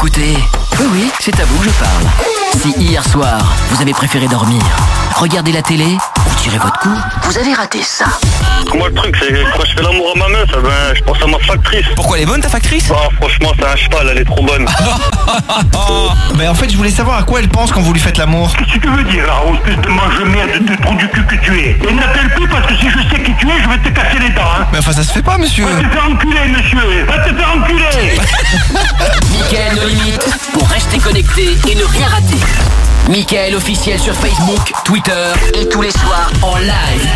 écoutez. Oui, c'est à vous que je parle. Si hier soir, vous avez préféré dormir, regarder la télé ou tirer votre coup, vous avez raté ça. Moi, le truc, c'est que quand je fais l'amour à ma meuf, je pense à ma factrice. Pourquoi elle est bonne ta factrice? Franchement, c'est un cheval, elle est trop bonne. Mais en fait, je voulais savoir à quoi elle pense quand vous lui faites l'amour. Qu'est-ce que tu veux dire, là, espèce de mange-merde de trou du cul que tu es? Et n'appelle plus parce que si je sais qui tu es, je vais te casser les dents, hein. Mais enfin, ça se fait pas, monsieur. Va te faire enculer, monsieur. Va te faire enculer. Mickaël No Limite, pour rester connecté et ne rien rater. Mickaël officiel sur Facebook, Twitter et tous les soirs en live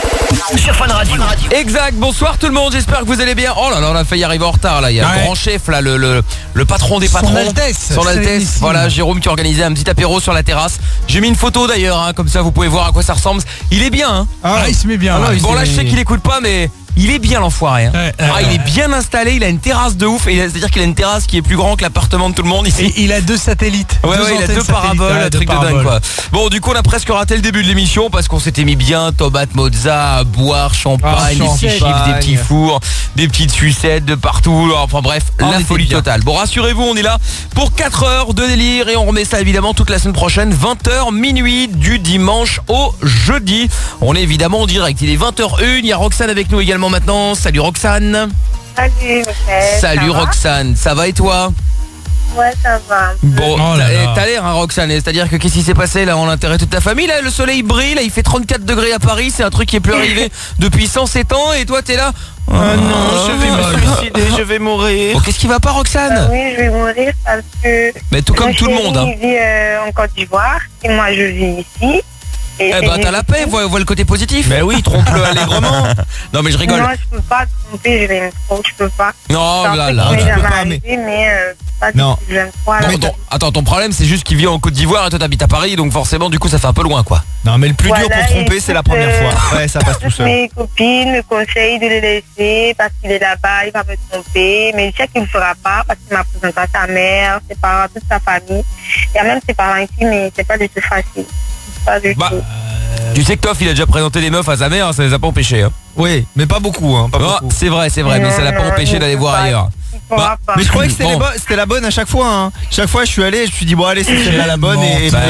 sur Fun Radio. Exact, bonsoir tout le monde, j'espère que vous allez bien. Oh là là, on a failli arriver en retard là, il y a le grand chef là, le patron des patrons. Son Altesse, voilà, Jérôme qui a organisé un petit apéro sur la terrasse. J'ai mis une photo d'ailleurs, hein, comme ça vous pouvez voir à quoi ça ressemble. Il est bien, hein. Il se met bien. Bon là je sais qu'il écoute pas mais... Il est bien l'enfoiré, hein. Il est bien installé, il a une terrasse de ouf. C'est-à-dire qu'il a une terrasse qui est plus grande que l'appartement de tout le monde ici. Et il a 2 satellites. Ouais, il a 2 paraboles, un truc de dingue quoi. Bon, du coup on a presque raté le début de l'émission parce qu'on s'était mis bien tomate mozza, à boire, champagne, des petits chips, des petits fours, des petites sucettes de partout. Enfin bref, la folie totale. Bon, rassurez-vous, on est là pour 4 heures de délire et on remet ça évidemment toute la semaine prochaine, 20h minuit du dimanche au jeudi. On est évidemment en direct, il est 20h01, il y a Roxane avec nous également maintenant. Salut Roxane. Salut Michel. Salut Roxane, ça va et toi? Ouais, ça va. Bon, t'as l'air Roxane, c'est-à-dire que qu'est-ce qui s'est passé là? On a enterré toute ta famille là, le soleil brille, là il fait 34 degrés à Paris, c'est un truc qui est plus arrivé depuis 107 ans et toi t'es là? Non, je vais me suicider, je vais mourir. Bon, qu'est-ce qui va pas Roxane? Oui, je vais mourir parce que... Mais tout comme tout le monde, hein. Il vit en Côte d'Ivoire et moi je vis ici. Et t'as la paix, vois le côté positif. Mais oui, trompe-le allègrement. Non mais je rigole. Non, je peux pas tromper, je l'aime trop, je peux pas. Non, là, tu peux pas, arrivé, mais pas non. je l'aime trop. Attends, ton problème c'est juste qu'il vit en Côte d'Ivoire et toi t'habites à Paris, donc forcément du coup ça fait un peu loin quoi. Non mais le plus dur pour tromper c'est la première fois. Ouais, ça passe tout seul. Mes copines me conseillent de le laisser parce qu'il est là-bas, il va me tromper, mais je sais qu'il ne le fera pas parce qu'il m'a présenté à sa mère, ses parents, toute sa famille. Il y a même ses parents ici, mais c'est pas du tout facile. Pas du tout. Tu sais que Toff il a déjà présenté des meufs à sa mère, ça les a pas empêchés hein. Oui, mais pas beaucoup hein, pas beaucoup. C'est vrai, mais ça l'a pas empêché d'aller voir ailleurs. Mais je croyais que c'était la bonne à chaque fois hein. Chaque fois je suis allé, je me suis dit bon allez c'est celle-là la bonne et puis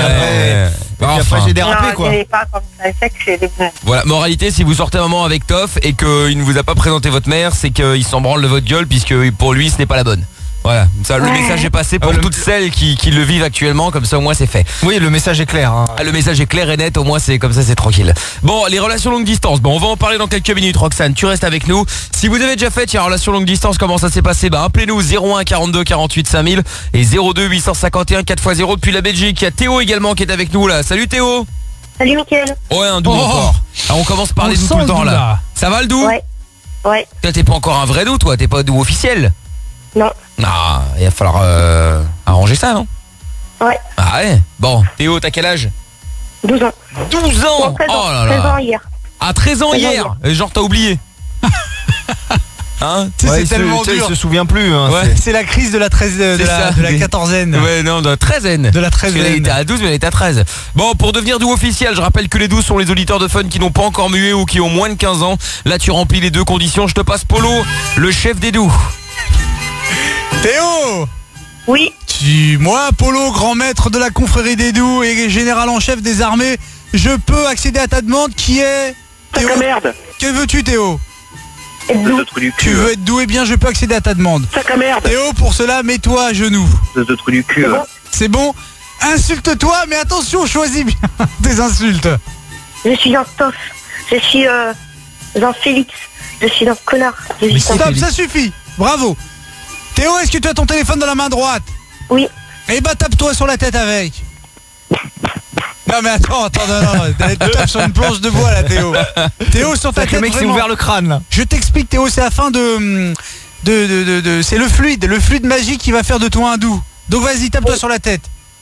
après j'ai dérapé quoi. Non, pas comme ça, je sais que c'est des bons. Voilà, moralité, si vous sortez un moment avec Toff et qu'il ne vous a pas présenté votre mère, c'est qu'il s'en branle de votre gueule puisque pour lui ce n'est pas la bonne. Voilà, ça, le message est passé pour toutes celles qui le vivent actuellement, comme ça au moins c'est fait. Oui, le message est clair hein. Le message est clair et net, au moins c'est comme ça, c'est tranquille. Bon, les relations longue distance, on va en parler dans quelques minutes. Roxane, tu restes avec nous. Si vous avez déjà fait une relation longue distance, comment ça s'est passé? Appelez-nous 01 42 48 5000 et 02 851 4x0 depuis la Belgique. Il y a Théo également qui est avec nous là. Salut Théo. Salut Mickaël. Ouais, un doux encore. Alors, on commence par les doux tout le temps là. Ça va le doux? Ouais. Toi t'es pas encore un vrai doux, toi, t'es pas doux officiel? Non. Ah, il va falloir arranger ça, non? Ouais. Ah ouais. Bon, Théo, t'as quel âge? 12 ans. 12 ans. Non, 13 ans. Oh là là. 13 ans hier. Ah, 13 ans hier. Genre t'as oublié. Hein? C'est tellement dur. Il se souvient plus hein, ouais. C'est la crise de la quatorzaine. Ouais, non, de la treizaine. De la treizaine. Elle était à 12 mais elle était à 13. Bon, pour devenir doux officiel, je rappelle que les doux sont les auditeurs de Fun qui n'ont pas encore mué ou qui ont moins de 15 ans. Là tu remplis les 2 conditions. Je te passe Polo, le chef des doux. Théo. Oui. Moi, Polo, grand maître de la confrérie des doux et général en chef des armées, je peux accéder à ta demande qui est... Théo, merde. Que veux-tu Théo? De trou du cul. Tu veux être doux, eh bien je peux accéder à ta demande. Sac à merde. Théo, pour cela, mets-toi à genoux. De trou du cul. C'est bon? Insulte-toi, mais attention, choisis bien tes insultes. Je suis un Toff. Je suis un Félix. Je suis un connard. Stop, ça suffit. Bravo. Théo, est-ce que tu as ton téléphone dans la main droite? Oui. Eh bah tape-toi sur la tête avec. Non mais attends, non, tu tapes sur une planche de bois là Théo. Théo sur ta tête. Le mec s'est ouvert le crâne là. Je t'explique Théo, c'est afin de c'est le fluide magique qui va faire de toi un doux. Donc vas-y, tape-toi sur la tête.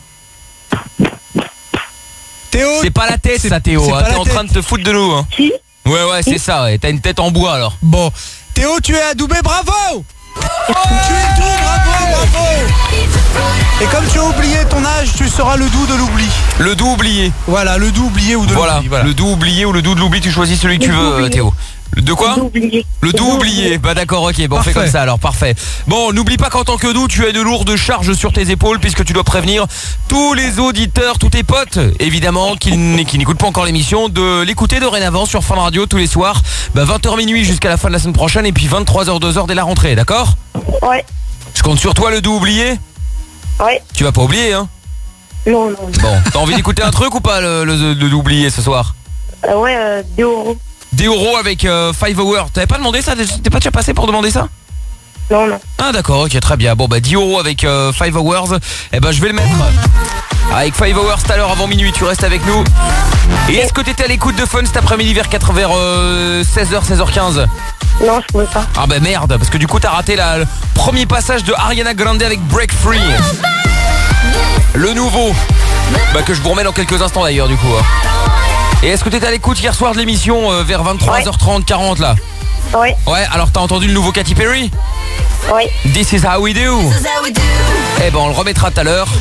Théo. C'est pas la tête ça Théo, t'es en train de te foutre de nous hein. Si. Ouais, c'est ça, ouais. T'as une tête en bois alors. Bon, Théo, tu es adoubé, bravo. Tu es doux, bravo. Et comme tu as oublié ton âge, tu seras le doux de l'oubli. Le doux oublié. Voilà, le doux oublié ou de l'oubli. Voilà, le doux oublié ou le doux de l'oubli, tu choisis celui que tu veux Théo. De quoi? Le doux oublié. Bah d'accord, ok, bon, on fait comme ça alors, parfait. Bon, n'oublie pas qu'en tant que doux, tu as de lourdes charges sur tes épaules puisque tu dois prévenir tous les auditeurs, tous tes potes, évidemment, qui n'écoutent pas encore l'émission, de l'écouter dorénavant sur Fun Radio tous les soirs, 20h minuit jusqu'à la fin de la semaine prochaine et puis 23h 2h dès la rentrée, d'accord? Ouais. Je compte sur toi, le doux oublié? Ouais. Tu vas pas oublier, hein? Non. Bon, t'as envie d'écouter un truc ou pas, le doux oublié ce soir? Ouais, 2 euros. Des euros avec 5 Hours. T'avais pas demandé ça? T'es pas déjà passé pour demander ça? Non. Ah d'accord, ok, très bien. Bon 10 euros avec 5 Hours. Eh ben je vais le mettre. Avec 5 Hours tout à l'heure avant minuit, tu restes avec nous. Et est-ce que t'étais à l'écoute de Fun cet après-midi vers 16h, 16h15? Non, je pouvais pas. Ah bah merde, parce que du coup t'as raté le premier passage de Ariana Grande avec Break Free. Le nouveau. Que je vous remets dans quelques instants d'ailleurs du coup. Et est-ce que t'étais à l'écoute hier soir de l'émission vers 23h30, 40 là? Oui. Ouais, alors t'as entendu le nouveau Katy Perry? Oui. This is how we do. Eh ben on le remettra tout à l'heure.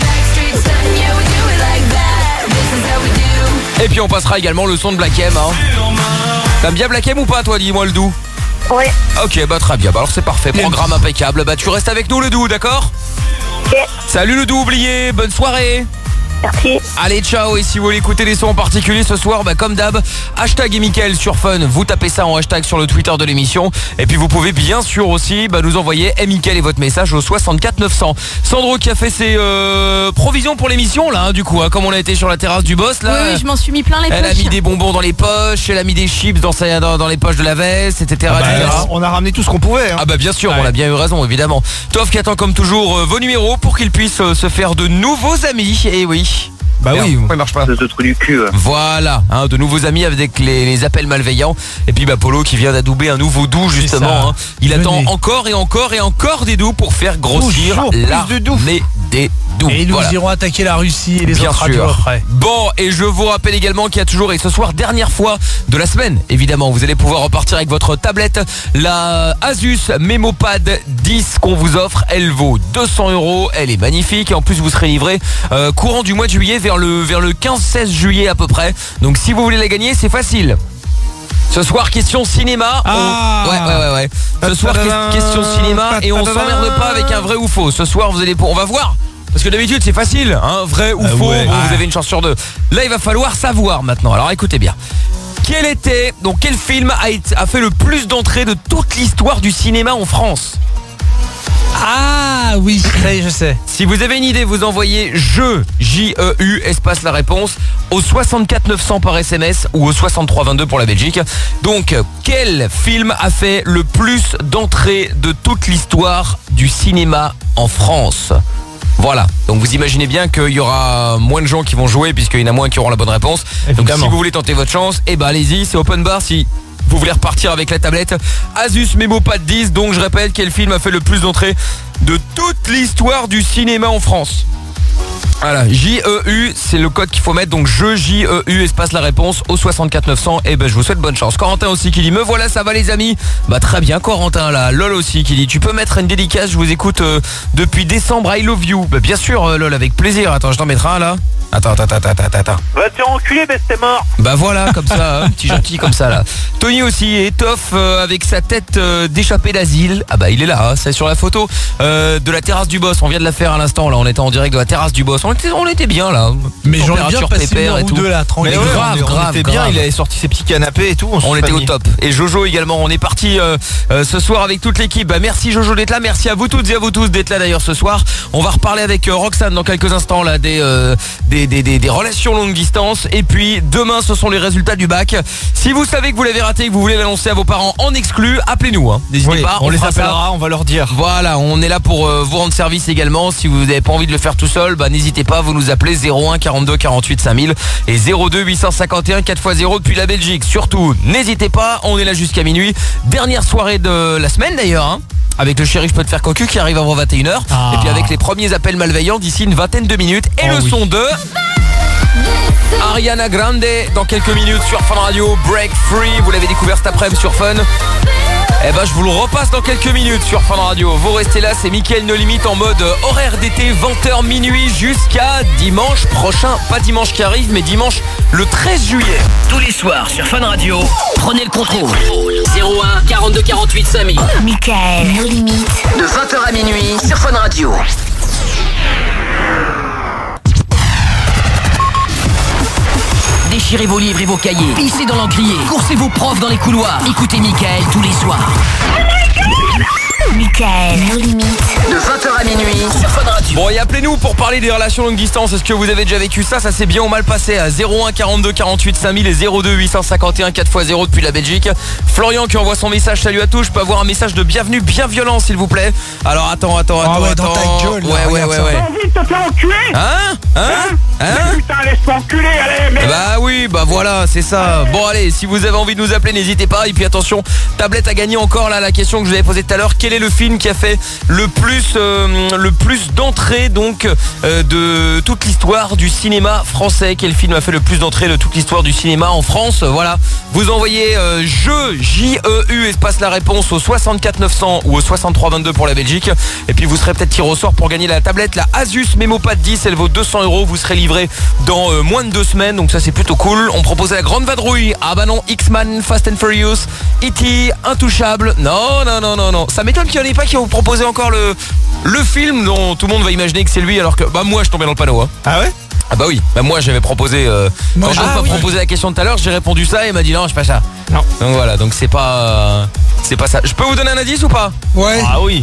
Et puis on passera également le son de Black M, hein. T'aimes bien Black M ou pas toi, dis-moi le doux? Oui. Ok, très bien, alors c'est parfait, programme impeccable. Tu restes avec nous le doux, d'accord? Ok. Salut le doux oublié, bonne soirée. Merci. Allez, ciao. Et si vous voulez écouter des sons en particulier ce soir, comme d'hab, hashtag et Mickaël sur Fun. Vous tapez ça en hashtag sur le Twitter de l'émission. Et puis vous pouvez bien sûr aussi nous envoyer Mickaël et votre message au 64 900. Sandro qui a fait ses provisions pour l'émission là, du coup, comme on a été sur la terrasse du boss là. Oui, je m'en suis mis plein les poches. Elle a mis des bonbons dans les poches, elle a mis des chips dans les poches de la veste, etc. On a ramené tout ce qu'on pouvait, hein. Ah bien sûr, on a bien eu raison, évidemment. Toff qui attend comme toujours vos numéros pour qu'il puisse se faire de nouveaux amis. Et oui. Oui, il marche pas. De trou du cul. Voilà, de nouveaux amis avec les appels malveillants. Et puis Polo qui vient d'adouber un nouveau doux justement. Il attend encore et encore et encore des doux pour faire grossir l'armée des doux. Et nous irons attaquer la Russie et les autres radios après. Bon, et je vous rappelle également qu'il y a toujours, et ce soir, dernière fois de la semaine, évidemment, vous allez pouvoir repartir avec votre tablette. La Asus MemoPad 10 qu'on vous offre, elle vaut 200 €. Elle est magnifique et en plus vous serez livré courant du mois de juillet vers le 15-16 juillet à peu près. Donc si vous voulez la gagner, c'est facile. Ce soir, question cinéma. Ouais. Ce soir, question cinéma et on s'emmerde pas avec un vrai ou faux. Ce soir, on va voir. Parce que d'habitude, c'est facile, hein, vrai ou faux. Vous avez une chance sur deux. Là, il va falloir savoir maintenant. Alors, écoutez bien. Quel film a fait le plus d'entrées de toute l'histoire du cinéma en France? Ah oui, je sais. Si vous avez une idée, vous envoyez J-E-U, espace la réponse, au 64 900 par SMS ou au 63 22 pour la Belgique. Donc, quel film a fait le plus d'entrées de toute l'histoire du cinéma en France? Voilà, donc vous imaginez bien qu'il y aura moins de gens qui vont jouer puisqu'il y en a moins qui auront la bonne réponse. Donc si vous voulez tenter votre chance, allez-y, c'est open bar si vous voulez repartir avec la tablette Asus MemoPad 10. Donc je répète, quel film a fait le plus d'entrées de toute l'histoire du cinéma en France? Voilà, J-E-U, c'est le code qu'il faut mettre. Donc J-E-U, espace la réponse au 64 900. Et je vous souhaite bonne chance. Corentin aussi qui dit, me voilà, ça va les amis. Très bien, Corentin là. Lol aussi qui dit, tu peux mettre une dédicace, je vous écoute depuis décembre, I love you. Bien sûr Lol, avec plaisir. Attends, je t'en mettrai un là. Attends. Va te faire enculer, t'es mort. Voilà, comme ça, petit gentil comme ça là. Tony aussi, étoffe avec sa tête d'échappé d'asile. Il est là, c'est sur la photo de la terrasse du boss. On vient de la faire à l'instant là, on était en direct de la terrasse du boss. On était bien là. Mais j'aurais bien passé une heure ou deux là, tranquille. Grave, bien, il avait sorti ses petits canapés et tout. On était au top. Et Jojo également, on est parti ce soir avec toute l'équipe. Merci Jojo d'être là, merci à vous toutes et à vous tous d'être là d'ailleurs ce soir. On va reparler avec Roxane dans quelques instants là des relations longue distance. Et puis demain ce sont les résultats du bac. Si vous savez que vous l'avez raté et que vous voulez l'annoncer à vos parents en exclu, appelez-nous, n'hésitez pas, on les appellera, on va leur dire. Voilà, on est là pour vous rendre service également. Si vous n'avez pas envie de le faire tout seul, n'hésitez pas, vous nous appelez 01 42 48 5000 et 02 851 4x0 depuis la Belgique. Surtout, n'hésitez pas, on est là jusqu'à minuit. Dernière soirée de la semaine d'ailleurs, avec le chéri je peux te faire cocu qui arrive avant 21h. Et puis avec les premiers appels malveillants d'ici une vingtaine de minutes. Et le son de Ariana Grande dans quelques minutes sur Fun Radio. Break Free, vous l'avez découvert cet après-midi sur Fun. Eh ben je vous le repasse dans quelques minutes sur Fun Radio. Vous restez là, c'est Mickaël No Limit en mode horaire d'été, 20h minuit jusqu'à dimanche prochain. Pas dimanche qui arrive, mais dimanche le 13 juillet. Tous les soirs sur Fun Radio, prenez le contrôle. 01 42 48 5000. Mickaël No Limit. De 20h à minuit sur Fun Radio. Déchirez vos livres et vos cahiers, pissez dans l'encrier, coursez vos profs dans les couloirs. Écoutez Mickaël tous les soirs. Mickaël No Limit. De 20h à minuit sur Fun Radio. Bon, et appelez-nous pour parler des relations longue distance. Est-ce que vous avez déjà vécu ça? Ça s'est bien ou mal passé à 01 42 48 5000 et 02 851 4x0 depuis la Belgique. Florian qui envoie son message. Salut à tous, je peux avoir un message de bienvenue bien violent s'il vous plaît. Alors attends. ouais, dans ta gueule, là, Ouais. T'as envie de te faire enculer? Hein? Putain, laisse-toi enculer, allez, mais... Bah oui, bah voilà, c'est ça. Bon allez, si vous avez envie de nous appeler, n'hésitez pas. Et puis attention, tablette à gagner encore là, la question que je vous avais posée tout à l'heure. Quel est le film qui a fait le plus d'entrées donc de toute l'histoire du cinéma français? Quel film a fait le plus d'entrées de toute l'histoire du cinéma en France? Voilà, vous envoyez J-E-U espace la réponse au 64 900 ou au 63 22 pour la Belgique. Et puis vous serez peut-être tiré au sort pour gagner la tablette, la Asus MemoPad 10. Elle vaut 200 €. Vous serez livré dans moins de 2 semaines, donc ça c'est plutôt cool. On proposait la grande vadrouille. Ah bah non, X-Man, Fast and Furious, E.T., Intouchable. Non. Ça m'étonne qu'il n'y en ait pas qui ont proposé encore le film dont tout le monde va imaginer que c'est lui, alors que bah moi je tombais dans le panneau. Ah ouais? Ah bah oui, bah moi j'avais proposé quand je m'a proposé la question tout à l'heure, j'ai répondu ça et il m'a dit non, c'est pas ça. Non. Donc voilà, donc c'est pas ça. Je peux vous donner un indice ou pas? Ouais. Ah oui.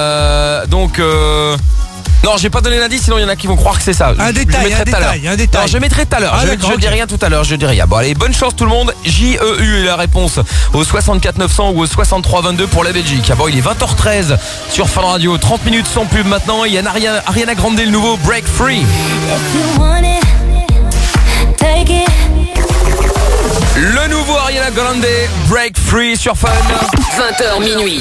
Non, j'ai pas donné l'indice, sinon il y en a qui vont croire que c'est ça. Un détail. Non, je mettrai tout à l'heure. Je dis rien tout à l'heure, je dis rien. Bon allez, bonne chance tout le monde. J-E-U est la réponse au 64 900 ou au 63 22 pour la Belgique. Ah bon, il est 20h13 sur Fun Radio. 30 minutes sans pub maintenant. Il y a Ariana Grande, le nouveau Break Free. Le nouveau Ariana Grande, Break Free sur Fun. 20h minuit.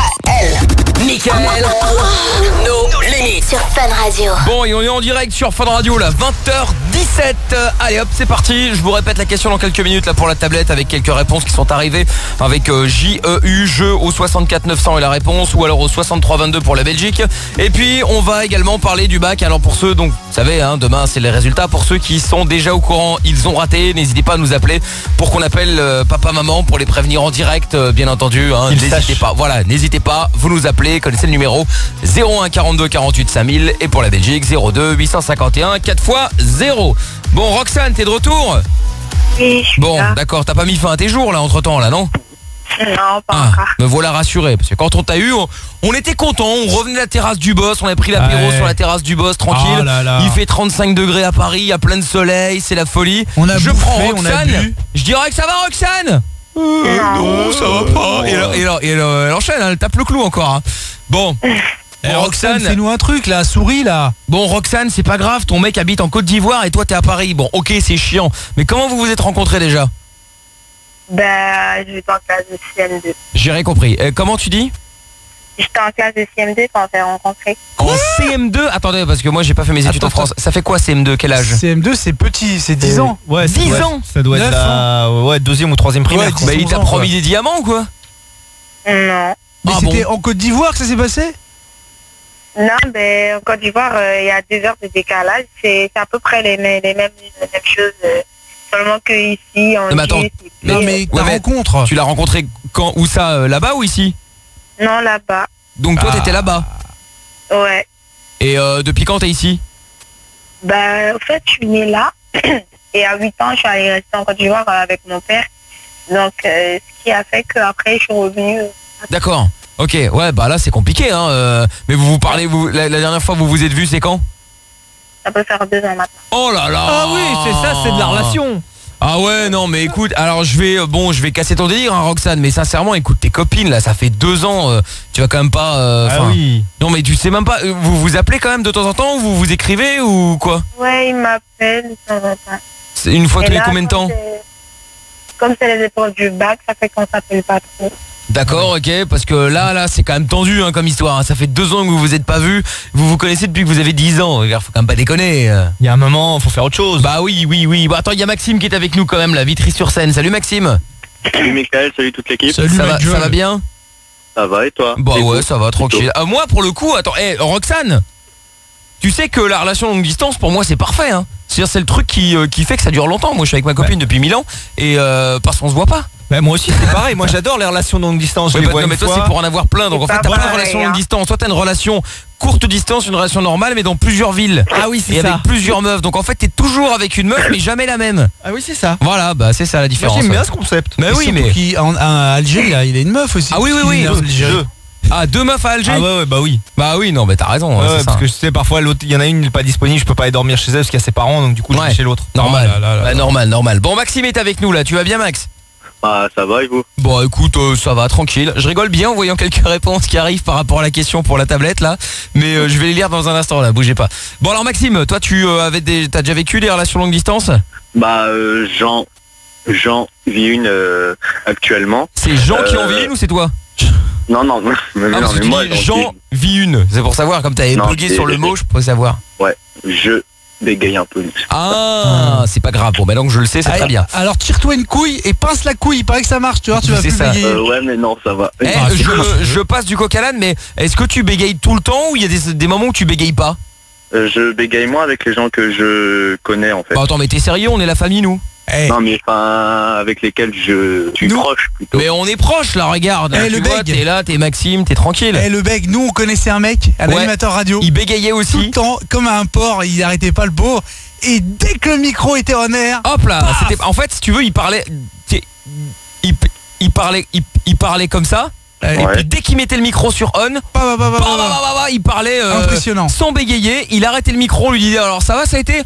Mickaël No Limit Sur Fun Radio. Bon, et on est en direct sur Fun Radio là, 20h17. Allez hop, c'est parti. Je vous répète la question dans quelques minutes là pour la tablette avec quelques réponses qui sont arrivées avec J-E-U, jeu au 64 900 et la réponse, ou alors au 63 22 pour la Belgique. Et puis on va également parler du bac. Alors pour ceux, donc vous savez, demain c'est les résultats. Pour ceux qui sont déjà au courant, ils ont raté, n'hésitez pas à nous appeler pour qu'on appelle papa, maman, pour les prévenir en direct, bien entendu. N'hésitez pas, voilà, n'hésitez pas, vous nous appelez, connaissez le numéro 01 42 48 5000 et pour la Belgique 02 851 4x0. Bon, Roxane, t'es de retour? Oui, je suis Bon, là. d'accord, t'as pas mis fin à tes jours là entre temps là, non? Non, pas encore. Me voilà rassuré, parce que quand on t'a eu, on était content, on revenait de la terrasse du boss, on a pris l'apéro sur la terrasse du boss, tranquille. Oh là là. Il fait 35 degrés à Paris, il y a plein de soleil, c'est la folie. Je prends on a Roxane, bu. je dirais que ça va Roxane. Non, ça va pas. Et elle enchaîne, elle tape le clou encore. Bon. Roxane, fais-nous un truc là, souris là. Bon Roxane, c'est pas grave, ton mec habite en Côte d'Ivoire et toi t'es à Paris. Bon, ok, c'est chiant. Mais comment vous vous êtes rencontrés déjà? Ben, j'étais en classe de CM2. J'ai rien compris. Comment tu dis? J'étais en classe de CM2 quand on s'est rencontrés. En CM2? Attendez, parce que moi j'ai pas fait mes études en France. Ça fait quoi CM2? Quel âge? CM2 c'est petit, c'est 10 ans. Ouais, 10 ans. Ça doit être la 2e ou 3e primaire. Ouais, Bah il t'a promis des diamants ou quoi? Non. Mais Ah c'était en Côte d'Ivoire que ça s'est passé? Non, ben, en Côte d'Ivoire, il y a 2 heures de décalage. C'est à peu près les mêmes choses. Seulement que ici, en Non, mais attends. Non mais ta mais rencontre. tu l'as rencontré quand? Où ça? Là-bas ou ici? Non, là-bas. Donc toi t'étais là-bas. Ouais. Et depuis quand t'es ici? Ben, en fait, je suis née là. Et à 8 ans, je suis allée rester en Côte d'Ivoire avec mon père. Donc, ce qui a fait qu'après, je suis revenue. D'accord. Ok, ouais, bah là c'est compliqué, hein. Mais vous parlez, la dernière fois vous vous êtes vus, c'est quand? Ça peut faire 2 ans maintenant. Oh là là. Ah oui, c'est ça, c'est de la relation. Ah ouais, non mais écoute, alors je vais casser ton délire, hein, Roxane, mais sincèrement, écoute, tes copines là, ça fait 2 ans, tu vas quand même pas. Ah oui. Non mais tu sais même pas, vous vous appelez quand même de temps en temps, ou vous vous écrivez ou quoi? Ouais, il m'appelle de temps en temps. C'est une fois tous les combien de temps? Comme c'est les épreuves du bac, ça fait qu'on s'appelle pas trop. D'accord, ok, parce que là c'est quand même tendu, hein, comme histoire, hein. Ça fait 2 ans que vous vous êtes pas vus, vous vous connaissez depuis que vous avez 10 ans, regarde, faut quand même pas déconner. Il y a un moment, faut faire autre chose. Bah oui. Bah attends, il y a Maxime qui est avec nous quand même, la Vitry-sur-Seine. Salut Maxime. Salut Mickaël, salut toute l'équipe. Ça va bien? Ça va et toi? Bah ouais, ça va, tranquille. Moi, pour le coup, attends, Roxane, tu sais que la relation longue distance, pour moi, c'est parfait, hein. C'est-à-dire, c'est le truc qui fait que ça dure longtemps. Moi, je suis avec ma copine depuis 1000 ans et parce qu'on se voit pas. Bah, moi aussi c'est pareil, moi j'adore les relations longue distance. Ouais, mais toi c'est pour en avoir plein, donc en fait t'as plein de relations longue distance. Soit t'as une relation courte distance, une relation normale, mais dans plusieurs villes. Ah oui, c'est et ça. avec plusieurs meufs, donc en fait t'es toujours avec une meuf mais jamais la même. Ah oui, c'est ça. Voilà, bah c'est ça la différence. Moi j'aime bien ce concept. Mais oui, mais à Alger, il a une meuf aussi. Ah oui. Ah, 2 meufs à Alger. Ah ouais, bah oui. Bah oui, non, mais t'as raison. Ouais, c'est parce ça. que je sais, parfois l'autre, il y en a une, elle n'est pas disponible, je peux pas aller dormir chez elle parce qu'il y a ses parents, donc du coup je vais chez l'autre. Normal. Normal. Bon, Maxime est avec nous là, tu vas bien, Max? Bah ça va et vous? Bon écoute, ça va, tranquille. Je rigole bien en voyant quelques réponses qui arrivent par rapport à la question pour la tablette là, mais je vais les lire dans un instant là, bougez pas. Bon alors Maxime, toi t'as déjà vécu des relations longue distance? Bah j'en vis une actuellement. C'est Jean qui en vit une ou c'est toi? Non, mais moi Jean vit une. C'est pour savoir, comme t'avais bugué sur le mot, je pourrais savoir. Ouais, je bégaye un peu. Ah, c'est pas grave. Bon, donc je le sais, c'est très bien. Alors tire-toi une couille et pince la couille, il paraît que ça marche, tu vois, tu vas plus bégayer. Ouais, mais non, ça va. Je passe du coq à l'âne, mais est-ce que tu bégayes tout le temps ou il y a des moments où tu bégayes pas? Je bégaye moins avec les gens que je connais en fait. Bah attends, mais t'es sérieux, on est la famille nous? Non mais avec lesquels je suis proche plutôt. Mais on est proche là, regarde. Le tu vois, t'es là, t'es Maxime, t'es tranquille. Le beg, nous on connaissait un mec, un animateur radio. Il bégayait aussi. Tout le temps, comme un porc, il arrêtait pas le pauvre. Et dès que le micro était en air, hop là, en fait si tu veux il parlait il parlait comme ça. Et puis dès qu'il mettait le micro sur on, il parlait impressionnant. Sans bégayer, il arrêtait le micro, on lui disait alors ça va, ça a été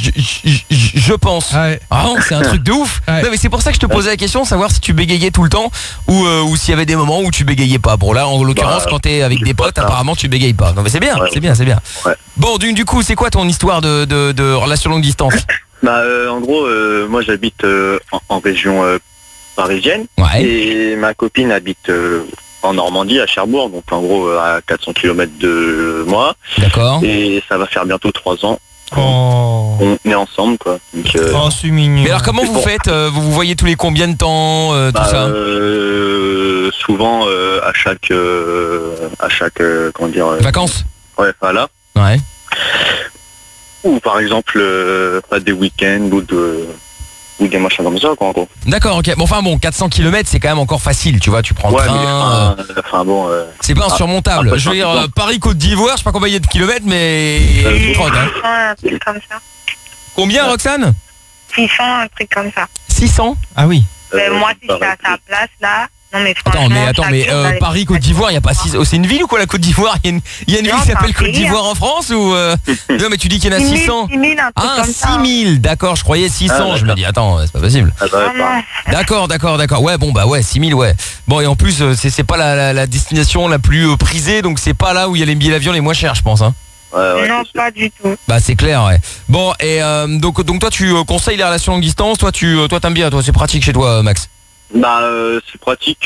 je pense. Ah non, c'est un truc de ouf. Non mais c'est pour ça que je te posais la question, savoir si tu bégayais tout le temps ou s'il y avait des moments où tu bégayais pas. Bon là en l'occurrence quand t'es avec des potes apparemment tu bégayes pas. Non mais c'est bien, c'est bien. Ouais. Bon du coup c'est quoi ton histoire de relation longue distance? Bah en gros moi j'habite en région parisienne et ma copine habite en Normandie à Cherbourg, donc en gros à 400 km de moi. D'accord. Et ça va faire bientôt 3 ans. On est ensemble quoi. Donc, c'est mignon. Mais alors comment vous faites vous vous voyez tous les combien de temps tout ça? Souvent à chaque comment dire vacances. Ouais, voilà. Ouais. Ou par exemple pas des week-ends ou des machins comme ça quoi en gros. D'accord, ok. Bon 400 km c'est quand même encore facile, tu vois, tu prends le train. C'est pas insurmontable. Je veux dire Paris-Côte d'Ivoire, je sais pas combien il y a de kilomètres mais un truc comme ça. Combien Roxane? 600, un truc comme ça. 600? Ah oui. Moi si je suis à sa place là. Non mais Attends mais Paris Côte d'Ivoire, il y a pas 6. C'est une ville ou quoi la Côte d'Ivoire? Il y a une ville qui s'appelle Côte d'Ivoire en France ou non mais tu dis qu'il y en a 600. 6000, d'accord, je croyais 600, je me dis attends, c'est pas possible. D'accord. Ouais, bon bah ouais, 6000 ouais. Bon et en plus c'est pas la destination la plus prisée, donc c'est pas là où il y a les billets d'avion les moins chers, je pense hein. Non, pas du tout. Bah c'est clair, ouais. Bon et donc toi tu conseilles les relations longue distance, toi t'aimes bien, toi c'est pratique chez toi Max? Bah c'est pratique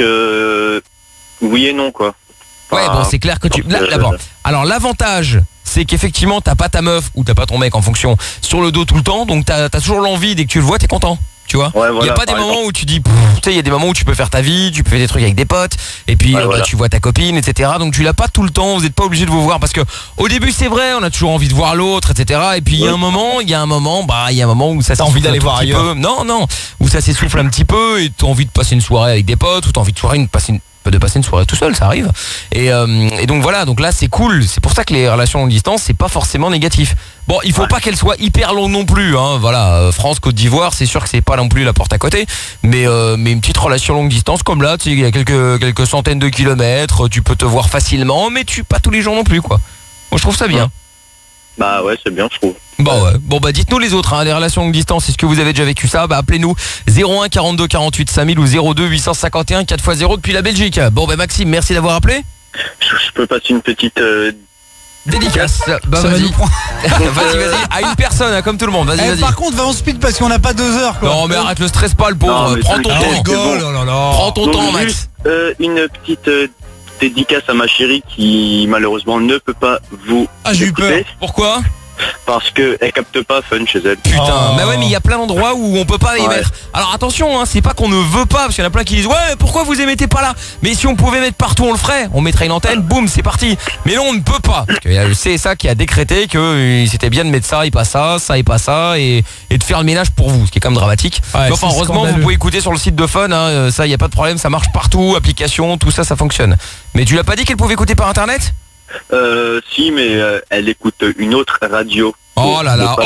oui et non quoi. Ouais bon c'est clair que tu d'abord. Alors l'avantage c'est qu'effectivement t'as pas ta meuf ou t'as pas ton mec en fonction sur le dos tout le temps, donc t'as toujours l'envie, dès que tu le vois t'es content. Tu vois, il y a pas des moments où tu dis, tu sais, il y a des moments où tu peux faire ta vie, tu peux faire des trucs avec des potes, et puis tu vois ta copine, etc. Donc tu l'as pas tout le temps, vous n'êtes pas obligé de vous voir parce que au début c'est vrai, on a toujours envie de voir l'autre, etc. Et puis il y a un moment où ça t'as envie d'aller voir ailleurs. Non, où ça s'essouffle un petit peu et t'as envie de passer une soirée avec des potes ou t'as envie de passer une soirée tout seul, ça arrive. Et donc voilà, donc là c'est cool. C'est pour ça que les relations longue distance c'est pas forcément négatif. Bon, il faut pas qu'elles soient hyper longues non plus, hein. Voilà, France, Côte d'Ivoire, c'est sûr que c'est pas non plus la porte à côté, mais une petite relation longue distance comme là, tu sais, il y a quelques centaines de kilomètres, tu peux te voir facilement, mais pas tous les jours non plus, quoi. Moi je trouve ça bien. Bah ouais, c'est bien, je trouve. Bon ouais. Bon bah dites-nous les autres, hein, les relations longue distance, est-ce que vous avez déjà vécu ça? Bah appelez-nous 01 42 48 5000 ou 02 851 4x0 depuis la Belgique. Bon bah Maxime, merci d'avoir appelé. Je peux passer une petite dédicace. Bah ça vas-y. vas-y. À une personne, hein, comme tout le monde. Vas-y. Par contre, va en speed parce qu'on n'a pas 2 heures quoi. Non mais arrête, le stress pas le pauvre. Prends ton temps. Prends ton temps Max. Une petite dédicace à ma chérie qui malheureusement ne peut pas vous j'ai eu peur. Pourquoi? Parce que elle capte pas Fun chez elle. Putain, bah ouais, mais il y a plein d'endroits où on peut pas y mettre. Alors attention, hein, c'est pas qu'on ne veut pas, parce qu'il y en a plein qui disent ouais, pourquoi vous émettez pas là? Mais si on pouvait mettre partout, on le ferait. On mettrait une antenne, boum, c'est parti. Mais non, on ne peut pas. C'est ça qui a décrété que c'était bien de mettre ça et pas ça, ça et pas ça, et de faire le ménage pour vous, ce qui est quand même dramatique. Ouais, enfin, heureusement, scandaleux. Vous pouvez écouter sur le site de Fun, hein, ça, y a pas de problème, ça marche partout, application, tout ça, ça fonctionne. Mais tu l'as pas dit qu'elle pouvait écouter par internet? Si, mais elle écoute une autre radio. Oh là là,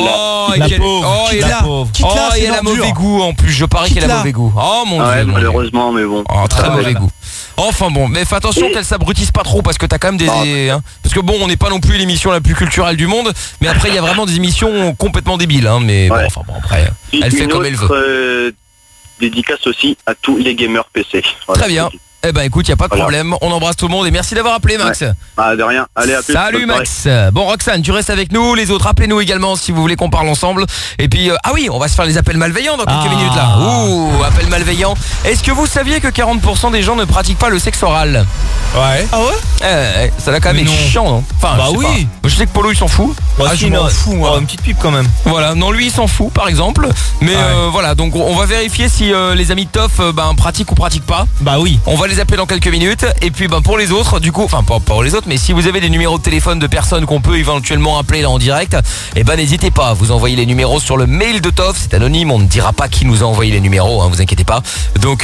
et elle a mauvais goût en plus, je parie qu'elle a mauvais goût. Oh mon Dieu. Malheureusement, mais bon. Oh, très mauvais goût. Enfin bon, mais fais attention qu'elle s'abrutisse pas trop, parce que t'as quand même des... hein, parce que bon, on n'est pas non plus l'émission la plus culturelle du monde, mais après il y a vraiment des émissions complètement débiles, hein, mais bon, enfin bon, après, elle fait comme elle veut. Dédicace aussi à tous les gamers PC. Voilà. Très bien. Eh ben écoute, y a pas de problème, on embrasse tout le monde et merci d'avoir appelé Max. Ouais. Ah, de rien, allez à plus. Salut Max. Bon Roxane, tu restes avec nous, les autres appelez-nous également si vous voulez qu'on parle ensemble. Et puis ah oui, on va se faire les appels malveillants dans quelques minutes là. Ouh, appels malveillants. Est-ce que vous saviez que 40% des gens ne pratiquent pas le sexe oral? Ouais. Ah ouais? Ça l'a quand même chiant, non? Enfin, bah oui. Je sais que Polo il s'en fout. Je m'en fous, moi. Une petite pipe quand même. Voilà, non lui il s'en fout par exemple. Mais voilà, donc on va vérifier si les amis de Toff pratiquent ou pratiquent pas. Bah oui. On va les appeler dans quelques minutes. Et puis pour les autres, du coup, enfin pas pour les autres, mais si vous avez des numéros de téléphone de personnes qu'on peut éventuellement appeler là en direct, n'hésitez pas, vous envoyez les numéros sur le mail de Toff, c'est anonyme, on ne dira pas qui nous a envoyé les numéros, hein, vous inquiétez pas. Donc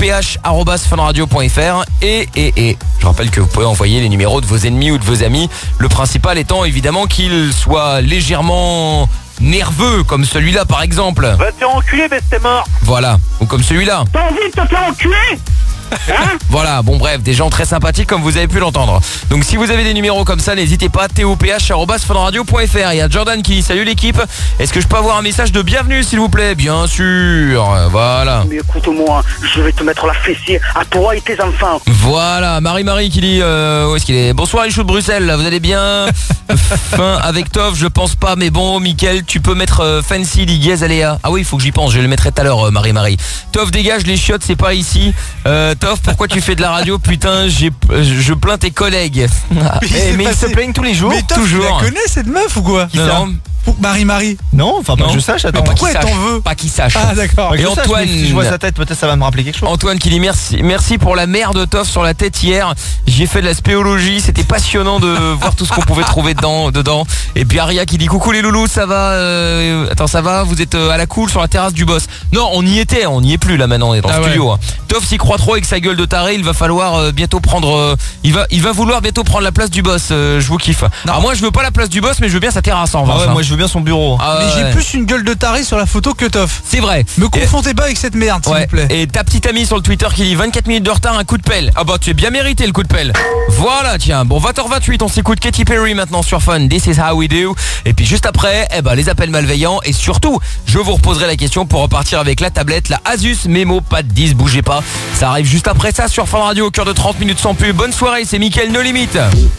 toph@funradio.fr et je rappelle que vous pouvez envoyer les numéros de vos ennemis ou de vos amis, le principal étant évidemment qu'ils soient légèrement nerveux, comme celui-là par exemple. Va te faire enculer, t'es mort. Voilà, ou comme celui-là. T'as envie de te faire enculer? Hein? Voilà, bon bref, des gens très sympathiques comme vous avez pu l'entendre. Donc si vous avez des numéros comme ça, n'hésitez pas, toph@funradio.fr. Il y a Jordan qui dit salut l'équipe, est-ce que je peux avoir un message de bienvenue s'il vous plaît? Bien sûr, voilà. Mais écoute-moi, je vais te mettre la fessier à toi et tes enfants. Voilà, Marie-Marie qui dit où est-ce qu'il est? Bonsoir les choux de Bruxelles, vous allez bien? Fin avec Toff, je pense pas, mais bon, Mickaël, tu peux mettre Fancy, dit Guez Aléa. Ah oui, il faut que j'y pense, je le mettrai tout à l'heure, Marie-Marie. Toff, dégage les chiottes, c'est pas ici. Toff, pourquoi tu fais de la radio? Putain, je plains tes collègues. Mais ils se plaignent tous les jours. Mais Toff, toujours. Tu la connais cette meuf ou quoi? Non. Marie-Marie. Non, enfin pas que je sache, attends. Pourquoi elle t'en veut? Pas qu'il sache. Ah d'accord. Et Antoine, si je vois sa tête, peut-être ça va me rappeler quelque chose. Antoine qui dit merci pour la merde de Toff sur la tête hier. J'ai fait de la spéologie, c'était passionnant de voir tout ce qu'on pouvait trouver dedans. Et puis Aria qui dit coucou les loulous, ça va attends, ça va, vous êtes à la cool sur la terrasse du boss. Non, on y était, on n'y est plus là maintenant, on est dans le studio. Ouais. Toff s'y croit trop avec sa gueule de taré, il va falloir bientôt prendre il va vouloir bientôt prendre la place du boss, je vous kiffe. Alors moi je veux pas la place du boss, mais je veux bien sa terrasse en revanche. Moi je veux bien son bureau. Mais j'ai plus une gueule de taré sur la photo que Toff. C'est vrai. Me confrontez pas avec cette merde, s'il vous plaît. Et ta petite amie sur le Twitter qui dit 24 minutes de retard, un coup de pelle. Ah bah tu es bien mérité le coup de pelle. Voilà, tiens. Bon, 20h28, on s'écoute Katy Perry maintenant sur Fun. This is how we do. Et puis juste après, les appels malveillants. Et surtout, je vous reposerai la question pour repartir avec la tablette, la Asus Memo Pad 10. Bougez pas. Ça arrive juste après ça sur Fun Radio au cœur de 30 minutes sans pub. Bonne soirée, c'est Mickaël No Limit.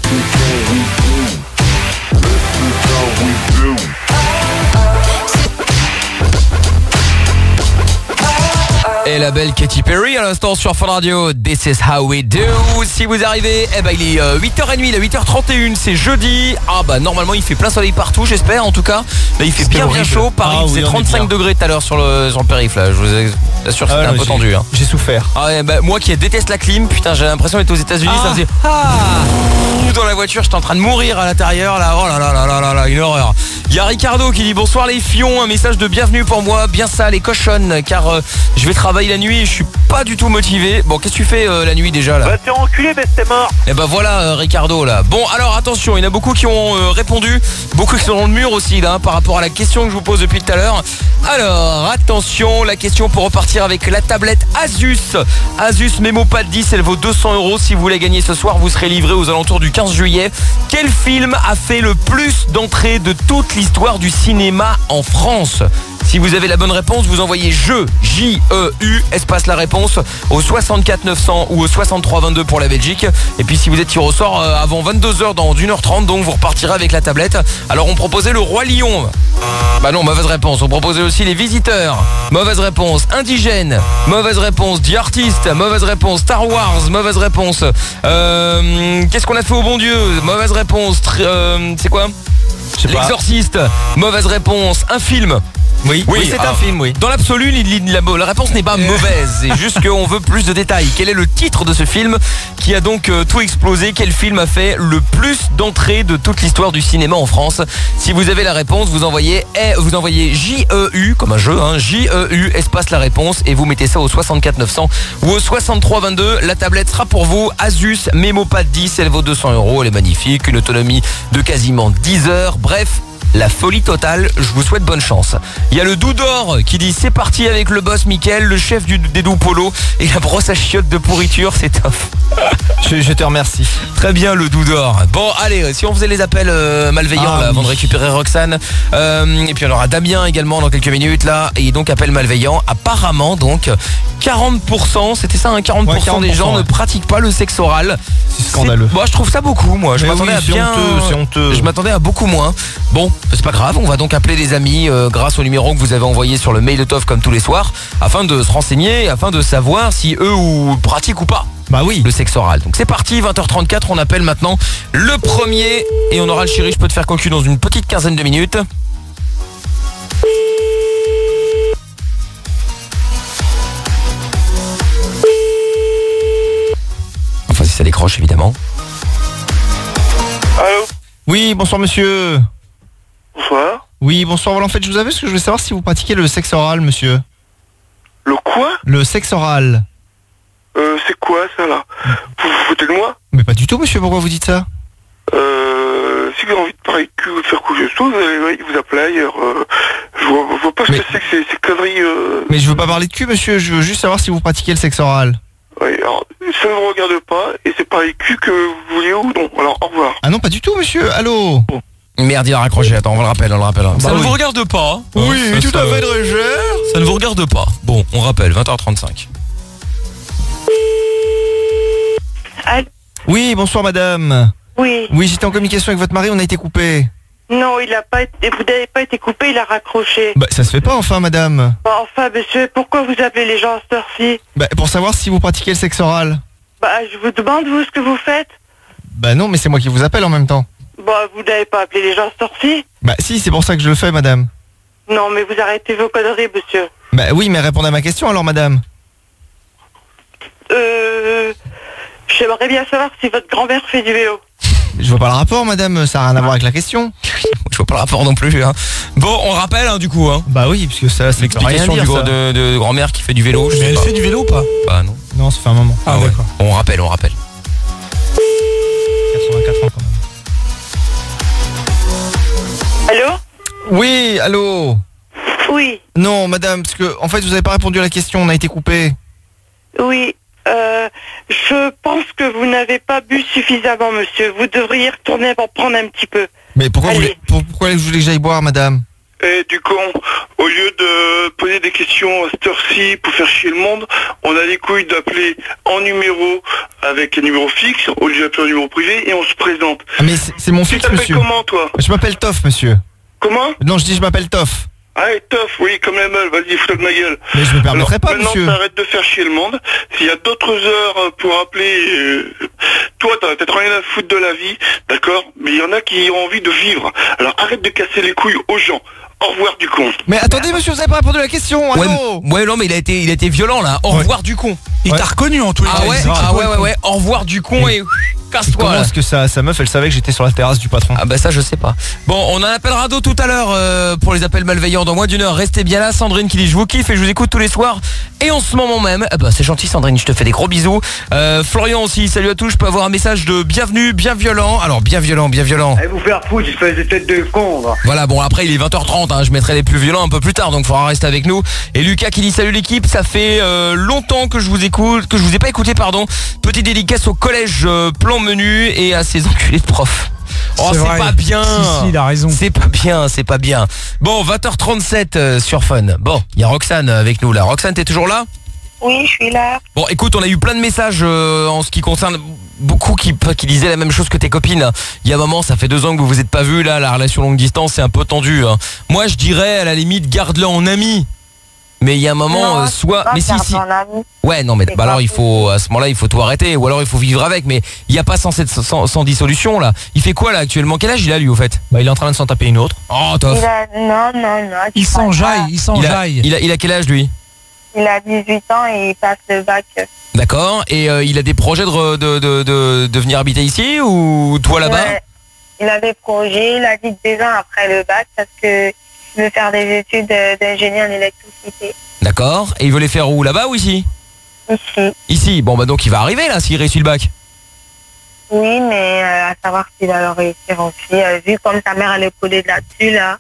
Et la belle Katy Perry à l'instant sur Fun Radio. This is how we do. Si vous arrivez, il est 8h30, il est 8h31, c'est jeudi. Ah bah normalement il fait plein soleil partout, j'espère en tout cas. Là il fait bien chaud. Paris c'est 35 degrés tout à l'heure sur le périph' là. Je vous assure que c'était un peu tendu. Hein. J'ai souffert. Ah ouais, moi qui déteste la clim, putain j'ai l'impression d'être aux États-Unis, ça faisait dans la voiture, j'étais en train de mourir à l'intérieur là. Oh là, une horreur. Il y a Ricardo qui dit bonsoir les fions, un message de bienvenue pour moi, bien sale et cochonne, car je vais travailler la nuit et je suis pas du tout motivé. Bon, qu'est-ce que tu fais la nuit déjà là? Va te faire enculer, t'es mort. Et voilà Ricardo là. Bon alors attention, il y en a beaucoup qui ont répondu, beaucoup qui sont dans le mur aussi là, par rapport à la question que je vous pose depuis tout à l'heure. Alors attention, la question pour repartir avec la tablette Asus Memo Pad 10, elle vaut 200 €. Si vous voulez gagner ce soir, vous serez livré aux alentours du 15 juillet. Quel film a fait le plus d'entrées de toute l'histoire du cinéma en France? Si vous avez la bonne réponse, vous envoyez J-E-U, espace la réponse, au 64 900 ou au 63 22 pour la Belgique. Et puis si vous êtes tiré au sort avant 22h dans 1h30, donc vous repartirez avec la tablette. Alors on proposait le Roi Lion. Bah non, mauvaise réponse. On proposait aussi les Visiteurs. Mauvaise réponse. Indigène. Mauvaise réponse. The Artist. Mauvaise réponse. Star Wars. Mauvaise réponse. Qu'est-ce qu'on a fait au bon Dieu? Mauvaise réponse. C'est quoi? L'Exorciste, mauvaise réponse. Un film. Oui, c'est un film, oui. Dans l'absolu, la réponse n'est pas mauvaise. C'est juste qu'on veut plus de détails. Quel est le titre de ce film qui a donc tout explosé? Quel film a fait le plus d'entrées de toute l'histoire du cinéma en France? Si vous avez la réponse, vous envoyez JEU, comme un jeu, hein, JEU, espace la réponse, et vous mettez ça au 64 900 ou au 63 22. La tablette sera pour vous. Asus MemoPad 10, elle vaut 200 €. Elle est magnifique. Une autonomie de quasiment 10 heures. Bref, la folie totale, je vous souhaite bonne chance. Il y a le Doudor qui dit c'est parti avec le boss Mickaël, le chef des doux Polo et la brosse à chiottes de pourriture, c'est top. Je te remercie. Très bien le Doudor. Bon allez, si on faisait les appels malveillants là, avant de récupérer Roxane, et puis on aura Damien également dans quelques minutes là, et donc appel malveillant. Apparemment donc 40%, c'était ça, hein, 40% des gens ne pratiquent pas le sexe oral. C'est scandaleux. Moi je trouve ça beaucoup, moi. Je m'attendais à bien. C'est honteux. Je m'attendais à beaucoup moins. Bon, c'est pas grave, on va donc appeler les amis grâce au numéro que vous avez envoyé sur le mail de Toff comme tous les soirs, afin de se renseigner, afin de savoir si eux pratiquent ou pas. Bah oui. Le sexe oral. Donc c'est parti, 20h34, on appelle maintenant le premier et on aura le chéri, je peux te faire cocu dans une petite quinzaine de minutes. Enfin si ça décroche évidemment. Allô? Oui, bonsoir monsieur. Bonsoir. Oui, bonsoir. Voilà, en fait, je vous avais parce que je voulais savoir si vous pratiquez le sexe oral, monsieur. Le quoi? Le sexe oral. C'est quoi ça là? Vous vous foutez de moi? Mais pas du tout, monsieur, pourquoi vous dites ça? Si vous avez envie de parler de cul, faire coucher tout, vous appelez ailleurs. Je vois pas ce que c'est que ces conneries. Mais je veux pas parler de cul, monsieur, je veux juste savoir si vous pratiquez le sexe oral. Oui, alors, ça ne vous regarde pas, et c'est parler de cul que vous voulez ou non. Alors, au revoir. Ah non, pas du tout, monsieur, allô? Merde, il a raccroché, attends, on le rappelle. Ça ne vous regarde pas. Oui, tout à fait, Dréger. Ça ne vous regarde pas. Bon, on rappelle, 20h35. Allô? Oui, bonsoir madame. Oui. Oui, j'étais en communication avec votre mari, on a été coupé. Non, vous n'avez pas été coupé, il a raccroché. Bah ça se fait pas enfin madame. Bah, enfin monsieur, pourquoi vous appelez les gens à cette heure-ci? Bah pour savoir si vous pratiquez le sexe oral. Bah je vous demande vous ce que vous faites. Bah non, mais c'est moi qui vous appelle en même temps. Bah vous n'avez pas appelé les gens à cette heure-ci? Bah si, c'est pour ça que je le fais madame. Non mais vous arrêtez vos conneries monsieur. Bah oui, mais répondez à ma question alors madame. J'aimerais bien savoir si votre grand-mère fait du vélo. Je vois pas le rapport madame, ça n'a rien à voir avec la question. Je vois pas le rapport non plus hein. Bon, on rappelle hein, du coup hein. Bah oui, puisque ça c'est l'explication de grand-mère qui fait du vélo. Mais elle fait du vélo ou pas? Bah non. Non, ça fait un moment. Ah ouais. D'accord. On rappelle. 84 ans quand même. Allô? Oui, allô? Oui. Non, madame, parce que en fait vous avez pas répondu à la question, on a été coupé. Oui. Je pense que vous n'avez pas bu suffisamment, monsieur. Vous devriez retourner pour prendre un petit peu. Mais pourquoi vous voulez que j'aille boire, madame? Et du con, au lieu de poser des questions à cette heure-ci pour faire chier le monde, on a les couilles d'appeler en numéro avec un numéro fixe, au lieu d'appeler un numéro privé, et on se présente. Ah mais c'est mon fixe, monsieur. Tu t'appelles comment, toi? Je m'appelle Toff, monsieur. Comment? Non, je dis je m'appelle Toff. Ah, Toff, oui, comme la meule, vas-y, fous-toi de ma gueule. Mais je me permettrai pas, monsieur. Maintenant, t'arrêtes de faire chier le monde. S'il y a d'autres heures pour appeler, toi, t'as peut-être rien à foutre de la vie, d'accord? Mais il y en a qui ont envie de vivre. Alors arrête de casser les couilles aux gens. Au revoir du con. Mais attendez monsieur, vous avez pas répondu à la question. Allô? Ouais, non mais il a été violent là. Au revoir du con. Il t'a reconnu en tous les cas. Ouais. Au revoir du con et casse-toi. Comment est-ce que sa meuf elle savait que j'étais sur la terrasse du patron? Ah bah ça je sais pas. Bon, on en appellera d'autres tout à l'heure pour les appels malveillants dans moins d'une heure. Restez bien là. Sandrine qui dit je vous kiffe et je vous écoute tous les soirs. Et en ce moment même, bah c'est gentil Sandrine, je te fais des gros bisous. Florian aussi, salut à tous. Je peux avoir un message de bienvenue, bien violent. Alors bien violent. Allez vous faire foutre, espèce de tête de con. Voilà, bon après il est 20h30 hein, je mettrai les plus violents un peu plus tard, donc faudra rester avec nous. Et Lucas qui dit salut l'équipe, ça fait longtemps que je vous écoute, que je vous ai pas écouté pardon. Petite dédicace au collège plan menu et à ces enculés de profs. Oh c'est pas bien. Si, il a raison. C'est pas bien. Bon 20h37 sur Fun. Bon, il y a Roxane avec nous là. Roxane, t'es toujours là? Oui, je suis là. Bon écoute, on a eu plein de messages en ce qui concerne beaucoup qui disaient la même chose que tes copines. Il y a un moment, ça fait 2 ans que vous vous êtes pas vus là, la relation longue distance c'est un peu tendu hein. Moi je dirais à la limite garde-le en ami. Mais il y a un moment, soit... Mais si. Ouais, non, mais bah alors il faut, à ce moment-là, il faut tout arrêter. Ou alors il faut vivre avec. Mais il n'y a pas sans dissolution, là. Il fait quoi, là, actuellement? Quel âge il a, lui, au fait? Bah, il est en train de s'en taper une autre. Oh, tof. Non. Il s'enjaille. Il a quel âge, lui? Il a 18 ans et il passe le bac. D'accord. Et il a des projets de venir habiter ici ou toi là-bas? Il a des projets. Il a dit 2 ans après le bac parce que il veut faire des études d'ingénieur en électricité. D'accord. Et il veut les faire où? Là-bas ou ici? Ici. Ici. Bon, bah donc il va arriver là s'il réussit le bac. Oui, mais à savoir s'il va le réussir aussi. Vu comme sa mère elle est collée là-dessus là.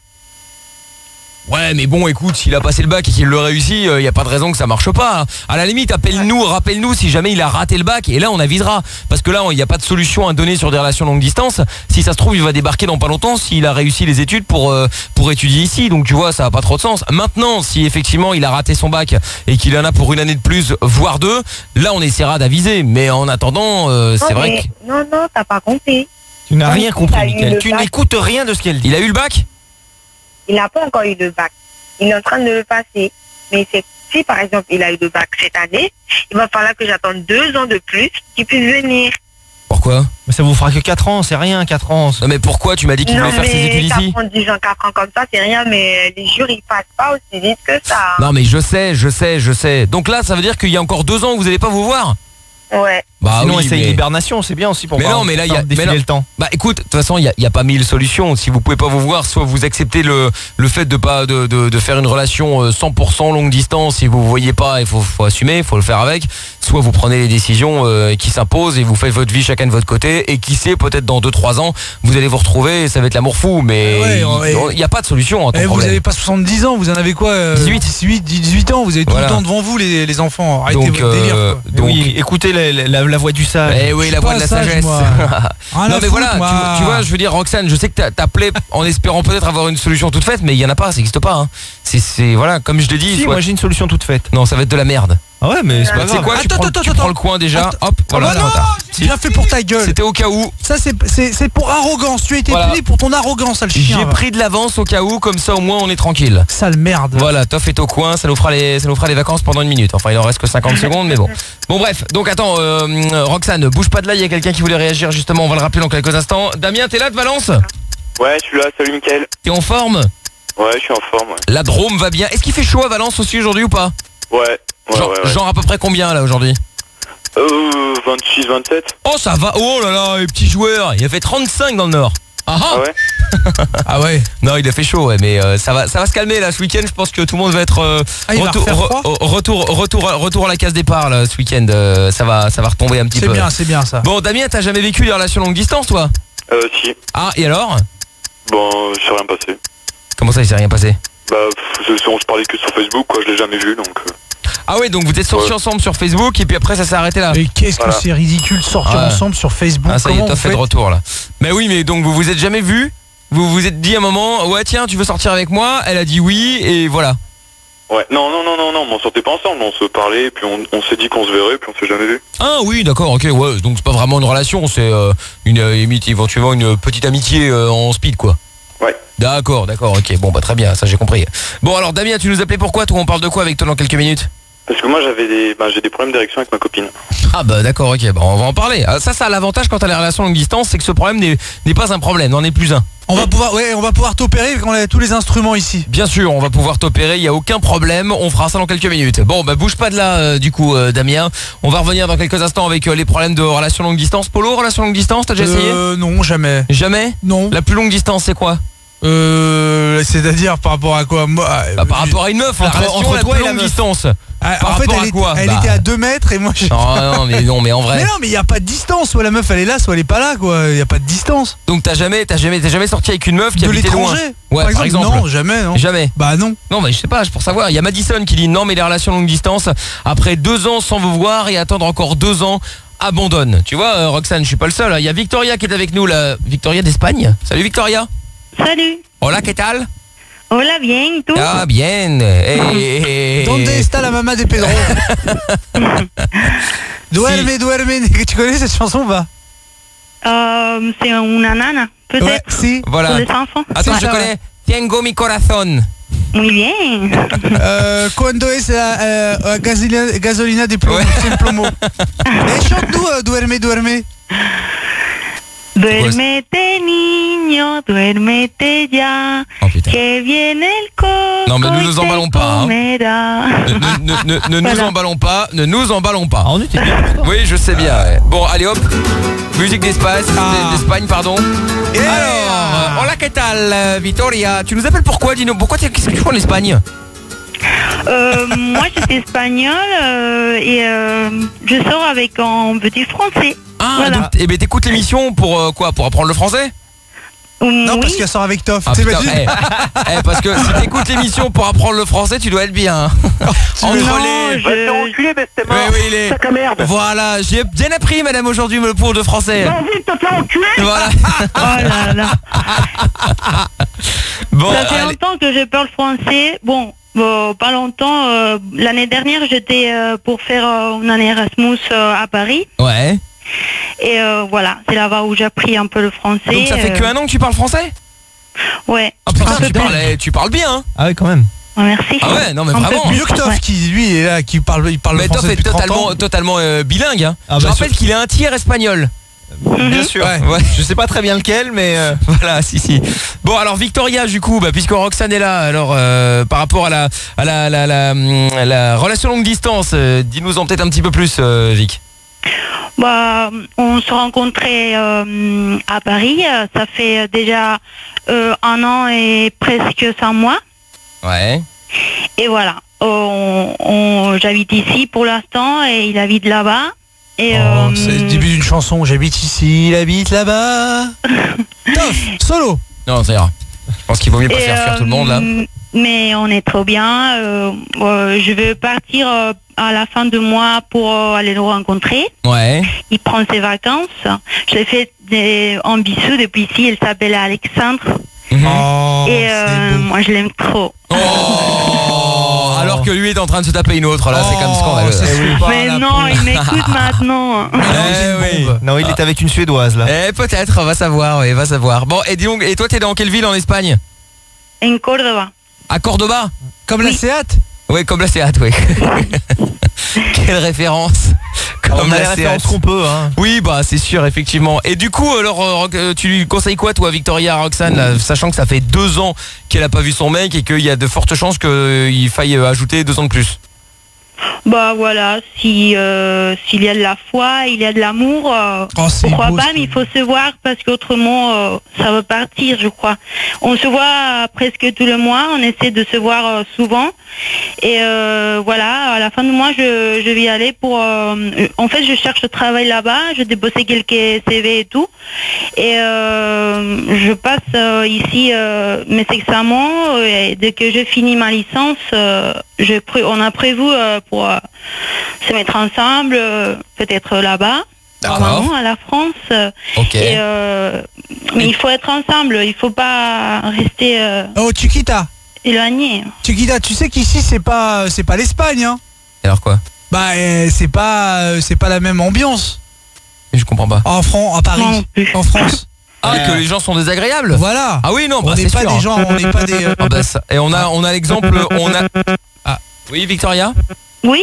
Ouais, mais bon, écoute, s'il a passé le bac et qu'il le réussit, il n'y a pas de raison que ça marche pas. À la limite, appelle-nous, rappelle-nous si jamais il a raté le bac, et là on avisera. Parce que là, il n'y a pas de solution à donner sur des relations longue distance. Si ça se trouve, il va débarquer dans pas longtemps s'il a réussi les études pour étudier ici. Donc tu vois, ça n'a pas trop de sens. Maintenant, si effectivement il a raté son bac et qu'il en a pour 1 année de plus, voire 2, là on essaiera d'aviser. Mais en attendant, c'est vrai que... Non, t'as pas compris. Tu n'as rien compris, Mickaël. Tu n'écoutes rien de ce qu'elle dit. Il a eu le bac? Il n'a pas encore eu le bac. Il est en train de le passer. Mais si par exemple il a eu le bac cette année, il va falloir que j'attende 2 ans de plus qu'il puisse venir. Pourquoi? Mais ça vous fera que 4 ans, c'est rien, 4 ans. Non mais pourquoi tu m'as dit qu'il voulait faire ses études ici? 10 ans, 4 ans comme ça, c'est rien, mais les jours ils passent pas aussi vite que ça. Non mais je sais. Donc là, ça veut dire qu'il y a encore 2 ans où vous n'allez pas vous voir? Ouais. Bah sinon, oui, essaye l'hibernation, c'est bien aussi pour mais non, mais là, il y a défiler le temps. Bah écoute, de toute façon, il y a pas 1000 solutions. Si vous pouvez pas vous voir, soit vous acceptez le fait de faire une relation 100% longue distance. Si vous voyez pas, il faut assumer, il faut le faire avec. Soit vous prenez les décisions qui s'imposent et vous faites votre vie chacun de votre côté. Et qui sait, peut-être dans 2-3 ans, vous allez vous retrouver et ça va être l'amour fou. Mais il y a pas de solution. Hein, vous n'avez pas 70 ans, vous en avez quoi? 18 ans, vous avez tout le temps devant vous, les enfants. Arrêtez votre délire. Quoi. Donc oui, écoutez la voix du sage. Eh oui, la voix de la sagesse. Non mais voilà, tu vois, je veux dire, Roxane, je sais que t'as appelé en espérant peut-être avoir une solution toute faite, mais il y en a pas, ça n'existe pas. Hein. C'est voilà, comme je l'ai dit. Si, moi j'ai une solution toute faite. Non, ça va être de la merde. Ah ouais, mais c'est pas grave. C'est quoi? Tu prends le coin déjà. Hop, voilà. Non, c'est bien fait pour ta gueule. C'était au cas où. Ça c'est pour arrogance. Tu as été puni pour ton arrogance, sale chien. J'ai pris de l'avance au cas où, comme ça au moins on est tranquille. Sale merde. Voilà, Toff est au coin, ça nous fera les vacances pendant 1 minute. Enfin, il en reste que 50 secondes, mais bon. Bon bref, donc attends, Roxane, bouge pas de là, il y a quelqu'un qui voulait réagir justement, on va le rappeler dans quelques instants. Damien, t'es là de Valence? Ouais, je suis là, salut Mickaël. T'es en forme? Ouais, je suis en forme, ouais. La Drôme va bien. Est-ce qu'il fait chaud à Valence aussi aujourd'hui ou pas? Ouais. Genre à peu près combien là aujourd'hui? 26, 27. Oh ça va, oh là là, les petits joueurs. Il a fait 35 dans le nord. Ah ouais. Ah ouais. Non, il a fait chaud, ouais, mais ça va se calmer là ce week-end. Je pense que tout le monde va être retour à la case départ là ce week-end. Ça va retomber un petit peu. C'est bien ça. Bon, Damien, t'as jamais vécu des relations longue distance toi? Si. Ah, et alors? Bon, il s'est rien passé. Comment ça, il s'est rien passé? Bah, on se parlait que sur Facebook, quoi. Je l'ai jamais vu, donc. Ah ouais, donc vous êtes sortis ensemble sur Facebook et puis après ça s'est arrêté là. Mais qu'est-ce que c'est ridicule de sortir ensemble sur Facebook. Ah ça y est, t'as fait de retour là. Mais oui, mais donc vous vous êtes jamais vus? Vous vous êtes dit à un moment, ouais tiens, tu veux sortir avec moi? Elle a dit oui et voilà. Ouais, non, on sortait pas ensemble, on se parlait, puis on s'est dit qu'on se verrait, puis on s'est jamais vu. Ah oui, d'accord, ok, ouais, donc c'est pas vraiment une relation, c'est éventuellement une petite amitié en speed quoi. Ouais. D'accord, ok, bon bah très bien, ça j'ai compris. Bon alors Damien, tu nous appelais pourquoi? Toi on parle de quoi avec toi dans quelques minutes? Parce que moi j'ai des problèmes d'érection avec ma copine. Ah bah d'accord, ok, bah on va en parler. Ça a l'avantage quand t'as les relations longue distance, c'est que ce problème n'est pas un problème, n'en est plus un. On va pouvoir t'opérer quand on a tous les instruments ici. Bien sûr, on va pouvoir t'opérer, il n'y a aucun problème, on fera ça dans quelques minutes. Bon bah bouge pas de là du coup Damien. On va revenir dans quelques instants avec les problèmes de relations longue distance. Polo, relation longue distance, t'as déjà essayé? Non, jamais. Jamais? Non. La plus longue distance c'est quoi? C'est-à-dire par rapport à quoi? Moi, par rapport à une meuf, entre toi et la longue distance. En fait, elle était à 2 mètres et moi non mais en vrai. Mais non, mais il y a pas de distance. Soit la meuf elle est là, soit elle est pas là quoi. Il y a pas de distance. Donc t'as jamais sorti avec une meuf qui habitait loin? Ouais, par exemple. Non, jamais, non. Jamais. Bah non. Non, mais je sais pas, pour savoir. Il y a Madison qui dit non, mais les relations longue distance après 2 ans sans vous voir et attendre encore 2 ans. Abandonne. Tu vois, Roxane, je suis pas le seul. Il y a Victoria qui est avec nous, là. Victoria d'Espagne. Salut Victoria. Salut. Hola, ¿qué tal? Hola, bien, ¿tú? Ah, bien. ¿Dónde está la mamá de Pedro? Duerme. Tu connais cette chanson ou pas? C'est une nana, peut-être. Ouais, si. Voilà. Pour les enfants. Attends, je connais. Tengo mi corazón. Muy bien. Cuando es la gasolina de plomo, sin plomo. Chante-nous, duerme. Duérmete, niño, duérmete ya. Que viene el coco. Non, mais nous nous emballons pas. Ne nous emballons pas. Oui, je sais bien. Ouais. Bon, allez hop. Musique d'Espagne, pardon. Alors, hola, ¿qué tal, Victoria? Tu nous appelles pourquoi? Dis-nous, qu'est-ce que tu fais en Espagne? Moi, je suis espagnole et je sors avec un petit français. Ah, voilà. donc, t'écoutes l'émission pour quoi? Pour apprendre le français? Non, oui. parce qu'elle sort avec Toff. Parce que si t'écoutes l'émission pour apprendre le français, tu dois être bien. Entre les... T'es enculé, mais c'était mort. Oui, il est... Sac à merde. Voilà, j'ai bien appris, madame, aujourd'hui, le cours de français. J'ai envie de te faire enculer. Voilà. Oh là là. Bon, ça fait longtemps que je parle français. Bon, pas longtemps. L'année dernière, j'étais pour faire une année Erasmus à Paris. Ouais. Et voilà, c'est là-bas où j'ai appris un peu le français. Donc ça fait qu'un an que tu parles français? Ouais. Ah putain, tu parles bien, hein? Ah ouais, quand même. Merci. Ah ouais, non mais vraiment. Mieux que Toff, qui lui est là, qui parle le français depuis 30 ans. totalement bilingue, hein. Ah, je rappelle qu'il est un tiers espagnol. Bien sûr. Ouais. Je sais pas très bien lequel, mais voilà, si. Bon, alors Victoria, du coup, puisque Roxane est là, alors par rapport à la relation longue distance, dis-nous en peut-être un petit peu plus, Vic. On se rencontrait à Paris. Ça fait déjà 1 an et presque 5 mois. Ouais. Et voilà. J'habite ici pour l'instant et il habite là-bas. Et c'est le début d'une chanson. J'habite ici, il habite là-bas. Toff, solo. Non, ça ira. Je pense qu'il vaut mieux pas faire fuir tout le monde là. Mais on est trop bien. Je vais partir à la fin de mois pour aller le rencontrer. Ouais. Il prend ses vacances. Je l'ai fait en bisou depuis ici. Il s'appelle Alexandre. Oh, et moi je l'aime trop. Oh, alors que lui est en train de se taper une autre là, c'est quand même scandaleux. Mais non, il m'écoute maintenant. Oui. Non, il est avec une Suédoise là. Peut-être, va savoir, va savoir. Bon, et dis donc, et toi t'es dans quelle ville en Espagne? En Cordoba. À Cordoba? Comme la Seat? Oui, comme la Seat, oui. Quelle référence. Comme la référence qu'on peut, hein. Oui, c'est sûr, effectivement. Et du coup, alors, tu lui conseilles quoi, toi, Victoria, Roxane, là, sachant que ça fait 2 ans qu'elle a pas vu son mec et qu'il y a de fortes chances qu'il faille ajouter 2 ans de plus? Voilà, s'il y a de la foi, il y a de l'amour, pourquoi pas, mais il faut se voir parce qu'autrement ça va partir, je crois. On se voit presque tous les mois, on essaie de se voir souvent et voilà, à la fin du mois je vais y aller pour en fait je cherche travail là-bas, je débossais quelques CV et tout et je passe ici mes examens et dès que je finis ma licence on a prévu pour se mettre ensemble, peut-être là-bas, à la France. Okay. Mais il faut être ensemble, il faut pas rester Chiquita. éloigné. Chiquita, tu sais qu'ici c'est pas l'Espagne, hein. Alors quoi? C'est pas la même ambiance. Je comprends pas. À Paris, en France. Ah, que les gens sont désagréables. Voilà. Ah oui, non, on n'est pas sûr. des gens, on n'est pas des. Et on a l'exemple, Oui, Victoria? Oui.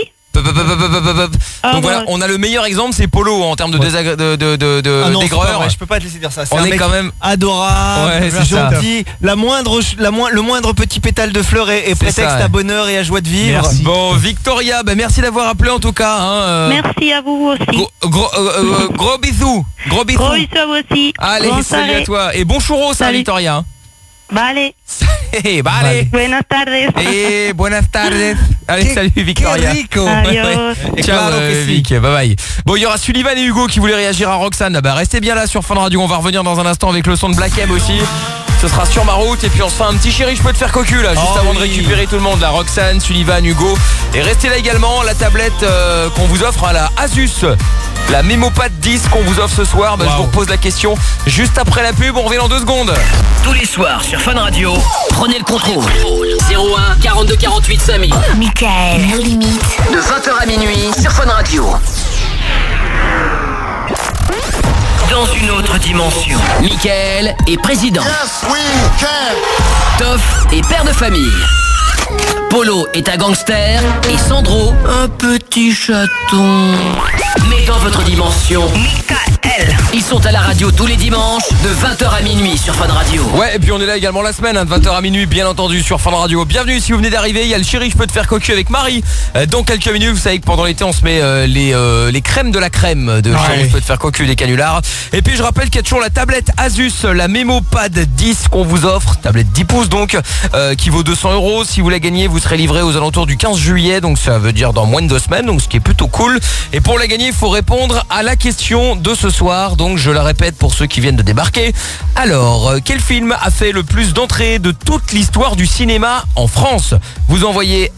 Donc voilà, on a le meilleur exemple, c'est Polo en termes de d'aigreur. Je peux pas te laisser dire ça. On est quand même adorable, gentil. Le moindre petit pétale de fleur est prétexte à bonheur et à joie de vivre. Merci. Bon, Victoria, merci d'avoir appelé en tout cas. Merci à vous aussi. Gros bisous. Gros bisous. Gros bisous à vous aussi. Allez, salut à toi. Et bon churros, ça, Victoria. Vale. Vale. Buenas tardes. Buenas tardes. Allez, salut Victoria. Adios. Ciao Vic, bye bye. Bon, il y aura Sullivan et Hugo qui voulaient réagir à Roxane. Restez bien là sur Fun Radio. On va revenir dans un instant avec le son de Black M aussi. Ce sera sur ma route et puis on se fait un petit chéri, je peux te faire cocu là, juste avant de récupérer tout le monde, la Roxane, Sullivan, Hugo. Et restez là également, la tablette qu'on vous offre, la Asus, la Memopad 10 qu'on vous offre ce soir. Je vous repose la question juste après la pub, on revient dans 2 secondes. Tous les soirs sur Fun Radio, prenez le contrôle. 01 42 48 5000. Mickaël, nos limites. De 20h à minuit sur Fun Radio. Dans une autre dimension. Mickaël est président. Yes, we can. Toff est père de famille. Polo est un gangster et Sandro, un petit chaton. Mais dans votre dimension, Michael. Ils sont à la radio tous les dimanches de 20h à minuit sur Fun Radio. Ouais, et puis on est là également la semaine, de 20h à minuit, bien entendu, sur Fun Radio. Bienvenue si vous venez d'arriver, il y a le Chéri, je peux te faire cocu avec Marie. Dans quelques minutes, vous savez que pendant l'été, on se met les crèmes de la crème de Chéri, je peux te faire cocu des canulars. Et puis je rappelle qu'il y a toujours la tablette Asus, la MemoPad 10 qu'on vous offre, tablette 10 pouces donc, qui vaut 200 €. Si vous la gagnez, vous serez livré aux alentours du 15 juillet, donc ça veut dire dans moins de 2 semaines, donc ce qui est plutôt cool. Et pour la gagner, il faut répondre à la question de ce soir, donc je la répète pour ceux qui viennent de débarquer. Alors, quel film a fait le plus d'entrées de toute l'histoire du cinéma en France? Vous envoyez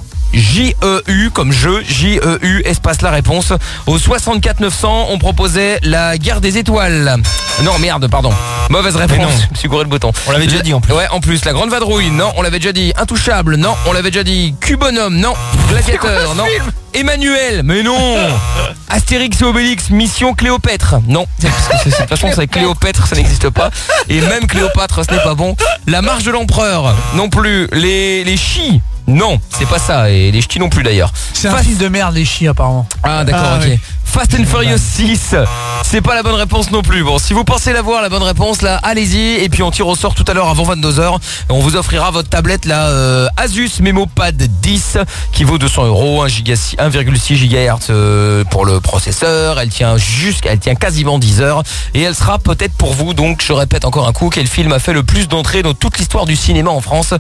JEU comme jeu, JEU, espace la réponse. Au 64 900, on proposait La Guerre des Étoiles. Non, merde, pardon. Mauvaise réponse. Je me suis gouré le bouton. On l'avait déjà dit en plus. Ouais, en plus. La Grande Vadrouille, non. On l'avait déjà dit. Intouchable, non. On l'avait déjà dit. Cubonhomme, non. Gladiateur, non. Emmanuel, mais non. Astérix et Obélix, Mission Cléopâtre, non. Parce que de toute façon, c'est Cléopâtre, ça n'existe pas. Et même Cléopâtre, ce n'est pas bon. La Marche de l'Empereur, non plus. Les Chis, non, c'est pas ça. Et les Ch'tis non plus d'ailleurs. C'est un film de merde, les Chis apparemment. Ah d'accord, ok. Oui. Fast and Furious 6, c'est pas la bonne réponse non plus. Bon, si vous pensez l'avoir, la bonne réponse là, allez-y. Et puis on tire au sort tout à l'heure avant 22h. On vous offrira votre tablette là, Asus MemoPad 10 qui vaut 200 €, 1,6 GHz pour le processeur. Elle tient quasiment 10 heures et elle sera peut-être pour vous. Donc je répète encore un coup, quel film a fait le plus d'entrées dans toute l'histoire du cinéma en France?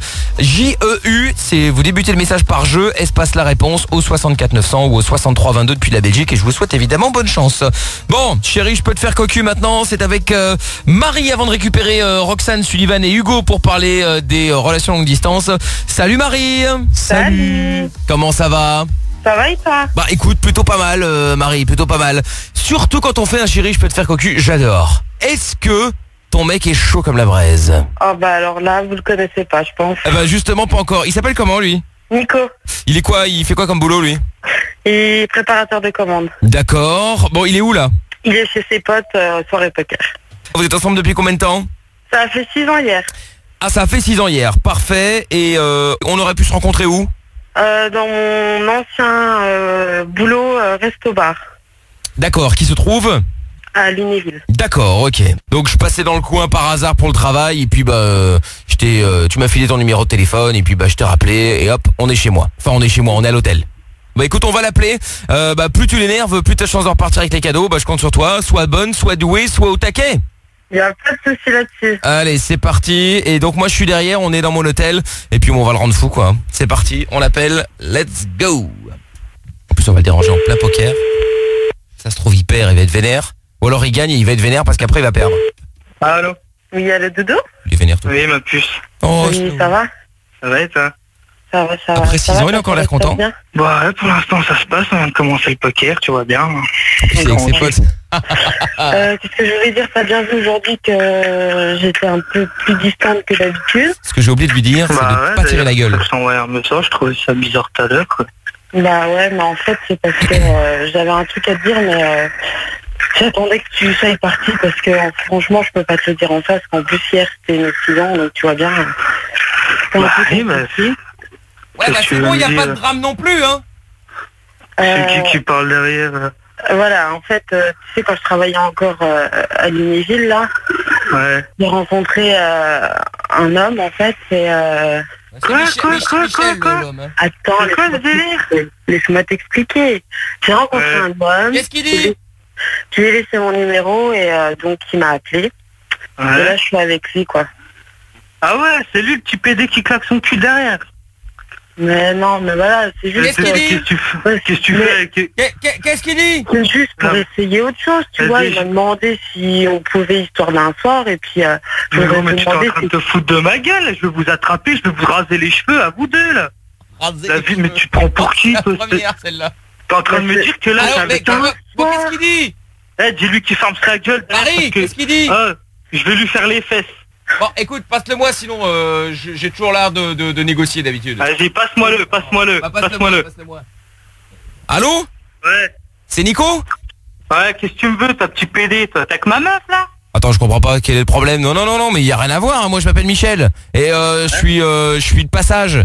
JEU, c'est vous débutez le message par jeu, espace la réponse au 64 900 ou au 63 22 depuis la Belgique et je vous souhaite évidemment bonne chance. Bon, Chéri, je peux te faire cocu maintenant. C'est avec Marie avant de récupérer Roxane, Sullivan et Hugo pour parler des relations longue distance. Salut Marie. Salut. Comment ça va? Ça va et toi? Bah écoute, plutôt pas mal Marie, plutôt pas mal. Surtout quand on fait un Chéri, je peux te faire cocu, j'adore. Est-ce que ton mec est chaud comme la braise? Oh bah alors là, vous le connaissez pas, je pense. Eh bah justement pas encore. Il s'appelle comment lui? Nico. Il est quoi? Il fait quoi comme boulot lui? Il est préparateur de commandes. D'accord. Bon, il est où là? Il est chez ses potes, soirée poker. Vous êtes ensemble depuis combien de temps? Ça a fait 6 ans hier. Ah, ça a fait 6 ans hier, parfait. Et on aurait pu se rencontrer où? Dans mon ancien boulot resto-bar. D'accord, qui se trouve? À Lunéville. D'accord, ok. Donc je passais dans le coin par hasard pour le travail et puis tu m'as filé ton numéro de téléphone et puis je t'ai rappelé et hop, on est chez moi. Enfin on est à l'hôtel. Bah écoute, on va l'appeler. Plus tu l'énerves, plus t'as de chance de repartir avec les cadeaux. Je compte sur toi, soit bonne, soit douée, soit au taquet. Il n'y a pas de souci là-dessus. Allez, c'est parti. Et donc moi je suis derrière, on est dans mon hôtel et puis on va le rendre fou quoi. C'est parti, on l'appelle. Let's go. En plus on va le déranger en plein poker. Ça se trouve il perd, il va être vénère. Ou alors il gagne et il va être vénère parce qu'après il va perdre. Allô? Oui, allô Doudou? Il est vénère tout. Oui, ma puce. Oh, oui, ça va? Ça va et toi? Ça va. Après 6 ans, il a encore l'air content. Bah ouais, pour l'instant ça se passe, on vient de commencer le poker, tu vois bien. C'est avec ses potes. Qu'est-ce que je voulais dire? T'as bien vu aujourd'hui que j'étais un peu plus distante que d'habitude. Ce que j'ai oublié de lui dire, c'est de pas tirer la gueule. Je t'envoie un message, je trouvais ça bizarre tout à l'heure quoi. Bah ouais, mais en fait c'est parce que j'avais un truc à te dire, mais j'attendais que tu sois parti parce que franchement je peux pas te le dire en face. En plus hier c'était une accident, donc tu vois bien. Oui, bah si. Ouais, c'est bon, il n'y a pas de drame non plus, hein. C'est qui parle derrière Voilà, en fait, tu sais, quand je travaillais encore à Lunéville, là, ouais. J'ai rencontré un homme, en fait, c'est... Quoi Attends, laisse-moi t'expliquer. J'ai rencontré un homme. Qu'est-ce qu'il dit? Je lui ai laissé mon numéro et donc il m'a appelé. Ouais. Et là, je suis avec lui, quoi. Ah ouais, c'est lui le petit PD qui claque son cul derrière. Mais non, mais voilà, c'est juste... Qu'est-ce qu'il dit? Qu'est-ce que tu fais? Qu'est-ce qu'il dit? C'est juste pour essayer autre chose, tu vois. Il m'a demandé si on pouvait, histoire d'un soir, et puis... mais gros, mais tu es en train de te foutre de ma gueule. Je vais vous attraper, je vais vous raser les cheveux à vous deux, là. Mais tu te prends pour qui, toi? Celle-là. T'es en train de me dire que là, avec un... Qu'est-ce qu'il dit? Dis-lui qu'il ferme sa gueule. Marie, qu'est-ce qu'il dit? Je vais lui faire les fesses. Bon, écoute, passe-le-moi, sinon j'ai toujours l'air de négocier d'habitude. Vas-y, passe-moi-le. Passe-le-moi. Allô? Ouais. C'est Nico? Ouais, qu'est-ce que tu me veux, ta petit PD, toi? T'as que ma meuf, là? Attends, je comprends pas quel est le problème. Non, mais il y a rien à voir, hein. Moi je m'appelle Michel. Et je suis de passage.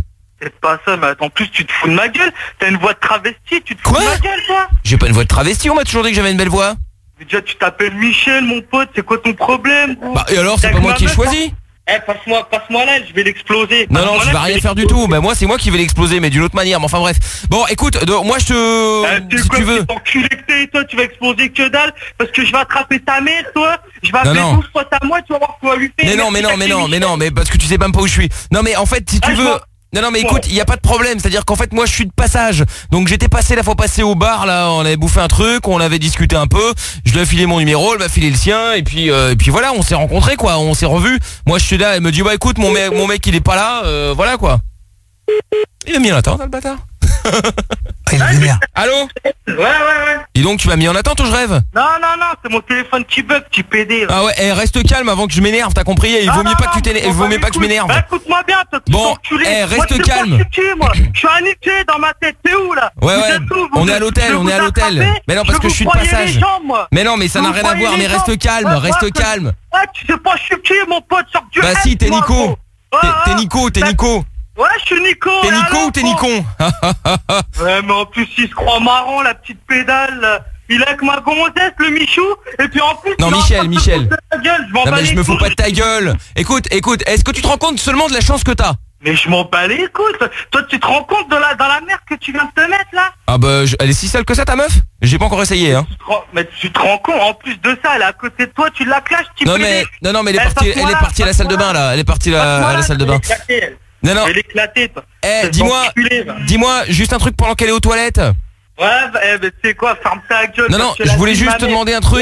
C'est pas ça, mais en plus tu te fous de ma gueule. T'as une voix de travesti, tu te fous de ma gueule, toi. J'ai pas une voix de travesti, on m'a toujours dit que j'avais une belle voix. Mais déjà, tu t'appelles Michel, mon pote, c'est quoi ton problème? Bah, et alors, c'est pas moi qui ai choisi? Passe-moi là, je vais l'exploser. Non, tu vas rien faire du tout. Bah, moi, c'est moi qui vais l'exploser, mais d'une autre manière. Mais enfin, bref. Bon, écoute, moi, je te... si tu veux... Toi, tu vas exploser que dalle, parce que je vais attraper ta mère, toi. Je vais appeler 12 potes à moi, tu vas voir quoi lui faire. Mais non, mais parce que tu sais même pas où je suis. Non, mais en fait, si tu veux... Non, mais écoute, il y a pas de problème. C'est-à-dire qu'en fait, moi, je suis de passage. Donc, j'étais passé la fois passée au bar, là. On avait bouffé un truc, on avait discuté un peu. Je lui ai filé mon numéro, elle m'a filé le sien. Et puis voilà, on s'est rencontrés, quoi. On s'est revus. Moi, je suis là, elle me dit, bah, écoute, mon mec, il est pas là. Voilà, quoi. Il a mis en attente, le bâtard. Il est vénère. Allô? Ouais. Et donc, tu m'as mis en attente ou je rêve? Non, c'est mon téléphone qui bug, petit PD. Ah ouais, reste calme avant que je m'énerve, t'as compris? Il vaut mieux pas que tu t'énerves, il vaut mieux pas que je m'énerve. Bah, écoute-moi bien, toi, bon, reste calme. Je suis un niqué dans ma tête, t'es où là? Ouais, on est à l'hôtel, Mais non, parce que je suis de passage. Mais non, mais ça n'a rien à voir, mais reste calme. Ouais, tu sais pas, je suis qui, mon pote, sort du... Bah si, t'es Nico. T'es Nico. Ouais, je suis Nico. T'es Nico ou t'es Nicon? Ouais, mais en plus, il se croit marrant, la petite pédale, là. Il a que ma gonzesse, le Michou, et puis en plus... Non, Michel. Non, mais je me fous pas de ta gueule. Écoute, est-ce que tu te rends compte seulement de la chance que t'as? Mais je m'en bats les couilles. Toi, tu te rends compte dans la merde que tu viens de te mettre, là? Ah bah, elle est si sale que ça, ta meuf? J'ai pas encore essayé, hein. Mais tu te rends compte, en plus de ça, elle est à côté de toi, tu la clashes, tu Non, mais elle est partie à la salle de bain, là. Elle est partie à la salle de bain. Non. Elle est éclatée, toi. Dis-moi, juste un truc pendant qu'elle est aux toilettes. Ouais, mais tu sais quoi, ferme ta gueule. Non, je voulais juste te demander un truc.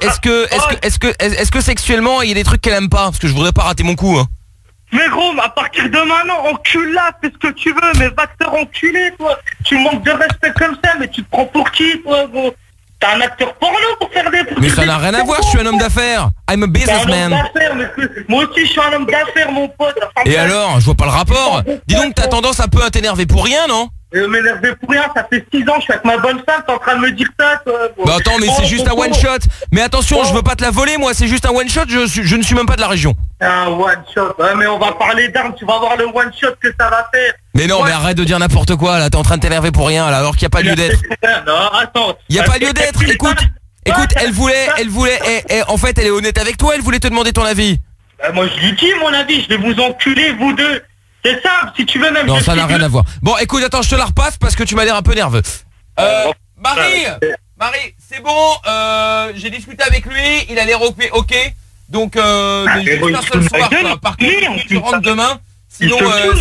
Est-ce que sexuellement, il y a des trucs qu'elle aime pas? Parce que je voudrais pas rater mon coup, hein. Mais gros, à partir de maintenant, encule-la, fais ce que tu veux, mais va te faire enculer, toi. Tu manques de respect comme ça, mais tu te prends pour qui, toi, gros? T'es un acteur porno pour faire des... Mais ça n'a rien à voir, je suis un homme d'affaires. I'm a businessman. Moi aussi, je suis un homme d'affaires, mon pote. Et alors, je vois pas le rapport. Dis donc, t'as tendance un peu à t'énerver pour rien, non? M'énerver pour rien, ça fait 6 ans, je suis avec ma bonne femme, t'es en train de me dire ça, toi. Bah attends, mais c'est juste un one shot. Mais attention, je veux pas te la voler, moi, c'est juste un one shot, je ne suis même pas de la région. Un one shot, ouais, mais on va parler d'armes, tu vas voir le one shot que ça va faire. Mais non, mais arrête de dire n'importe quoi, là, t'es en train de t'énerver pour rien, là, alors qu'il n'y a pas lieu d'être. Non, attends. Il n'y a pas lieu d'être, écoute, elle voulait, en fait, elle est honnête avec toi, elle voulait te demander ton avis. Moi, je lui dis mon avis, je vais vous enculer, vous deux. C'est simple, si tu veux même... Non, ça n'a rien à voir. Bon, écoute, attends, je te la repasse parce que tu m'as l'air un peu nerveux. Marie, c'est bon, j'ai discuté avec lui, il a l'air ok. Donc, juste un seul soir, par contre, tu rentres demain. Sinon,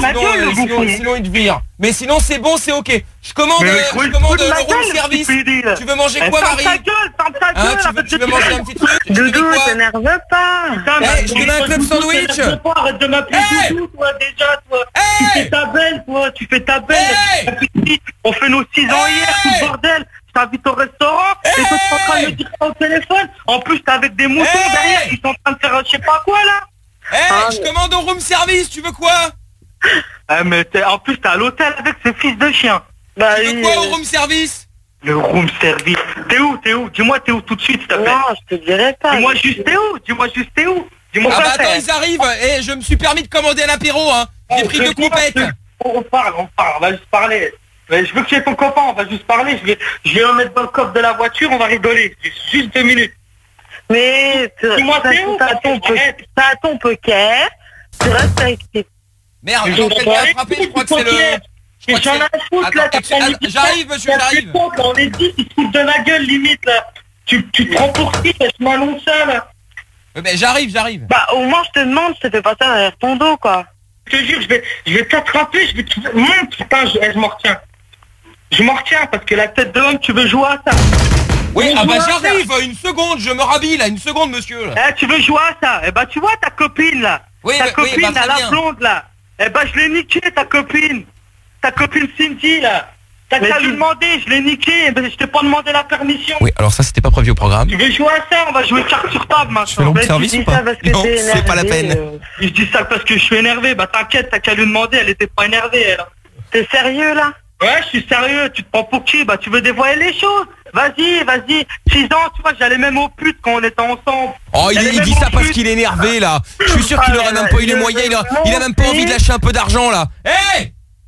il te vire. Mais sinon, c'est bon, c'est ok. Je commande le room service. Tu veux manger quoi, Marie? Tu veux manger un petit truc? Doudou, t'énerve pas. Je te donne un club sandwich. Arrête de m'appeler Doudou, toi, déjà, toi. Tu fais ta belle, toi, On fait nos 6 ans hier, tout le bordel. Je t'invite au restaurant, et toi, tu es en train de me dire ça au téléphone. En plus, t'es avec des moutons derrière, ils sont en train de faire je sais pas quoi, là. Je commande au room service, tu veux quoi? Mais en plus t'es à l'hôtel avec ces fils de chiens. Bah, tu veux quoi au room service? Le room service. T'es où? Dis-moi t'es où tout de suite, s'il te plaît. Non, je te dirai pas. Dis-moi juste t'es où? Dis-moi ah bah attends, ils arrivent. Je me suis permis de commander un apéro, hein. J'ai pris 2 coupettes. On parle, on va juste parler. Mais je veux que tu aies ton copain, on va juste parler. Je vais en mettre dans le coffre de la voiture, on va rigoler. Juste 2 minutes. Mais dis-moi t'es où? T'as ton poker, tu restes avec tes... Merde, quelqu'un a frappé, je crois que c'est le... J'en ai un foutre, là. J'arrive, monsieur, j'arrive. On est 10, ils se foutent de ma gueule, limite, là. Tu te prends pour qui? Je m'annonce ça, là. Mais j'arrive. Bah, au moins, je te demande, je te fais pas ça derrière ton dos, quoi. Je te jure, je vais t'attraper, je vais te... putain, je m'en retiens. Je m'en retiens, parce que la tête de l'homme, tu veux jouer à ça. Oui, j'arrive, une seconde, je me rhabille, là, une seconde, monsieur, là. Tu veux jouer à ça? Bah, tu vois ta copine, là. Oui, ta copine, bah, la blonde, là. Je l'ai niqué, ta copine. Ta copine Cindy, là. T'as qu'à lui demander, je l'ai niqué, je t'ai pas demandé la permission. Oui, alors ça, c'était pas prévu au programme. Tu veux jouer à ça? On va jouer carte sur table, maintenant. Je fais long service ou pas? Non, c'est pas la peine. Je dis ça parce que je suis énervé. Bah, t'inquiète, t'as qu'à lui demander, elle était pas énervée, elle. T'es sérieux, là? Ouais, je suis sérieux, tu te prends pour qui? Bah, tu veux dévoiler les choses? Vas-y. 6 ans, tu vois, j'allais même aux putes quand on était ensemble. Oh, il dit ça parce qu'il est énervé, là. Je suis sûr qu'il aurait même pas eu les moyens, il a même pas envie de lâcher un peu d'argent, là. Hé!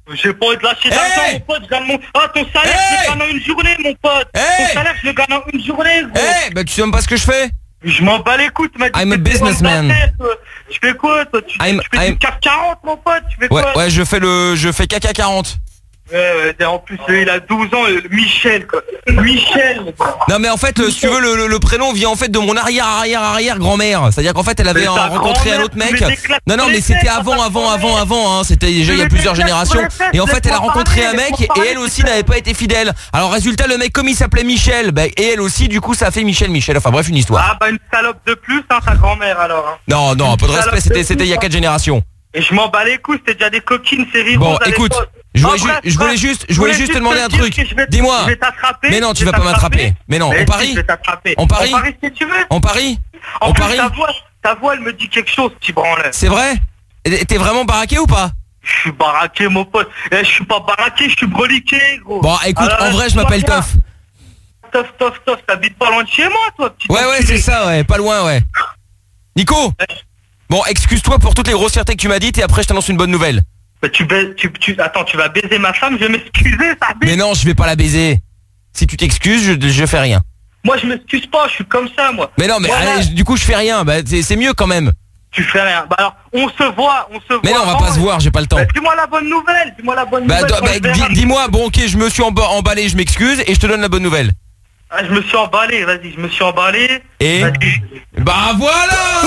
J'ai pas envie de lâcher d'argent, mon pote, je gagne mon... Ah, ton salaire, je le gagne en une journée, mon pote. Ton salaire, je le gagne en une journée, gros. Bah tu sais même pas ce que je fais. Je m'en bats les couilles, mec. I'm a businessman. Tu fais quoi, toi? Tu fais du CAC 40, mon pote? Tu fais quoi? Ouais, je fais caca 40. Ouais, en plus, il a 12 ans, Michel, quoi. Michel. Non, mais en fait, si tu veux, le prénom vient en fait de mon arrière grand-mère. C'est-à-dire qu'en fait, elle avait rencontré un autre mec. Non, mais c'était avant, hein. C'était déjà il y a plusieurs générations. Et en fait, elle a rencontré un mec et elle aussi n'avait pas été fidèle. Alors, résultat, le mec, comme il s'appelait Michel, et elle aussi, du coup, ça a fait Michel. Enfin, bref, une histoire. Ah, bah, une salope de plus, hein, ta grand-mère, alors. Non, un peu de respect, c'était il y a 4 générations. Et je m'en bats les couilles, c'était déjà des coquines, c'est rigolo. Bon, écoute. Je voulais juste te demander un truc. Dis-moi. Je vais t'attraper. Mais non, tu vas pas m'attraper. Mais non, on parie. On parie si tu veux. On parie. En plus, ta voix, elle me dit quelque chose, petit branleur. C'est vrai? T'es vraiment baraqué ou pas? Je suis baraqué, mon pote. Je suis pas baraqué, je suis broliqué, gros. Bon, écoute, en vrai, je m'appelle Toff. Toff, t'habites pas loin de chez moi, toi, petit. Ouais, c'est ça, ouais, pas loin, ouais. Nico. Bon, excuse-toi pour toutes les grossièretés que tu m'as dites et après, je t'annonce une bonne nouvelle. Mais attends, tu vas baiser ma femme, je vais m'excuser, ça. Mais non, je vais pas la baiser. Si tu t'excuses, je fais rien. Moi, je m'excuse pas, je suis comme ça, moi. Mais non, mais allez, du coup, je fais rien. Bah, c'est mieux quand même. Tu fais rien. Bah alors, on se voit. Mais non, on va pas se voir, j'ai pas le temps. Dis-moi la bonne nouvelle. Dis-moi, bon, ok, je me suis emballé, je m'excuse et je te donne la bonne nouvelle. Ah, je me suis emballé, vas-y, je me suis emballé. Et bah voilà.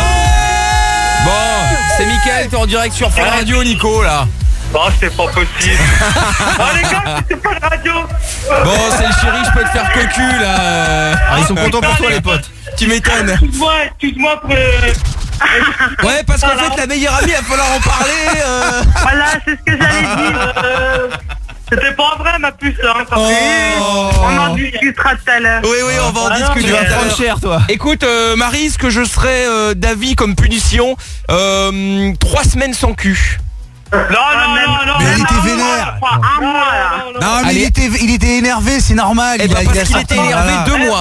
Bon, c'est Mickaël, t'es en direct sur Fun Radio, Nico, là. Bon, c'est pas possible. Oh les gars, c'est pas la radio. Bon, c'est le chéri, je peux te faire cocu, là. Ils sont contents pour toi, les potes. Tu m'étonnes. Excuse-moi pour... Ouais, parce qu'en fait, la meilleure amie, il va falloir en parler. Voilà, c'est ce que j'allais dire. C'était pas vrai, ma puce, hein. On en discutera tout à l'heure. Oui, on va en discuter. Tu vas prendre cher, toi. Écoute, Marie, ce que je serais d'avis comme punition, 3 semaines sans cul. Non. Mais il était vénère. Non, mais il était énervé, c'est normal. Eh ben parce qu'il était énervé 2 mois.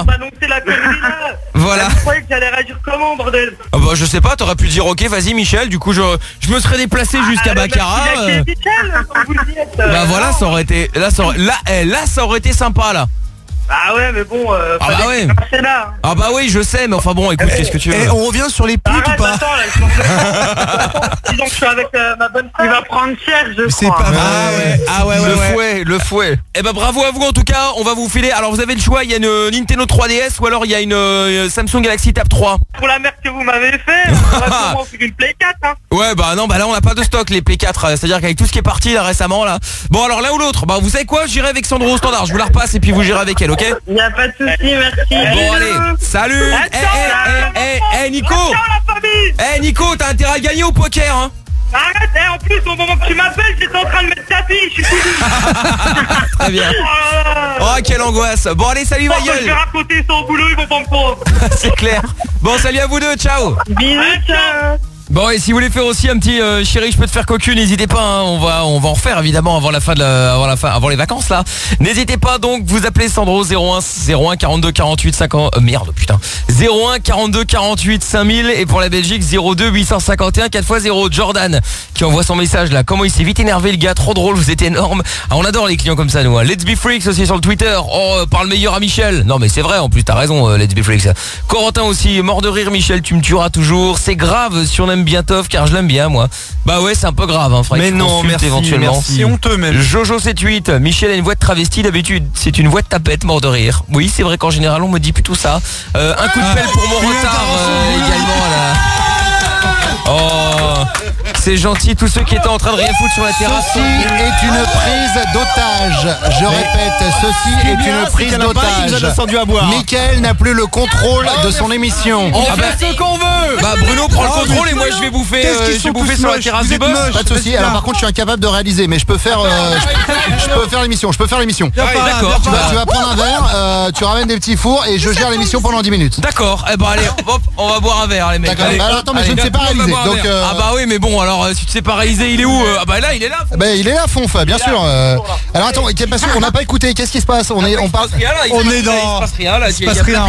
Voilà. Je croyais que j'allais réagir comment, bordel? Ah bah je sais pas, t'aurais pu dire ok, vas-y Michel. Du coup je me serais déplacé jusqu'à Baccarat. Bah voilà, ça aurait été là ça aurait été sympa là. Ah ouais, mais bon, ah bah ouais. Là. Ah bah oui, je sais, mais enfin bon, écoute, qu'est-ce que tu veux? On revient sur les putes ou pas? Attends, là, disons que je suis avec ma bonne femme. Il va prendre cher, je crois. C'est pas vrai. Ah ouais. Le fouet. Eh ben bravo à vous en tout cas, on va vous filer. Alors vous avez le choix, il y a une Nintendo 3DS ou alors il y a une Samsung Galaxy Tab 3. Pour la merde que vous m'avez fait, on va sûrement faire une Play 4, hein. Ouais, bah non, bah là on n'a pas de stock les Play 4, c'est-à-dire qu'avec tout ce qui est parti là récemment là. Bon alors l'un ou l'autre, bah vous savez quoi, j'irai avec Sandro au standard, je vous la repasse et puis vous gérez avec elle, ok? Il n'y a pas de souci, merci. Bon allez, salut. Nico. Nico, t'as intérêt à gagner au poker, hein? Arrête, en plus au moment que tu m'appelles, j'étais en train de mettre tapis, je suis tout. Très bien. Oh quelle angoisse. Bon allez, salut ma gueule. Je vais raconter son boulot, ils vont pas me prendre. C'est clair. Bon salut à vous deux, ciao. Bisous, ciao. Bon et si vous voulez faire aussi un petit chéri je peux te faire cocu, n'hésitez pas hein, on va en refaire évidemment avant avant les vacances là. N'hésitez pas donc, vous appelez Sandro 01 42 48 50 merde putain 01 42 48 5000 et pour la Belgique 02 851 4x0 Jordan qui envoie son message là. Comment il s'est vite énervé le gars, trop drôle, vous êtes énorme. Ah, on adore les clients comme ça nous. Let's be freaks aussi sur le Twitter. Oh parle meilleur à Michel. Non mais c'est vrai en plus, t'as raison Let's be freaks. Corentin aussi, mort de rire Michel, tu me tueras toujours. C'est grave si on aime bien Toff car je l'aime bien moi. Bah ouais c'est un peu grave hein, mais non merci éventuellement. C'est honteux même. Jojo 78, Michel a une voix de travesti, d'habitude c'est une voix de tapette, mort de rire. Oui c'est vrai qu'en général on me dit plutôt ça. Un coup de pelle pour mon retard également là. Oh c'est gentil, tous ceux qui étaient en train de rien foutre sur la terrasse. Ceci est une prise d'otage. Je répète, ceci est une prise d'otage. Mickaël n'a plus le contrôle de son émission. On fait ce qu'on veut. Bah Bruno prend le contrôle et moi je vais bouffer sur la terrasse du boss. Pas de souci. Alors par contre je suis incapable de réaliser, mais je peux faire l'émission. D'accord. Tu vas prendre un verre, tu ramènes des petits fours et je gère l'émission pendant 10 minutes. D'accord. Eh ben allez, hop, on va boire un verre les mecs. D'accord. Alors attends, mais je ne sais pas réaliser. Donc ah bah oui mais bon alors si tu sais pas réaliser il est où? Ah bah là il est là. Bah il est là Fonf, bien sûr. Alors attends, on n'a pas écouté, qu'est-ce qui se passe? On parle. On est dans. Il se passe rien là. Il se passe rien.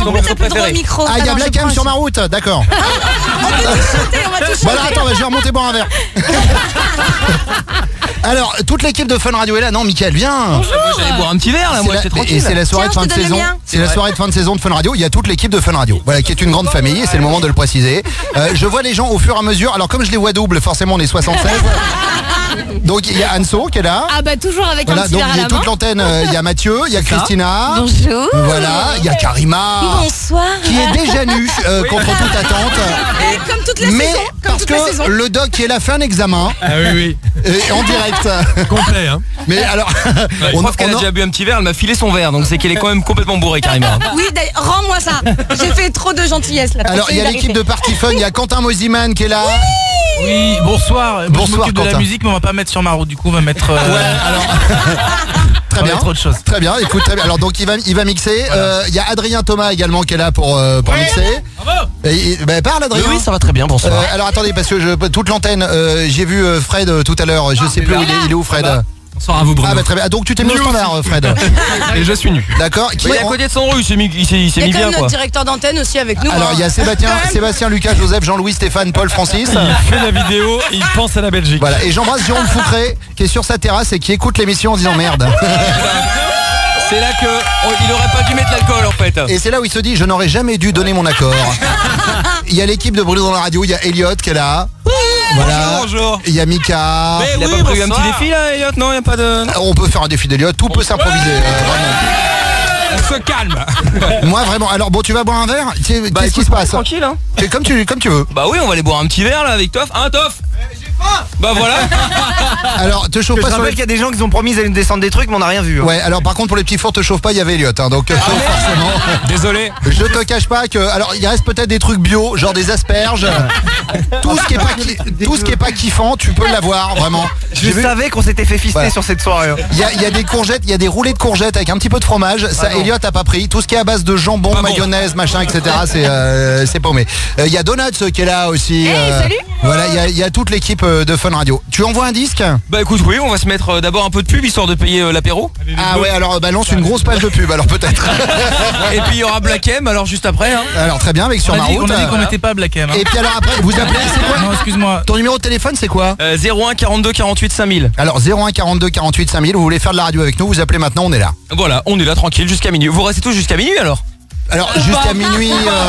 Ah il y a Black M sur ma route, d'accord. Voilà attends, je vais remonter boire un verre. Alors, toute l'équipe de Fun Radio est là. Non, Mickaël, viens. Bonjour. Moi, j'allais boire un petit verre là, moi, c'est tranquille. Et c'est la soirée de fin de saison. C'est la soirée de fin de saison de Fun Radio. Il y a toute l'équipe de Fun Radio. Voilà, qui est une grande famille, et c'est le moment de le préciser. Je vois les gens au fur et à mesure. Alors, comme je les vois double, forcément, on est 76. Donc, il y a Anso qui est là. Ah bah toujours avec voilà, un petit donc verre à il y la a main. toute l'antenne, il y a Mathieu, il y a Christina. Bonjour. Voilà, il y a Karima. Bonsoir. Qui est déjà nue contre toute attente. Comme toutes les Mais saisons. parce que le doc qui est là fait un examen. Ah oui. En direct. Complet, hein. Mais alors, je pense qu'elle a déjà bu un petit verre, elle m'a filé son verre, donc c'est qu'elle est quand même complètement bourrée, Karima. Oui, rends-moi ça. J'ai fait trop de gentillesse là. Alors, il y a l'équipe de Party Fun, il y a Quentin Mosiman qui est là. Oui, bonsoir. Moi, Bonsoir, je m'occupe de la Quentin. musique, mais on va pas mettre sur ma route. Du coup, on va mettre. Ouais, alors. Très bien. Autre chose. Très bien, écoute, très bien. Alors donc il va mixer. Il y a Adrien Thomas également qui est là pour mixer. Bravo. Parle Adrien. Oui, ça va très bien, bonsoir. Alors attendez, parce que toute l'antenne, j'ai vu Fred tout à l'heure. Je sais plus où il est où Fred. Bonsoir à vous, Bruno. Ah bah très bien. Donc tu t'es mis au standard, Fred. Et je suis nu. D'accord. Il est à côté de son rue, il s'est mis Il y a bien quand même quoi. notre directeur d'antenne aussi avec nous. Alors il y a Sébastien, Lucas, Joseph, Jean-Louis, Stéphane, Paul, Francis. Il fait la vidéo, il pense à la Belgique. Voilà. Et j'embrasse Jérôme Foucré qui est sur sa terrasse et qui écoute l'émission en disant merde. C'est là que il aurait pas dû mettre l'alcool en fait. Et c'est là où il se dit je n'aurais jamais dû donner mon accord. Il y a l'équipe de Bruno dans la radio, il y a Elliot qui est là. Voilà. Bonjour. Il y a Mika. Il a pas prévu un petit défi là, Elliot? Non, il y a pas de. On peut faire un défi d'Elliot, tout peut s'improviser. On se calme. Moi vraiment. Alors bon, tu vas boire un verre. Qu'est-ce qui se passe? Tranquille hein. C'est comme tu veux. Bah oui, on va aller boire un petit verre là avec Toff. Hein, Toff? J'ai faim. Bah voilà. Alors te chauffe pas sur rappelle qu'il y a des gens qui ont promis d'aller nous descendre des trucs, mais on n'a rien vu. Ouais, alors par contre pour les petits fours te chauffe pas, il y avait Elliot donc forcément. Désolé. Je te cache pas que alors il reste peut-être des trucs bio, genre des asperges. Tout ce qui est pas kiffant, tu peux l'avoir vraiment. Je savais qu'on s'était fait fister sur cette soirée. Il y a des courgettes, il y a des roulés de courgettes avec un petit peu de fromage. Ça, Elliot a pas pris. Tout ce qui est à base de jambon, mayonnaise, machin, etc. C'est paumé. Il y a Donuts qui est là aussi. Salut. Voilà, il y a toute l'équipe de Fun Radio. Tu envoies un disque? Bah écoute, oui, on va se mettre d'abord un peu de pub histoire de payer l'apéro. Ah ouais, alors balance une grosse page de pub, alors peut-être. Et puis il y aura Black M alors juste après. Hein. Alors très bien, avec sur ma route. On a dit qu'on n'était pas Black M. Et puis alors après, vous appelez, c'est quoi? Non, excuse-moi. Ton numéro de téléphone, c'est quoi? 01 42 48 5000. Alors 01 42 48 5000, vous voulez faire de la radio avec nous, vous appelez maintenant, on est là. Voilà, on est là tranquille jusqu'à minuit. Vous restez tous jusqu'à minuit alors? Alors jusqu'à minuit,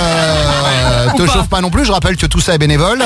te chauffe pas non plus, je rappelle que tout ça est bénévole.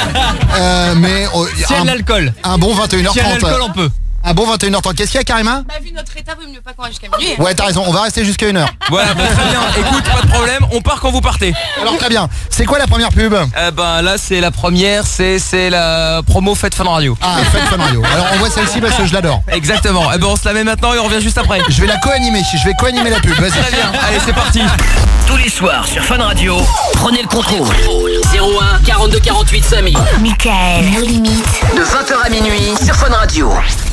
Mais s'il y a de l'alcool. Un bon 21h30. S'il y a de l'alcool, on peut. Un bon 21h30. Qu'est-ce qu'il y a, Karima? Bah vu notre état, vous mieux pas qu'on reste jusqu'à minuit. Ouais, t'as raison, on va rester jusqu'à 1h. Voilà, bah, très bien. Écoute, pas de problème, on part quand vous partez. Alors très bien. C'est quoi la première pub? Bah là c'est la première, c'est la promo Fête Fun Radio. Ah, Fête Fun Radio. Alors on voit celle-ci parce que je l'adore. Exactement. On se la met maintenant et on revient juste après. Je vais la co-animer, je vais co-animer la pub. Vas-y. Très bien. Allez, c'est parti. Tous les soirs sur Fun Radio, prenez le contrôle. 01 42 48 5000. Mickaël, nos limites. De 20h à minuit sur Fun Radio.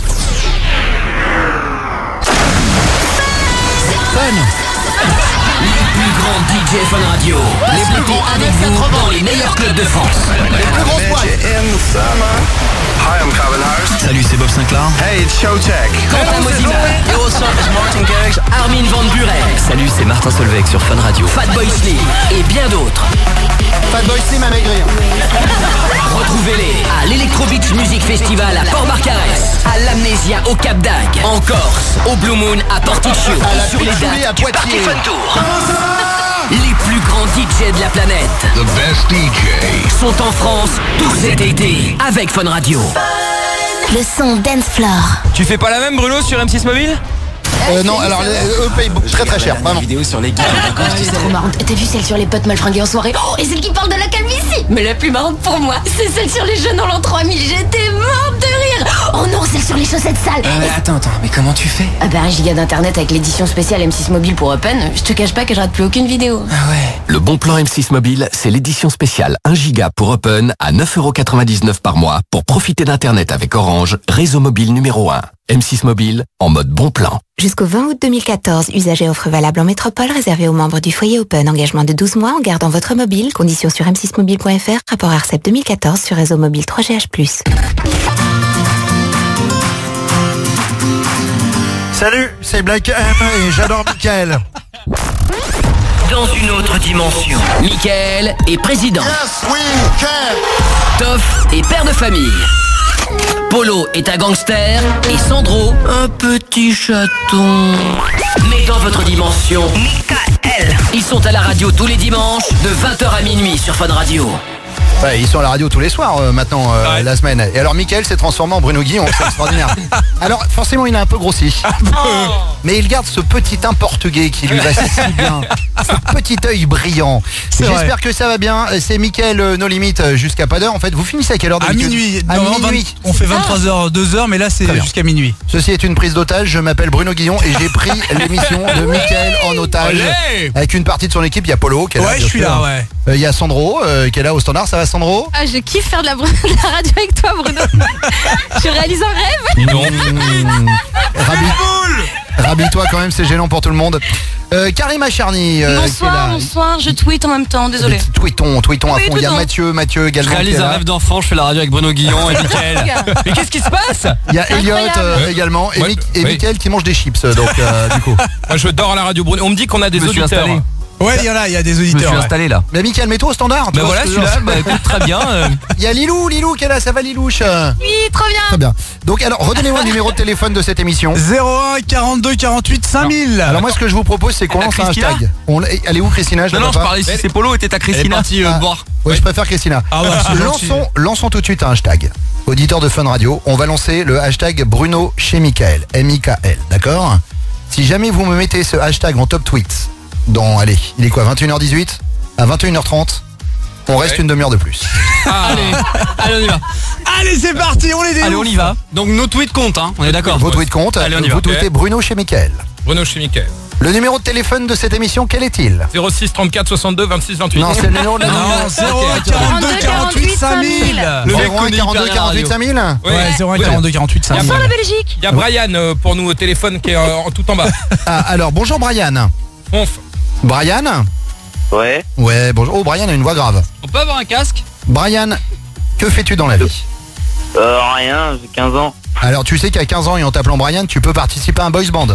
Les plus grands DJ Fun Radio. Les plus grands avec vous dans les meilleurs clubs de France. Les plus grosses poils. Hi, I'm Calvin Harris. Salut, c'est Bob Sinclair. Hey, it's Showtech. Quentin Mosiman. Yo, what's up? It's Martin Garrix. Armin Van Buren. Salut, c'est Martin Solveig sur Fun Radio. Fatboy Slim et bien d'autres. Fatboy Slim à maigrir. Retrouvez-les à l'Electro Beach Music Festival à Port-Barcarès, à l'Amnésia au Cap d'Agde, en Corse, au Blue Moon à Porticcio, À la sur les Pitchouli dates à du Poitiers. Party Fun Tour. Les plus grands DJ de la planète The best DJ. sont en France tout cet été avec Fun Radio. Le son Dance Floor. Tu fais pas la même Bruno sur M6 Mobile? Non, alors eux payent très très cher, vraiment. Vidéo sur les gars. C'est trop marrant. T'as vu celle sur les potes mal fringués en soirée? Oh, et celle qui parle de la calvitie. Mais la plus marrante pour moi, c'est celle sur les jeunes en l'an 3000. J'étais morte de rire. Oh non, celle sur les chaussettes sales. Attends, mais comment tu fais? Ah bah 1 giga d'internet avec l'édition spéciale M6 Mobile pour Open. Je te cache pas que je rate plus aucune vidéo. Ah ouais. Le bon plan M6 Mobile, c'est l'édition spéciale 1 giga pour Open à 9,99€ par mois pour profiter d'Internet avec Orange, réseau mobile numéro 1. M6 Mobile, en mode bon plan. Jusqu'au 20 août 2014, usagers offre valable en métropole réservé aux membres du foyer Open. Engagement de 12 mois en gardant votre mobile. Conditions sur m6mobile.fr. Rapport ARCEP 2014 sur réseau mobile 3GH+. Salut, c'est Black M et j'adore Mickaël. Dans une autre dimension, Mickaël est président. Yes, we can. Toff est père de famille. Polo est un gangster et Sandro, un petit chaton. Mais dans votre dimension, Michael. Ils sont à la radio tous les dimanches de 20h à minuit sur Fun Radio. Ouais, ils sont à la radio tous les soirs maintenant la semaine. Et alors Mickaël s'est transformé en Bruno Guillon, c'est extraordinaire. Alors forcément il a un peu grossi. Mais il garde ce petit teint portugais qui lui va si bien. Ce petit œil brillant. J'espère que ça va bien. C'est Mickaël No Limit jusqu'à pas d'heure. En fait, vous finissez à quelle heure d'habitude ? À minuit. À minuit. On fait 23h, 2h, mais là c'est jusqu'à minuit. Ceci est une prise d'otage. Je m'appelle Bruno Guillon et j'ai pris l'émission de Mickaël en otage. Avec une partie de son équipe. Il y a Polo qui est là. Ouais, je suis là, ouais. Il y a Sandro qui est là au standard. Ça va Sandro ? Ah, je kiffe faire de la radio avec toi, Bruno. Je réalise un rêve. Non. Rhabille-toi quand même, c'est gênant pour tout le monde. Karima Charny. Bonsoir, je tweete en même temps, désolé. Tweetons à fond. Il y a Mathieu également. Je réalise un rêve d'enfant, je fais la radio avec Bruno Guillon et Mickaël. Mais qu'est-ce qui se passe ? Il y a Elliot également et Mickaël qui mange des chips. Donc du coup. Moi je dors à la radio Bruno. On me dit qu'on a des auditeurs. Ouais, il y a des auditeurs. Je me suis installé là. Mais Mickaël, mets-toi au standard. Bah voilà, celui-là, écoute, très bien. Il y a Lilou qui est là, ça va Lilouche ? Oui, trop bien. Très bien. Donc alors, redonnez-moi le numéro de téléphone de cette émission. 01 42 48 5000. Alors moi, ce que je vous propose, c'est qu'on lance un hashtag. Elle est où Christina ? Non, je parlais si c'est Polo, était à Christina. Elle est partie boire. Ouais, je préfère Christina. Lançons tout de suite un hashtag. Auditeur de Fun Radio, on va lancer le hashtag Bruno chez Mickaël. M-I-K-L, d'accord ? Si jamais vous me mettez ce hashtag en top tweet, allez, il est quoi, 21h18 ? À 21h30, on reste une demi-heure de plus. Allez, on y va. Allez, c'est parti, on les déroule. Allez, on y va. Donc nos tweets comptent, hein, on est d'accord. Vos tweets comptent. Allez, on y va. Vous tweetez Bruno chez Mickaël. Bruno chez Mickaël. Le numéro de téléphone de cette émission, quel est-il ? 06 34 62 26 28. Non, c'est le numéro de la Non, 01 42 48 5000. Le 01 42 48 5000 ? Ouais, 01 42 48 5000. Bonsoir la Belgique. Il y a Brian pour nous au téléphone qui est tout en bas. Alors, bonjour Brian. Brian ? Ouais. Ouais, bonjour. Oh, Brian a une voix grave. On peut avoir un casque ? Brian, que fais-tu dans la vie ? Rien, j'ai 15 ans. Alors, tu sais qu'à 15 ans et en t'appelant Brian, tu peux participer à un boys band.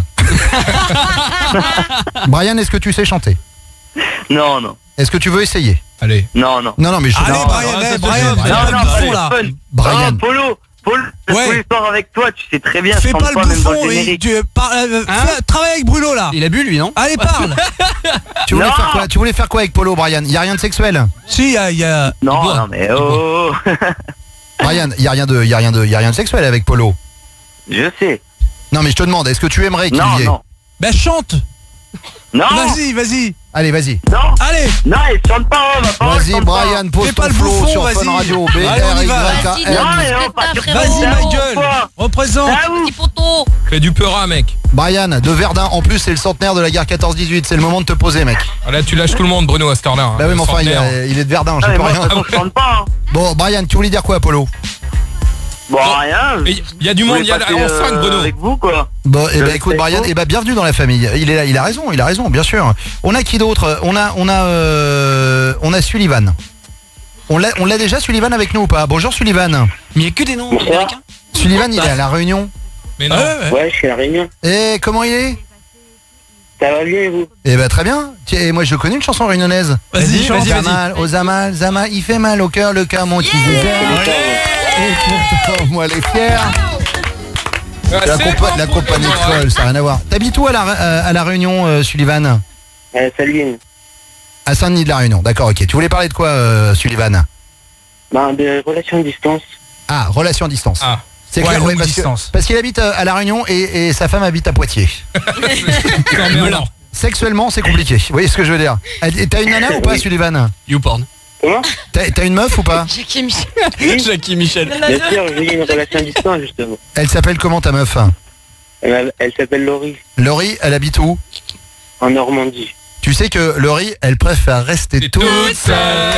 Brian, est-ce que tu sais chanter ? Non. Est-ce que tu veux essayer ? Allez. Non. Non, mais je... Allez, Brian, Brian. Polo, je voulais faire avec toi, tu sais très bien. Fais pas le bouffon, travaille avec Bruno là. Il a bu lui, non ? Allez, parle. Tu voulais faire quoi avec Polo, Brian ? Il y a rien de sexuel ? Si, il y a... Non, mais oh. Brian, il y a rien de sexuel avec Polo. Je sais. Non, mais je te demande, est-ce que tu aimerais qu'il y ait... Non. Ben chante. Non. Vas-y. Allez, vas-y. Non. Allez. Non, il chante pas, ma parole. Vas-y, Brian, pose ton flow sur vas-y. Fun Radio. Vas-y, ma gueule. Représente. Petit poteau. Fais du peurat, mec. Brian, de Verdun, en plus, c'est le centenaire de la guerre 14-18. C'est le moment de te poser, mec. Là, tu lâches tout le monde, Bruno, à cette heure-là. Bah oui, mais enfin, il est de Verdun, je sais pas rien. Je chante pas. Bon, Brian, tu voulais dire quoi, Apollo ? Bon, rien. Il y a du monde, il y a enfin Bruno. Avec vous, quoi. Bon, écoute, Brian, bienvenue dans la famille. Il est là, il a raison, bien sûr. On a qui d'autre ? On a Sullivan. On l'a déjà, Sullivan, avec nous ou pas ? Bonjour, Sullivan. Mais il n'y a que des noms américains. Sullivan, il est à La Réunion. Mais non. Ouais, je suis à La Réunion. Et comment il est ? Ça va bien et vous ? Eh ben très bien. Tiens, moi je connais une chanson réunionnaise. Vas-y. Zamal, Zama, il fait mal au cœur, le cœur monte, il désert. Et pourtant, moi les fiers. La compagnie de folle, ça n'a rien à voir. T'habites où à la Réunion, Sullivan ? Salut. À Saint-Denis de la Réunion, d'accord, ok. Tu voulais parler de quoi, Sullivan ? De relations à distance. Ah, relations à distance. Ah. C'est clair, oui, parce qu'il habite à La Réunion et sa femme habite à Poitiers. Sexuellement, c'est compliqué. Vous voyez ce que je veux dire ? T'as une nana ou pas, Sullivan ? YouPorn. Comment ? T'as une meuf ou pas ? Jackie Michel. Jackie Michel. Bien sûr, j'ai une relation à distance, justement. Elle s'appelle comment, ta meuf ? Elle s'appelle Laurie. Laurie, elle habite où ? En Normandie. Tu sais que Laurie, elle préfère rester toute seule.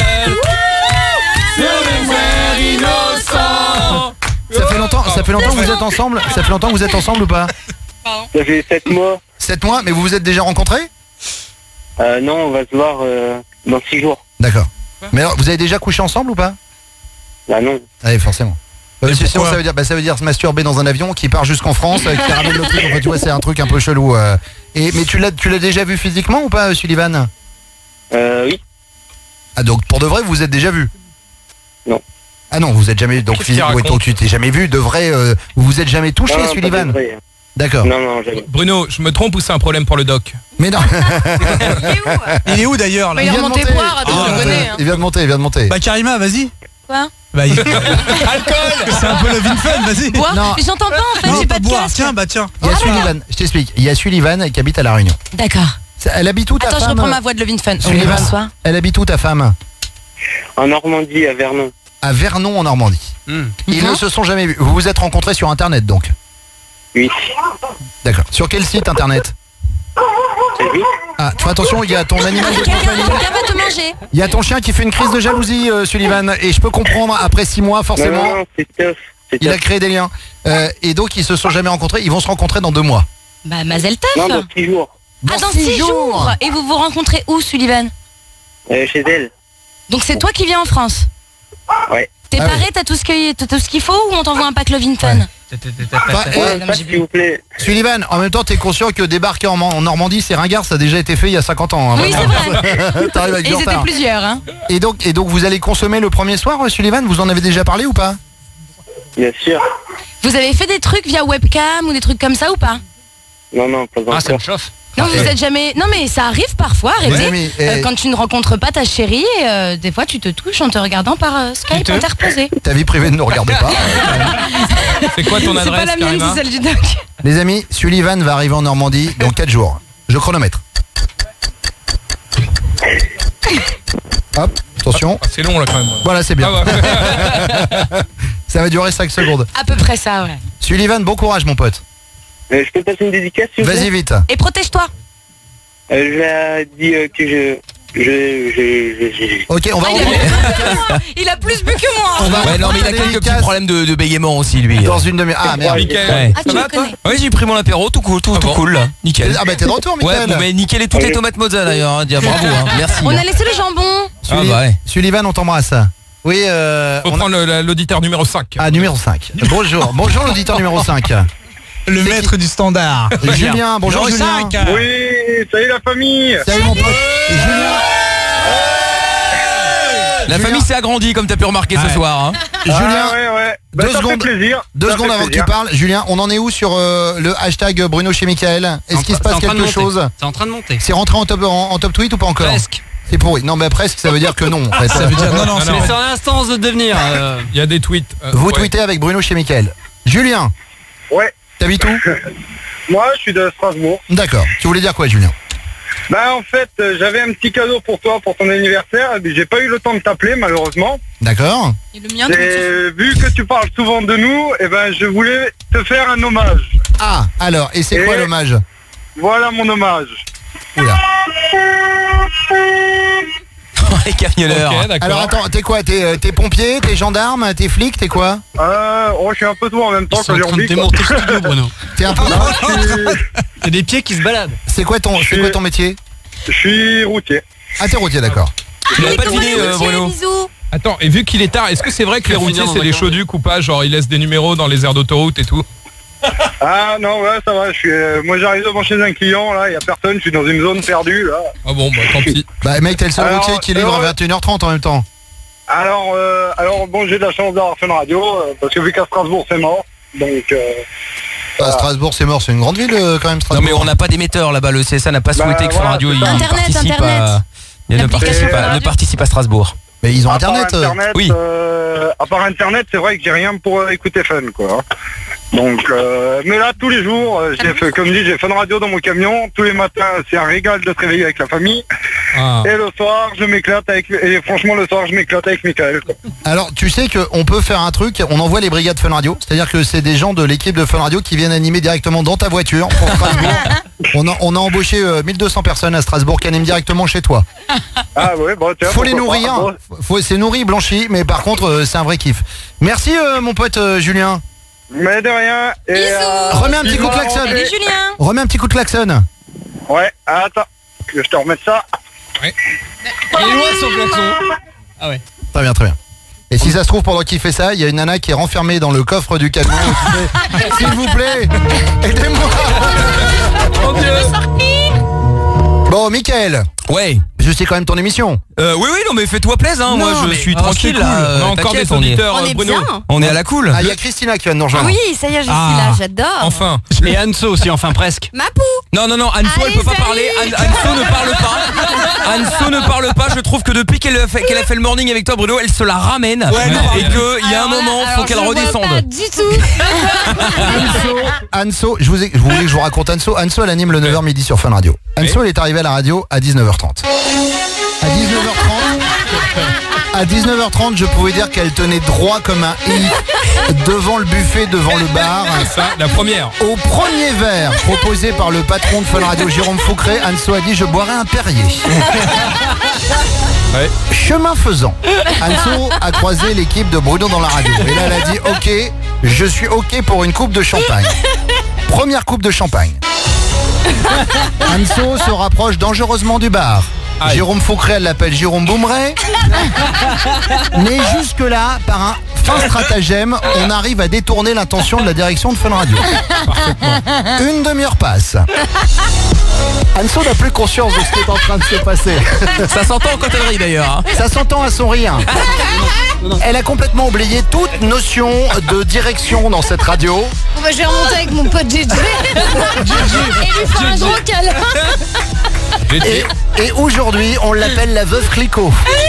Ça fait longtemps que vous êtes ensemble. Ça fait longtemps que vous êtes ensemble ou pas ? Pardon. Ça fait 7 mois. 7 mois, mais vous vous êtes déjà rencontrés ? Non, on va se voir dans 6 jours. D'accord. Mais alors, vous avez déjà couché ensemble ou pas ? Bah non. Oui, forcément. Sinon, ça veut dire se masturber dans un avion qui part jusqu'en France, qui ramène le truc. Enfin, tu vois, c'est un truc un peu chelou. Mais tu l'as déjà vu physiquement ou pas, Sullivan ? Oui. Ah, donc pour de vrai, vous vous êtes déjà vu ? Non. Ah non, vous êtes jamais donc tu t'es jamais vu de vrai. Vous vous êtes jamais touché, Sullivan. D'accord. Non, jamais. Bruno, je me trompe ou c'est un problème pour le doc? Mais non. Il est où d'ailleurs là? Il est remonté boire, attends, je connais. Il vient de monter. Bah Karima, vas-y. Quoi? Bah, alcool. C'est un peu Love in Fun, vas-y. Boire? Mais j'entends pas en fait, j'ai pas de casque. Tiens. Il y a Sullivan, je t'explique. Il y a Sullivan qui habite à La Réunion. D'accord. Elle habite où ta femme? Attends, je reprends ma voix de Love in Fun. Sullivan, elle habite où ta femme? En Normandie, à Vernon. À Vernon en Normandie. Ils ne se sont jamais vus. Vous vous êtes rencontrés sur internet donc? Oui. D'accord. Sur quel site internet? Ah, fais attention, il y a ton animal de compagnie. Quelqu'un va te manger. Il y a ton chien qui fait une crise de jalousie, Sullivan. Et je peux comprendre, après 6 mois, forcément, Non, c'est tough. il a créé des liens. Et donc, ils se sont jamais rencontrés. Ils vont se rencontrer dans 2 mois. Bah, Mazel Non, Tov. dans 6 jours. Ah, dans 6 jours. Et vous vous rencontrez où, Sullivan? Chez elle. Donc c'est toi qui viens en France? Ouais. T'es paré, t'as tout ce qu'il faut ou on t'envoie un pack Love in Fun? S'il vous plaît. Sullivan, en même temps, t'es conscient que débarquer en Normandie, c'est ringard, ça a déjà été fait il y a 50 ans. Hein, oui, c'est vrai. T'arrives avec Et du c'était retard. plusieurs. Hein. Et donc, vous allez consommer le premier soir, Sullivan? Vous en avez déjà parlé ou pas? Bien sûr. Vous avez fait des trucs via webcam ou des trucs comme ça ou pas? Non, pas encore. Ah, ça me chauffe. Non, vous êtes jamais. Non, mais ça arrive parfois, arrêtez. mais, quand tu ne rencontres pas ta chérie, des fois tu te touches en te regardant par Skype interposé. Ta vie privée ne nous regarde pas. C'est quoi ton adresse? C'est pas la mienne, c'est celle du doc. Les amis, Sullivan va arriver en Normandie dans 4 jours. Je chronomètre. Hop, attention. C'est long là quand même. Voilà, c'est bien. Ça va durer 5 secondes. À peu près ça, ouais. Sullivan, bon courage mon pote. Je peux passer une dédicace, s'il vous plaît? Vas-y vite. Et protège-toi. Je lui ai dit que Ok, on va Il a plus bu que moi. Ouais, non, mais il a quelques petits problèmes de bégaiement aussi, lui. Dans une demi-heure. Ah merde. Ouais. Ah, tu le connais. Ouais, j'ai pris mon apéro, tout cool, tout cool là. Nickel. Ah bah t'es de retour, Mickaël. Ouais, bon, mais nickel et toutes les tomates mozza d'ailleurs. Hein. Bravo, hein. Merci. On a laissé le jambon. Sullivan, on t'embrasse. Oui, faut prendre l'auditeur numéro 5. Ah, numéro 5. Bonjour l'auditeur numéro 5. Le maître du standard. Julien, bonjour Julien. Oui, salut la famille. Salut mon pote. Julien. La famille s'est agrandie comme t'as pu remarquer ce soir. Hein. Julien, ouais. 2 secondes. 2 secondes avant que tu parles. Julien, on en est où sur le hashtag Bruno chez Mickaël? Est-ce qu'il se passe quelque chose? C'est en train de monter. C'est rentré en top tweet ou pas encore? Presque. C'est pourri. Non mais presque ça veut dire que non en fait. Ça veut dire non, C'est en instance de devenir. Il y a des tweets. Vous tweetez avec Bruno chez Mickaël. Julien. Ouais. T'habites où? Moi, je suis de Strasbourg. D'accord. Tu voulais dire quoi, Julien? Bah, en fait, j'avais un petit cadeau pour toi pour ton anniversaire. Mais j'ai pas eu le temps de t'appeler, malheureusement. D'accord. Et le mien. Et vu que tu parles souvent de nous, eh ben, je voulais te faire un hommage. Ah, alors, et c'est quoi l'hommage? Voilà mon hommage. Oula. Les camionneurs. Ok, d'accord. Alors attends, t'es quoi? T'es pompier? T'es gendarme? T'es flic? T'es quoi? Je suis un peu tout en même temps Ils sont que en train de j'ai démonter le studio, Bruno. T'es un peu... Il y a des pieds qui se baladent. C'est quoi ton métier? Je suis routier. Ah, t'es routier, d'accord. Tu l'avais pas deviné, Bruno? Bisous. Attends, et vu qu'il est tard, est-ce que c'est vrai que les routiers c'est des chauducs ou pas? Genre ils laissent des numéros dans les aires d'autoroute et tout? Ah non, ouais, ça va. Moi, j'arrive devant chez un client, là, il y a personne, je suis dans une zone perdue, là. Ah bon, bah tant pis. Bah mec, t'es le seul routier qui livre à 21h30 en même temps. Alors bon, j'ai de la chance d'avoir fait une radio, parce que vu qu'à Strasbourg, c'est mort. Donc... Strasbourg, c'est mort, c'est une grande ville quand même, Strasbourg. Non mais on n'a pas d'émetteur là-bas, le CSA n'a pas souhaité que Fun Radio ne participe à Strasbourg. Mais ils ont Internet. Oui. À part Internet, c'est vrai que j'ai rien pour écouter Fun, quoi. Donc, mais là, tous les jours, comme dit, j'ai Fun Radio dans mon camion. Tous les matins, c'est un régal de se réveiller avec la famille. Ah. Et le soir, je m'éclate avec... Et franchement, le soir, je m'éclate avec Mickaël, quoi. Alors, tu sais qu'on peut faire un truc, on envoie les brigades Fun Radio. C'est-à-dire que c'est des gens de l'équipe de Fun Radio qui viennent animer directement dans ta voiture pour Strasbourg. On a embauché 1200 personnes à Strasbourg qui animent directement chez toi. Ah ouais, bon, tiens, faut les nourrir, hein. C'est nourri, blanchi, mais par contre, c'est un vrai kiff. Merci, mon pote Julien. Mais de rien. Et remets un petit coup de klaxon. Salut Julien. Remets un petit coup de klaxon. Ouais, attends, que je te remette ça. Ouais. Il est loin son klaxon. Ah ouais. Très bien, très bien. Et si ça se trouve, pendant qu'il fait ça, il y a une nana qui est renfermée dans le coffre du camion qui fait, s'il vous plaît, aidez-moi. Mon Dieu. Bon, Mickaël. Ouais. Parce que c'est quand même ton émission. Oui, non, mais fais-toi plaisir, hein. Moi, je suis tranquille, là. On a encore des auditeurs, on est Bruno. bien. On est à la cool. Ah, il y a Christina qui vient de nous rejoindre. Oui, ça y est, je suis là, j'adore. Enfin. Et Anso aussi, enfin presque. Mapou. Non, Anso, elle peut pas parler. Anso ne parle pas. Anso ne parle pas. Je trouve que depuis qu'elle a fait le morning avec toi, Bruno, elle se la ramène. Et qu'il y a un moment, faut qu'elle redescende. Pas du tout. Anso, vous voulez que je vous raconte Anso. Anso, elle anime le 9h midi sur Fun Radio. Anso, elle est arrivée à la radio à 19h30. À 19h30, je pouvais dire qu'elle tenait droit comme un i devant le buffet, devant le bar. Ça, la première. Au premier verre proposé par le patron de Fun Radio, Jérôme Foucret, Anso a dit « Je boirai un Perrier ». Ouais. Chemin faisant, Anso a croisé l'équipe de Bruno dans la radio. Et là, elle a dit « Ok, je suis ok pour une coupe de champagne ». Première coupe de champagne. Anso se rapproche dangereusement du bar. Aïe. Jérôme Foucret, elle l'appelle Jérôme Boumeret. Mais jusque-là, par un fin stratagème, on arrive à détourner l'attention de la direction de Fun Radio. Une demi-heure passe. Anso n'a plus conscience de ce qui est en train de se passer. Ça s'entend quand elle rit d'ailleurs. Hein. Ça s'entend à son rire. Elle a complètement oublié toute notion de direction dans cette radio. Bon bah je vais remonter avec mon pote JJ. Et lui faire un gros câlin. Et aujourd'hui, on l'appelle la veuve Clicquot.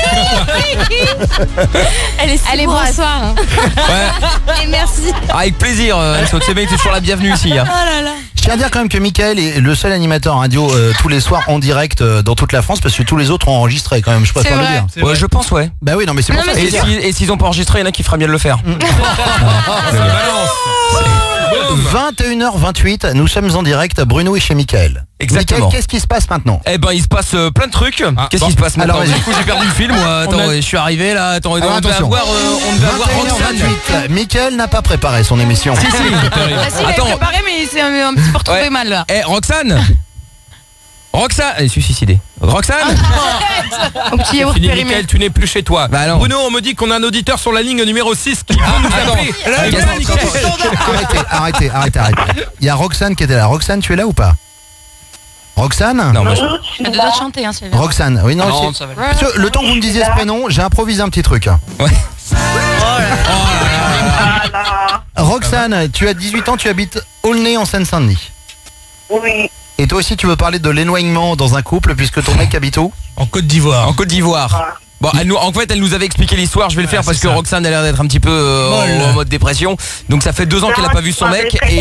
Allez, bonsoir. Hein. Ouais. Et merci. Avec plaisir, Anso. Tu sais bien que t'es toujours la bienvenue ici. Hein. Oh là là. Je tiens à dire quand même que Mickaël est le seul animateur radio tous les soirs en direct dans toute la France, parce que tous les autres ont enregistré quand même, je préfère le dire. Ouais, je pense, ouais. Bah oui, non mais c'est pour ça. Et s'ils ont pas enregistré, il y en a qui feraient bien de le faire. 21h28, nous sommes en direct à Bruno et chez Mickaël. Exactement. Mickaël, qu'est-ce qui se passe maintenant? Eh ben, il se passe plein de trucs. Qu'est-ce qui se passe maintenant? Alors, du coup, j'ai perdu le fil, moi. Attends, je suis arrivé là. Attends, on devait avoir Roxane. 21h28, Mickaël n'a pas préparé son émission. Si. Il avait préparé, mais c'est un petit peu retrouvé mal là. Eh, Roxane, elle est suicidée. Roxane, Au petit yaourt Fini, périmé. Mickaël, tu n'es plus chez toi. Bah non. Bruno, on me dit qu'on a un auditeur sur la ligne numéro 6 qui veut nous appeler. Arrêtez. Il y a Roxane qui était là. Roxane, tu es là ou pas? Roxane? Non, moi Elle doit chanter, hein, c'est bien. Roxane, oui, non, Non, c'est- ça va. Parce que le temps que vous me disiez ce prénom, j'ai improvisé un petit truc. Ouais. Roxane, tu as 18 ans, tu habites Aulnay en Seine-Saint-Denis. Oui. Et toi aussi, tu veux parler de l'éloignement dans un couple puisque ton mec habite où? En Côte d'Ivoire. En Côte d'Ivoire. Bon, en fait, elle nous avait expliqué l'histoire. Je vais le faire parce que Roxane a l'air d'être un petit peu en mode dépression. Donc ça fait 2 ans qu'elle a pas vu son mec. Et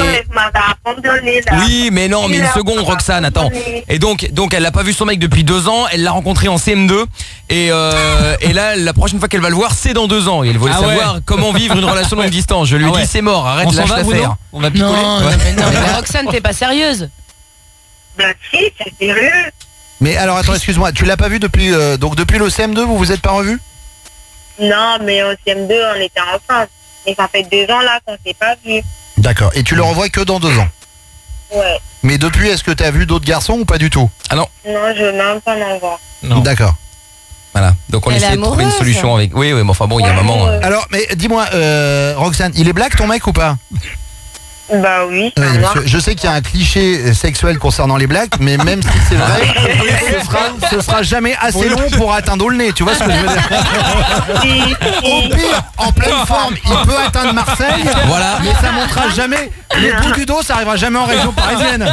oui, mais non, mais une seconde, Roxane, attends. Et donc elle n'a pas vu son mec depuis 2 ans. Elle l'a rencontré en CM2. Et là, la prochaine fois qu'elle va le voir, c'est dans 2 ans. Et elle voulait savoir comment vivre une relation longue distance. Je lui ai dit, c'est mort, arrête, lâche l'affaire. On va picoler. Non, mais Roxane, t'es pas sérieuse. Ben si, c'est sérieux. Mais alors attends, excuse-moi, tu l'as pas vu depuis donc depuis le CM2, vous êtes pas revus? Non, mais au CM2, on était ensemble. Et ça fait 2 ans là qu'on s'est pas vu. D'accord. Et tu le revois que dans 2 ans? Ouais. Mais depuis, est-ce que tu as vu d'autres garçons ou pas du tout? Ah non. Non, je veux même pas m'en voir. D'accord. Voilà. Donc on Elle est essaie de trouver une amoureuse. solution avec. Oui, mais enfin bon, il y a un moment. Alors, mais dis-moi, Roxane, il est black ton mec ou pas? Bah oui, c'est Oui, un noir. parce que je sais qu'il y a un cliché sexuel concernant les blacks, mais même si c'est vrai, ce sera jamais assez long pour atteindre le nez, tu vois ce que je veux dire? Au pire, en pleine forme, il peut atteindre Marseille, Voilà. mais ça montera jamais. Le bout du dos, ça arrivera jamais en région parisienne.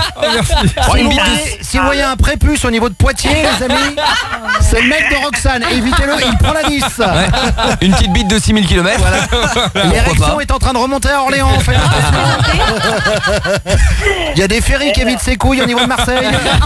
Si vous voyez un prépuce au niveau de Poitiers, les amis, c'est le mec de Roxane. Évitez-le, il prend la 10. Ouais. Une petite bite de 6000 km. L'érection est en train de remonter à Orléans. Faites attention. Il y a des ferries qui évitent ses couilles au niveau de Marseille.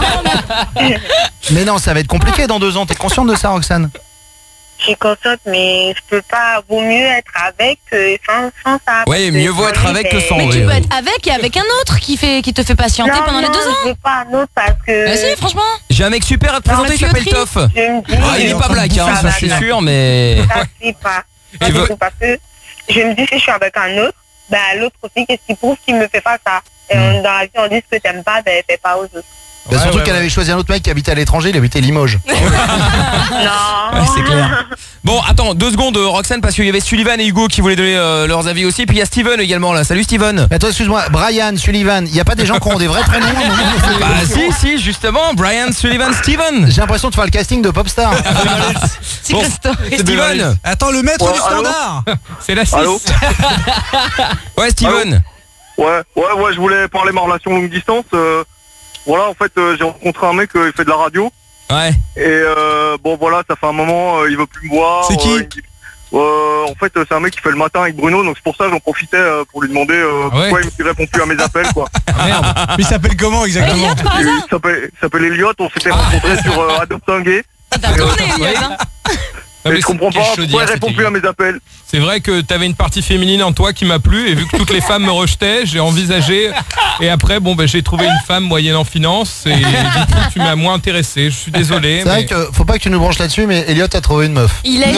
Mais non, ça va être compliqué dans 2 ans. T'es consciente de ça, Roxane? Je suis consciente, mais je peux pas. Vaut mieux être avec que sans ça. Oui, mieux vaut être avec que sans. Mais oui, tu peux oui. être avec et avec un autre qui te fait patienter Non, pendant les 2 non, ans. je veux pas un autre parce que. Vas-y, franchement. J'ai un mec super à te Non, présenter, mais il s'appelle tuyauterie. Toff. Je me dis, Ah, il est pas black, hein, ça je suis sûr, mais. Ça c'est pas. Et Pas veut- du tout, parce que je me dis si je suis avec un autre, bah l'autre aussi, qu'est-ce qui prouve qu'il me fait pas ça? Et dans la vie, on dit ce que t'aimes pas, ben fais pas aux autres. Bah, surtout qu'elle avait choisi un autre mec qui habitait à l'étranger, il habitait Limoges. Non. C'est clair. Bon, attends, 2 secondes, Roxane, parce qu'il y avait Sullivan et Hugo qui voulaient donner leurs avis aussi. Puis il y a Steven également là. Salut Steven. Attends, excuse-moi, Brian, Sullivan, il n'y a pas des gens qui ont des vrais prénoms Bah si, justement, Brian, Sullivan, Steven. J'ai l'impression de faire le casting de Popstar. Bon, Steven. Attends, le maître du standard. C'est la 6. Allô Ouais, Steven. Ouais, je voulais parler de ma relation longue distance. Voilà, en fait, j'ai rencontré un mec, il fait de la radio. Ouais. Et bon, voilà, ça fait un moment, il veut plus me voir. C'est qui En fait, c'est un mec qui fait le matin avec Bruno, donc c'est pour ça que j'en profitais pour lui demander pourquoi il ne répond plus à mes appels, quoi. Ah, merde. Mais il s'appelle comment exactement? Il s'appelle Elliot, on s'était rencontrés sur Adopt un Gay. T'as tourné, Elliot, hein. Et je comprends pas pourquoi il répond plus à mes appels. C'est vrai que t'avais une partie féminine en toi qui m'a plu, et vu que toutes les femmes me rejetaient, j'ai envisagé, et après j'ai trouvé une femme moyenne en finance, et du coup tu m'as moins intéressé. Je suis désolé. C'est vrai que faut pas que tu nous branches là-dessus, mais Elliot a trouvé une meuf. Il a Non.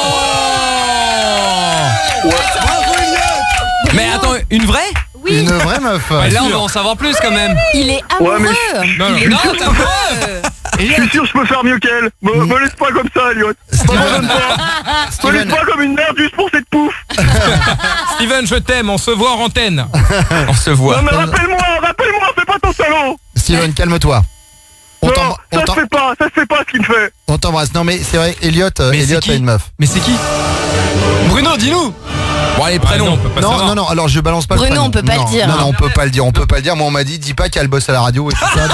Mais attends, une vraie? Oui. Une vraie meuf. Ouais, là on va en savoir plus quand même. Il est amoureux. Non, Il est Non, t'as pas. Je suis sûr que je peux faire mieux qu'elle. Me laisse pas comme ça, Elliot. Me laisse pas comme une merde juste pour cette pouffe. Steven, je t'aime, on se voit en antenne. On se voit. Non mais rappelle-moi, fais pas ton salaud. Steven, calme-toi. Non, ça se fait pas ce qu'il me fait. On t'embrasse. Non mais c'est vrai, Elliot a une meuf. Mais c'est qui? Bruno, dis-nous. Bon allez, prénom. Non, alors je balance pas Bruno, le prénom. on peut pas le dire. Non, on peut pas le dire, Moi on m'a dit, dis pas qu'elle bosse à la radio et tout ça.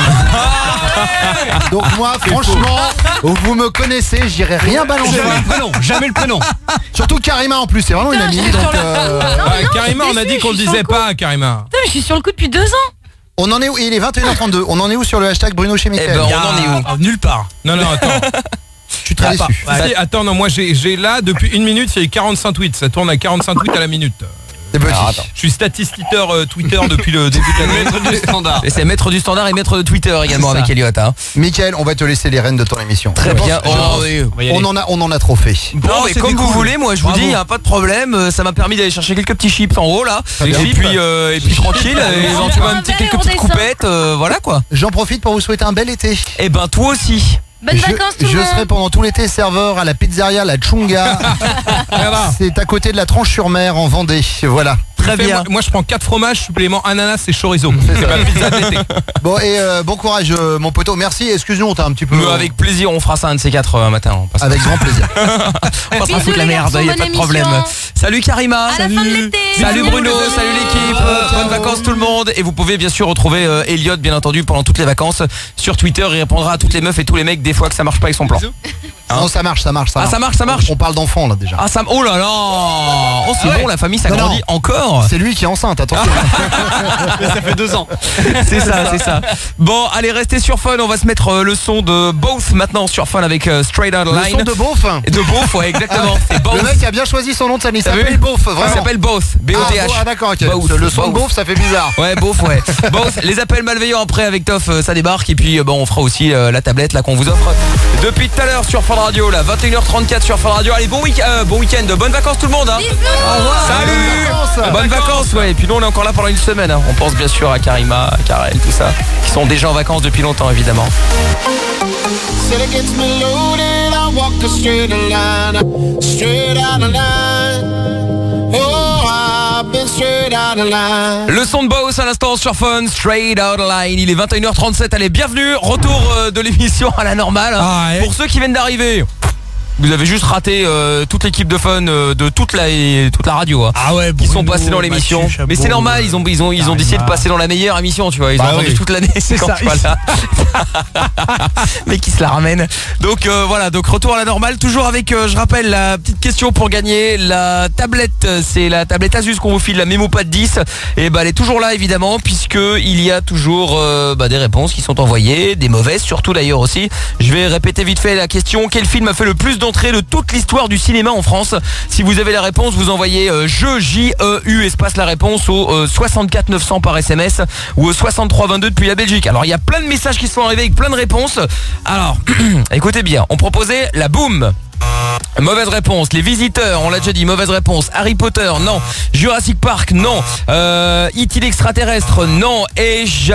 Donc moi, franchement, vous me connaissez, j'irai rien balancer. Jamais le prénom. Surtout Karima en plus, c'est vraiment une amie. Donc, Karima, on a dit qu'on le disait pas, Karima. Putain, mais je suis sur le coup depuis 2 ans. on en est où? Il est 21h32. On en est où sur le hashtag Bruno chez Mickaël? On en est où? Nulle part. Non, attends. Je suis très déçu. Si, attends, non, moi j'ai là, depuis 1 minute, il y a eu 45 tweets. Ça tourne à 45 tweets à la minute. C'est petit. Je suis statistiqueur Twitter depuis le début de l'année. Maître du standard. Et c'est maître du standard et maître de Twitter également avec Elliot. Hein. Mickaël, on va te laisser les rênes de ton émission. Très bien. On en a trop fait. Bon, mais comme vous voulez, moi je vous dis, pas de problème. Ça m'a permis d'aller chercher quelques petits chips en haut là. Et puis tranquille, éventuellement quelques petites coupettes, voilà quoi. J'en profite pour vous souhaiter un bel été. Et ben toi aussi. Bonnes vacances tout le Je monde. serai pendant tout l'été serveur à la pizzeria La Chunga. C'est à côté de la Tranche-sur-Mer en Vendée. Voilà. Très bien. Moi je prends 4 fromages suppléments ananas et chorizo. C'est ma pizza de l'été. Bon et bon courage mon poteau. Merci, excuse-nous, on t'a un petit peu... Avec plaisir, on fera ça un de ces 4 un matin. Avec grand plaisir. On va se foutre la merde, y a pas de problème. Salut Karima. À la fin de l'été. Salut Bruno, salut l'équipe. Bonnes vacances tout le monde. Et vous pouvez bien sûr retrouver Elliot bien entendu pendant toutes les vacances sur Twitter. Il répondra à toutes les meufs et tous les mecs des fois que ça marche pas avec son plan. Non, ça marche. Ah, ça marche. On parle d'enfants là déjà. Ah ça, oh là là. Oh c'est bon, la famille ça grandit encore. C'est lui qui est enceinte, attention. Ça fait 2 ans. C'est ça. Bon, allez, restez sur Fun. On va se mettre le son de Both maintenant sur Fun avec Straight Out Line. Le son de Both. De Both, ouais, exactement. C'est Both. Le mec a bien choisi son nom de famille. Il s'appelle Both, vraiment. Il s'appelle Both. B-O-T-H. Ah d'accord, ok. Both. Le son de Both, ça fait bizarre. Ouais, Both, ouais. Both. Les appels malveillants après avec Toff, ça débarque. Et puis, on fera aussi la tablette là qu'on vous offre depuis tout à l'heure sur Fun Radio, là, 21h34 sur Fun Radio. Allez, bon week-end. Bonnes vacances tout le monde. Hein. Au revoir. Salut. Bonnes vacances, ouais. Et puis nous, on est encore là pendant une semaine. Hein. On pense bien sûr à Karima, à Karel, tout ça, qui sont déjà en vacances depuis longtemps, évidemment. Le son de Boss à l'instant sur Fun, Straight Out Line. Il est 21h37. Allez, bienvenue. Retour de l'émission à la normale. Pour ceux qui viennent d'arriver, vous avez juste raté toute l'équipe de Fun de toute la radio. Ah ouais, Bruno, ils sont passés dans l'émission. Mais c'est normal, ils ont décidé de passer dans la meilleure émission, tu vois. Ils ont attendu toute l'année. C'est ça. Voilà. Mais qui se la ramène. Donc voilà, donc retour à la normale. Toujours avec, je rappelle, la petite question pour gagner la tablette. C'est la tablette Asus qu'on vous file, la MemoPad 10. Et elle est toujours là évidemment, puisque il y a toujours des réponses qui sont envoyées, des mauvaises surtout d'ailleurs aussi. Je vais répéter vite fait la question. Quel film a fait le plus d'entrées de toute l'histoire du cinéma en France? Si vous avez la réponse, vous envoyez J-E-U espace la réponse au 64 900 par SMS ou au 63 22 depuis la Belgique. Alors il y a plein de messages qui sont arrivés avec plein de réponses. Alors écoutez bien, on proposait la boum. Mauvaise réponse. Les Visiteurs, on l'a déjà dit, mauvaise réponse. Harry Potter, non. Jurassic Park, non. E.T. l'extraterrestre, non. Et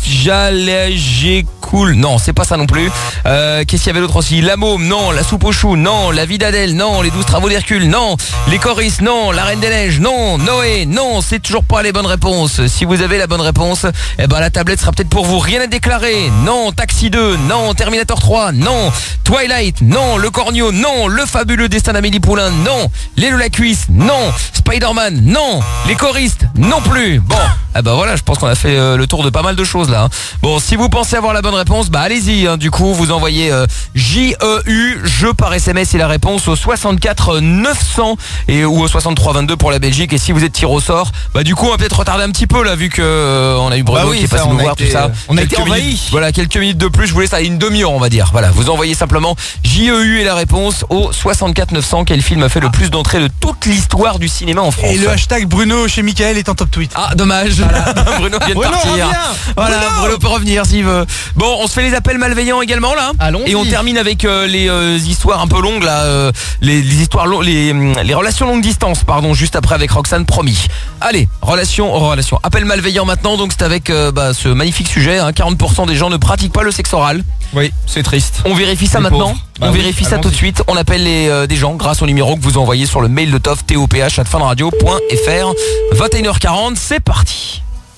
Cool. Non, c'est pas ça non plus. Qu'est-ce qu'il y avait d'autre aussi? La môme, non. La soupe aux choux, non. La vie d'Adèle, non. Les 12 travaux d'Hercule, non. Les choristes, non. La Reine des Neiges, non. Noé, non. C'est toujours pas les bonnes réponses. Si vous avez la bonne réponse, eh ben la tablette sera peut-être pour vous. Rien à déclarer. Non. Taxi 2, non. Terminator 3, non. Twilight, non. Le Cornio, non. Le fabuleux destin d'Amélie Poulain, non. Les Lola Cuisse, non. Spider-Man, non. Les choristes, non plus. Bon, eh ben voilà, je pense qu'on a fait le tour de pas mal de choses là. Bon, si vous pensez avoir la bonne réponse, bah allez-y, hein. Du coup vous envoyez JEU, jeu par SMS et la réponse au 64 900 ou au 63 22 pour la Belgique. Et si vous êtes tiré au sort, bah du coup on va peut-être retarder un petit peu là, vu que on a eu Bruno qui est passé nous voir, tout ça. On a été envahi. Voilà, quelques minutes de plus, je vous laisse à une demi-heure on va dire. Voilà, vous envoyez simplement JEU et la réponse au 64 900. Quel film a fait le plus d'entrées de toute l'histoire du cinéma en France? Et le hashtag Bruno chez Mickaël est en top tweet. Ah dommage, voilà. Bruno vient de partir. Voilà, Bruno peut revenir s'il veut. Bon, on se fait les appels malveillants également là. Allons-y. Et on termine avec les histoires un peu longues là, les histoires les relations longue distance, pardon, juste après avec Roxane, promis. Allez, relation, appel malveillant maintenant. Donc c'est avec ce magnifique sujet, hein, 40% des gens ne pratiquent pas le sexe oral. Oui, c'est triste. On vérifie ça Les maintenant. pauvres. On vérifie ça tout de suite. On appelle des gens grâce au numéro que vous envoyez sur le mail de TOF, toph@funradio.fr. 21h40, c'est parti.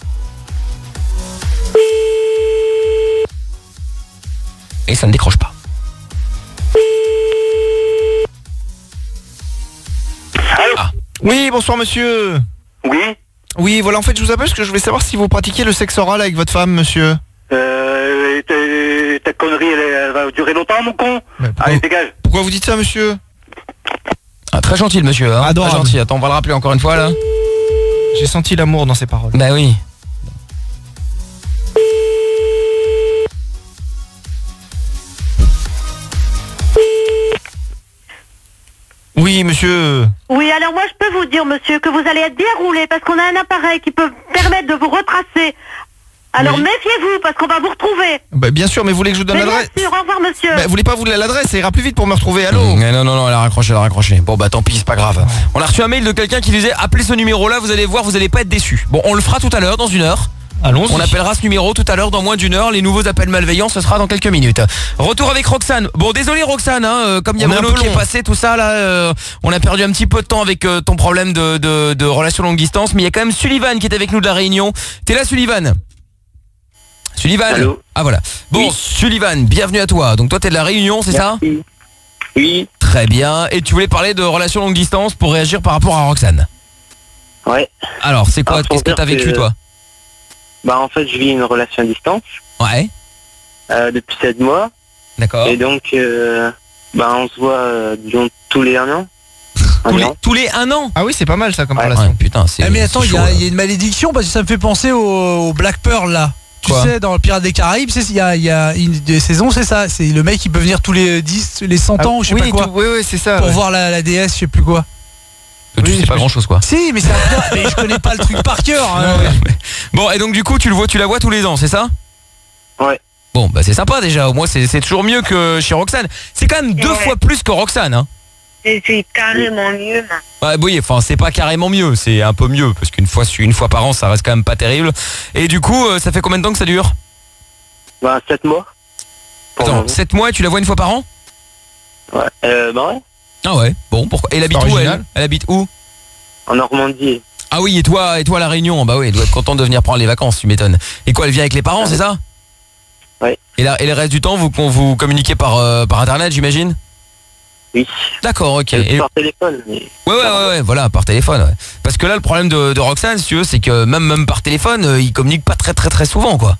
Et ça ne décroche pas. Allô? Oui, bonsoir monsieur. Oui. Oui, voilà, en fait je vous appelle parce que je voulais savoir si vous pratiquez le sexe oral avec votre femme, monsieur. Ta connerie, elle va durer longtemps, mon con. Allez, dégage. Pourquoi vous dites ça, monsieur? Ah, très gentil le monsieur, hein. Adorable. Très gentil. Attends, on va le rappeler encore une fois là. J'ai senti l'amour dans ses paroles. Bah oui. Oui, monsieur. Oui, alors moi je peux vous dire, monsieur, que vous allez être bien roulé parce qu'on a un appareil qui peut permettre de vous retracer. Alors méfiez-vous parce qu'on va vous retrouver. Bah bien sûr, mais vous voulez que je vous donne l'adresse? Bien sûr, au revoir monsieur. Bah, vous voulez pas vous l'adresse, ça ira plus vite pour me retrouver, allô? Non, elle a raccroché. Bon bah tant pis, c'est pas grave. On a reçu un mail de quelqu'un qui disait appelez ce numéro là, vous allez voir, vous allez pas être déçus. Bon, on le fera tout à l'heure, dans une heure. Allons-y. On appellera ce numéro tout à l'heure dans moins d'une heure. Les nouveaux appels malveillants, ce sera dans quelques minutes. Retour avec Roxane. Bon, désolé Roxane, hein, comme il y a Bruno qui est passé, tout ça là, on a perdu un petit peu de temps avec ton problème de relation longue distance. Mais il y a quand même Sullivan qui est avec nous de la Réunion. T'es là Sullivan? Allô. Ah voilà. Bon, oui. Sullivan, bienvenue à toi. Donc toi t'es de la Réunion, c'est ça? Oui. Très bien. Et tu voulais parler de relation longue distance pour réagir par rapport à Roxane? Ouais. Alors, c'est quoi? Qu'est-ce que t'as vécu toi? Bah en fait je vis une relation à distance. Ouais. Depuis 7 mois. D'accord. Et donc on se voit disons tous les 1 an. Tous les 1 an? Ah oui, c'est pas mal ça comme relation. Ouais, putain, c'est. Mais attends, il y a une malédiction parce que ça me fait penser au Black Pearl là. Tu sais, dans le Pirates des Caraïbes, il y a une des saisons, c'est ça. C'est le mec qui peut venir tous les 10, les 100 ans, ou je sais pas quoi. Oui, c'est ça. Pour voir la déesse, je sais plus quoi. Tu sais pas grand chose quoi. Si, mais mais je connais pas le truc par cœur. Hein. Bon, et donc du coup tu la vois tous les ans, c'est ça? Ouais. Bon, bah c'est sympa déjà, au moins c'est toujours mieux que chez Roxane. C'est quand même 2 fois plus que Roxane, hein. C'est carrément mieux, man. Ouais, oui, enfin c'est pas carrément mieux, c'est un peu mieux parce qu'une fois par an ça reste quand même pas terrible. Et du coup ça fait combien de temps que ça dure? Bah 7 mois. Attends, 7 mois et tu la vois une fois par an? Ouais, ouais. Ah ouais, bon, pourquoi? Et elle habite où elle habite où? En Normandie. Ah oui, et toi à la Réunion? Bah oui, elle doit être contente de venir prendre les vacances, tu m'étonnes. Et quoi, elle vient avec les parents, c'est ça? Ouais. Et le reste du temps, vous communiquez par internet, j'imagine? Oui. D'accord, ok. Par téléphone. Mais... Ouais, voilà, par téléphone. Ouais. Parce que là, le problème de Roxane, si tu veux, c'est que même par téléphone, il communique pas très souvent, quoi.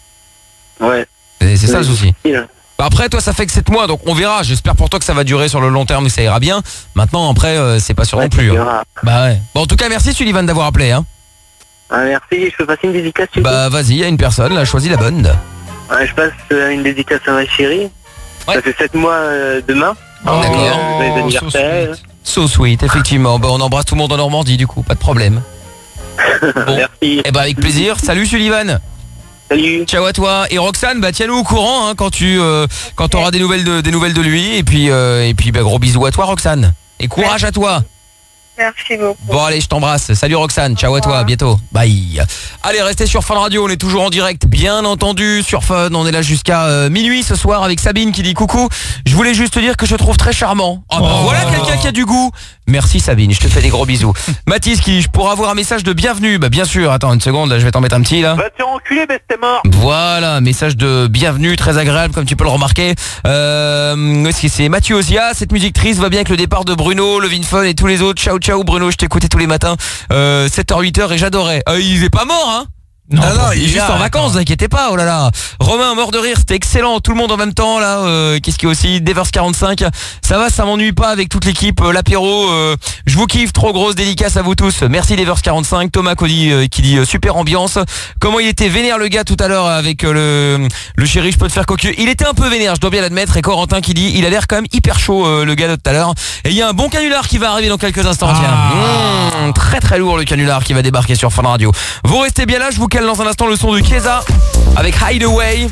Ouais. C'est ça le souci. Bah après, toi, ça fait que 7 mois, donc on verra. J'espère pour toi que ça va durer sur le long terme, que ça ira bien. Maintenant, après, c'est pas sûr non plus. Hein. Bah ouais. Bon, en tout cas, merci Sullivan d'avoir appelé. Hein. Ah, merci, je peux passer une dédicace. Bah vas-y, il y a une personne, là, choisis la bonne. Ouais, je passe une dédicace à ma chérie. Ouais. Ça fait 7 mois demain. Oh, d'accord. So sweet, effectivement. Bah, on embrasse tout le monde en Normandie, du coup, pas de problème. Bon. Merci. Et bah avec plaisir. Salut Sullivan. Salut. Ciao à toi. Et Roxane, bah tiens-nous au courant hein, quand t'auras des nouvelles de lui. Et puis bah, gros bisous à toi Roxane. Et courage à toi. Merci beaucoup. Bon allez, je t'embrasse. Salut Roxane, ciao à toi, à bientôt. Bye. Allez, restez sur Fun Radio, on est toujours en direct, bien entendu, sur Fun. On est là jusqu'à minuit ce soir avec Sabine qui dit coucou. Je voulais juste te dire que je te trouve très charmant. Voilà quelqu'un qui a du goût. Merci Sabine, je te fais des gros bisous. Mathis qui dit, je pourrais avoir un message de bienvenue. Bah bien sûr, attends une seconde, là, je vais t'en mettre un petit là. Va te faire enculer, mais t'es mort. Voilà, message de bienvenue, très agréable comme tu peux le remarquer. Est-ce que c'est Mathieu Osia? Cette musique triste va bien avec le départ de Bruno, Levin Fun et tous les autres. Ciao ciao Bruno, je t'écoutais tous les matins 7h 8h et j'adorais. Il est pas mort hein. Non, il est juste en vacances, vous inquiétez pas, oh là là. Romain, mort de rire, c'était excellent, tout le monde en même temps là. Qu'est-ce qu'il y a aussi? Devers 45, ça va, ça m'ennuie pas avec toute l'équipe, l'apéro, je vous kiffe, trop grosse dédicace à vous tous. Merci Devers 45, Thomas qui dit super ambiance. Comment il était vénère le gars tout à l'heure avec le chéri, je peux te faire cocu. Il était un peu vénère, je dois bien l'admettre. Et Corentin qui dit, il a l'air quand même hyper chaud le gars de tout à l'heure. Et il y a un bon canular qui va arriver dans quelques instants. Tiens. Très très lourd le canular qui va débarquer sur Fun Radio. Vous restez bien là, je vous dans un instant le son de Keza avec Hideaway.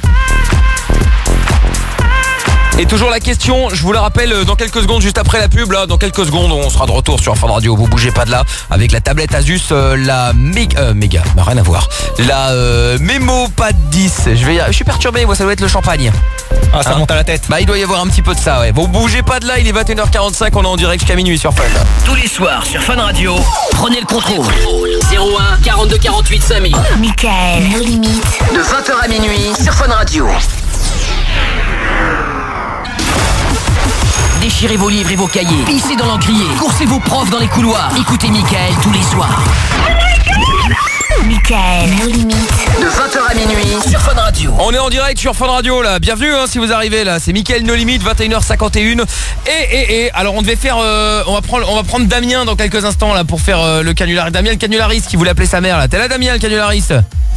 Et toujours la question, je vous la rappelle dans quelques secondes, juste après la pub là, dans quelques secondes on sera de retour sur Fun Radio, vous bougez pas de là, avec la tablette Asus, la méga, bah, rien à voir, la Memo Pad 10, je suis perturbé, moi ça doit être le champagne. Ah ça monte à la tête. Bah il doit y avoir un petit peu de ça, ouais. Vous bougez pas de là, il est 21h45, on est en direct jusqu'à minuit sur Fun. Tous les soirs sur Fun Radio, prenez le contrôle. 01 42 48 5000. Michael, nos limites. De 20h à minuit sur Fun Radio. Déchirez vos livres et vos cahiers, pissez dans l'encrier, coursez vos profs dans les couloirs. Écoutez Michael tous les soirs. Michael, nos limites. De 20h à minuit sur Fun Radio. On est en direct sur Fun Radio là. Bienvenue si vous arrivez là. C'est Michael No Limit, 21h51. Et alors on devait faire on va prendre Damien dans quelques instants là pour faire le canular. Damien le canulariste qui voulait appeler sa mère là. T'es là Damien le canulariste?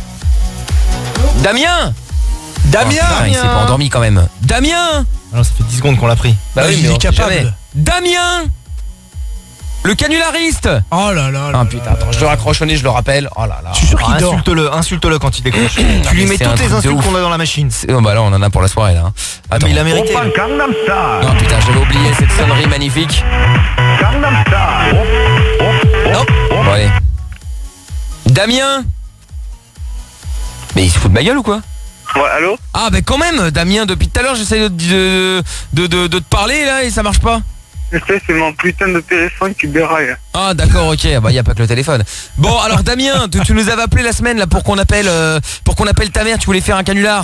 Damien, il s'est pas endormi quand même. Damien. Alors ça fait 10 secondes qu'on l'a pris. Bah oui, il est capable. Damien, le canulariste. Oh là là. Ah putain, attends, je le raccroche au nez, je le rappelle. Oh là là. Je suis sûr qu'il dort. Insulte-le quand il décroche. Tu lui mets toutes les insultes qu'on a dans la machine. Non bah là on en a pour la soirée là. Attends. Mais il a mérité. Non putain, j'avais oublié cette sonnerie magnifique. Non. Bon allez. Damien. Mais il se fout de ma gueule ou quoi? Ouais, allô? Ah bah quand même Damien, depuis tout à l'heure j'essaie de te parler là et ça marche pas. C'est mon putain de téléphone qui déraille. Ah d'accord, ok, bah y a pas que le téléphone. Bon alors Damien, tu nous avais appelé la semaine là pour qu'on appelle ta mère, tu voulais faire un canular.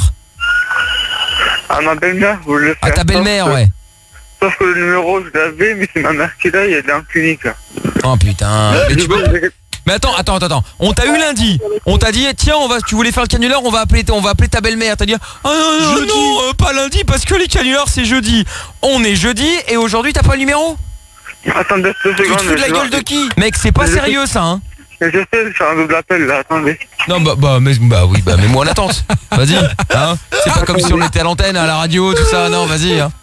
Ah ma belle-mère, vous voulez faire. Ah ta belle-mère, ouais. Sauf que le numéro je l'avais, mais c'est ma mère qui l'a, il est en clinique. Oh putain. Mais tu peux... Mais attends. On t'a eu lundi. On t'a dit tiens, tu voulais faire le canular, on va appeler ta belle-mère. T'as dit non, pas lundi parce que les canulars c'est jeudi. On est jeudi et aujourd'hui t'as pas le numéro. Attendez 2 secondes. Tu te fous de la gueule de qui? Mec, c'est pas sérieux ça hein. J'essaie de faire un double appel là, attendez. Non mais mets-moi en attente. Vas-y, hein. C'est pas comme si on était à l'antenne, à la radio, tout ça, non, vas-y hein.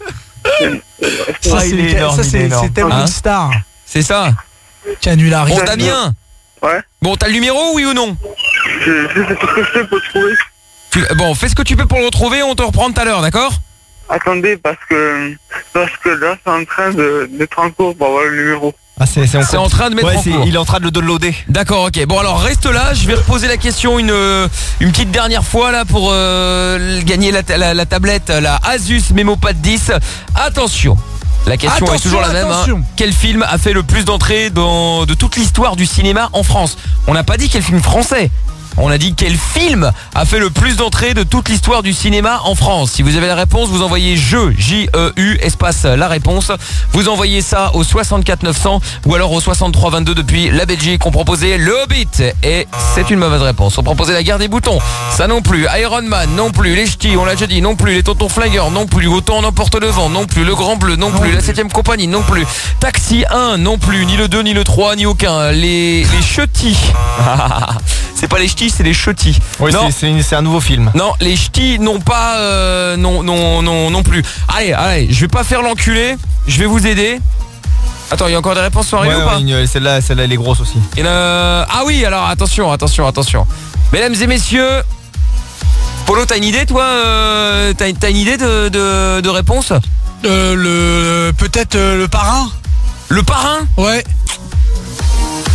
Ça c'est tellement une star. C'est ça. Canulariste. Bon Damien. Ouais. Bon, t'as le numéro, oui ou non? Je fais tout ce que je fais pour le trouver. Bon, fais ce que tu peux pour le retrouver, on te reprend tout à l'heure, d'accord? Attendez, parce que là, c'est en train d'être en cours pour avoir le numéro. Ah, c'est en train de mettre en cours. Il est en train de le downloader. D'accord, ok. Bon, alors reste là, je vais reposer la question une petite dernière fois là pour gagner la tablette, la Asus Memo Pad 10. Attention. La question est toujours la même. Hein. Quel film a fait le plus d'entrées de toute l'histoire du cinéma en France? On n'a pas dit quel film français. On a dit quel film a fait le plus d'entrées de toute l'histoire du cinéma en France. Si vous avez la réponse, vous envoyez J-E-U espace la réponse. Vous envoyez ça au 64 900 ou alors au 63 22 depuis la Belgique. On proposait Le Hobbit et c'est une mauvaise réponse. On proposait La Guerre des Boutons, ça non plus. Iron Man non plus. Les Ch'tis, on l'a déjà dit, non plus. Les Tontons Flingueurs non plus. Autant en emporte le vent non plus. Le Grand Bleu non plus. La 7ème Compagnie non plus. Taxi 1 non plus. Ni le 2, ni le 3, ni aucun. Les Ch'tis. C'est pas les Ch'tis, c'est les Ch'tis. Oui, c'est un nouveau film. Non, les Ch'tis n'ont pas non plus. Allez, je vais pas faire l'enculé, je vais vous aider. Attends, il y a encore des réponses sur arrivées ou pas? Celle-là elle est grosse aussi. Ah oui, alors attention. Mesdames et messieurs, Polo, t'as une idée toi? T'as une idée de réponse? Peut-être le parrain. Le parrain? Ouais.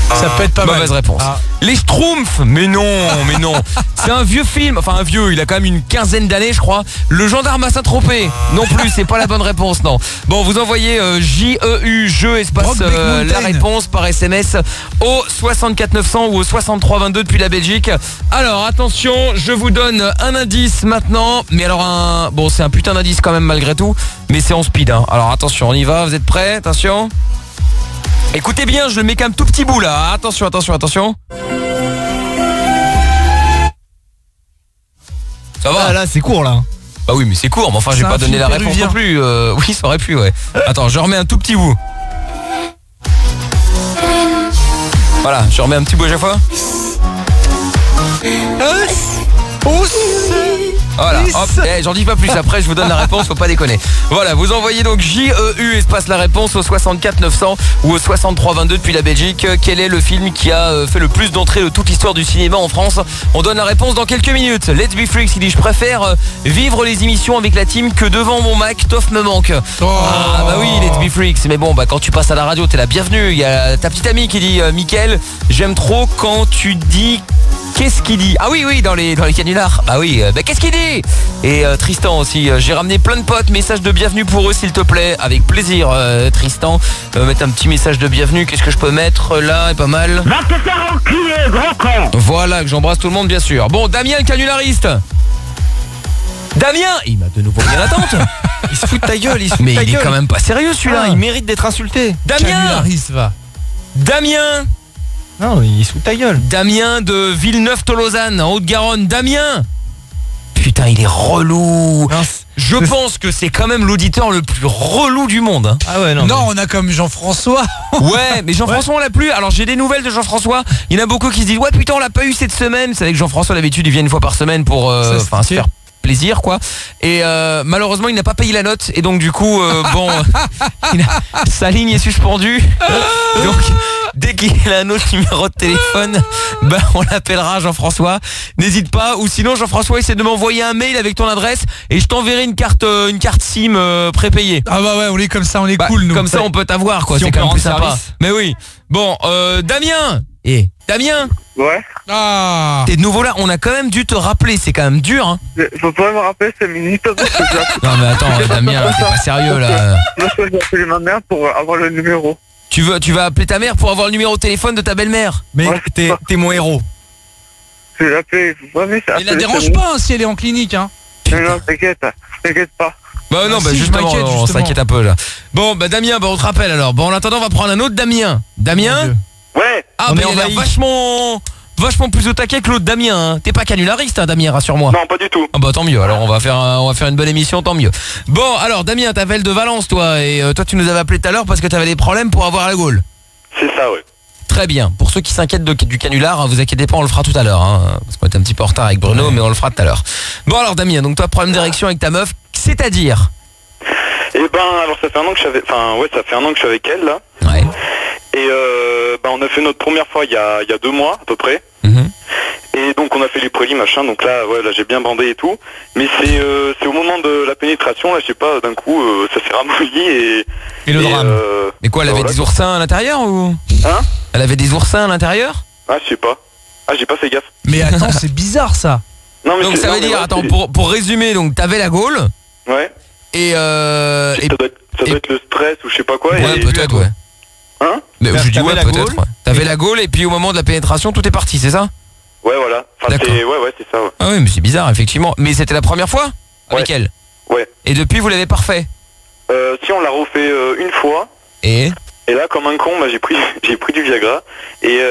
Ça peut être pas mal. Mauvaise réponse. Les Schtroumpfs. Mais non. C'est un vieux film. Enfin un vieux, il a quand même une quinzaine d'années je crois. Le gendarme à Saint-Tropez. Non plus, c'est pas la bonne réponse, non. Bon, vous envoyez JEU, jeu espace la réponse par SMS au 64 900 ou au 63 22 depuis la Belgique. Alors attention, je vous donne un indice maintenant. Mais alors bon, c'est un putain d'indice quand même malgré tout. Mais c'est en speed, hein. Alors attention, on y va, vous êtes prêts? Attention. Écoutez bien, je le mets qu'un tout petit bout là. Attention. Ça va? Là c'est court là. Bah oui, mais c'est court, mais enfin j'ai pas donné la réponse non plus. Oui, ça aurait pu, ouais. Attends, je remets un tout petit bout. Voilà, je remets un petit bout à chaque fois. Voilà, hop, j'en dis pas plus, après je vous donne la réponse, faut pas déconner. Voilà, vous envoyez donc JEU espace la réponse au 64 900 ou au 63 22 depuis la Belgique. Quel est le film qui a fait le plus d'entrées de toute l'histoire du cinéma en France? On donne la réponse dans quelques minutes. Let's Be Freaks qui dit: je préfère vivre les émissions avec la team que devant mon Mac, Toff me manque. Ah bah oui, Let's Be Freaks, mais bon, bah quand tu passes à la radio, t'es la bienvenue. Il y a ta petite amie qui dit: Mickaël, j'aime trop quand tu dis... Qu'est-ce qu'il dit? Ah oui, dans les canulars. Bah oui, qu'est-ce qu'il dit? Et Tristan aussi, j'ai ramené plein de potes, message de bienvenue pour eux s'il te plaît. Avec plaisir Tristan, mettre un petit message de bienvenue. Qu'est-ce que je peux mettre là? Pas mal. Va te faire enculer, grand con. Voilà, que j'embrasse tout le monde bien sûr. Bon, Damien le canulariste. Damien, il m'a de nouveau mis en attente. Il se fout de ta gueule, mais il est quand même pas sérieux celui-là. Il mérite d'être insulté. Damien. Canulariste va. Damien. Non, il se fout de ta gueule. Damien de Villeneuve-Tolosane, en Haute-Garonne. Damien. Putain, il est relou. Non, je pense que c'est quand même l'auditeur le plus relou du monde, hein. Ah ouais, non. Non, on a comme Jean-François. Ouais, mais Jean-François on l'a plus. Alors j'ai des nouvelles de Jean-François. Il y en a beaucoup qui se disent: ouais putain, on l'a pas eu cette semaine. C'est vrai que Jean-François d'habitude il vient une fois par semaine pour se faire plaisir quoi. Et malheureusement il n'a pas payé la note. Et donc du coup bon sa ligne est suspendue. Donc dès qu'il a un autre numéro de téléphone, bah on l'appellera Jean-François. N'hésite pas. Ou sinon Jean-François essaie de m'envoyer un mail avec ton adresse et je t'enverrai une carte SIM prépayée. Ah bah ouais, on est comme ça, on est cool nous. Comme ça on peut t'avoir quoi, si c'est quand même plus sympa. Mais oui. Bon Damien. Damien. Ouais. Ah. T'es de nouveau là, on a quand même dû te rappeler, c'est quand même dur hein. Faut pas me rappeler 5 minutes. Non mais attends Damien, t'es pas sérieux là. Moi je vais appeler ma mère pour avoir le numéro. Tu vas appeler ta mère pour avoir le numéro de téléphone de ta belle-mère? Mais ouais, t'es mon héros. Je vais l'appeler. Il la dérange pas hein, si elle est en clinique hein. Non, t'inquiète pas. Bah non, bah justement, on s'inquiète un peu là. Bon bah Damien, bah on te rappelle alors. Bon en attendant on va prendre un autre Damien. Damien? Ouais. Ah bah il a l'air vachement plus au taquet que l'autre Damien hein. T'es pas canulariste hein, Damien, rassure-moi. Non, pas du tout. Ah bah tant mieux, alors on va faire une bonne émission, tant mieux. Bon alors Damien, t'appelles de Valence toi. Et toi tu nous avais appelé tout à l'heure parce que t'avais des problèmes pour avoir la Gaule. C'est ça, ouais. Très bien, pour ceux qui s'inquiètent du canular, vous inquiétez pas, on le fera tout à l'heure hein. Parce qu'on est un petit peu en retard avec Bruno, mais on le fera tout à l'heure. Bon alors Damien, donc toi problème d'érection avec ta meuf, c'est-à-dire? Eh ben alors ça fait un an que je suis avec elle là. Ouais. Et on a fait notre première fois il y a 2 mois à peu près. Et donc on a fait les prélis machin, donc là j'ai bien bandé et tout. Mais c'est au moment de la pénétration là, je sais pas, d'un coup ça s'est ramolli et le drame. Mais quoi, elle avait des oursins à l'intérieur ou? Hein? Elle avait des oursins à l'intérieur? Ah je sais pas. Ah j'ai pas fait gaffe. Mais attends, c'est bizarre ça. Non mais donc ça veut dire, attends, pour résumer, donc t'avais la Gaule. Ouais. Et ça doit être le stress ou je sais pas quoi. Ouais, peut-être ouais. Hein? Mais je dis ouais peut-être. Ouais. T'avais la Gaule et puis au moment de la pénétration tout est parti, c'est ça? Ouais voilà. Enfin, c'est ça. Ouais. Ah oui mais c'est bizarre effectivement. Mais c'était la première fois avec elle? Ouais. Et depuis vous l'avez parfait? Si on l'a refait une fois. Et là comme un con, j'ai pris du Viagra et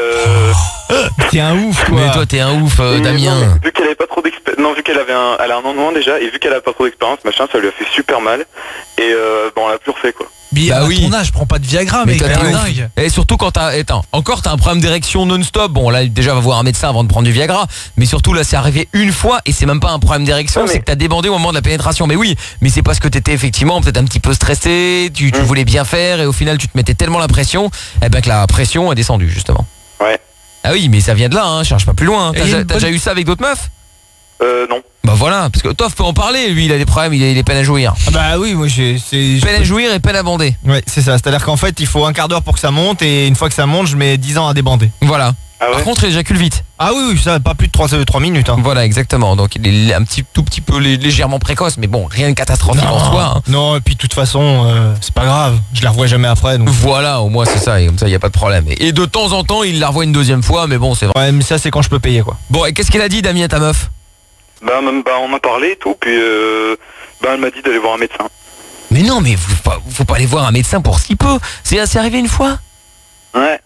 t'es un ouf quoi. Mais toi t'es un ouf Damien. Non, vu qu'elle avait pas trop d'expérience, non vu qu'elle avait elle a un an de moins déjà et vu qu'elle a pas trop d'expérience machin, ça lui a fait super mal et on l'a plus refait quoi. Bah oui. Ton âge, prends pas de Viagra mais t'es dingue. Et surtout quand t'as un problème d'érection non-stop. Bon là déjà va voir un médecin avant de prendre du Viagra. Mais surtout là c'est arrivé une fois et c'est même pas un problème d'érection, c'est que t'as débandé au moment de la pénétration. Mais oui, mais c'est parce que t'étais effectivement peut-être un petit peu stressé, tu voulais bien faire et au final tu te mettais tellement la pression, que la pression est descendue justement. Ouais. Ah oui mais ça vient de là hein, cherche pas plus loin. T'as déjà eu ça avec d'autres meufs? Non. Bah voilà, parce que Toff peut en parler, lui il a des problèmes, il a peine à jouir. Ah bah oui, moi peine à jouir et peine à bander. Ouais, c'est ça, c'est-à-dire qu'en fait il faut un quart d'heure pour que ça monte et une fois que ça monte je mets 10 ans à débander. Voilà. Par contre il éjacule vite. Ah oui, ça pas plus de 3 minutes. Voilà, exactement. Donc il est tout petit peu légèrement précoce, mais bon, rien de catastrophique en soi. Non, et puis de toute façon, c'est pas grave, je la revois jamais après. Donc. Voilà, au moins c'est ça, et comme ça il n'y a pas de problème. Et de temps en temps il la revoit une deuxième fois, mais bon c'est vrai. Ouais, mais ça c'est quand je peux payer quoi. Bon, et qu'est-ce qu'elle a dit Damien, ta meuf? On m'a parlé et tout, puis elle m'a dit d'aller voir un médecin. Mais non, mais faut pas aller voir un médecin pour si peu. C'est arrivé une fois. Ouais,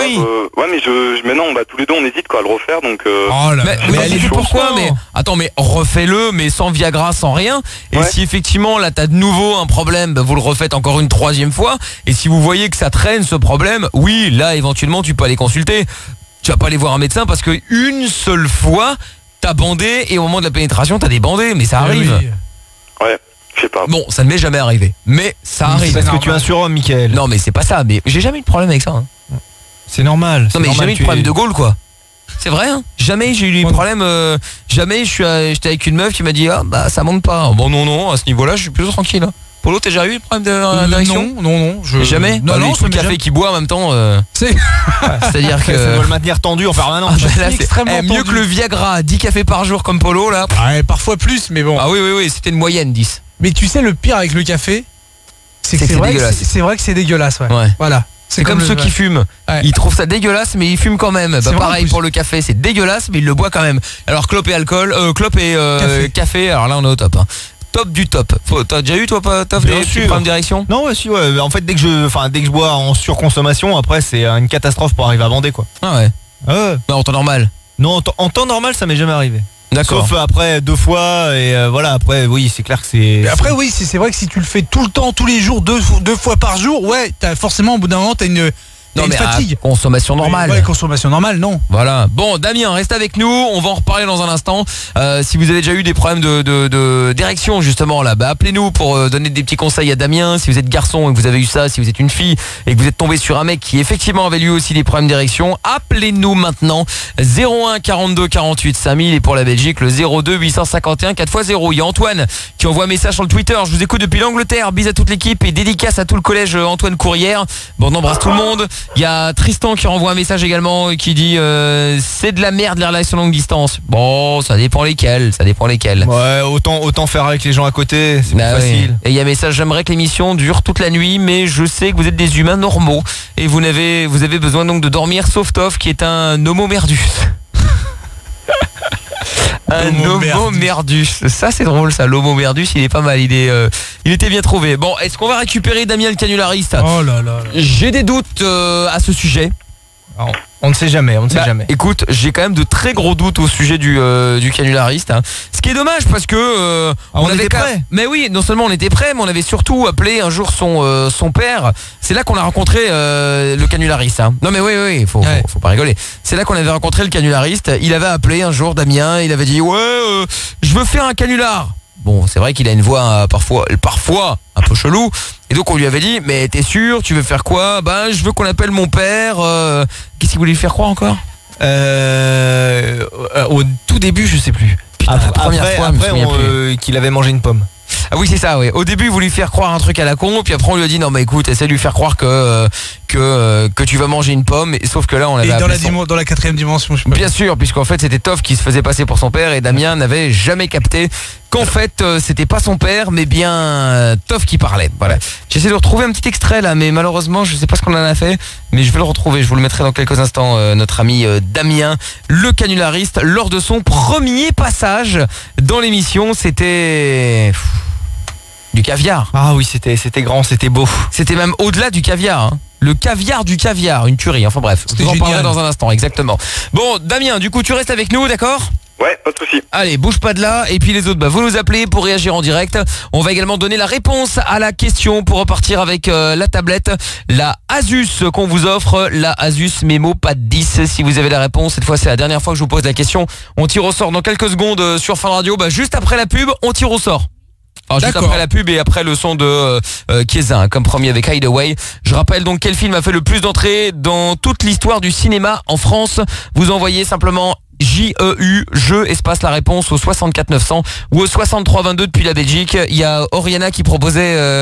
mais non, tous les deux on hésite quoi à le refaire donc. Mais elle dit pourquoi? Mais attends, mais refais-le, mais sans Viagra, sans rien. Et si effectivement là t'as de nouveau un problème, vous le refaites encore une troisième fois. Et si vous voyez que ça traîne ce problème, oui, là éventuellement tu peux aller consulter. Tu vas pas aller voir un médecin parce que une seule fois t'as bandé et au moment de la pénétration t'as débandé, mais ça arrive. Ouais. Je sais pas. Bon, ça ne m'est jamais arrivé, mais ça arrive. Parce que tu as un surhomme, Mickaël. Non, mais c'est pas ça. Mais j'ai jamais eu de problème avec ça. Hein. C'est normal. Non, mais j'ai jamais eu de problème de Gaulle, quoi. C'est vrai. Hein. Jamais j'ai eu de problème. Jamais j'étais avec une meuf qui m'a dit ça monte pas. Bon non, à ce niveau-là, je suis plutôt tranquille. Hein. Polo, t'as déjà eu de problème d'érection? Non. Jamais. Non, c'est le café qui boit en même temps. C'est-à-dire que ça doit le maintenir tendu en permanence. Là, c'est extrêmement mieux que le Viagra. 10 cafés par jour comme Polo là. Ouais, parfois plus, mais bon. Ah oui, c'était une moyenne 10. Mais tu sais, le pire avec le café, c'est vrai que c'est dégueulasse. Ouais. Voilà. C'est comme ceux qui fument. Ouais. Ils trouvent ça dégueulasse, mais ils fument quand même. Pareil pour le café, c'est dégueulasse, mais ils le boivent quand même. Alors clope et alcool, clope et café. Alors là, on est au top. Hein. Top du top. T'as déjà eu toi, Toff, des problèmes de direction? Non, ouais. En fait, dès que je bois en surconsommation, après c'est une catastrophe pour arriver à bander quoi. Ah ouais. En temps normal. Non, en temps normal, ça m'est jamais arrivé. D'accord. Sauf après 2 fois et voilà, après oui, c'est clair que c'est. Mais après oui, c'est vrai que si tu le fais tout le temps, tous les jours, deux fois par jour, ouais, t'as forcément au bout d'un moment t'as une fatigue. Consommation normale. Ouais, consommation normale, non. Voilà. Bon, Damien, reste avec nous. On va en reparler dans un instant. Si vous avez déjà eu des problèmes d'érection, justement, là, appelez-nous pour donner des petits conseils à Damien. Si vous êtes garçon et que vous avez eu ça, si vous êtes une fille et que vous êtes tombé sur un mec qui effectivement avait lui aussi des problèmes d'érection, appelez-nous maintenant. 01 42 48 5000 et pour la Belgique, le 02 851 4x0. Il y a Antoine qui envoie un message sur le Twitter. Je vous écoute depuis l'Angleterre. Bis à toute l'équipe et dédicace à tout le collège Antoine Courrière. Bon, on embrasse tout le monde. Il y a Tristan qui renvoie un message également qui dit c'est de la merde les relations longue distance. Bon, ça dépend lesquelles. Ouais, autant faire avec les gens à côté, c'est plus facile. Et il y a un message, j'aimerais que l'émission dure toute la nuit, mais je sais que vous êtes des humains normaux et vous avez besoin donc de dormir, sauf Toff qui est un homo merdus. Un homo merdus. Ça c'est drôle ça, l'homo merdus, il est pas mal, il était bien trouvé. Bon, est-ce qu'on va récupérer Damien le canulariste? Oh là là. J'ai des doutes à ce sujet. Alors, on ne sait jamais, jamais. Écoute, j'ai quand même de très gros doutes au sujet du canulariste. Hein. Ce qui est dommage parce que on était prêts. Mais oui, non seulement on était prêts, mais on avait surtout appelé un jour son père. C'est là qu'on a rencontré le canulariste. Hein. Non mais oui, faut pas rigoler. C'est là qu'on avait rencontré le canulariste. Il avait appelé un jour Damien. Il avait dit je veux faire un canular. Bon, c'est vrai qu'il a une voix parfois un peu chelou. Et donc on lui avait dit, mais t'es sûr, tu veux faire quoi? Je veux qu'on appelle mon père. Qu'est-ce qu'il voulait lui faire croire encore? Au tout début, je sais plus. Putain, la première fois, qu'il avait mangé une pomme. Ah oui, c'est ça, oui. Au début, il voulait lui faire croire un truc à la con, puis après on lui a dit non mais écoute, essaie de lui faire croire que tu vas manger une pomme, et sauf que là on avait dans la 4ème dimension, je sais pas. Bien sûr, puisqu'en fait c'était Toff qui se faisait passer pour son père et Damien n'avait jamais capté qu'en fait c'était pas son père mais bien Toff qui parlait. Voilà. J'essaie de retrouver un petit extrait là, mais malheureusement je sais pas ce qu'on en a fait, mais je vais le retrouver, je vous le mettrai dans quelques instants. Notre ami Damien, le canulariste, lors de son premier passage dans l'émission, c'était du caviar. Ah oui, c'était grand, c'était beau. C'était même au-delà du caviar. Hein. Le caviar du caviar, une tuerie. Enfin bref, je vous en parlerai dans un instant, exactement. Bon, Damien, du coup, tu restes avec nous, d'accord ? Ouais, pas de souci. Allez, bouge pas de là. Et puis les autres, vous nous appelez pour réagir en direct. On va également donner la réponse à la question pour repartir avec la tablette, la Asus qu'on vous offre, la Asus Memo Pad 10. Si vous avez la réponse, cette fois c'est la dernière fois que je vous pose la question. On tire au sort dans quelques secondes sur Fun Radio. Juste après la pub, on tire au sort. Alors juste après la pub et après le son de Chiesa, comme promis avec Hideaway. Je rappelle donc quel film a fait le plus d'entrées dans toute l'histoire du cinéma en France. Vous envoyez simplement J-E-U, jeu, espace la réponse au 64 900 ou au 63 22 depuis la Belgique. Il y a Oriana qui proposait...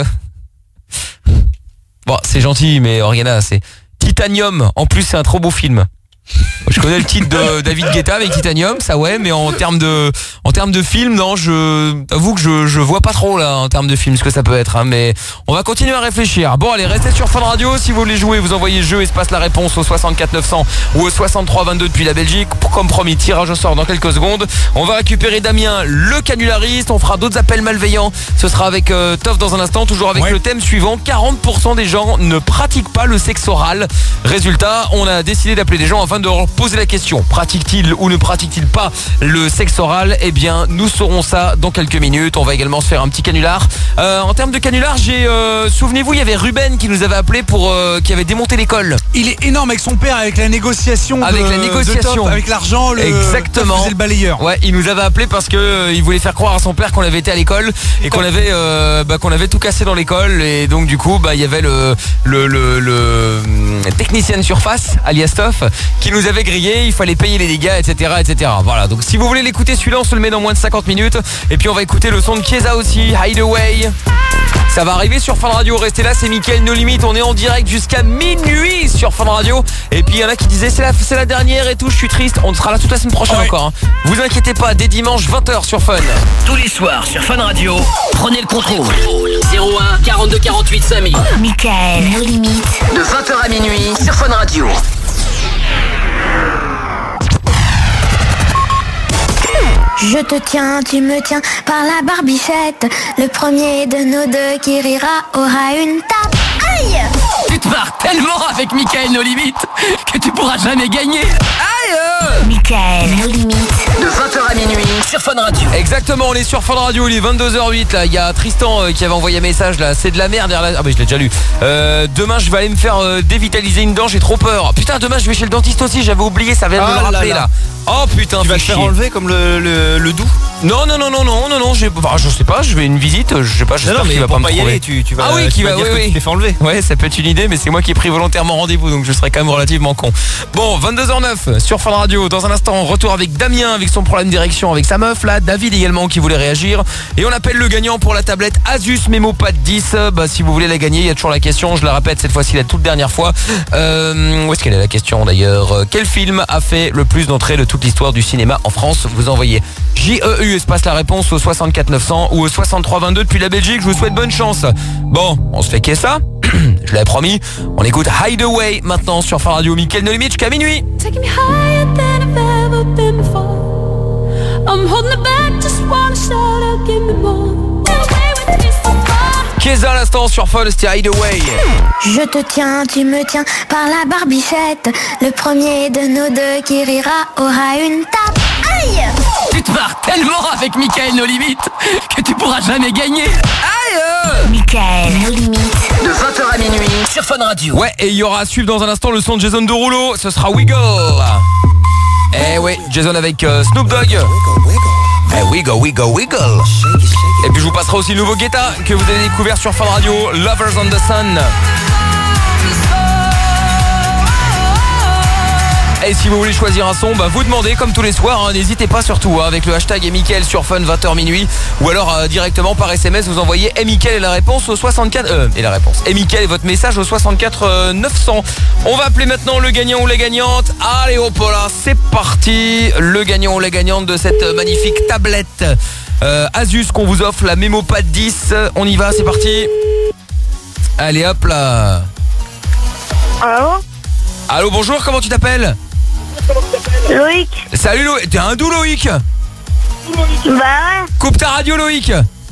Bon, c'est gentil, mais Oriana, c'est Titanium. En plus, c'est un trop beau film. Je connais le titre de David Guetta avec Titanium, ça ouais, mais en termes de film, non, avoue que je vois pas trop là en termes de film ce que ça peut être, hein, mais on va continuer à réfléchir. Bon, allez, restez sur Fun Radio. Si vous voulez jouer, vous envoyez jeu espace la réponse au 64 900 ou au 63 22 depuis la Belgique. Comme promis, tirage au sort dans quelques secondes. On va récupérer Damien, le canulariste. On fera d'autres appels malveillants. Ce sera avec Toff dans un instant, toujours avec le thème suivant. 40% des gens ne pratiquent pas le sexe oral. Résultat, on a décidé d'appeler des gens afin de leur poser la question. Pratique-t-il ou ne pratique-t-il pas le sexe oral? Eh bien, nous saurons ça dans quelques minutes. On va également se faire un petit canular. En termes de canular, souvenez-vous, il y avait Ruben qui nous avait appelé qui avait démonté l'école. Il est énorme avec son père, avec la négociation. Avec l'argent, exactement. Faisait le balayeur. Ouais, il nous avait appelé parce que il voulait faire croire à son père qu'on avait été à l'école et qu'on avait tout cassé dans l'école, et donc du coup, il y avait le technicien de surface, alias Toff, qui nous avait grillé, il fallait payer les dégâts, etc., etc. Voilà, donc si vous voulez l'écouter, celui-là, on se le met dans moins de 50 minutes. Et puis on va écouter le son de Chiesa aussi, Hideaway. Ça va arriver sur Fun Radio, restez là, c'est Mickaël No Limit. On est en direct jusqu'à minuit sur Fun Radio. Et puis il y en a qui disaient c'est la dernière et tout, je suis triste. On sera là toute la semaine prochaine encore, hein. Vous inquiétez pas, dès dimanche 20h sur Fun. Tous les soirs sur Fun Radio, prenez le contrôle. 01 42 48 5000. Mickaël No Limit. De 20h à minuit sur Fun Radio. Je te tiens, tu me tiens par la barbichette. Le premier de nos deux qui rira aura une tape. Aïe! Tu te marres tellement avec Mickaël No Limit que tu pourras jamais gagner. Aïe! Mickaël No Limit. De 20h à minuit sur Fun Radio. Exactement, on est sur Fun Radio, il est 22h08 là. Il y a Tristan qui avait envoyé un message là. C'est de la merde. Ah bah je l'ai déjà lu. Demain je vais aller me faire dévitaliser une dent, j'ai trop peur. Putain, demain je vais chez le dentiste aussi, j'avais oublié, ça vient de me le rappeler là. Oh putain, tu vas te faire enlever comme le doux? Non, je sais pas, je vais une visite, je sais pas, j'espère qu'il va pas me trouver. Tu vas, oui, qui va dire que tu t'es fait enlever. Ouais, ça peut être une idée, mais c'est moi qui ai pris volontairement rendez-vous, donc je serai quand même relativement con. Bon, 22h09 sur Fun Radio. Dans un instant, retour avec Damien, avec son problème d'érection, avec sa meuf là, David également qui voulait réagir. Et on appelle le gagnant pour la tablette Asus MemoPad 10. Si vous voulez la gagner, il y a toujours la question, je la répète cette fois-ci la toute dernière fois. Où est-ce qu'elle est la question d'ailleurs? Quel film a fait le plus d'entrées de toute l'histoire du cinéma en France? Vous envoyez J-E-U espace la réponse au 64 900 ou au 63 22 depuis la Belgique. Je vous souhaite bonne chance. Bon, on se fait qu'est ça? Je l'avais promis. On écoute Hideaway maintenant sur Fun Radio. Mickaël No Limit jusqu'à minuit. Taking me higher than I've ever been before. I'm holding it back, just wanna shout out, give me more. Chiesa à l'instant sur Fun, c'était Hideaway. Je te tiens, tu me tiens par la barbichette. Le premier de nos deux qui rira aura une tape. Aïe! Tu te marres tellement avec Mickaël No Limit que tu pourras jamais gagner. Aïe! Mickaël No Limit. De 20h à minuit sur Fun Radio. Ouais, et il y aura à suivre dans un instant le son de Jason Derulo. Ce sera Wiggle. Eh ouais, Jason avec Snoop Dogg. Eh, wiggle, wiggle, wiggle. Et puis je vous passerai aussi le nouveau Guetta que vous avez découvert sur Fun Radio, Lovers on the Sun. Et si vous voulez choisir un son, vous demandez comme tous les soirs, hein, n'hésitez pas surtout avec le hashtag Mickaël sur Fun 20h minuit, ou alors directement par SMS vous envoyez Mickaël et la réponse au 64 et la réponse Mickaël et votre message au 64 900. On va appeler maintenant le gagnant ou la gagnante. Allez hop là, c'est parti. Le gagnant ou la gagnante de cette magnifique tablette Asus qu'on vous offre, la MemoPad 10. On y va, c'est parti. Allez hop là. Allô, bonjour, comment tu t'appelles? Loïc. Salut Loïc, t'es hindou Loïc? Bah ouais. Coupe ta radio Loïc.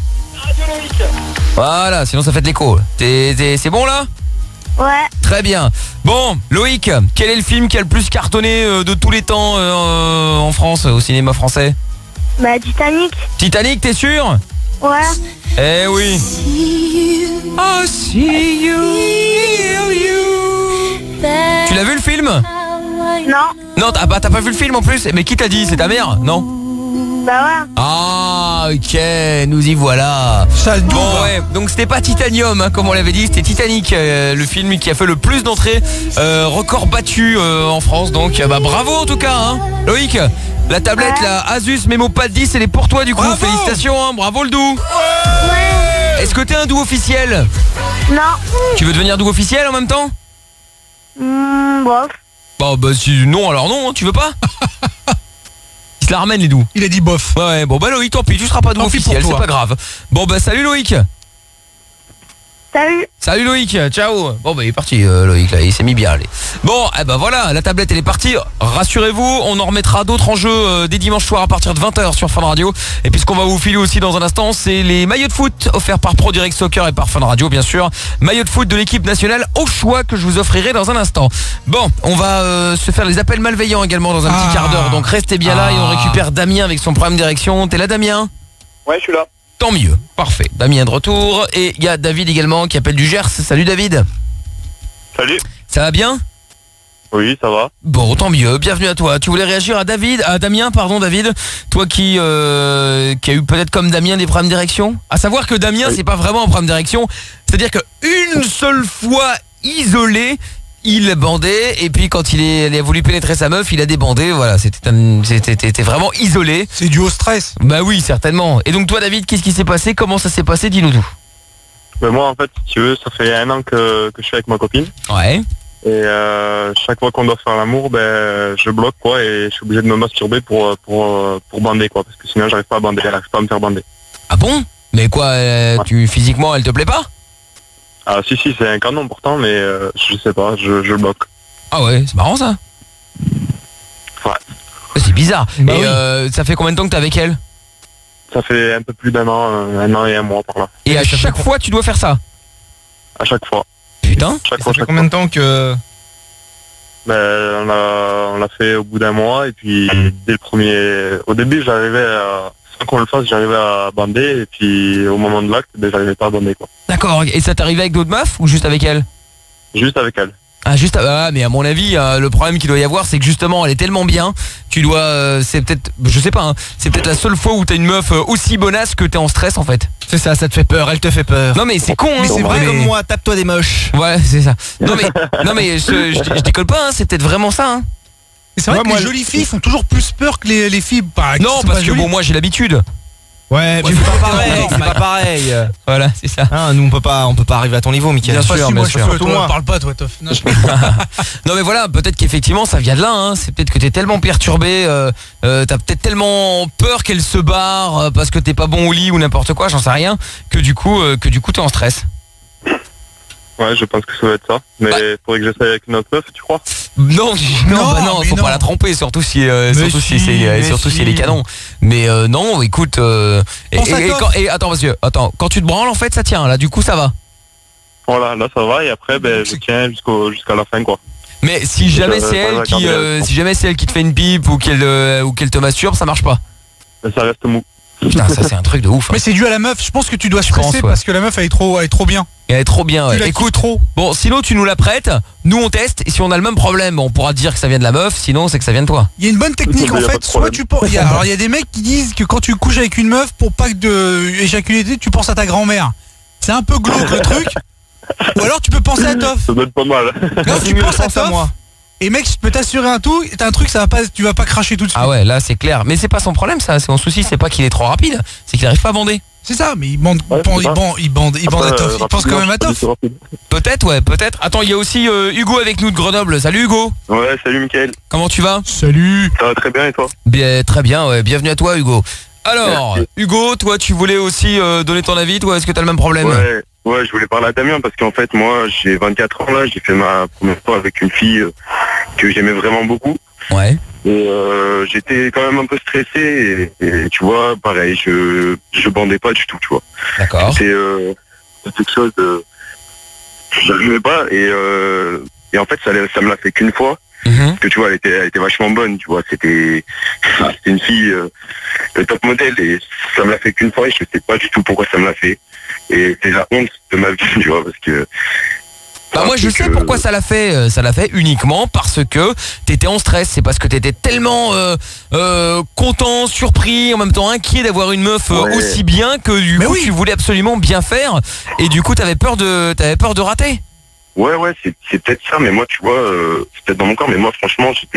Voilà, sinon ça fait de l'écho. C'est bon là? Ouais. Très bien. Bon, Loïc, quel est le film qui a le plus cartonné de tous les temps en France, au cinéma français? Bah Titanic. Titanic, t'es sûr? Ouais. Eh oui. Oh, see you. Tu l'as vu le film? Non. Non, t'as pas vu le film en plus? Mais qui t'a dit? C'est ta mère? Non? Bah ouais. Ah, ok, nous y voilà. Bon, ouais, donc c'était pas Titanium, hein, comme on l'avait dit, c'était Titanic, le film qui a fait le plus d'entrées, record battu en France. Donc bravo en tout cas, hein, Loïc. La tablette, la Asus MemoPad 10, elle est pour toi du coup. Bravo. Félicitations, hein, bravo le doux. Ouais. Est-ce que t'es un doux officiel? Non. Tu veux devenir doux officiel en même temps? Bof. Bon bah si non alors non, hein, tu veux pas? Il se la ramène les doux. Il a dit bof. Ouais, bon bah Loïc, tant pis, tu seras pas doux officiel, c'est pas grave. Bon bah salut Loïc. Salut. Salut Loïc, ciao. Bon bah il est parti Loïc là, il s'est mis bien allez. Bon, eh ben voilà, la tablette elle est partie. Rassurez-vous, on en remettra d'autres en jeu dès dimanche soir à partir de 20h sur Fun Radio. Et puis ce qu'on va vous filer aussi dans un instant, c'est les maillots de foot offerts par Pro Direct Soccer et par Fun Radio bien sûr. Maillots de foot de l'équipe nationale au choix que je vous offrirai dans un instant. Bon, on va se faire les appels malveillants également dans un petit quart d'heure. Donc restez bien là et on récupère Damien avec son problème d'érection. T'es là Damien? Ouais, je suis là. Tant mieux, parfait. Damien de retour. Et il y a David également qui appelle du Gers. Salut David. Salut. Ça va bien? Oui, ça va. Bon, tant mieux. Bienvenue à toi. Tu voulais réagir à Damien, pardon David. Toi qui a eu peut-être comme Damien des problèmes d'érection. À savoir que Damien, c'est pas vraiment un problème d'érection. C'est-à-dire que une seule fois isolé, il bandait et puis quand il a voulu pénétrer sa meuf, il a débandé. Voilà, c'était vraiment isolé. C'est dû au stress. Bah oui, certainement. Et donc toi David, qu'est-ce qui s'est passé? Comment ça s'est passé? Dis-nous tout. Mais moi en fait, si tu veux, ça fait 1 an que je suis avec ma copine. Ouais. Et chaque fois qu'on doit faire l'amour, ben je bloque quoi et je suis obligé de me masturber pour bander quoi, parce que sinon j'arrive pas à bander, elle arrive pas à me faire bander. Ah bon? Mais quoi, physiquement elle te plaît pas? Ah si c'est un canon pourtant, mais je sais pas, je le bloque. Ah ouais, c'est marrant ça. Ouais. C'est bizarre. Bah et oui. Ça fait combien de temps que t'es avec elle? Ça fait un peu plus d'1 an et 1 mois par là. Et à chaque fois tu dois faire ça? À chaque fois. Putain. Chaque ça fait combien de temps que... Ben on l'a fait au bout d'1 mois et puis dès le premier... Au début j'arrivais à... Sans qu'on le fasse, j'arrivais à bander et puis au moment de l'acte, ben, j'arrivais pas à bander quoi. D'accord, et ça t'arrivait avec d'autres meufs ou juste avec elle? Juste avec elle. Ah mais à mon avis le problème qu'il doit y avoir c'est que justement elle est tellement bien, tu dois c'est peut-être je sais pas hein, c'est peut-être la seule fois où t'as une meuf aussi bonasse que t'es en stress en fait. C'est ça te fait peur, elle te fait peur. Non mais c'est con hein. Mais c'est vrai comme moi, tape-toi des moches. Ouais c'est ça. Non mais je décolle pas hein, c'est peut-être vraiment ça hein. Et c'est vrai que les jolies filles font toujours plus peur que les filles. Non parce que bon moi j'ai l'habitude. Ouais, c'est pas pareil, c'est pas pareil. Voilà, c'est ça. Hein, nous on peut pas arriver à ton niveau, Mickaël. Bien sûr, bien sûr. Toi, parle pas, toi, Toff. Non mais voilà, peut-être qu'effectivement ça vient de là. Hein. C'est peut-être que t'es tellement perturbé, t'as peut-être tellement peur qu'elle se barre parce que t'es pas bon au lit ou n'importe quoi, j'en sais rien, que du coup t'es en stress. Ouais, je pense que ça va être ça. Mais faudrait que j'essaye avec une autre meuf, tu crois? Non, faut pas la tromper, surtout si elle est canon. Mais non, écoute, et attends parce que quand tu te branles en fait ça tient là, du coup ça va. Voilà, là ça va et après je tiens jusqu'à la fin quoi. Mais si jamais c'est elle qui te fait une pipe ou qu'elle te masturbe, ça marche pas. Ça reste mou. Putain, ça c'est un truc de ouf. Mais c'est dû à la meuf. Je pense que tu dois stresser parce que la meuf elle est trop bien. Elle est trop bien. Ouais. Écoute, bon, sinon tu nous la prêtes, nous on teste et si on a le même problème, on pourra dire que ça vient de la meuf. Sinon c'est que ça vient de toi. Il y a une bonne technique en fait. Soit tu penses. Alors il y a des mecs qui disent que quand tu couches avec une meuf pour pas que de éjaculer, tu penses à ta grand-mère. C'est un peu glauque le truc. Ou alors tu peux penser à Toff. Ça doit être pas mal. Non, tu penses à Toff. Et mec, je peux t'assurer un tout, t'as un truc, tu vas pas cracher tout de suite. Ah ouais, là c'est clair. Mais c'est pas son problème ça, son souci c'est pas qu'il est trop rapide, c'est qu'il arrive pas à bander. C'est ça, mais il bande à Toff, il pense quand même à Toff. Peut-être, ouais, peut-être. Attends, il y a aussi Hugo avec nous de Grenoble. Salut Hugo. Ouais, salut Mickaël. Comment tu vas? Salut. Ça va très bien et toi? Bien, très bien, ouais. Bienvenue à toi Hugo. Alors, Hugo, toi tu voulais aussi donner ton avis, toi, est-ce que t'as le même problème? Ouais, je voulais parler à Damien parce qu'en fait moi j'ai 24 ans là, j'ai fait ma première fois avec une fille que j'aimais vraiment beaucoup. Ouais. Et j'étais quand même un peu stressé et tu vois, pareil, je bandais pas du tout, tu vois. D'accord. C'était quelque chose de... J'arrivais pas et en fait ça me l'a fait qu'une fois. Parce que tu vois, elle était vachement bonne, tu vois, c'était une fille de top modèle et ça me l'a fait qu'une fois et je sais pas du tout pourquoi ça me l'a fait. Et c'est la honte de ma vie, tu vois, parce que... Bah moi je sais pourquoi ça l'a fait uniquement parce que t'étais en stress, c'est parce que t'étais tellement content, surpris, en même temps inquiet d'avoir une meuf aussi bien que du coup tu voulais absolument bien faire et du coup t'avais peur de rater. Ouais, c'est peut-être ça, mais moi tu vois, c'est peut-être dans mon corps, mais moi franchement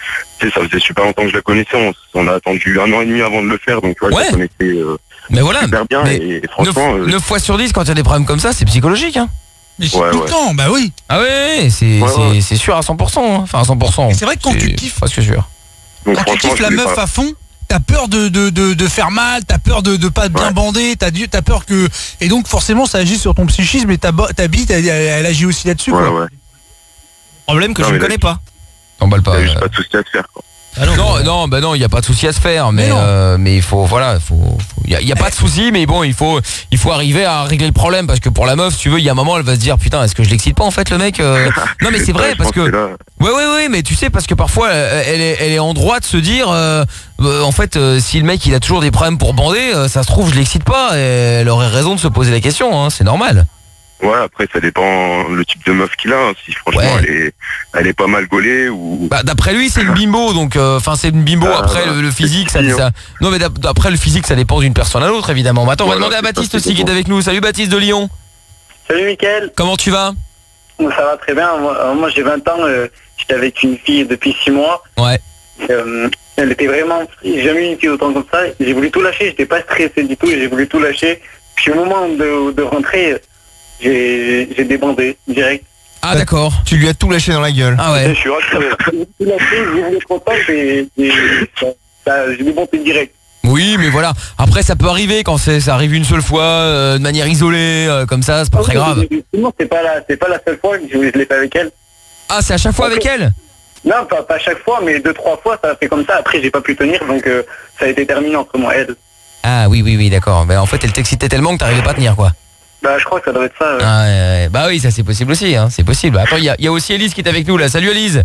ça faisait super longtemps que je la connaissais. On a attendu 1 an et demi avant de le faire, donc tu vois, je la connaissais mais voilà, super bien. Et franchement, 9 fois sur 10, quand il y a des problèmes comme ça, c'est psychologique. Hein. Mais tout le temps, bah oui. Ah ouais, c'est sûr à 100%. Hein. Enfin, à 100%. Et c'est vrai que quand tu kiffes, presque sûr. Donc, quand tu kiffes la meuf à fond, t'as peur de faire mal, t'as peur de pas bien bander, t'as peur que... Et donc forcément ça agit sur ton psychisme et ta bite elle agit aussi là-dessus. Ouais. Problème que je ne connais pas. T'emballes pas. Il n'y a juste pas de souci à se faire, quoi. Ah non, il n'y a pas de souci à se faire, mais il faut, il y a pas de souci, mais bon, il faut arriver à régler le problème, parce que pour la meuf, si tu veux, il y a un moment, elle va se dire, putain, est-ce que je l'excite pas en fait, le mec Non, mais c'est vrai, parce que, ouais, mais tu sais, parce que parfois, elle est en droit de se dire, en fait, si le mec il a toujours des problèmes pour bander, ça se trouve, je l'excite pas, et elle aurait raison de se poser la question, hein, c'est normal. Ouais, après ça dépend le type de meuf qu'il a. Hein. Si franchement elle est pas mal gaulée ou. Bah d'après lui c'est une bimbo, donc c'est une bimbo. Après le physique ça. Non mais d'après le physique ça dépend d'une personne à l'autre évidemment. Mais attends, on va demander à Baptiste aussi qui est avec nous. Salut Baptiste de Lyon. Salut Mickaël. Comment tu vas? Ça va très bien. Moi j'ai 20 ans. J'étais avec une fille depuis 6 mois. Ouais. Elle était vraiment. J'ai jamais eu une fille autant comme ça. J'ai voulu tout lâcher. J'étais pas stressé du tout. J'ai voulu tout lâcher. Puis au moment de rentrer. J'ai débandé direct. Ah d'accord. Tu lui as tout lâché dans la gueule. Ah ouais. Je suis rentré, tout lâché, j'ai voulu être content et j'ai débandé direct. Oui mais voilà. Après ça peut arriver quand ça arrive une seule fois, de manière isolée, comme ça, c'est pas très grave. Non, c'est pas la seule fois que je l'ai fait avec elle. Ah c'est à chaque fois avec elle? Non, pas chaque fois, mais 2-3 fois ça a fait comme ça. Après j'ai pas pu tenir, donc ça a été terminé entre moi et elle. Ah oui d'accord. Mais en fait elle t'excitait tellement que t'arrivais pas à tenir quoi. Bah je crois que ça doit être ça. Ah ouais. Bah oui, ça c'est possible aussi, hein. C'est possible. Attends, il y a aussi Elise qui est avec nous là. Salut Elise.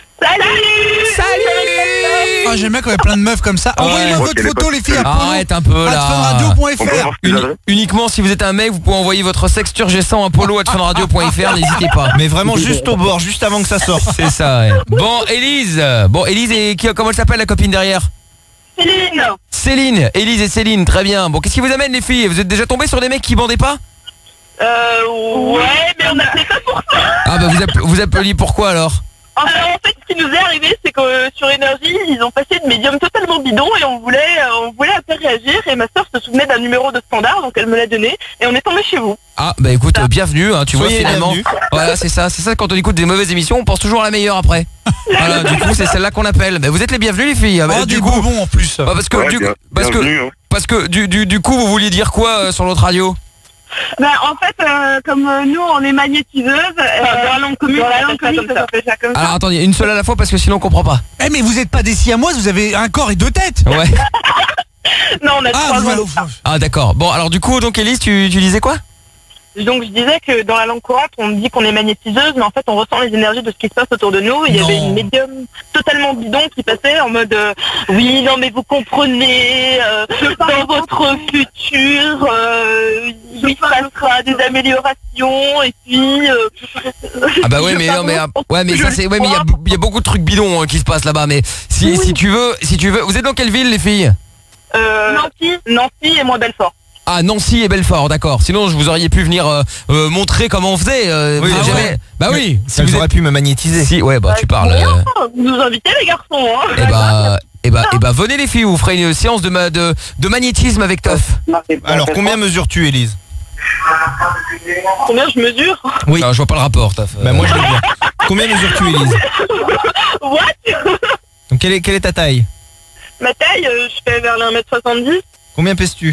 Salut. Ah j'aime bien quand il y a plein de meufs comme ça. Envoyez-moi votre photo les filles. Arrête un peu là. @funradio.fr. Uniquement si vous êtes un mec, vous pouvez envoyer votre sexe turgescent à polo@funradio.fr. N'hésitez pas. Mais vraiment juste au bord, juste avant que ça sorte. C'est ça. Ouais. Bon Elise et comment elle s'appelle la copine derrière? Céline, Elise et Céline, très bien. Bon, qu'est-ce qui vous amène les filles? Vous êtes déjà tombés sur des mecs qui bandaient pas? Ouais, mais on appelait pas pour ça. Ah bah vous appeliez pourquoi alors? Alors en fait ce qui nous est arrivé c'est que sur Énergie ils ont passé une médium totalement bidon et on voulait un peu réagir et ma soeur se souvenait d'un numéro de standard donc elle me l'a donné et on est tombé chez vous. Ah bah écoute bienvenue hein, tu vois finalement. Voilà c'est ça quand on écoute des mauvaises émissions on pense toujours à la meilleure après. Voilà du coup c'est celle-là qu'on appelle. Bah, vous êtes les bienvenus les filles. Bah, du coup bon en plus. Bah, parce que du coup vous vouliez dire quoi sur l'autre radio? Ben, en fait, comme nous on est magnétiseuse, dans la langue commune, ça fait ça comme ça. Alors attendez, une seule à la fois parce que sinon on comprend pas. Eh mais vous êtes pas des siamoises, vous avez un corps et 2 têtes. Ouais. Non, on a 3 ans. Ah d'accord. Bon alors du coup donc Elise tu disais quoi? Donc je disais que dans la langue courante on dit qu'on est magnétiseuse mais en fait on ressent les énergies de ce qui se passe autour de nous. Il y avait une médium totalement bidon qui passait en mode oui non mais vous comprenez dans votre futur il passera des améliorations et puis ah bah ouais mais non mais ça c'est mais il y a beaucoup de trucs bidons qui se passent là-bas mais si tu veux vous êtes dans quelle ville les filles? Nancy et moi Belfort. Ah Nancy et Belfort, d'accord. Sinon je vous auriez pu venir montrer comment on faisait. Bah oui. Si vous auriez pu me magnétiser. Si ouais bah tu parles. Vous nous invitez les garçons hein. Et bah venez les filles, vous ferez une séance de magnétisme avec Toff. Alors combien mesures-tu Elise? Combien je mesure? Oui. Non, je vois pas le rapport Toff. Bah moi je le vois. Combien mesures-tu Elise? What? Donc quelle est ta taille? Ma taille, je fais vers 1m70. Combien pèses-tu?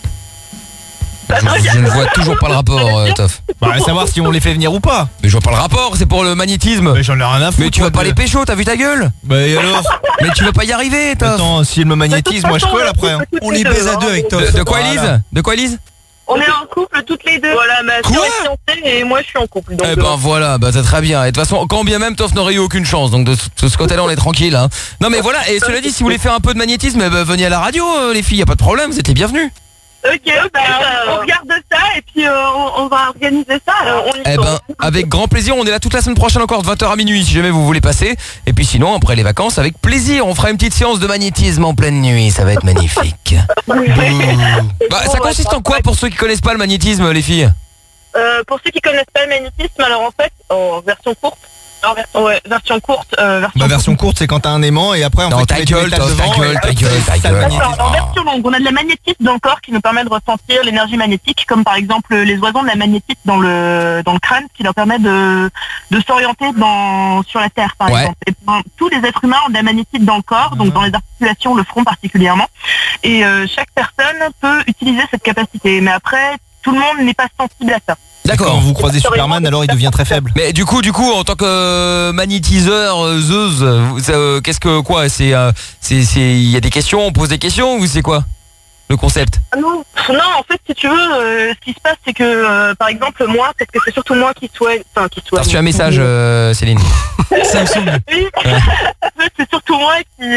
Je ne vois toujours pas le rapport, Toff. Bah, à savoir si on les fait venir ou pas. Mais je vois pas le rapport, c'est pour le magnétisme. Mais j'en ai rien à foutre. Mais tu vas pas les pécho, t'as vu ta gueule? Bah et alors? Mais tu vas pas y arriver, Toff. Attends, si elle me magnétise, moi je colle après. On les baise à 2 avec Toff. De quoi Elise? De quoi Elise? On est en couple toutes les deux. Voilà, ma soeur est fiancée et moi je suis en couple. Donc eh ben voilà, bah c'est très bien. Et de toute façon, quand bien même Toff n'aurait eu aucune chance. Donc de ce côté-là, on est tranquille. Hein. Non mais voilà, et cela dit, si vous voulez faire un peu de magnétisme, venez à la radio, les filles, y a pas de problème, vous êtes les bienvenus. Ok, on regarde ça et puis on va organiser ça. Alors avec grand plaisir, on est là toute la semaine prochaine encore de 20h à minuit si jamais vous voulez passer. Et puis sinon, après les vacances, avec plaisir, on fera une petite séance de magnétisme en pleine nuit, ça va être magnifique. Bah, ça consiste en quoi pour ceux qui connaissent pas le magnétisme, les filles? Pour ceux qui connaissent pas le magnétisme, alors en fait, en version courte, Ouais, version courte. Version courte, c'est quand t'as un aimant et après ta gueule. D'accord, en version longue, on a de la magnétite dans le corps qui nous permet de ressentir l'énergie magnétique, comme par exemple les oiseaux ont de la magnétite dans le crâne qui leur permet de s'orienter sur la Terre, par exemple. Et tous les êtres humains ont de la magnétite dans le corps, donc dans les articulations, le front particulièrement. Et chaque personne peut utiliser cette capacité. Mais après, tout le monde n'est pas sensible à ça. D'accord. Quand vous croisez Superman, alors il devient très faible. Mais du coup, en tant que magnétiseur, qu'est-ce que quoi il y a des questions, on pose des questions ou c'est quoi le concept? Non, en fait, si tu veux, ce qui se passe, c'est que, par exemple, moi, parce que c'est surtout moi qui souhaite... T'as reçu un message, Céline. Samsung. Oui, en fait, c'est surtout moi qui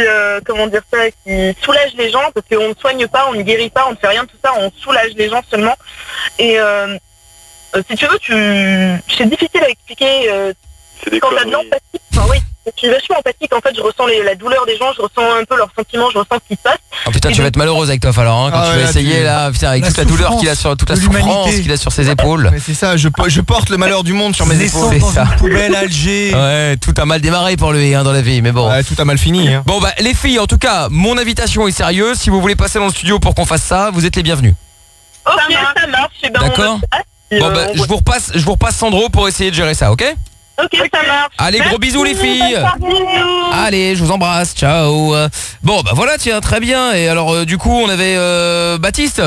soulage les gens, parce qu'on ne soigne pas, on ne guérit pas, on ne fait rien de tout ça, on soulage les gens seulement. Et si tu veux, c'est difficile à expliquer quand t'as de l'empathie. Enfin, oui, je suis vachement empathique. En fait, je ressens la douleur des gens, je ressens un peu leurs sentiments, je ressens ce qui se passe. Oh putain, tu vas être malheureuse avec toi alors, hein, quand tu vas essayer avec toute la douleur qu'il a sur toute la souffrance qu'il a sur ses épaules. Mais c'est ça, je porte le malheur du monde sur mes épaules. C'est ça. Une poubelle à Alger. Ouais, tout a mal démarré pour lui dans la vie, mais bon. Ouais, tout a mal fini. Hein. Bon bah les filles, en tout cas, mon invitation est sérieuse. Si vous voulez passer dans le studio pour qu'on fasse ça, vous êtes les bienvenus. Ok, ça marche. D'accord. Bon bah je vous repasse Sandro pour essayer de gérer ça, ok? Ok, ça marche. Allez, gros bisous les filles. Allez, je vous embrasse, ciao. Bon bah voilà, tiens, très bien. Et alors du coup on avait Baptiste.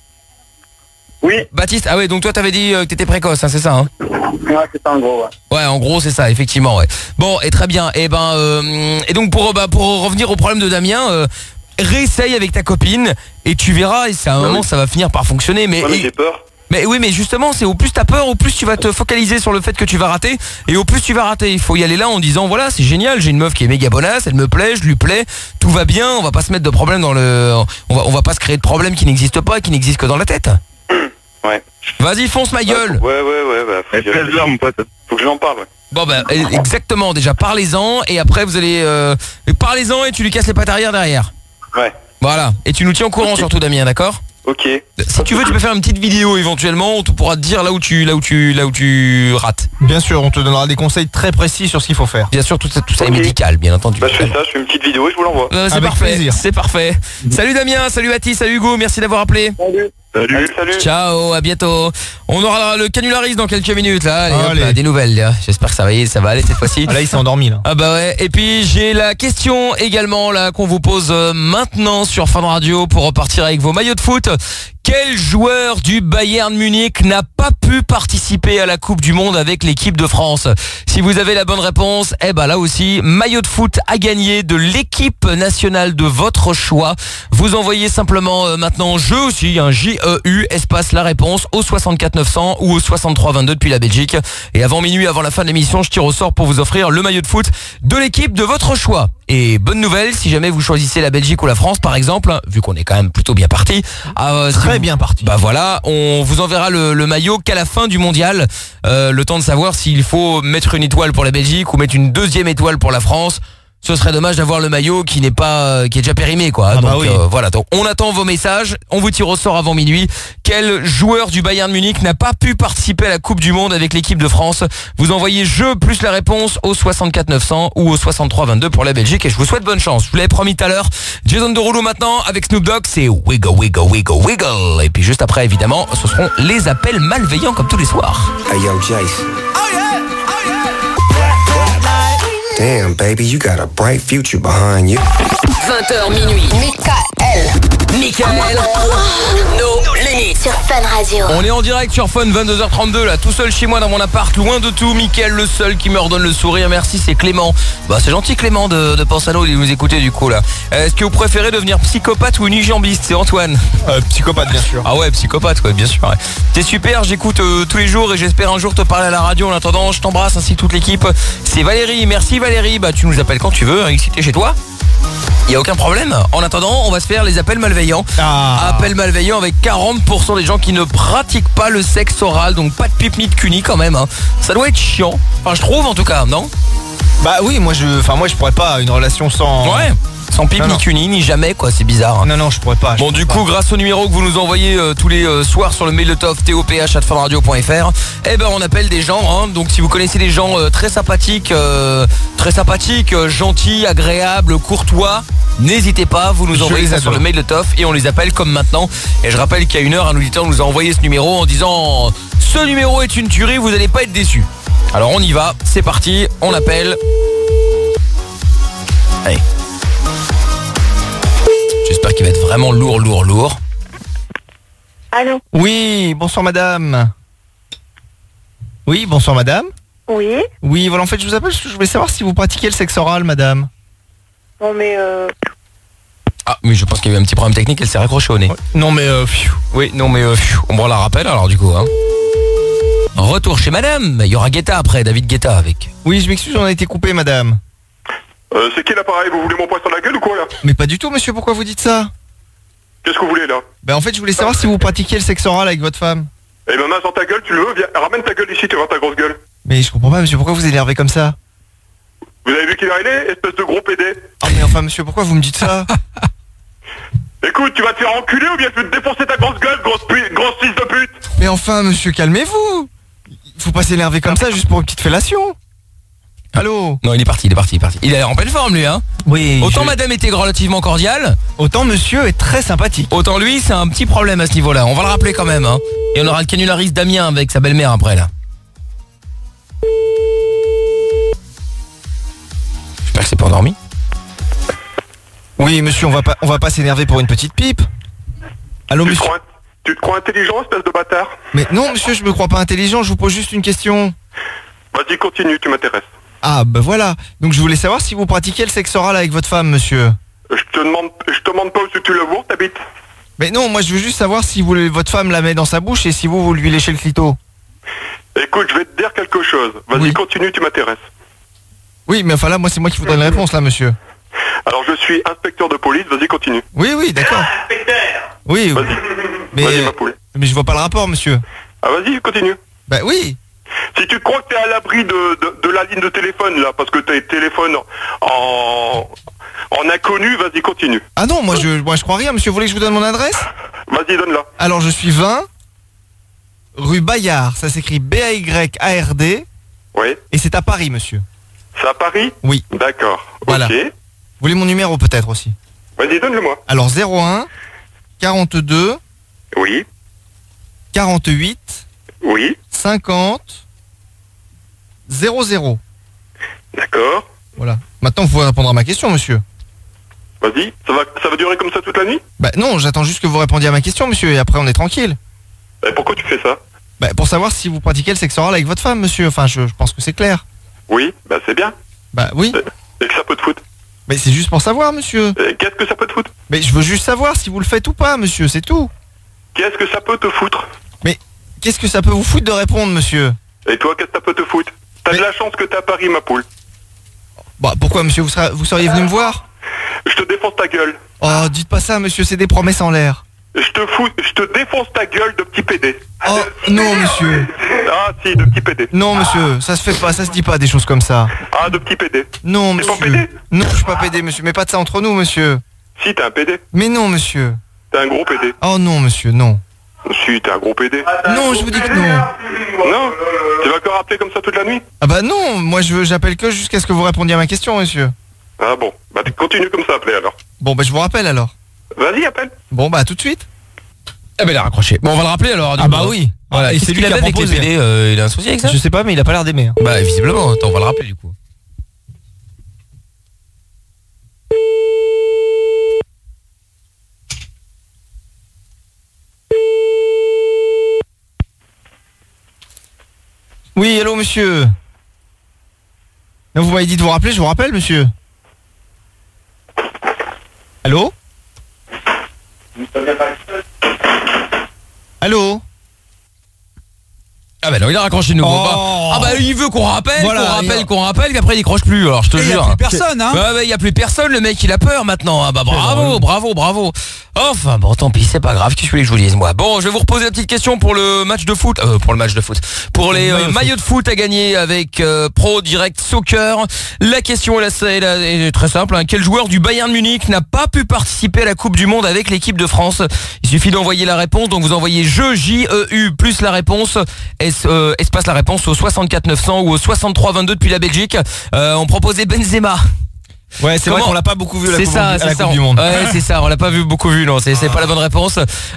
Oui. Baptiste, ah ouais, donc toi t'avais dit que t'étais précoce, hein, c'est ça, hein? Ouais, c'est ça en gros, ouais. Ouais, en gros c'est ça, effectivement, ouais. Bon, et très bien. Et et donc pour revenir au problème de Damien, réessaye avec ta copine et tu verras, et c'est à un moment ça va finir par fonctionner. Mais j'ai peur. Mais oui, mais justement, c'est au plus t'as peur, au plus tu vas te focaliser sur le fait que tu vas rater, et au plus tu vas rater. Il faut y aller là en disant voilà, c'est génial, j'ai une meuf qui est méga bonasse, elle me plaît, je lui plais, tout va bien, on va pas se mettre de problème on va pas se créer de problème qui n'existe pas et qui n'existe que dans la tête. Ouais. Vas-y, fonce ma gueule. Ouais, mon pote. Faut que j'en parle. Ouais. Bon bah exactement, déjà parlez-en et après vous allez parlez-en et tu lui casses les pattes arrière derrière. Ouais. Voilà, et tu nous tiens au courant surtout Damien, d'accord? Ok. Si tu veux, tu peux faire une petite vidéo éventuellement, on pourra te dire là où tu rates. Bien sûr, on te donnera des conseils très précis sur ce qu'il faut faire. Bien sûr, tout ça est médical, bien entendu. Bah je fais ça, je fais une petite vidéo et je vous l'envoie. C'est parfait, c'est parfait. Salut Damien, salut Baptiste, salut Hugo, merci d'avoir appelé. Salut. Ciao, à bientôt. On aura le canularis dans quelques minutes là. Allez, hop, là, des nouvelles. Là. J'espère que ça va aller cette fois-ci. Là, il s'est endormi là. Ah bah ouais. Et puis j'ai la question également là qu'on vous pose maintenant sur Fun Radio pour repartir avec vos maillots de foot. Quel joueur du Bayern Munich n'a pas pu participer à la Coupe du Monde avec l'équipe de France? Si vous avez la bonne réponse, là aussi, maillot de foot à gagner de l'équipe nationale de votre choix. Vous envoyez simplement maintenant jeu aussi, un JEU, espace la réponse au 64 900 ou au 63 22 depuis la Belgique. Et avant minuit, avant la fin de l'émission, je tire au sort pour vous offrir le maillot de foot de l'équipe de votre choix. Et bonne nouvelle, si jamais vous choisissez la Belgique ou la France par exemple, vu qu'on est quand même plutôt bien parti, très bien parti. Bah voilà, on vous enverra le maillot qu'à la fin du mondial, le temps de savoir s'il faut mettre une étoile pour la Belgique ou mettre une deuxième étoile pour la France. Ce serait dommage d'avoir le maillot qui est déjà périmé quoi. Ah donc bah oui. Voilà, donc on attend vos messages, on vous tire au sort avant minuit. Quel joueur du Bayern Munich n'a pas pu participer à la Coupe du Monde avec l'équipe de France? Vous envoyez jeu plus la réponse au 64 900 ou au 63 22 pour la Belgique et je vous souhaite bonne chance. Je vous l'avais promis tout à l'heure. Jason Derulo maintenant avec Snoop Dogg, c'est Wiggle Wiggle Wiggle Wiggle. Et puis juste après évidemment, ce seront les appels malveillants comme tous les soirs. Hey yo Jace. Damn, baby, you got a bright future behind you. 20h minuit. Michael. No limites. Sur Fun Radio. On est en direct sur Fun, 22h32 là, tout seul chez moi dans mon appart, loin de tout. Michael, le seul qui me redonne le sourire. Merci, c'est Clément. Bah c'est gentil Clément de penser à nous et de nous écouter du coup là. Est-ce que vous préférez devenir psychopathe ou unijambiste? C'est Antoine. Psychopathe bien sûr. Ah ouais, psychopathe quoi, bien sûr. Ouais. T'es super, j'écoute tous les jours et j'espère un jour te parler à la radio. En attendant, je t'embrasse ainsi que toute l'équipe. C'est Valérie, merci Valérie. Bah tu nous appelles quand tu veux, hein, ici t'es chez toi. Il n'y a aucun problème. En attendant, on va se faire les appels malveillants. Appels malveillants avec 40% des gens qui ne pratiquent pas le sexe oral. Donc pas de pipe ni de cuni quand même. Hein. Ça doit être chiant. Enfin, je trouve en tout cas, non? Bah oui, moi je pourrais pas une relation sans Sans pipe, ni cuni, ni jamais quoi, c'est bizarre. Non, je pourrais pas. Bon, du coup, grâce au numéro que vous nous envoyez tous les soirs sur le mail de Toff, toph@funradio.fr, on appelle des gens. Donc si vous connaissez des gens très sympathiques, gentils, agréables, courtois, n'hésitez pas, vous nous envoyez ça sur le mail de Toff et on les appelle comme maintenant. Et je rappelle qu'il y a une heure, un auditeur nous a envoyé ce numéro en disant ce numéro est une tuerie, vous n'allez pas être déçus. Alors on y va, c'est parti, on appelle. Allez. J'espère qu'il va être vraiment lourd. Allô? Oui, bonsoir madame. Oui, bonsoir madame. Oui. Oui, voilà, en fait je vous appelle parce que je voulais savoir si vous pratiquez le sexe oral, madame. Non mais Ah, mais je pense qu'il y a eu un petit problème technique, elle s'est raccrochée au nez. Non mais Oui, non mais on va la rappelle alors du coup. Retour chez madame, il y aura Guetta après, David Guetta avec. Oui, je m'excuse, on a été coupé madame. C'est qui l'appareil? Vous voulez mon poing sur la gueule ou quoi là? Mais pas du tout monsieur, pourquoi vous dites ça? Qu'est-ce que vous voulez là? En fait je voulais savoir si vous pratiquiez le sexe oral avec votre femme. Eh ben mince dans ta gueule, tu le veux? Viens, ramène ta gueule ici, tu vois ta grosse gueule. Mais je comprends pas monsieur, pourquoi vous énervez comme ça? Vous avez vu qu'il est, espèce de gros PD? Ah mais enfin monsieur, pourquoi vous me dites ça? Écoute, tu vas te faire enculer ou bien je vais te défoncer ta grosse gueule, grosse fils de pute? Mais enfin monsieur, calmez-vous. Il faut pas s'énerver comme ça juste pour une petite fellation. Allô? Non, il est parti. Il est en pleine forme lui, hein. Oui. Autant madame était relativement cordiale, autant monsieur est très sympathique. Autant lui, c'est un petit problème à ce niveau-là. On va le rappeler quand même, hein. Et on aura le canulariste Damien avec sa belle-mère après là. J'espère que c'est pas endormi. Oui, monsieur, on va pas s'énerver pour une petite pipe. Allô, monsieur. Tu te crois intelligent, espèce de bâtard? Mais non, monsieur, je me crois pas intelligent, je vous pose juste une question. Vas-y, continue, tu m'intéresses. Ah, bah voilà. Donc je voulais savoir si vous pratiquez le sexe oral avec votre femme, monsieur. Je te demande pas où tu le vois, t'habites. Mais non, moi je veux juste savoir si votre femme la met dans sa bouche et si vous lui léchez le clito. Écoute, je vais te dire quelque chose. Vas-y, continue, tu m'intéresses. Oui, mais enfin là, moi c'est moi qui vous donne la réponse là, monsieur. Alors je suis inspecteur de police, vas-y, continue. Oui, d'accord. Inspecteur. Oui, vas-y. Vas-y, ma poule. Mais je vois pas le rapport, monsieur. Ah, vas-y, continue. Bah oui. Si tu crois que t'es à l'abri de la ligne de téléphone là, parce que t'as téléphone en inconnu, vas-y, continue. Ah non, moi je crois rien, monsieur. Vous voulez que je vous donne mon adresse? Vas-y, donne-la. Alors je suis 20 rue Bayard, ça s'écrit B-A-Y-A-R-D. Oui. Et c'est à Paris, monsieur. C'est à Paris? Oui. D'accord. Voilà. Ok. Vous voulez mon numéro peut-être aussi? Vas-y, donne-le-moi. Alors 01 42 Oui. 48 Oui. 50 00. D'accord. Voilà. Maintenant vous pouvez répondre à ma question, monsieur. Vas-y, ça va durer comme ça toute la nuit? Bah non, j'attends juste que vous répondiez à ma question, monsieur, et après on est tranquille. Et pourquoi tu fais ça? Bah pour savoir si vous pratiquez le sexe oral avec votre femme, monsieur. Enfin, je pense que c'est clair. Oui, bah c'est bien. Bah oui. Et que ça peut te foutre? Mais c'est juste pour savoir, monsieur. Qu'est-ce que ça peut te foutre? Mais je veux juste savoir si vous le faites ou pas, monsieur, c'est tout. Qu'est-ce que ça peut te foutre? Mais qu'est-ce que ça peut vous foutre de répondre, monsieur? Et toi, qu'est-ce que ça peut te foutre? T'as de la chance que t'es à Paris, ma poule. Bah pourquoi, monsieur, vous seriez venu me voir? Je te défonce ta gueule. Oh, dites pas ça, monsieur, c'est des promesses en l'air. Je te défonce ta gueule de petit PD. Oh, non, monsieur. Ah si, de petit PD. Non, monsieur, ça se fait pas, ça se dit pas des choses comme ça. Ah, de petit PD. Non, monsieur. T'es pas PD? Non, je suis pas PD, monsieur, mais pas de ça entre nous, monsieur. Si, t'es un PD. Mais non, monsieur. T'es un gros PD. Oh non, monsieur, non. Si, t'es un gros PD. Non, je vous dis que non. Non? Tu vas encore rappeler comme ça toute la nuit? Ah bah non, moi j'appelle que jusqu'à ce que vous répondiez à ma question, monsieur. Ah bon, bah continue comme ça, appeler alors. Bon, bah je vous rappelle alors. Vas-y, appelle. Bon, bah tout de suite. Eh ben il a raccroché. Bon, on va le rappeler alors. Ah bah oui. Voilà, et c'est lui qui a avec les PD, il a un souci avec ça? Je sais pas, mais il a pas l'air d'aimer. Hein. Bah visiblement, attends, on va le rappeler du coup. Oui, allô, monsieur. Non, vous m'avez dit de vous rappeler, je vous rappelle, monsieur. Allô? Allô? Ah bah non, il a raccroché de nouveau. Oh. Ah bah il veut qu'on rappelle, Voilà, qu'on rappelle, qu'après il décroche plus. Alors je te jure. Il y a plus personne, hein. Ouais, il y a plus personne, le mec il a peur maintenant. Ah bah bravo. Enfin bon, tant pis, c'est pas grave, qu'est-ce que je voulais que je vous dise moi. Bon, je vais vous reposer la petite question pour le match de foot, pour les maillots de foot à gagner avec Pro Direct Soccer. La question est très simple, hein. Quel joueur du Bayern Munich n'a pas pu participer à la Coupe du Monde avec l'équipe de France? Il suffit d'envoyer la réponse, donc vous envoyez J-E-U plus la réponse, espace la réponse au 64 900 ou au 63 22 depuis la Belgique. On proposait Benzema. Ouais, c'est vrai qu'on l'a pas beaucoup vu à la Coupe du Monde. Ouais, c'est ça, on l'a pas vu beaucoup vu, non, c'est pas la bonne réponse.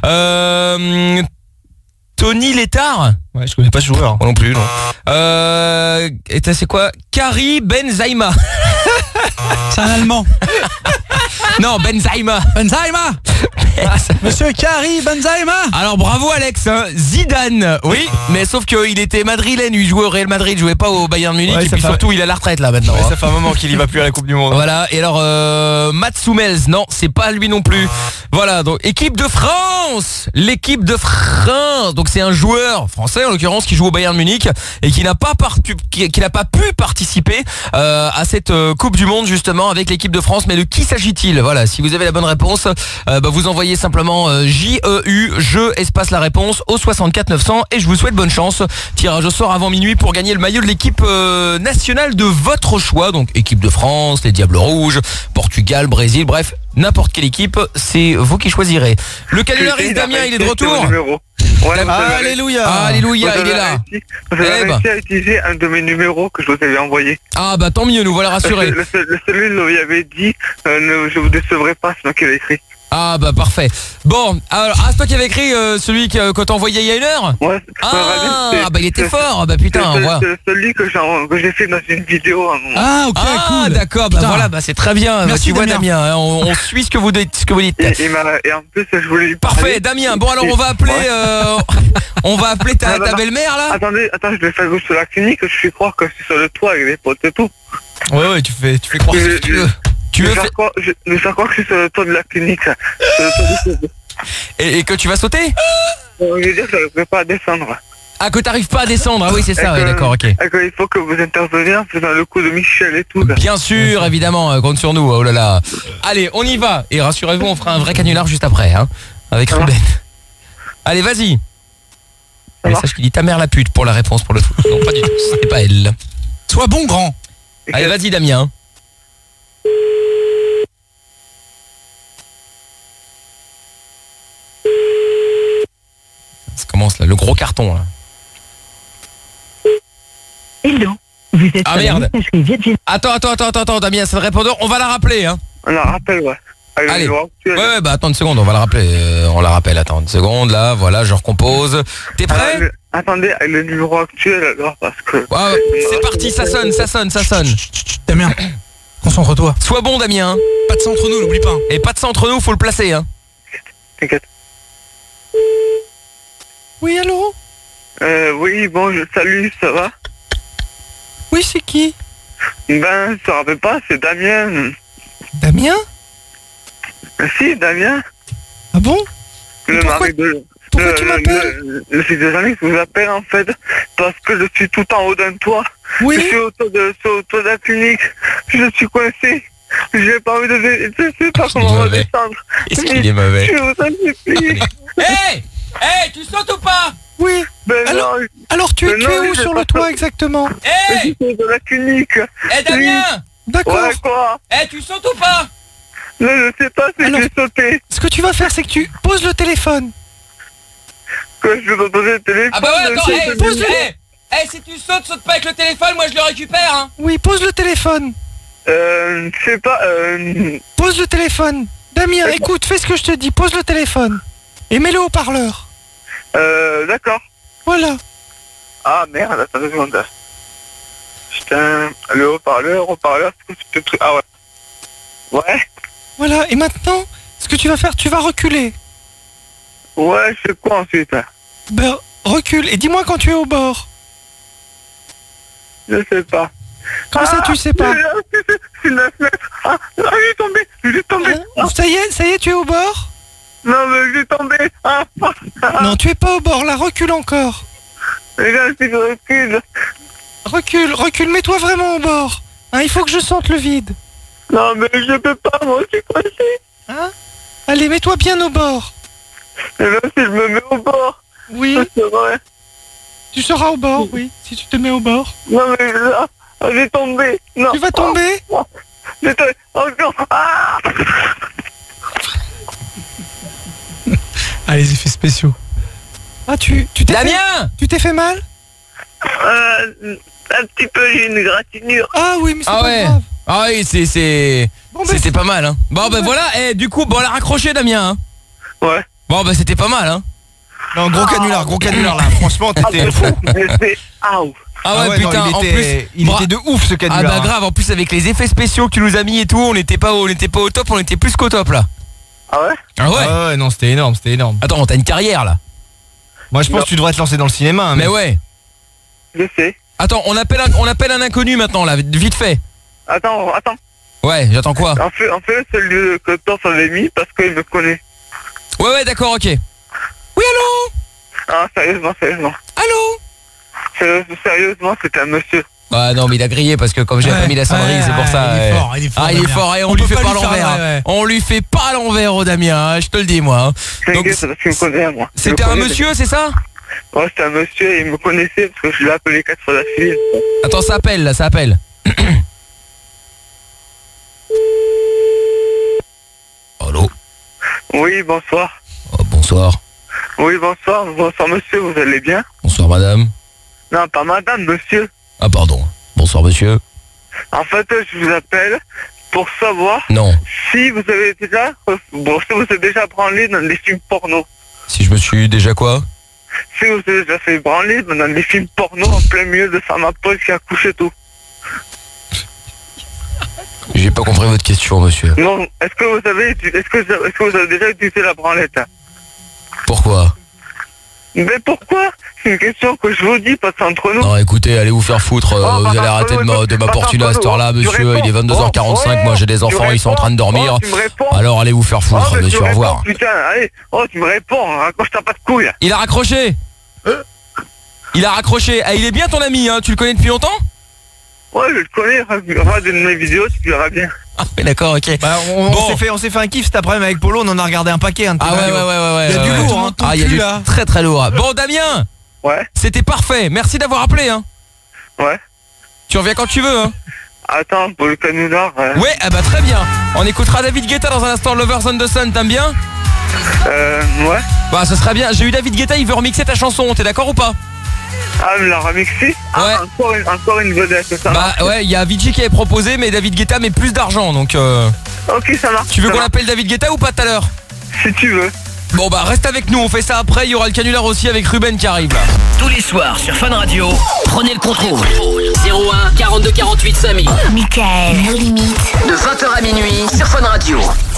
Tony Létard. Ouais, je connais pas ce joueur. Moi non plus, non. Et c'est quoi? Karim Benzema. C'est un Allemand. Non, Benzema. Monsieur Karim Benzema. Alors bravo Alex, hein. Zidane. Oui, mais sauf qu'il était madrilène, il jouait au Real Madrid, il jouait pas au Bayern Munich, et puis surtout il est à la retraite là maintenant. Ouais, ça fait un moment qu'il y va plus à la Coupe du Monde. Voilà, et alors Mats Hummels, non, c'est pas lui non plus. Voilà, donc équipe de France. L'équipe de France. Donc c'est un joueur français en l'occurrence qui joue au Bayern Munich et qui n'a pas pu participer à cette Coupe du Monde justement avec l'équipe de France. Mais de qui s'agit-il? Voilà, si vous avez la bonne réponse, vous envoyez simplement J-E-U, espace la réponse au 64 900 et je vous souhaite bonne chance. Tirage au sort avant minuit pour gagner le maillot de l'équipe nationale de votre choix. Donc équipe de France, les Diables Rouges, Portugal, Brésil, bref, n'importe quelle équipe, c'est vous qui choisirez. Le canulariste Damien, il est de retour. Ouais, alléluia. Alléluia, il est là. Vous avez réussi à utiliser un de mes numéros que je vous avais envoyé. Ah bah tant mieux, nous voilà rassurés. Le celui où il avait dit je vous décevrai pas, c'est moi qui l'ai écrit. Ah bah parfait. Bon, alors c'est toi qui avais écrit celui que t'as envoyé il y a une heure? Ouais. Bah il était fort. Bah putain, c'est celui que j'ai fait dans une vidéo. Ah ok, cool. D'accord, bah voilà, bah c'est très bien. Merci, tu vois Damien, hein, on suit ce que vous dites. Et en plus je voulais lui parler. Parfait, Damien. Bon alors on va appeler ta belle-mère là. Attends, je vais faire gauche sur la clinique, je fais croire que c'est sur le toit avec les potes et tout. Ouais, tu fais croire ce que tu veux. Je vais faire croire que c'est sur le toit de la clinique. Et que tu vas sauter? Je veux dire que je ne vais pas descendre. Ah, que t'arrives pas à descendre. Ah oui, c'est ça, ouais, d'accord, ok. Il faut que vous interveniez en faisant le coup de Michel et tout. Bien sûr, évidemment, compte sur nous. Oh là là. Allez, on y va. Et rassurez-vous, on fera un vrai canular juste après, hein, avec Ruben. Allez, vas-y. Et sache qu'il dit ta mère la pute pour la réponse pour le foot. Non, pas du tout, c'était pas elle. Sois bon, grand. Allez, vas-y, Damien. Ça commence là, le gros carton là. Hello, vous êtes merde. Attends, Damien, c'est le répondeur, on va la rappeler, hein. On la rappelle, ouais. Allez. Ouais, bah attends une seconde, on va la rappeler. On la rappelle, attends une seconde, là, voilà, je recompose. T'es prêt? Attendez, avec le numéro actuel alors, parce que... c'est parti, ça sonne. Damien, concentre-toi. Sois bon, Damien. Pas de ça entre nous, n'oublie pas. Et pas de ça entre nous, faut le placer, hein. T'inquiète. Oui, allô? Oui, bon, salut, ça va? Oui, c'est qui? Ben, je te rappelle pas, c'est Damien. Damien? Si, Damien. Ah bon? Le mari de... Pourquoi tu m'appelles? Le fils de Jean-Luc vous appelle en fait parce que je suis tout en haut d'un toit. Oui. Je suis au toit de la clinique. Je suis coincé. J'ai pas envie de... Je sais pas comment redescendre. Est-ce qu'il est mauvais? Je vous en supplie. Hey, tu sautes ou pas? Oui. Alors tu es où sur le toit exactement? Je suis de la clinique. Damien. D'accord. Ouais, quoi? Tu sautes ou pas? Non, je sais pas si je vais sauter. Ce que tu vas faire, c'est que tu poses le téléphone. Quoi, je vais poser le téléphone? Ah bah ouais, attends, pose-le. Si tu saute pas avec le téléphone, moi je le récupère, hein. Oui, pose le téléphone. Je sais pas, Pose le téléphone. Damien, écoute, fais ce que je te dis, pose le téléphone. Et mets-le au parleur. D'accord. Voilà. Ah merde, attends 2 secondes. Putain, le haut-parleur, c'est le truc... Ah ouais. Ouais. Voilà, et maintenant, ce que tu vas faire, tu vas reculer. Ouais, je fais quoi ensuite? Ben, recule, et dis-moi quand tu es au bord. Je sais pas. Comment ça, tu sais pas? C'est 9 mètres. Ah, je suis tombé. Ça y est, tu es au bord? Non, mais je suis tombé. Non, tu es pas au bord, là, recule encore. Regarde, si je recule. Recule, mets-toi vraiment au bord. Hein, il faut que je sente le vide. Non, mais je peux pas, moi, je suis coincé. Hein? Allez, mets-toi bien au bord. Et là, si je me mets au bord. Oui. C'est vrai. Tu seras au bord, oui, si tu te mets au bord. Non, mais là, je vais tomber. Non. Tu vas tomber. Encore. Ah Ah, les effets spéciaux. Ah, tu t'es Damien, tu t'es fait mal? Un petit peu, j'ai une gratinure. Ah oui, mais c'est pas grave. Ah oui, c'est Bon, ben, c'était pas mal, hein. Bon, ben voilà, et du coup, bon, elle a raccroché, Damien, hein. Ouais. Bon, ben c'était pas mal, hein. Non, gros canular là. Franchement, t'étais fou. Ah ouais, putain, non, en plus, il était de ouf ce canular. Ah bah grave, en plus avec les effets spéciaux que tu nous as mis et tout, on n'était pas au top, on était plus qu'au top là. Ah ouais? Ah ouais? Ah ouais, non, c'était énorme. Attends, t'as une carrière là. Moi, je pense que tu devrais te lancer dans le cinéma. Hein, mais ouais. Je sais. Attends, on appelle un inconnu maintenant là, vite fait. Attends. Ouais, j'attends quoi? En fait, celui que Torf avait mis parce qu'il me connaît. Ouais, d'accord, ok. Oui, allô? Ah, sérieusement. Allô? Sérieusement, c'était un monsieur. Ah non, mais il a grillé parce que comme j'ai pas mis la sonnerie, c'est pour ça. Il est fort. Ah, il est fort et on lui fait pas l'envers. On lui fait pas l'envers au Damien, je te le dis moi. Donc c'est parce qu'il me connaît, moi. C'était un monsieur, c'est ça? Ouais, c'était un monsieur et il me connaissait parce que je l'ai appelé 4 fois d'affilée. Attends, ça appelle. Allô? Oui, bonsoir. Oh, bonsoir. Oui, bonsoir monsieur, vous allez bien? Bonsoir madame. Non, pas madame, monsieur. Ah pardon. Bonsoir monsieur. En fait, je vous appelle pour savoir Non. si vous avez déjà branlé dans des films porno. Si je me suis déjà quoi? Si vous avez déjà fait branler dans des films porno en plein milieu de femme à poil qui a couché tout. J'ai pas compris votre question, monsieur. Non, est-ce que vous avez déjà utilisé la branlette? Pourquoi? Mais pourquoi? C'est une question que je vous dis, parce qu'entre nous... Non, écoutez, allez vous faire foutre, vous allez arrêter de m'apportuner à cette heure-là, monsieur, il est 22h45, moi j'ai des enfants, ils sont en train de dormir. Alors allez vous faire foutre, monsieur, au revoir. Putain, allez, tu me réponds, raccroche ta pas de couille. Il a raccroché. Ah, il est bien ton ami, hein, tu le connais depuis longtemps? Ouais, je le connais, regarde une de mes vidéos, tu verras bien. Ah oui, d'accord, ok. Bah, on s'est fait un kiff cet après-midi avec Polo, on en a regardé un paquet. Ah ouais. Il y a du lourd, hein. Ah, il y a du très très lourd. Bon, Damien. Ouais. C'était parfait, merci d'avoir appelé, hein. Ouais. Tu reviens quand tu veux, hein. Attends, pour le canular. Ouais, ah bah très bien. On écoutera David Guetta dans un instant, Lovers on the Sun, t'aimes bien? Ouais. Bah, ça serait bien. J'ai eu David Guetta, il veut remixer ta chanson, t'es d'accord ou pas? Ah, il l'a remixé? Ah, ouais. Encore une vedette, ça marche. Bah ouais, il y a Avicii qui avait proposé, mais David Guetta met plus d'argent, donc Ok, ça marche. Tu veux qu'on appelle David Guetta ou pas tout à l'heure? Si tu veux. Bon bah reste avec nous, on fait ça après, il y aura le canular aussi avec Ruben qui arrive là. Tous les soirs sur Fun Radio, prenez le contrôle. 01 42 48 5000. Michael, nos limites. De 20h à minuit sur Fun Radio.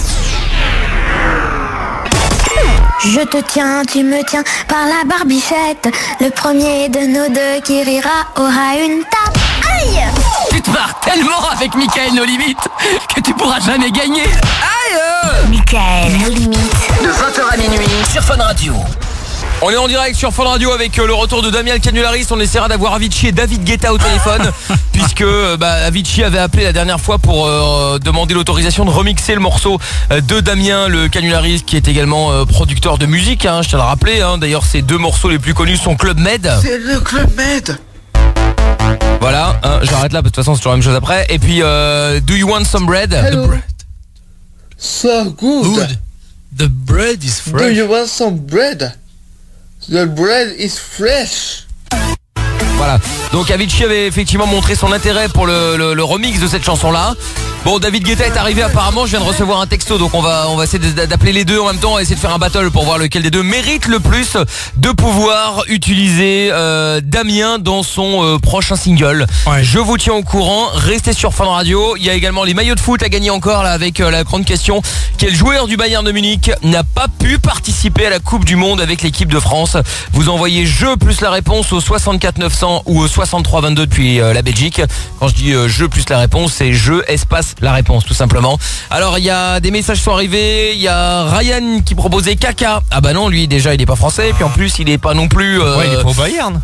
Je te tiens, tu me tiens par la barbichette. Le premier de nos deux qui rira aura une tape. Aïe! Tu te marres tellement avec Michael No Limites que tu pourras jamais gagner. Aïe! Michael, nos limites. De 20h à minuit sur Fun Radio. On est en direct sur Fun Radio avec le retour de Damien le canulariste. On essaiera d'avoir Avicii et David Guetta au téléphone puisque Avicii avait appelé la dernière fois pour demander l'autorisation de remixer le morceau de Damien le canulariste qui est également producteur de musique, hein, je tiens à le rappeler, hein. D'ailleurs ses deux morceaux les plus connus sont Club Med. C'est le Club Med. Voilà, hein, j'arrête là, de toute façon c'est toujours la même chose après. Et puis Do You Want Some Bread? Hello. So good. The bread is fresh. Do you want some bread? The bread is fresh. Voilà, donc Avicii avait effectivement montré son intérêt pour le remix de cette chanson-là. Bon, David Guetta est arrivé apparemment, je viens de recevoir un texto, donc on va essayer d'appeler les deux en même temps, on va essayer de faire un battle pour voir lequel des deux mérite le plus de pouvoir utiliser Damien dans son prochain single. Ouais. Je vous tiens au courant, restez sur Fun Radio. Il y a également les maillots de foot à gagner encore là avec la grande question: quel joueur du Bayern de Munich n'a pas pu participer à la Coupe du Monde avec l'équipe de France? Vous envoyez jeu plus la réponse au 64 900 ou au 63 22 depuis la Belgique. Quand je dis jeu plus la réponse, c'est jeu espace la réponse tout simplement. Alors il y a des messages sont arrivés, il y a Ryan qui proposait Kaka. Ah bah non, lui déjà il est pas français, puis en plus il est pas non plus ouais, il est pas au Bayern.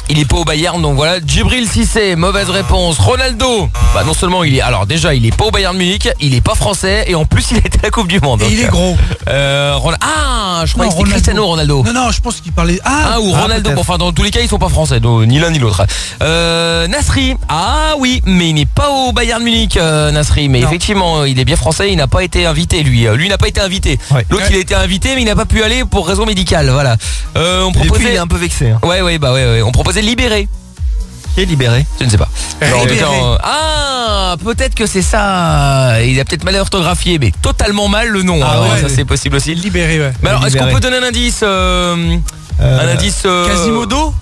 Il est pas au Bayern, donc voilà. Djibril Cissé, mauvaise réponse. Ronaldo, bah non seulement il est, alors déjà il est pas au Bayern Munich, il est pas français et en plus il était à la Coupe du Monde. Et donc, il est gros. Je crois que c'était Cristiano Ronaldo. Non, je pense qu'il parlait. Ou Ronaldo. Bon, enfin dans tous les cas ils sont pas français, donc, ni l'un ni l'autre. Nasri, oui, mais il n'est pas au Bayern Munich, Nasri. Mais effectivement, il est bien français, il n'a pas été invité lui. Lui n'a pas été invité. Ouais. L'autre il a été invité, mais il n'a pas pu aller pour raison médicale. Voilà. On proposait. Et puis, il est un peu vexé. Hein. Ouais. On proposait Libéré. Qui est Libéré? Je ne sais pas. Peut-être que c'est ça. Il a peut-être mal orthographié, mais totalement mal le nom. Ça c'est possible aussi. Libéré, ouais. Mais alors, est-ce qu'on peut donner un indice un indice Quasimodo.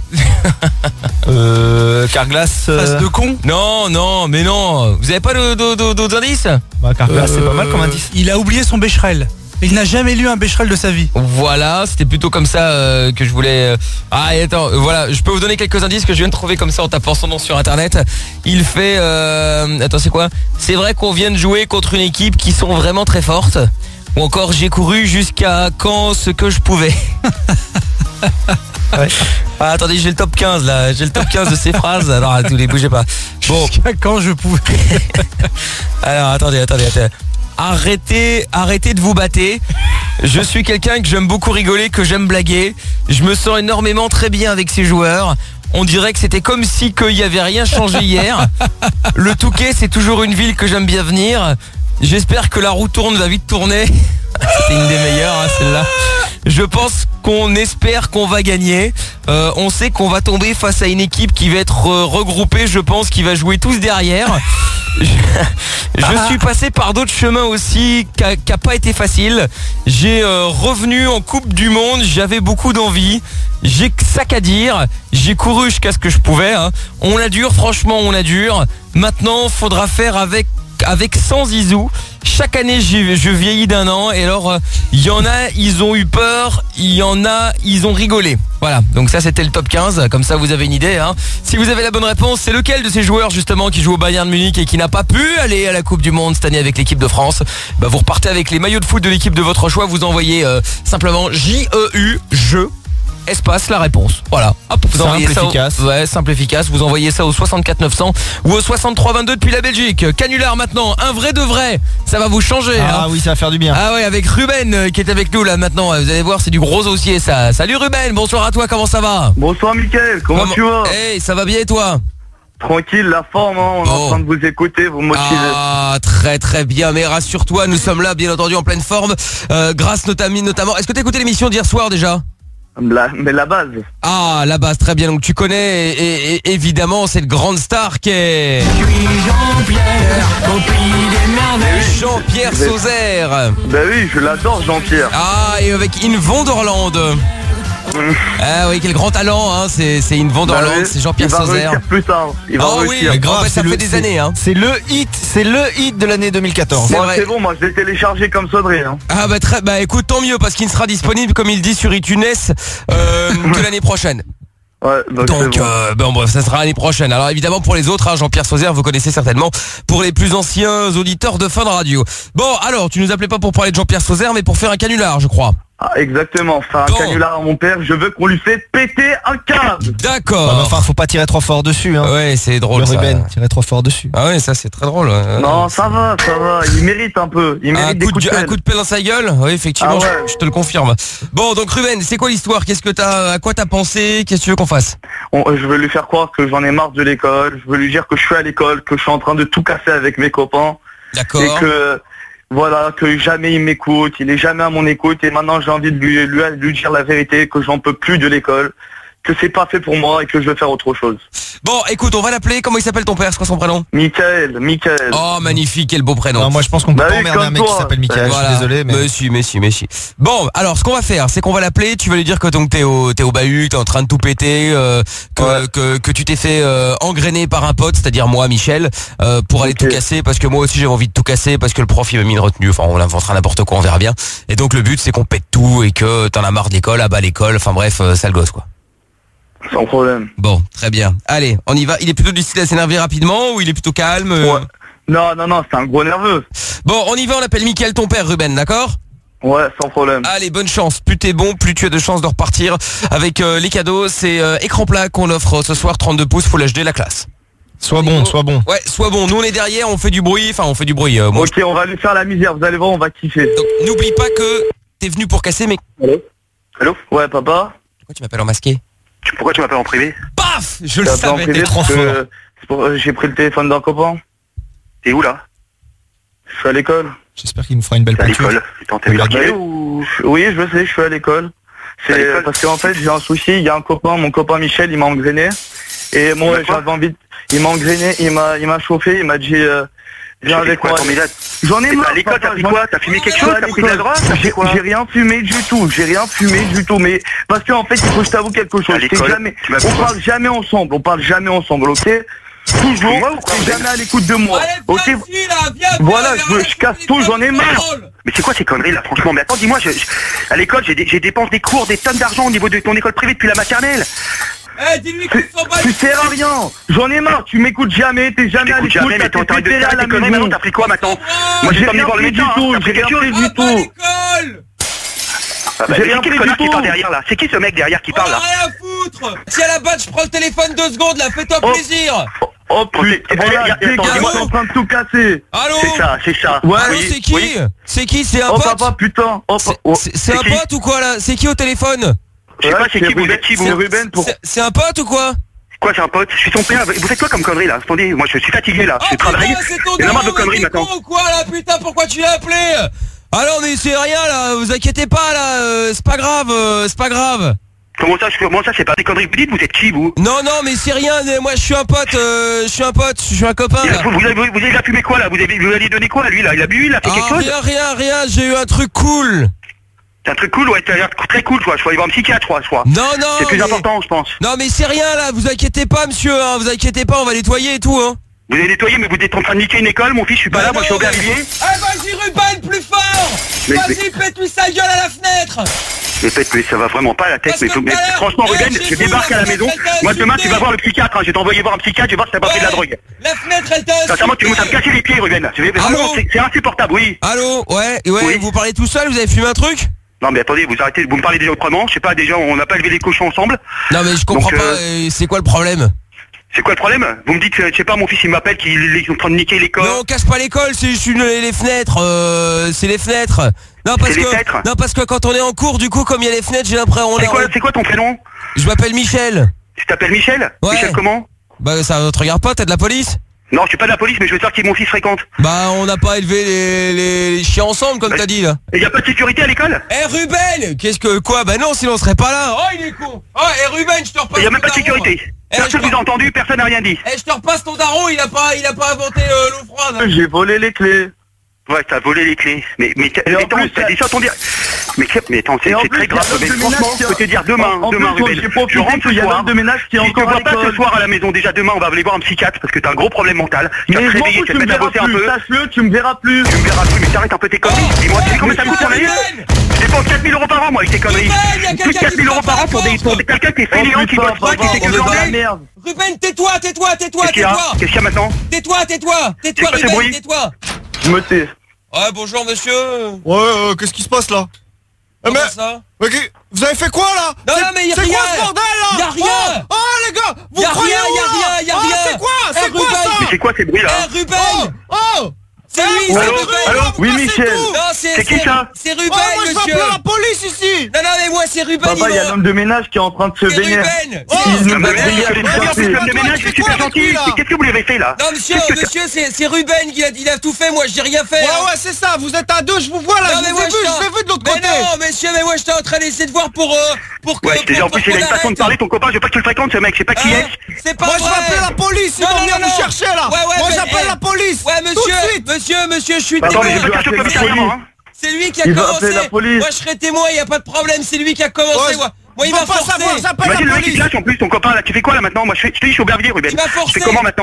Carglass. Face de con. Non, mais non. Vous avez pas d'autres indices? Carglass, c'est pas mal comme indice. Il a oublié son Becherel. Il n'a jamais lu un Becherel de sa vie. Voilà, c'était plutôt comme ça que je voulais... voilà, je peux vous donner quelques indices que je viens de trouver comme ça en tapant son nom sur internet. Il fait... c'est quoi? C'est vrai qu'on vient de jouer contre une équipe qui sont vraiment très fortes. Ou encore, j'ai couru jusqu'à quand ce que je pouvais. Ouais. Attendez, j'ai le top 15 là. J'ai le top 15 de ces phrases. Alors, attendez, bougez pas. Bon. Jusqu'à quand je pouvais. Alors, attendez. Arrêtez de vous battre. Je suis quelqu'un que j'aime beaucoup rigoler, que j'aime blaguer. Je me sens énormément très bien avec ces joueurs. On dirait que c'était comme si qu'il n'y avait rien changé hier. Le Touquet, c'est toujours une ville que j'aime bien venir. J'espère que la roue tourne va vite tourner. C'était une des meilleures, celle-là. Je pense qu'on espère qu'on va gagner. On sait qu'on va tomber face à une équipe qui va être regroupée. Je pense qu'il va jouer tous derrière. Je suis passé par d'autres chemins aussi qui a pas été facile. J'ai revenu en Coupe du Monde. J'avais beaucoup d'envie. J'ai que ça qu'à dire. J'ai couru jusqu'à ce que je pouvais. On la dure, franchement, on la dure. Maintenant, faudra faire avec sans Zizou. Chaque année je vieillis d'un an. Et alors il y en a ils ont eu peur, il y en a ils ont rigolé. Voilà, donc ça c'était le top 15. Comme ça vous avez une idée Si vous avez la bonne réponse, c'est lequel de ces joueurs justement qui joue au Bayern Munich et qui n'a pas pu aller à la Coupe du Monde cette année avec l'équipe de France? Vous repartez avec les maillots de foot de l'équipe de votre choix. Vous envoyez simplement JEU espace la réponse. Voilà. Hop, vous envoyez ça efficace. Simple efficace. Vous envoyez ça au 64 900 ou au 63 22 depuis la Belgique. Canular maintenant, un vrai de vrai. Ça va vous changer. Oui, ça va faire du bien. Avec Ruben qui est avec nous là maintenant. Vous allez voir, c'est du gros dossier ça. Salut Ruben, bonsoir à toi, comment ça va? Bonsoir Mickaël, comment tu vas? Ça va bien et toi? Tranquille, la forme, on est en train de vous écouter, vous motiver. Très très bien, mais rassure-toi, nous sommes là bien entendu en pleine forme. Grâce notamment. Est-ce que t'as écouté l'émission d'hier soir déjà? Mais la base. La base, très bien. Donc tu connais et évidemment cette grande star qui est Jean-Pierre Sauzère. Oui, je l'adore Jean-Pierre. Et avec Yves Wonderland. Oui, quel grand talent, c'est Yves Wonderland, c'est Jean-Pierre Sauzère. Plus tard. Grave, ça fait des années. C'est le hit de l'année 2014. C'est bon, moi je l'ai téléchargé comme Sodré. Écoute, tant mieux parce qu'il ne sera disponible comme il dit sur iTunes que l'année prochaine. Ouais, donc ça sera l'année prochaine. Alors évidemment pour les autres, Jean-Pierre Sauzère vous connaissez certainement pour les plus anciens auditeurs de Fun Radio. Bon alors tu nous appelais pas pour parler de Jean-Pierre Sauzère mais pour faire un canular je crois. Exactement, faire un canular à mon père, je veux qu'on lui fait péter un câble. D'accord. Faut pas tirer trop fort dessus. Ouais, c'est drôle. Ruben, tirer trop fort dessus. Ça c'est très drôle. Non, ça va, il mérite un peu. Il mérite un coup de pelle dans sa gueule. Oui, effectivement, je te le confirme. Bon, donc Ruben, c'est quoi l'histoire? À quoi t'as pensé? Qu'est-ce que tu veux qu'on fasse? Je veux lui faire croire que j'en ai marre de l'école. Je veux lui dire que je suis à l'école, que je suis en train de tout casser avec mes copains. D'accord. Et que que jamais il m'écoute, il est jamais à mon écoute et maintenant j'ai envie de lui dire la vérité, que j'en peux plus de l'école, que c'est pas fait pour moi et que je veux faire autre chose. Bon, écoute, on va l'appeler. Comment il s'appelle ton père? C'est quoi son prénom? Mickaël. Oh, magnifique, quel beau prénom. Moi, je pense qu'on peut pas emmerder un mec qui s'appelle Mickaël. Voilà. Je suis désolé, mais... Messi. Bon, alors, ce qu'on va faire, c'est qu'on va l'appeler. Tu vas lui dire que donc t'es au bahut, t'es en train de tout péter, que tu t'es fait engrainer par un pote, c'est-à-dire moi, Michel, pour aller tout casser, parce que moi aussi j'avais envie de tout casser, parce que le prof il m'a mis une retenue. Enfin, on inventera n'importe quoi, on verra bien. Et donc le but, c'est qu'on pète tout et que t'en as marre de l'école, abat l'école. Enfin bref, sale gosse quoi. Sans problème. Bon, très bien. Allez, on y va. Il est plutôt du style à s'énerver rapidement ou il est plutôt calme? Non, c'est un gros nerveux. Bon, on y va, on appelle Mickaël ton père, Ruben, d'accord? Ouais, sans problème. Allez, bonne chance. Plus t'es bon, plus tu as de chances de repartir avec les cadeaux. C'est écran plat qu'on offre ce soir, 32 pouces, Full HD, la classe. Sois bon. Ouais, sois bon. Nous on est derrière, on fait du bruit. Moi, ok, on va lui faire la misère, vous allez voir, on va kiffer. Donc n'oublie pas que t'es venu pour casser mes... Allô? Ouais, papa? Pourquoi tu m'appelles en masqué? Pourquoi tu m'appelles en privé? Paf! Je le savais, t'es trop fort. J'ai pris le téléphone d'un copain. T'es où là? Je suis à l'école. J'espère qu'il nous fera une belle peinture. À l'école? T'as vu la gueule ou... Oui, je sais, je suis à l'école. C'est parce qu'en fait, j'ai un souci, il y a un copain, mon copain Michel, il m'a engrainé. Et moi, j'avais envie de... Il m'a engrainé, il m'a chauffé, il m'a dit... viens avec moi. J'en ai marre. À l'école, t'as pris quoi? T'as fumé quelque chose? T'as pris de la drogue? J'ai rien fumé du tout, mais parce qu'en fait, il faut que je t'avoue quelque chose. On parle jamais ensemble, ok? Toujours, t'es jamais à l'écoute de moi. Ok? Voilà, je casse tout, j'en ai marre. Mais c'est quoi ces conneries là, franchement? Mais attends, dis-moi, à l'école, j'ai dépensé des cours, des tonnes d'argent au niveau de ton école privée depuis la maternelle. dis-lui qu'il s'en bat. Tu sers à rien. J'en ai marre. Tu m'écoutes jamais. T'es jamais à l'écoute. Jamais, mais t'arrêtes de faire tes conneries maintenant. T'as pris quoi maintenant? Moi, j'ai pas mis voir le médecin. J'ai rien fait du tout. J'ai rien fait du tout. Qui parle derrière là? C'est qui ce mec derrière qui parle là? Rien à foutre. Si à la base, je prends le téléphone 2 secondes là. Fais-toi plaisir. Oh putain, voilà, tes gars sont en train de tout casser. Allô? C'est ça. Ouais, allô, c'est qui? C'est qui? C'est un pote? Oh papa, putain. C'est un pote ou quoi là? C'est qui au téléphone? Je sais pas, c'est qui? Vous êtes qui vous? C'est Ruben pour... C'est un pote ou quoi? Quoi, c'est un pote? Je suis son père. Vous faites quoi comme connerie là? Attendez, moi je suis fatigué là. Je travaille. Il y a marre de conneries maintenant. Quoi là? Putain, pourquoi tu l'as appelé? Alors mais c'est rien là, vous inquiétez pas là, c'est pas grave. Comment ça, c'est pas des conneries que vous dites? Vous êtes qui vous? Non, mais c'est rien, moi je suis un pote, je suis un copain. Vous avez fumé quoi là? Vous allez donner quoi à lui là? Il a bu, il a fait quelque chose? Rien, j'ai eu un truc cool. C'est un truc cool, ouais, t'as l'air très cool, toi. Je vais aller voir un psychiatre, je crois. Non. C'est plus important, je pense. Non, mais c'est rien, là. Vous inquiétez pas, monsieur, hein. Vous inquiétez pas, on va nettoyer et tout, hein. Vous allez nettoyer, mais vous êtes en train de niquer une école, mon fils, je suis pas là, moi je suis au Aubervilliers. Vas-y, Ruben, plus fort. Vas-y, pète-lui sa gueule à la fenêtre. Mais ça va vraiment pas à la tête. Mais franchement, Ruben, je débarque à la maison. Moi, demain, tu vas voir le psychiatre, hein. Je vais t'envoyer voir un psychiatre, je vais voir si t'as pas pris de la drogue. La fenêtre, elle t'a... Sincèrement, tu vas me casser les pieds, Ruben. C'est insupportable, oui. Allô? Ouais, vous parlez tout seul, vous avez fumé un truc? Non mais attendez, vous arrêtez, vous me parlez déjà autrement, je sais pas, déjà on n'a pas élevé les cochons ensemble. Non mais je comprends pas, c'est quoi le problème? C'est quoi le problème? Vous me dites, je sais pas, mon fils il m'appelle qu'il est en train de niquer l'école. Non, on casse pas l'école, c'est juste les fenêtres, c'est les fenêtres. Non parce que quand on est en cours, du coup comme il y a les fenêtres, j'ai l'impression... C'est quoi ton prénom? Je m'appelle Michel. Tu t'appelles Michel? Ouais. Michel comment? Bah ça te regarde pas, t'es de la police? Non, je suis pas de la police, mais je veux savoir qui mon fils fréquente. Bah, on n'a pas élevé les chiens ensemble, comme t'as dit, là. Et y a pas de sécurité à l'école? Ruben! Quoi? Bah non, sinon on serait pas là. Oh, il est con! Oh, Ruben, je te repasse. Y a même pas de sécurité. Personne vous a entendu, personne n'a rien dit. Je te repasse ton daron, il a pas inventé l'eau froide. J'ai volé les clés. Ouais, t'as volé les clés. Mais t'as dit ça ton dire. Mais attends, c'est très grave. Mais franchement, je peux te dire demain, Ruben. Je rentre ce soir. De ménage qui est encore à l'école. Si tu vois pas ce soir à la maison, déjà demain, on va aller voir un psychiatre parce que t'as un gros problème mental. Tu vas te réveiller, tu vas te mettre à bosser un peu. Sache-le, tu me verras plus. Tu me verras plus, mais t'arrêtes un peu tes conneries. Dis-moi, tu sais combien ça coûte ton année? Je dépense 4 000 € par an, moi, avec tes conneries. Plus de 4 000 € par an pour quelqu'un qui est fainéant, qui bosse pas, qui sait que de la merde. Ruben, tais-toi. Qu'est-ce qu'il y a maintenant? Tais-toi, Ruben, tais-toi. Je me tais. Ouais, bonjour monsieur. Ouais, qu'est-ce qui se passe là? Comment ça? Vous avez fait quoi là? Non, mais y'a rien. C'est quoi ce bordel là? Y'a rien. Oh les gars, vous croyez où? Y'a rien. C'est quoi? C'est quoi ça? Mais c'est quoi ces bruits là? Ruben. Oh c'est lui, Allô? Oui, Michel. C'est qui ça? C'est Ruben, moi je monsieur. vais appeler la police ici. Non, mais moi c'est Ruben. Papa, il y a l'homme de ménage qui est en train de se baigner. L'homme de ménage, c'est super gentil. Mais qu'est-ce que vous lui avez fait là? Non, monsieur, c'est Ruben, il a tout fait, moi j'ai rien fait. Ouais, c'est ça, vous êtes à deux, je vous vois là, je vous ai vu de l'autre côté. Non, monsieur, mais moi j'étais en train d'essayer de voir pour que... Ouais, déjà en plus il a une façon de parler, ton copain, je veux pas que tu le fréquentes ce mec, je sais pas qui est. C'est pas vrai. Moi je vais appeler la police, ils vont venir nous chercher là. Moi j'appelle la police. Ouais, monsieur, je suis témoin. C'est lui qui a commencé. Moi je serai témoin, y a pas de problème, c'est lui qui a commencé. Moi il m'a forcé. Vas-y, le mec il te lâche en plus, ton copain là, tu fais quoi là maintenant? Moi je suis au Aubervilliers, Ruben. Il m'a forcé. Tu fais comment maintenant?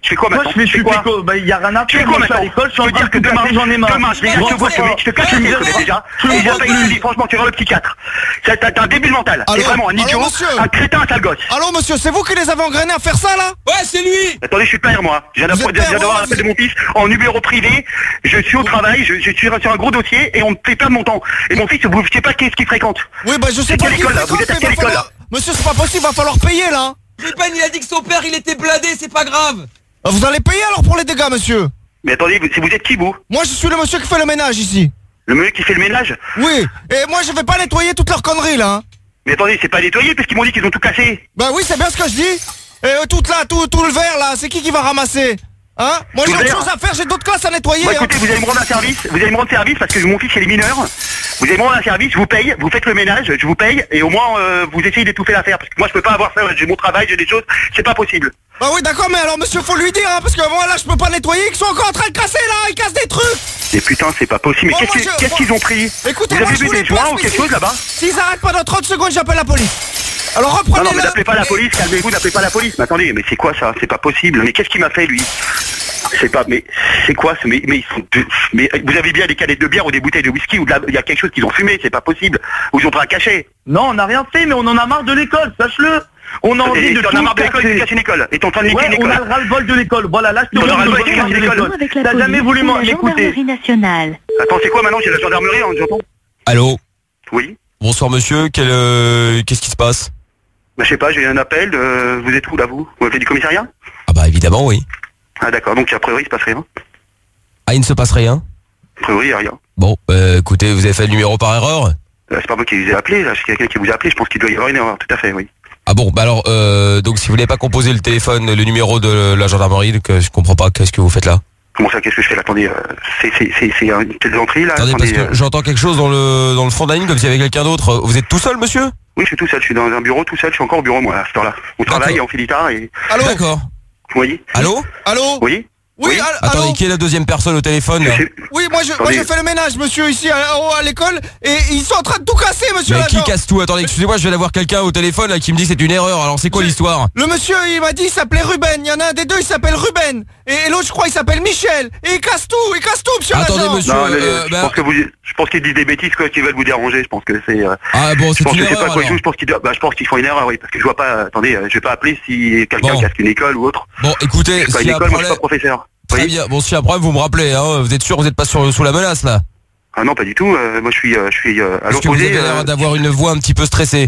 Je fais quoi maintenant? Je fais quoi? Bah, il y a rien à faire. Quoi maintenant? À l'école, je veux dire que demain, j'en ai marre. Demain, je te casse le nez déjà. Franchement, tu vas le psychiatre. T'as un débile mental. T'es vraiment un idiot, un crétin, un sale gosse. Allô, monsieur, c'est vous qui les avez engrainés à faire ça, là? Ouais, c'est lui. Attendez, je suis père, moi. Je viens d'avoir l'appel de mon fils en numéro privé. Je suis au travail, je suis sur un gros dossier et on me fait perdre mon temps. Et mon fils, vous ne savez pas qui est-ce qu'il fréquente. Oui, bah je sais pas. Quelle école, là? Vous êtes à quelle école, là? Monsieur, c'est pas possible, va falloir payer, là. Grippen, il a dit que son père, il était blindé, c'est pas grave. Vous allez payer alors pour les dégâts, monsieur? Mais attendez, vous êtes qui, vous? Moi, je suis le monsieur qui fait le ménage ici. Le monsieur qui fait le ménage? Oui, et moi, je vais pas nettoyer toutes leurs conneries, là. Mais attendez, c'est pas nettoyé parce qu'ils m'ont dit qu'ils ont tout cassé. Bah oui, c'est bien ce que je dis. Et tout le verre, là, c'est qui va ramasser? Hein? Moi, j'ai autre chose à faire, j'ai d'autres classes à nettoyer. Bon, écoutez, vous allez me rendre un service, parce que mon fils, il est mineur. Vous allez me rendre un service, je vous paye, vous faites le ménage, je vous paye, et au moins, vous essayez d'étouffer l'affaire, parce que moi, je peux pas avoir ça, j'ai mon travail, j'ai des choses, c'est pas possible. Bah oui, d'accord, mais alors, monsieur, faut lui dire, hein, parce que moi, là, je peux pas nettoyer, ils sont encore en train de casser, là, ils cassent des trucs. Mais putain, c'est pas possible, mais qu'est-ce qu'ils ont pris? Écoutez, vous avez vu des joints ou quelque chose là-bas? S'ils arrêtent pas dans 30 secondes, j'appelle la police. Alors reprenez-le. Non, mais n'appelez pas la police, calmez-vous, n'appelez pas la police. Mais attendez, mais c'est quoi ça? C'est pas possible. Mais qu'est-ce qu'il m'a fait, lui? C'est pas, mais c'est quoi ce, mais ils sont mais vous avez bien des canettes de bière ou des bouteilles de whisky ou il y a quelque chose qu'ils ont fumé, c'est pas possible. Ou ils ont pas caché. Non, on n'a rien fait, mais on en a marre de l'école, sache-le. On a envie de tout marre de l'école, de casser une école. Et t'es en train de niquer une école. On a le ras-le-bol de l'école. Voilà, là je te casser l'école. T'as jamais voulu m'écouter. Attends, c'est quoi maintenant? J'ai la gendarmerie, j'entends. Allô? Oui. Bonsoir monsieur, qu'est-ce qui se passe? Bah je sais pas, j'ai eu un appel, vous êtes où là vous? Vous appelez du commissariat? Ah bah évidemment oui. Ah d'accord, donc a priori il se passe rien. Ah il ne se passe rien? A priori il y a rien. Bon, écoutez, vous avez fait le numéro par erreur? C'est pas moi qui vous ai appelé, là, c'est quelqu'un qui vous a appelé, je pense qu'il doit y avoir une erreur, tout à fait, oui. Ah bon, bah alors, donc si vous n'avez pas composé le téléphone, le numéro de la gendarmerie, donc, je comprends pas, qu'est-ce que vous faites là? Comment ça, qu'est-ce que je fais là? Attendez, c'est une telle entrée là? Attendez, parce que j'entends quelque chose dans le fond de la ligne, comme s'il y avait quelqu'un d'autre. Vous êtes tout seul, monsieur? Oui, je suis tout seul, je suis dans un bureau tout seul, je suis encore au bureau moi à cette heure-là. On travaille, on fait du tard et... Allô? D'accord. Oui. Allô? Allô? Oui. Oui, attendez, qui est la deuxième personne au téléphone là? Oui, moi je fais le ménage, monsieur, ici à l'école, et ils sont en train de tout casser, monsieur. Mais qui casse tout? Attendez, excusez-moi, je viens d'avoir quelqu'un au téléphone là qui me dit c'est une erreur. Alors c'est quoi l'histoire? Le monsieur, il m'a dit il s'appelait Ruben. Il y en a un des deux, il s'appelle Ruben, et l'autre, je crois, il s'appelle Michel. Et il casse tout, monsieur. Attendez, monsieur. Non, je pense qu'ils disent des bêtises quoi, qu'ils veulent vous déranger. Je pense que c'est. Ah bon, c'est une erreur. Je pense qu'ils font une erreur, oui, parce que je vois pas. Attendez, je vais pas appeler si quelqu'un casse une école ou autre. Bon, écoutez, si moi je suis pas professeur. Très bien. Bon, si y a un problème, vous me rappelez. Hein. Vous êtes sûr, vous n'êtes pas sous la menace là? Ah non, pas du tout. Moi, je suis à l'opposé. Vous avez l'air d'avoir une voix un petit peu stressée.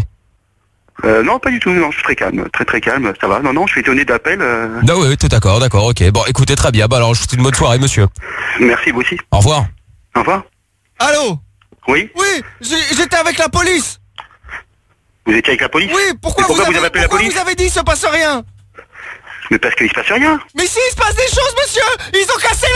Non, pas du tout. Non, je suis très calme, très calme. Ça va. Non, je suis étonné d'appel. Ah oui, d'accord, ok. Bon, écoutez, très bien. Bah alors, je vous souhaite une bonne soirée, monsieur. Merci, vous aussi. Au revoir. Au revoir. Allô? Oui. Oui, j'étais avec la police. Vous étiez avec la police? Oui. Pourquoi vous avez appelé la police? Vous avez dit il se passe rien? Mais parce qu'il se passe rien. Mais si, il se passe des choses, monsieur. Ils ont cassé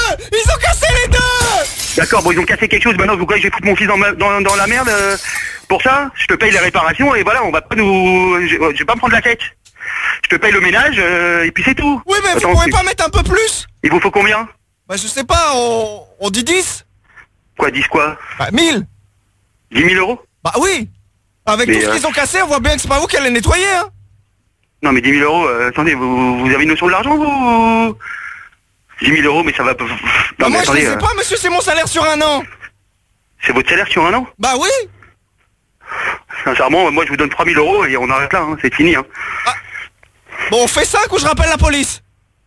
les deux. D'accord, bon, ils ont cassé quelque chose. Maintenant, vous croyez que je vais foutre mon fils dans la merde pour ça? Je te paye les réparations et voilà, on va pas je vais pas me prendre la tête. Je te paye le ménage et puis c'est tout. Oui, mais vous pouvez pas mettre un peu plus? Il vous faut combien? Bah je sais pas, on dit 10. Quoi, 10 quoi? Bah 1000. 10 000 euros? Bah oui. Avec tout ce qu'ils ont cassé, on voit bien que c'est pas vous qui allez nettoyer, hein. Non mais 10 000 euros, attendez, vous avez une notion de l'argent vous? 10 000 euros, mais ça va... Non, bah mais moi attendez, je sais pas, monsieur, c'est mon salaire sur un an. C'est votre salaire sur un an? Bah oui. Sincèrement, moi je vous donne 3 000 euros et on arrête là, hein, c'est fini. Hein. Ah. Bon, on fait 5 ou je rappelle la police?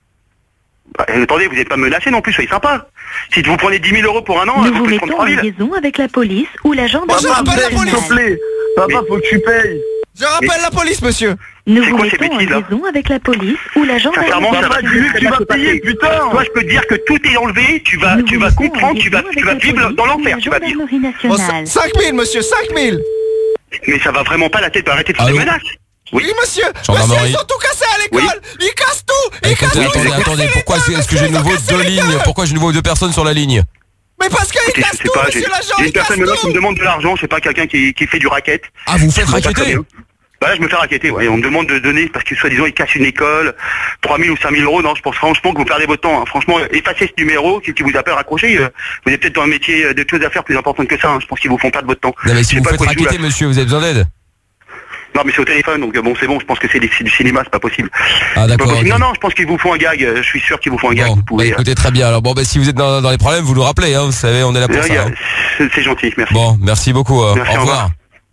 Bah, attendez, vous n'êtes pas menacé non plus, soyez sympa. Si vous prenez 10 000 euros pour un an, nous vous pouvez prendre 3 000. liaison avec la police ou la gendarmerie. Je rappelle la police, s'il te plaît. Papa, faut que tu payes. Je rappelle la police, monsieur. Nous vous mettons en liaison avec la police ou la gendarmerie. Sincèrement, ça va, tu vas payer, putain. Toi, je peux te dire que tout est enlevé, tu vas comprendre, tu vas vivre dans l'enfer, tu vas vivre. Bon, 5 000, monsieur, 5 000. Mais ça va vraiment pas la tête, arrêtez de faire des menaces. Oui, monsieur. Gendarmerie. Monsieur, ils ont tout cassé à l'école. Oui. Ils cassent tout. Attendez, pourquoi est-ce que j'ai nouveau 2 lignes? Pourquoi j'ai nouveau 2 personnes sur la ligne? Mais parce qu'ils cassent tout, monsieur l'agent. J'ai une personne maintenant qui me demande de l'argent, c'est pas quelqu'un qui fait du racket. Ah, vous faites raqueter? Bah là, je me fais raqueter, ouais. On me demande de donner parce que soi-disant ils cassent une école, 3 000 ou 5 000 euros. Non, je pense franchement que vous perdez votre temps. Hein. Franchement, effacez ce numéro qui vous appelle raccroché. Vous êtes peut-être dans un métier de choses à faire plus importantes que ça. Hein. Je pense qu'ils vous font perdre votre temps. Non mais si vous faites raqueter, monsieur, vous avez besoin d'aide? Non, mais c'est au téléphone, donc bon, c'est bon, je pense que c'est du cinéma, c'est pas possible. Ah, d'accord. Okay. Non, je pense qu'ils vous font un gag, je suis sûr qu'ils vous font un gag. Vous pouvez, écoutez, très bien. Alors, bon, si vous êtes dans les problèmes, vous nous rappelez, hein, vous savez, on est là pour ça. Hein. C'est gentil, merci. Bon, merci beaucoup. Merci, au revoir.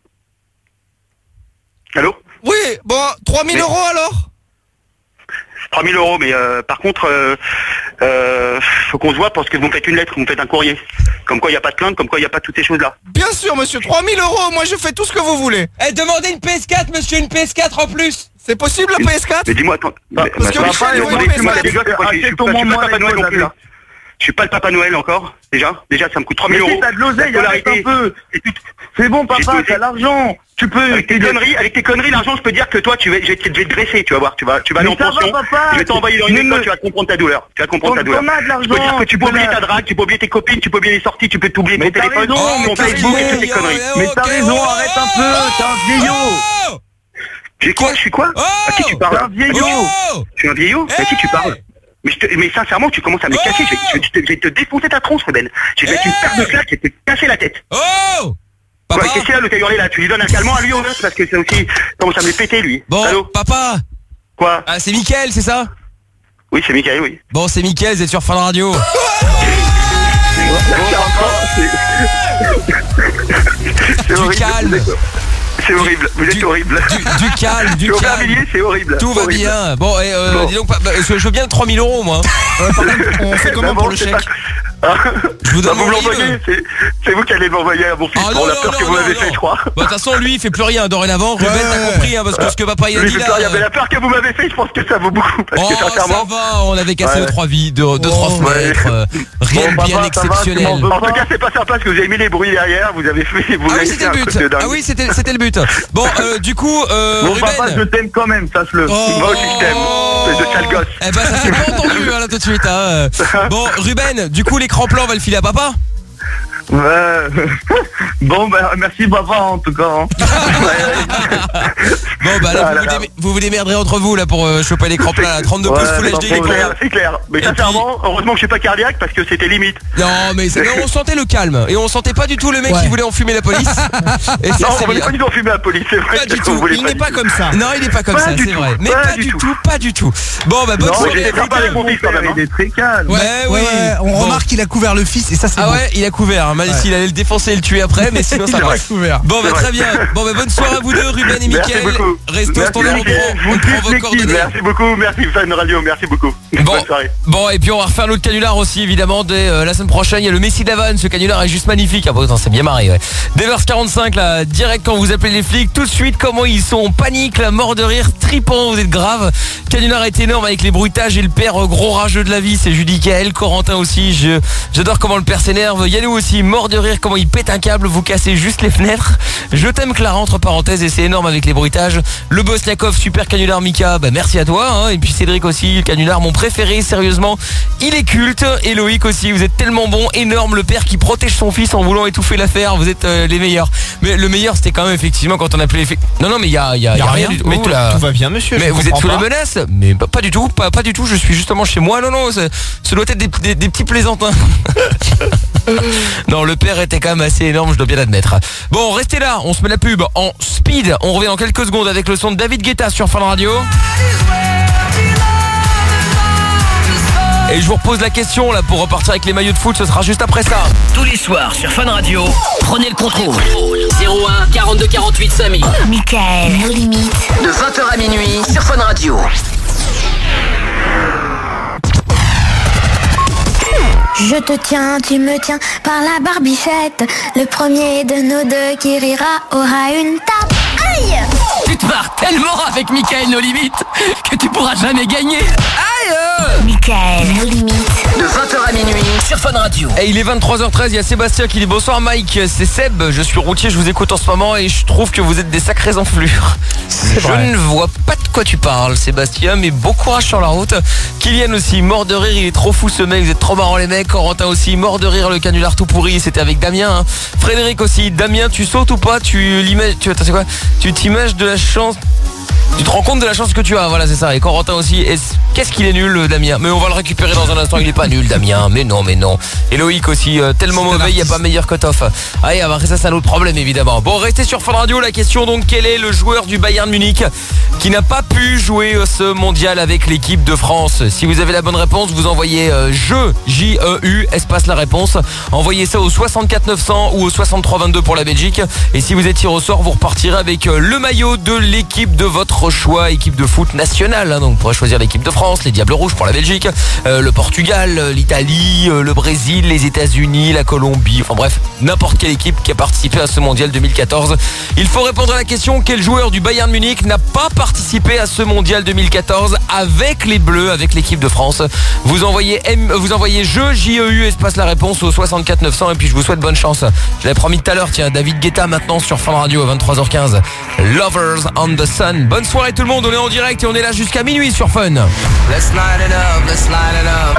Allô? Oui, bon, 3000 € alors? 3000 €, mais par contre, faut qu'on se voit parce que vous me faites une lettre, vous me faites un courrier. Comme quoi il n'y a pas de plainte, comme quoi il n'y a pas toutes ces choses-là. Bien sûr, monsieur, 3000 €, moi je fais tout ce que vous voulez. Demandez une PS4, monsieur, une PS4 en plus. C'est possible la PS4? Mais dis-moi, attends. Parce que Michel, il veut une PS4. Je suis pas le Papa Noël encore, déjà ça me coûte 3000 €. Mais t'as de l'oseille, arrête un peu. C'est bon papa, t'as l'argent. Tu peux... Avec tes conneries, l'argent, je peux dire que toi, je vais te dresser, tu vas voir, tu vas aller en pension, je vais t'envoyer dans une école, tu vas comprendre ta douleur, Tu peux dire que tu peux oublier ta drague, tu peux oublier tes copines, tu peux oublier les sorties, tu peux t'oublier ton téléphone, ton Facebook et toutes tes conneries. Mais t'as raison, arrête un peu, t'es un vieillot. J'ai quoi? Je suis quoi? À qui tu parles? T'es un vieillot. Je suis un vieillot? À qui tu parles? Mais sincèrement, tu commences à me casser, je vais te défoncer ta tronche, Ruben. Je vais mettre une paire de claques et te casser la tête. Oh! Papa. Qu'est-ce qu'il a, le t'as hurlé là? Tu lui donnes un calmant à lui au neuf parce que c'est aussi... Comment ça me les péter lui? Bon, allô? Papa. Quoi? Ah, c'est Mickaël, c'est ça? Oui, c'est Mickaël, oui. Bon, c'est Mickaël, vous êtes sur Fun Radio. Du calme. C'est horrible, vous êtes horrible. Du calme, du calme. C'est horrible. Tout va bien. Bon, et dis donc, je veux bien 3000 € moi. On fait comment pour le chèque? Je vous donne vous l'envoyez, c'est vous qui allez m'envoyer à mon fils pour la peur que vous m'avez fait, je crois. De toute façon, lui, il fait plus rien dorénavant. Ruben, t'as compris, hein, parce que ce que papa il a dit là. Mais la peur que vous m'avez fait, je pense que ça vaut beaucoup. Parce que sincèrement, ça va, on avait cassé 3 vies, 2-3 fenêtres. Rien de bien exceptionnel. En tout cas, c'est pas sympa parce que vous avez mis les bruits derrière, vous avez fait. Ah oui, c'était le but. Ah oui, c'était le but. Bon, du coup, Ruben. Papa, je t'aime quand même, sache-le. Moi aussi, je t'aime. C'est de sale gosse. Eh ben, ça s'est pas entendu, là, tout de suite. Bon, Ruben, du coup, l'écran plan, on va le filer à papa. Bon bah merci papa en tout cas. Bon bah là vous vous démerderez entre vous là pour choper l'écran plat à 32 pouces Full HD. C'est clair. Mais sincèrement, heureusement que je suis pas cardiaque parce que c'était limite. Non mais on sentait le calme et on sentait pas du tout le mec qui voulait enfumer la police. Et ça, non, on voulait pas du tout enfumer la police, c'est vrai. Pas du tout. Il n'est pas comme ça. Non, il n'est pas comme ça, c'est vrai. Mais pas du tout. Bon bah bonne soirée. Il est très calme. Ouais. On remarque qu'il a couvert le fils et ça c'est bon. Ah ouais, il a couvert. Mal ici, il allait le défoncer et le tuer après, mais sinon ça va. Bon bah très bien. Bon bah bonne soirée à vous deux, Ruben et Mickaël. Restons standard, on prend vos coordonnées. Merci beaucoup, merci Fun Radio, merci beaucoup. Bon et puis on va refaire l'autre canular aussi évidemment dès la semaine prochaine. Il y a le Messi d'Havane, ce canular est juste magnifique. Ah bon, c'est bien marré, ouais. Devers 45 là, direct quand vous appelez les flics, tout de suite comment ils sont en panique, la mort de rire, tripant, vous êtes grave. Canular est énorme avec les bruitages et le père gros rageux de la vie, c'est Judy Kael, Corentin aussi, j'adore comment le père s'énerve, Yannou aussi, mort de rire, comment il pète un câble, vous cassez juste les fenêtres. Je t'aime Clara entre parenthèses et c'est énorme avec les bruitages. Le Bosniakov, super canular Mika, bah merci à toi hein. Et puis Cédric aussi, le canular mon préféré, sérieusement, il est culte. Et Loïc aussi, vous êtes tellement bon, énorme, le père qui protège son fils en voulant étouffer l'affaire, vous êtes les meilleurs. Mais le meilleur c'était quand même effectivement quand on appelait les... Non mais il y a rien du tout. Mais tout va bien monsieur. Mais vous êtes sous la menace? Mais pas du tout, pas du tout, je suis justement chez moi. Non, ce doit être des petits plaisantins. Non, le père était quand même assez énorme, je dois bien l'admettre. Bon, restez là, on se met la pub en speed. On revient dans quelques secondes avec le son de David Guetta sur Fun Radio. Et je vous repose la question là pour repartir avec les maillots de foot, ce sera juste après ça. Tous les soirs sur Fun Radio, prenez le contrôle. 01 42 48 5000. Mickaël, nos limites. De 20h à minuit sur Fun Radio. Je te tiens, tu me tiens par la barbichette. Le premier de nous deux qui rira aura une tape. Aïe! Tu te marres tellement avec Mickaël nos limites que tu pourras jamais gagner. Aïe! Mickaël nos limites. De 20h à minuit sur Fun Radio. Et il est 23h13, il y a Sébastien qui dit bonsoir Mike, c'est Seb, je suis routier, je vous écoute en ce moment et je trouve que vous êtes des sacrés enflures. Je ne vois pas de quoi tu parles Sébastien, mais bon courage sur la route. Kylian aussi, mort de rire, il est trop fou ce mec, vous êtes trop marrants les mecs. Corentin aussi, mort de rire, le canular tout pourri, c'était avec Damien hein. Frédéric aussi, Damien tu sautes ou pas? Tu t'images de la chance. Tu te rends compte de la chance que tu as, voilà c'est ça. Et Corentin aussi, qu'est-ce qu'il est nul Damien. Mais on va le récupérer dans un instant, il est pas nul Damien. Mais non. Et Loïc aussi, tellement mauvais, il n'y a pas meilleur que Toff. Allez, après ça c'est un autre problème évidemment. Bon, restez sur Fun Radio, la question donc, quel est le joueur du Bayern Munich qui n'a pas pu jouer ce mondial avec l'équipe de France? Si vous avez la bonne réponse, vous envoyez J-E-U, espace la réponse. Envoyez ça au 64 900 ou au 63 22 pour la Belgique. Et si vous êtes tiré au sort, vous repartirez avec le maillot de l'équipe de votre choix, équipe de foot nationale. Donc vous pourrez choisir l'équipe de France, les Diables Rouges pour la Belgique, le Portugal, l'Italie, le Brésil, les États-Unis, la Colombie. Enfin bref, n'importe quelle équipe qui a participé à ce mondial 2014. Il faut répondre à la question, quel joueur du Bayern Munich n'a pas participé à ce mondial 2014 avec les Bleus, avec l'équipe de France? Vous envoyez J-E-U, espace la réponse au 64 900 et puis je vous souhaite bonne chance. Je l'avais promis tout à l'heure, tiens, David Guetta maintenant sur Fun Radio à 23h15. Lovers on the Sun. Bonne soirée tout le monde, on est en direct et on est là jusqu'à minuit sur Fun. Let's light it up, let's light it up.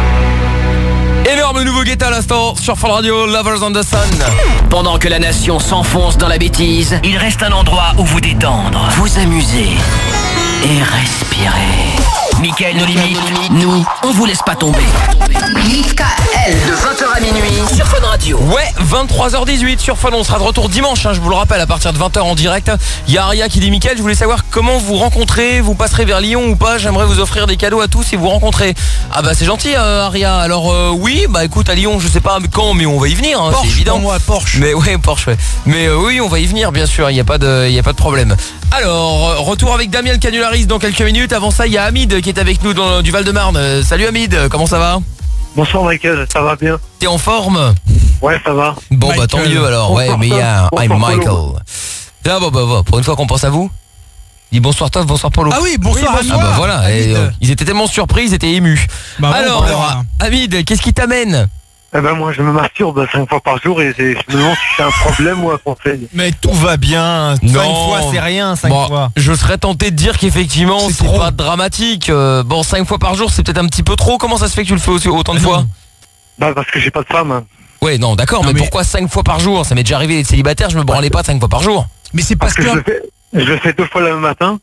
Énorme nouveau Guetta à l'instant sur Fun Radio, Lovers on the Sun. Pendant que la nation s'enfonce dans la bêtise, il reste un endroit où vous détendre, vous amuser et respirer. Mickaël No Limite, nous, on vous laisse pas tomber. Mickaël, de 20h à minuit sur Fun Radio. Ouais, 23h18 sur Fun, on sera de retour dimanche, je vous le rappelle, à partir de 20h en direct. Il y a Aria qui dit Mickaël, je voulais savoir comment vous rencontrez, vous passerez vers Lyon ou pas, j'aimerais vous offrir des cadeaux à tous si vous rencontrez. Ah bah c'est gentil Aria, alors oui, bah écoute à Lyon, je sais pas quand, mais on va y venir, Porsche, c'est évident. moi, Porsche. Mais ouais, Porsche, ouais. Mais oui, on va y venir bien sûr, il y a pas de problème. Alors, retour avec Damien le canulariste dans quelques minutes. Avant ça, il y a Hamid qui est avec nous du Val-de-Marne. Salut Hamid, comment ça va? Bonsoir Michael, ça va bien? T'es en forme? Ouais, ça va. Bon Michael. Bah tant mieux alors. Ouais, mais I'm Michael. Ah bah, pour une fois qu'on pense à vous. Dis bonsoir Toff, bonsoir Polo. Ah oui, bonsoir. Ah bah voilà, ils étaient tellement surpris, ils étaient émus. Bah alors, Hamid, qu'est-ce qui t'amène? Eh ben moi je me masturbe 5 fois par jour et je me demande si c'est un problème ou un conseil. Mais tout va bien, 5 fois c'est rien, 5 fois. Je serais tenté de dire qu'effectivement c'est pas dramatique. Bon 5 fois par jour c'est peut-être un petit peu trop, comment ça se fait que tu le fais aussi autant de fois? Bah parce que j'ai pas de femme. Ouais non d'accord, mais pourquoi 5 fois par jour? Ça m'est déjà arrivé d'être célibataire, je me branlais pas 5 fois par jour. Mais c'est parce que je le fais 2 fois le matin,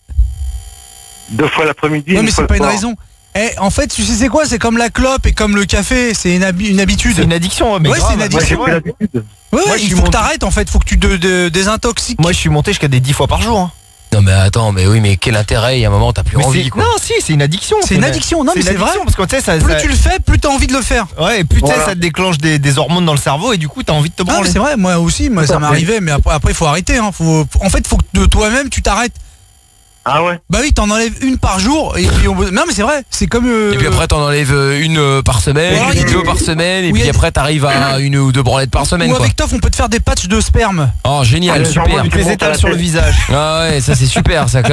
2 fois l'après-midi. Non mais c'est pas une raison. En fait, tu sais c'est quoi? C'est comme la clope et comme le café, c'est une habitude. C'est une addiction, mais ouais, c'est une addiction. Ouais, il faut que t'arrêtes en fait, faut que tu te désintoxiques. Moi je suis monté jusqu'à des 10 fois par jour. Non mais attends, mais oui, mais quel intérêt? Il y a un moment t'as plus envie quoi. Non si, c'est une addiction. C'est une addiction, non mais c'est vrai. Parce que tu sais, plus tu le fais, plus t'as envie de le faire. Ouais, et plus ça te déclenche des hormones dans le cerveau et du coup t'as envie de te branler. C'est vrai, moi aussi, ça m'arrivait, mais après il faut arrêter. En fait, faut que de toi-même tu t'arrêtes. Ah ouais? Bah oui, t'en enlèves une par jour et puis non mais c'est vrai, c'est comme et puis après t'en enlèves une par semaine, puis 2 par semaine, et puis après t'arrives à 1 ou 2 branlettes par semaine. Ou avec Toff on peut te faire des patchs de sperme. Oh génial, super. Tu les étales sur le visage. Ah ouais, ça c'est super, ça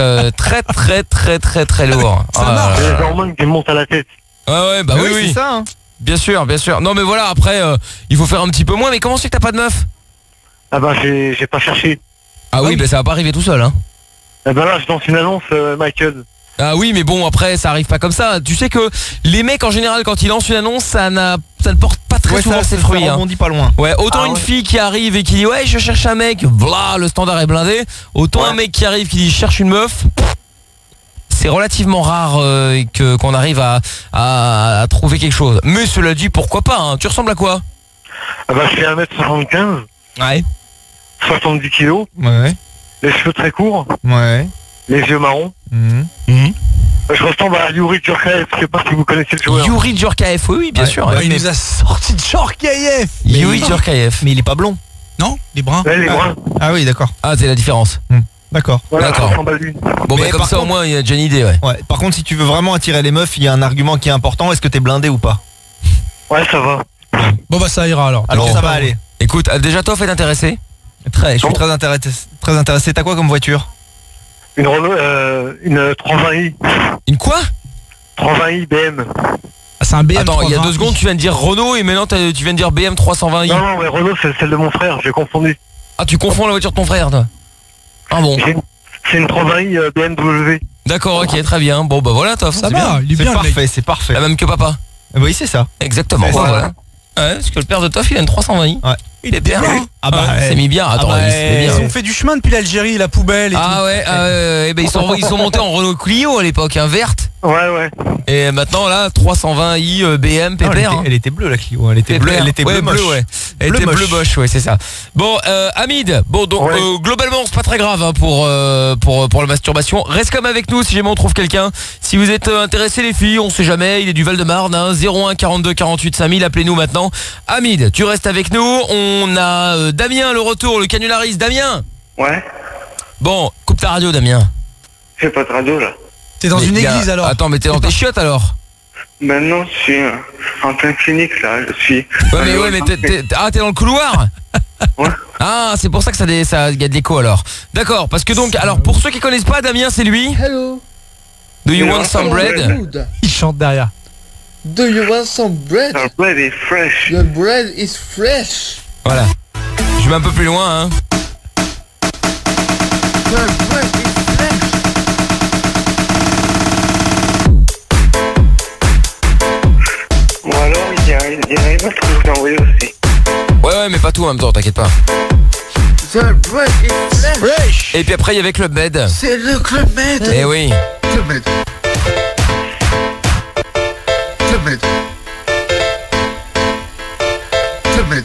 très lourd. Ça marche. Les hormones qui montent à la tête. Ah ouais, bah oui. C'est ça. Bien sûr. Non mais voilà, après il faut faire un petit peu moins, mais comment c'est que t'as pas de meuf? Ah bah j'ai pas cherché. Ah oui, bah ça va pas arriver tout seul hein. Eh ben là, je lance une annonce, Michael. Ah oui, mais bon, après, ça arrive pas comme ça. Tu sais que les mecs, en général, quand ils lancent une annonce, ça ne porte pas très souvent ses fruits. Ça rebondit pas loin. Ouais, autant une fille qui arrive et qui dit ouais, je cherche un mec, voilà, le standard est blindé. Autant un mec qui arrive qui dit je cherche une meuf. C'est relativement rare qu'on arrive à trouver quelque chose. Mais cela dit, pourquoi pas hein. Tu ressembles à quoi? Ah bah, je fais 1m75. Ouais. 70 kilos. Ouais. Les cheveux très courts. Ouais. Les yeux marrons. Je ressemble à Yuri Djorkaeff, je sais pas si vous connaissez le joueur. Yuri Djorkaeff, oui, bien sûr. Il nous a sorti de Djorkaeff. Yuri Djorkaeff. Mais il est pas blond. Non, il est brun. Ouais, il est brun. Ah oui, d'accord. Ah, c'est la différence. D'accord. Voilà, d'accord. Bon, bah comme ça contre, au moins il y a déjà une idée, ouais. Par contre, si tu veux vraiment attirer les meufs, il y a un argument qui est important. Est-ce que t'es blindé ou pas? Ouais, ça va. Bon bah ça ira alors. Alors ça va aller. Écoute, déjà toi, fais intéressé. Je suis très intéressé. T'as quoi comme voiture? Une Renault, une 320i. Une quoi? 320i BM. Ah, c'est un BM. Attends, il y a 2 secondes tu viens de dire Renault et maintenant tu viens de dire BM 320i. Non, mais Renault c'est celle de mon frère, j'ai confondu. Ah, tu confonds la voiture de ton frère toi? Ah bon. C'est une 320i BMW. D'accord, ok, très bien. Bon bah voilà, Toff, ça va, il est bien parfait, c'est parfait. La même que papa. Oui, c'est ça. Exactement. Voilà. Ouais, parce que le père de Toff il a une 320i. Ouais. Il est bien. Ah bah, c'est mis bien. Attends, ils ont fait du chemin depuis l'Algérie, la poubelle et tout. Ah ouais, ils sont montés en Renault Clio à l'époque, verte. Ouais. Et maintenant là, 320i BM pépère. Elle était bleue la Clio, elle était bleue, bleue, ouais. Elle était bleu moche, ouais, c'est ça. Bon, Hamid, donc globalement c'est pas très grave pour la masturbation. Reste comme avec nous si jamais on trouve quelqu'un. Si vous êtes intéressés les filles, on sait jamais, il est du Val-de-Marne, 01 42 48 5000, appelez-nous maintenant. Hamid, tu restes avec nous. On a Damien le retour, le canulariste. Damien. Ouais. Bon, coupe ta radio Damien. J'ai pas de radio là. T'es dans une église alors. Attends, mais t'es dans tes chiottes alors. Maintenant je suis en pleine clinique là, je suis. Ouais mais t'es dans le couloir. Ouais. Ah, c'est pour ça que ça y a de l'écho alors. D'accord, parce que donc, alors pour ceux qui connaissent pas, Damien c'est lui. Hello. Do you want some bread? Il chante derrière. Do you want some bread? Your bread is fresh. Your bread is fresh. Voilà. Je vais un peu plus loin, hein. Your bread is fresh. Ou alors il y a une autre que je vous ai envoyé aussi. Ouais, mais pas tout en même temps, t'inquiète pas. Your bread is fresh. Et puis après il y avait Club Med. C'est le Club Med. Eh oui. Club Med. Club Med. Club Med.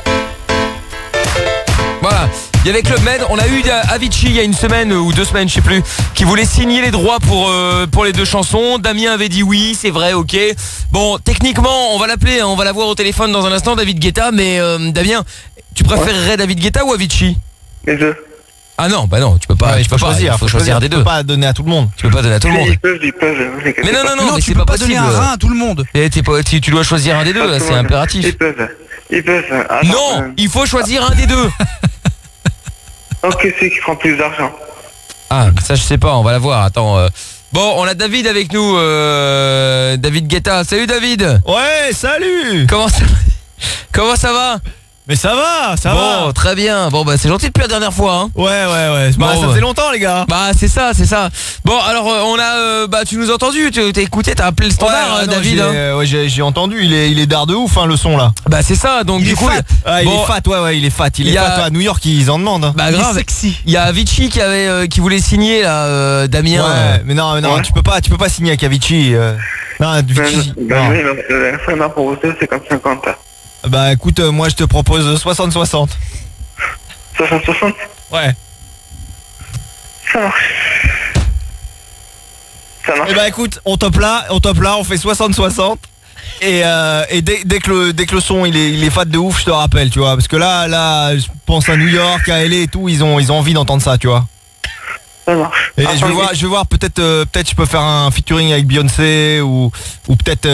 Voilà. Il y avait Club Med, on a eu Avicii il y a une semaine ou 2 semaines, je sais plus, qui voulait signer les droits pour les 2 chansons. Damien avait dit oui, c'est vrai, ok. Bon, techniquement, on va l'appeler, on va l'avoir au téléphone dans un instant, David Guetta, mais Damien, tu préférerais David Guetta ou Avicii? Les deux. Ah non, bah non, tu peux pas, choisir, il faut choisir des deux. Tu peux pas donner à tout le monde. Tu peux pas donner à tout le monde. Ils peuvent. Mais non, mais tu c'est peux pas pas donner possible. un rein à tout le monde. Et tu dois choisir un des deux, c'est impératif. Ils peuvent. Attends, non, il faut choisir un des deux. Ok, c'est qui prend plus d'argent. Ah, ça je sais pas, on va la voir. Attends. Bon, on a David avec nous, David Guetta. Salut David. Ouais, salut. Comment ça va? Mais ça va. Bon, très bien. Bon, bah c'est gentil depuis la dernière fois, hein. Ouais. Bah, ça faisait longtemps, les gars. Bah c'est ça. Bon, alors on a, tu nous as entendu, t'as écouté, t'as appelé le standard, David. J'ai entendu. Il est d'art de ouf, le son là. Bah c'est ça. Donc du coup, il est fat. Il est fat. À New York, ils en demandent. Bah grave. Sexy. Il y a Avicii qui voulait signer là, Damien. Ouais, mais non, ouais. tu peux pas signer avec Avicii. Non, Avicii. Il m'a proposé 50-50. Bah écoute, moi je te propose 60-60. 60-60? Ouais. Ça marche. Et bah écoute, on top là, on fait 60-60. Et dès que le son il est fat de ouf, je te rappelle, tu vois. Parce que là, je pense à New York, à LA et tout, ils ont envie d'entendre ça, tu vois. Ça marche. Et je vais voir peut-être je peux faire un featuring avec Beyoncé ou peut-être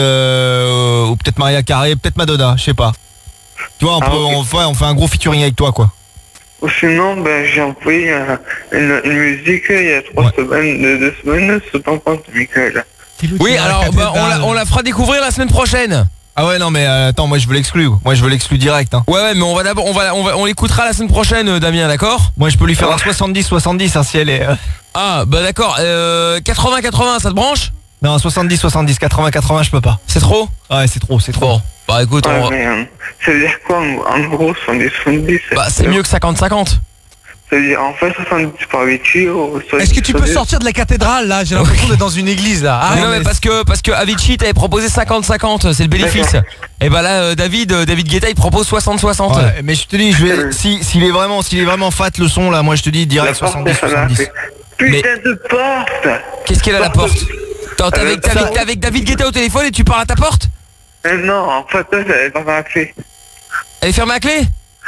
Mariah Carey, peut-être Madonna, je sais pas. Tu vois, on fait un gros featuring avec toi, quoi. Ou sinon, j'ai envoyé une musique il y a 2 semaines, sur ton compte, Michael. Oui, alors on la fera découvrir la semaine prochaine. Ah ouais, non mais attends, moi je veux l'exclure. Moi je veux l'exclure direct, hein. Ouais, mais on l'écoutera la semaine prochaine, Damien, d'accord? Moi je peux lui faire un 70-70, hein, si elle est... Ah, bah d'accord, 80-80, ça te branche? Non, 70-70, 80-80, je peux pas. C'est trop? Ouais, c'est trop. Bon, bah écoute, ça veut dire quoi en gros, 70-70? Bah c'est mieux que 50-50. Ça veut dire en fait 70 par Avicii ou... Est-ce que tu peux sortir de la cathédrale là? J'ai l'impression d'être dans une église là. Ah, non mais parce que Avicii t'avait proposé 50-50, c'est le bénéfice. Et bah là David Guetta il propose 60-60. Ouais, mais je te dis, s'il est vraiment fat le son là, moi je te dis direct 70-70. Putain de porte. Qu'est-ce qu'elle a à la porte? T'es avec David Guetta au téléphone et tu parles à ta porte? Non, en fait elle est fermée à la clé. Elle est fermée à clé?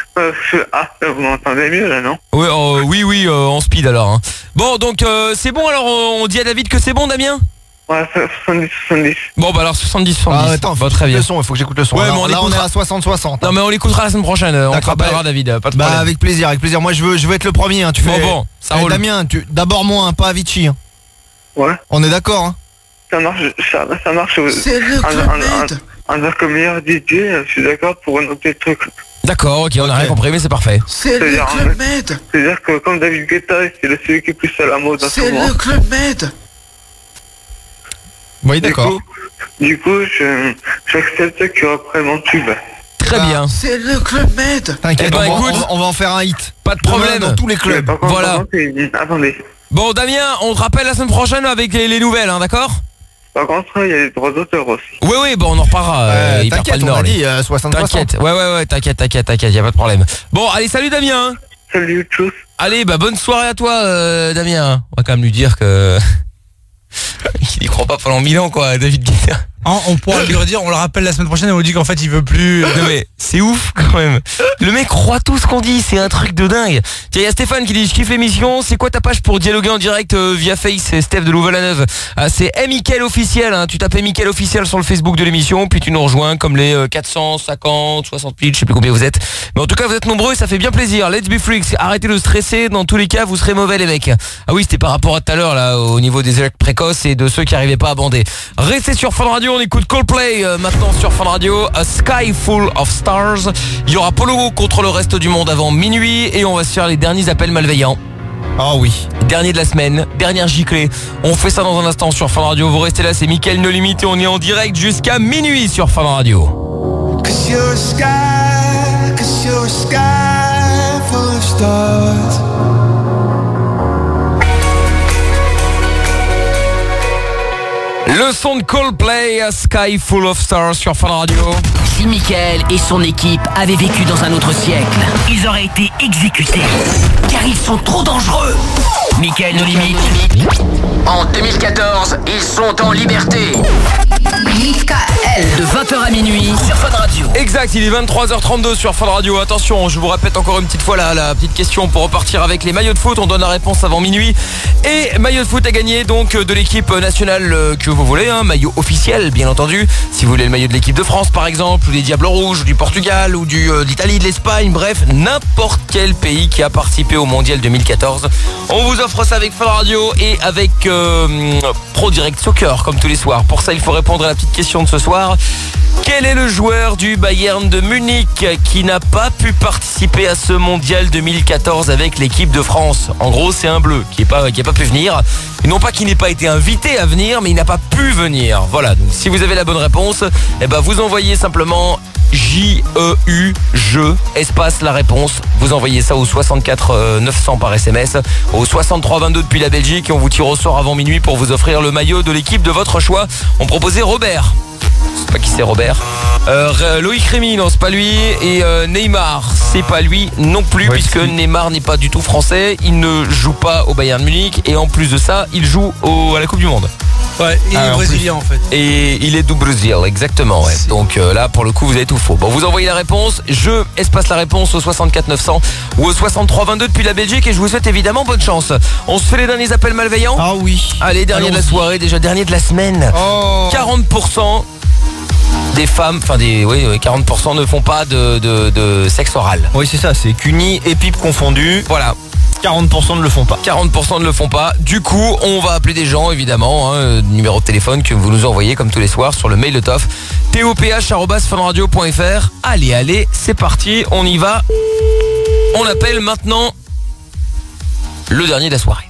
Vous m'entendez mieux là, non? Oui, en speed alors, hein. Bon, donc c'est bon, alors on dit à David que c'est bon, Damien? Ouais, 70-70. Bon, bah alors 70-70. Ah, attends, très bien. Le son, il faut que j'écoute le son. Ouais, alors, mais on est à 60-60. Non, mais on l'écoutera la semaine prochaine. On te rappellera, David. Pas de problème. Avec plaisir. Moi, je veux être le premier. Hein. Tu fais. Bon, ça roule. Damien, d'abord moi, hein, pas Avicii. Hein. Ouais. On est d'accord, hein? Ça marche. C'est le Club En tant que meilleur DJ, je suis d'accord pour noter le truc. D'accord, ok, on a rien compris, mais c'est parfait. C'est le Club Med. C'est-à-dire que comme David Guetta, c'est celui qui est plus à la mode. C'est le Club Med. Oui, d'accord. Du coup, j'accepte qu'il reprenne mon tube. Très bien. C'est le Club Med. T'inquiète, Eh ben, on va en faire un hit. Pas de problème. Dans tous les clubs. Voilà. Attendez. Bon, Damien, on te rappelle la semaine prochaine avec les nouvelles, hein, d'accord? Par contre, il y a les droits d'auteur aussi. Oui, bon, on en reparlera. Il perd pas T'inquiète, le on nord, a lui. dit 60-60. T'inquiète, ouais, t'inquiète, y a pas de problème. Bon, allez, salut Damien. Salut, tchuss. Allez, bah bonne soirée à toi, Damien. On va quand même lui dire que... Il y croit pas pendant 1000 ans, quoi, David Guetta. On pourra lui redire, on le rappelle la semaine prochaine et on lui dit qu'en fait il veut plus. Non mais c'est ouf quand même. Le mec croit tout ce qu'on dit, c'est un truc de dingue. Tiens, il y a Stéphane qui dit je kiffe l'émission. C'est quoi ta page pour dialoguer en direct via Face? C'est Steph de Louvain-la-Neuve. C'est Mickaël officiel, hein. Tu tapes Mickaël officiel sur le Facebook de l'émission, puis tu nous rejoins comme les 450, 60 000, je sais plus combien vous êtes. Mais en tout cas vous êtes nombreux et ça fait bien plaisir. Let's be freaks, arrêtez de stresser. Dans tous les cas vous serez mauvais les mecs. Ah oui, c'était par rapport à tout à l'heure là au niveau des élects précoces et de ceux qui arrivaient pas à bander. Restez sur Fun Radio, on écoute Coldplay. Maintenant sur Fun Radio, A Sky Full of Stars. Il y aura Polo contre le reste du monde avant minuit et on va se faire les derniers appels malveillants. Ah oui. Dernier de la semaine, dernière giclée. On fait ça dans un instant sur Fun Radio. Vous restez là, c'est Mickaël No Limit et on est en direct jusqu'à minuit sur Fun Radio. 'Cause you're a sky full of stars. Le son de Coldplay, A Sky Full of Stars sur Fun Radio. Si Mickaël et son équipe avaient vécu dans un autre siècle, ils auraient été exécutés. Car ils sont trop dangereux. Mickaël No Limit. En 2014, ils sont en liberté. Mickaël. De 20h à minuit sur Fun Radio. Exact, il est 23h32 sur Fun Radio. Attention, je vous répète encore une petite fois la petite question pour repartir avec les maillots de foot. On donne la réponse avant minuit. Et maillot de foot à gagner donc de l'équipe nationale que vous voulez, hein, maillot officiel bien entendu. Si vous voulez le maillot de l'équipe de France par exemple, ou des Diables Rouges, ou du Portugal, ou d'Italie, de l'Espagne, bref, n'importe quel pays qui a participé au Mondial 2014. On vous offre ça avec Fun Radio et avec Pro Direct Soccer comme tous les soirs. Pour ça il faut répondre à la petite question de ce soir. Quel est le joueur du Bayern de Munich qui n'a pas pu participer à ce Mondial 2014 avec l'équipe de France? En gros, c'est un bleu qui n'a pas pu venir. Et non pas qu'il n'ait pas été invité à venir, mais il n'a pas pu venir. Voilà, donc si vous avez la bonne réponse, eh ben vous envoyez simplement J-E-U, espace la réponse. Vous envoyez ça au 64 900 par SMS, au 63 22 depuis la Belgique, et on vous tire au sort avant minuit pour vous offrir le maillot de l'équipe de votre choix. On proposait Robert. Je sais pas qui c'est Robert. Loïc Rémy, non c'est pas lui. Et Neymar, c'est pas lui non plus, ouais, puisque Neymar n'est pas du tout français. Il ne joue pas au Bayern Munich et en plus de ça, il joue à la Coupe du Monde. Ouais, il est brésilien en fait. Et il est du Brésil, exactement, ouais. Donc là pour le coup vous avez tout faux. Bon, vous envoyez la réponse, espace la réponse au 64 900 ou au 63 22 depuis la Belgique, et je vous souhaite évidemment bonne chance. On se fait les derniers appels malveillants. Ah oui. Allez, dernier de la soirée, déjà dernier de la semaine. 40% des femmes, 40% ne font pas de sexe oral. Oui, c'est ça, c'est cuni et pipe confondus. Voilà. 40% ne le font pas. 40% ne le font pas. Du coup, on va appeler des gens, évidemment, numéro de téléphone que vous nous envoyez comme tous les soirs sur le mail de Toff, toph@funradio.fr. Allez, c'est parti, on y va. On appelle maintenant le dernier de la soirée.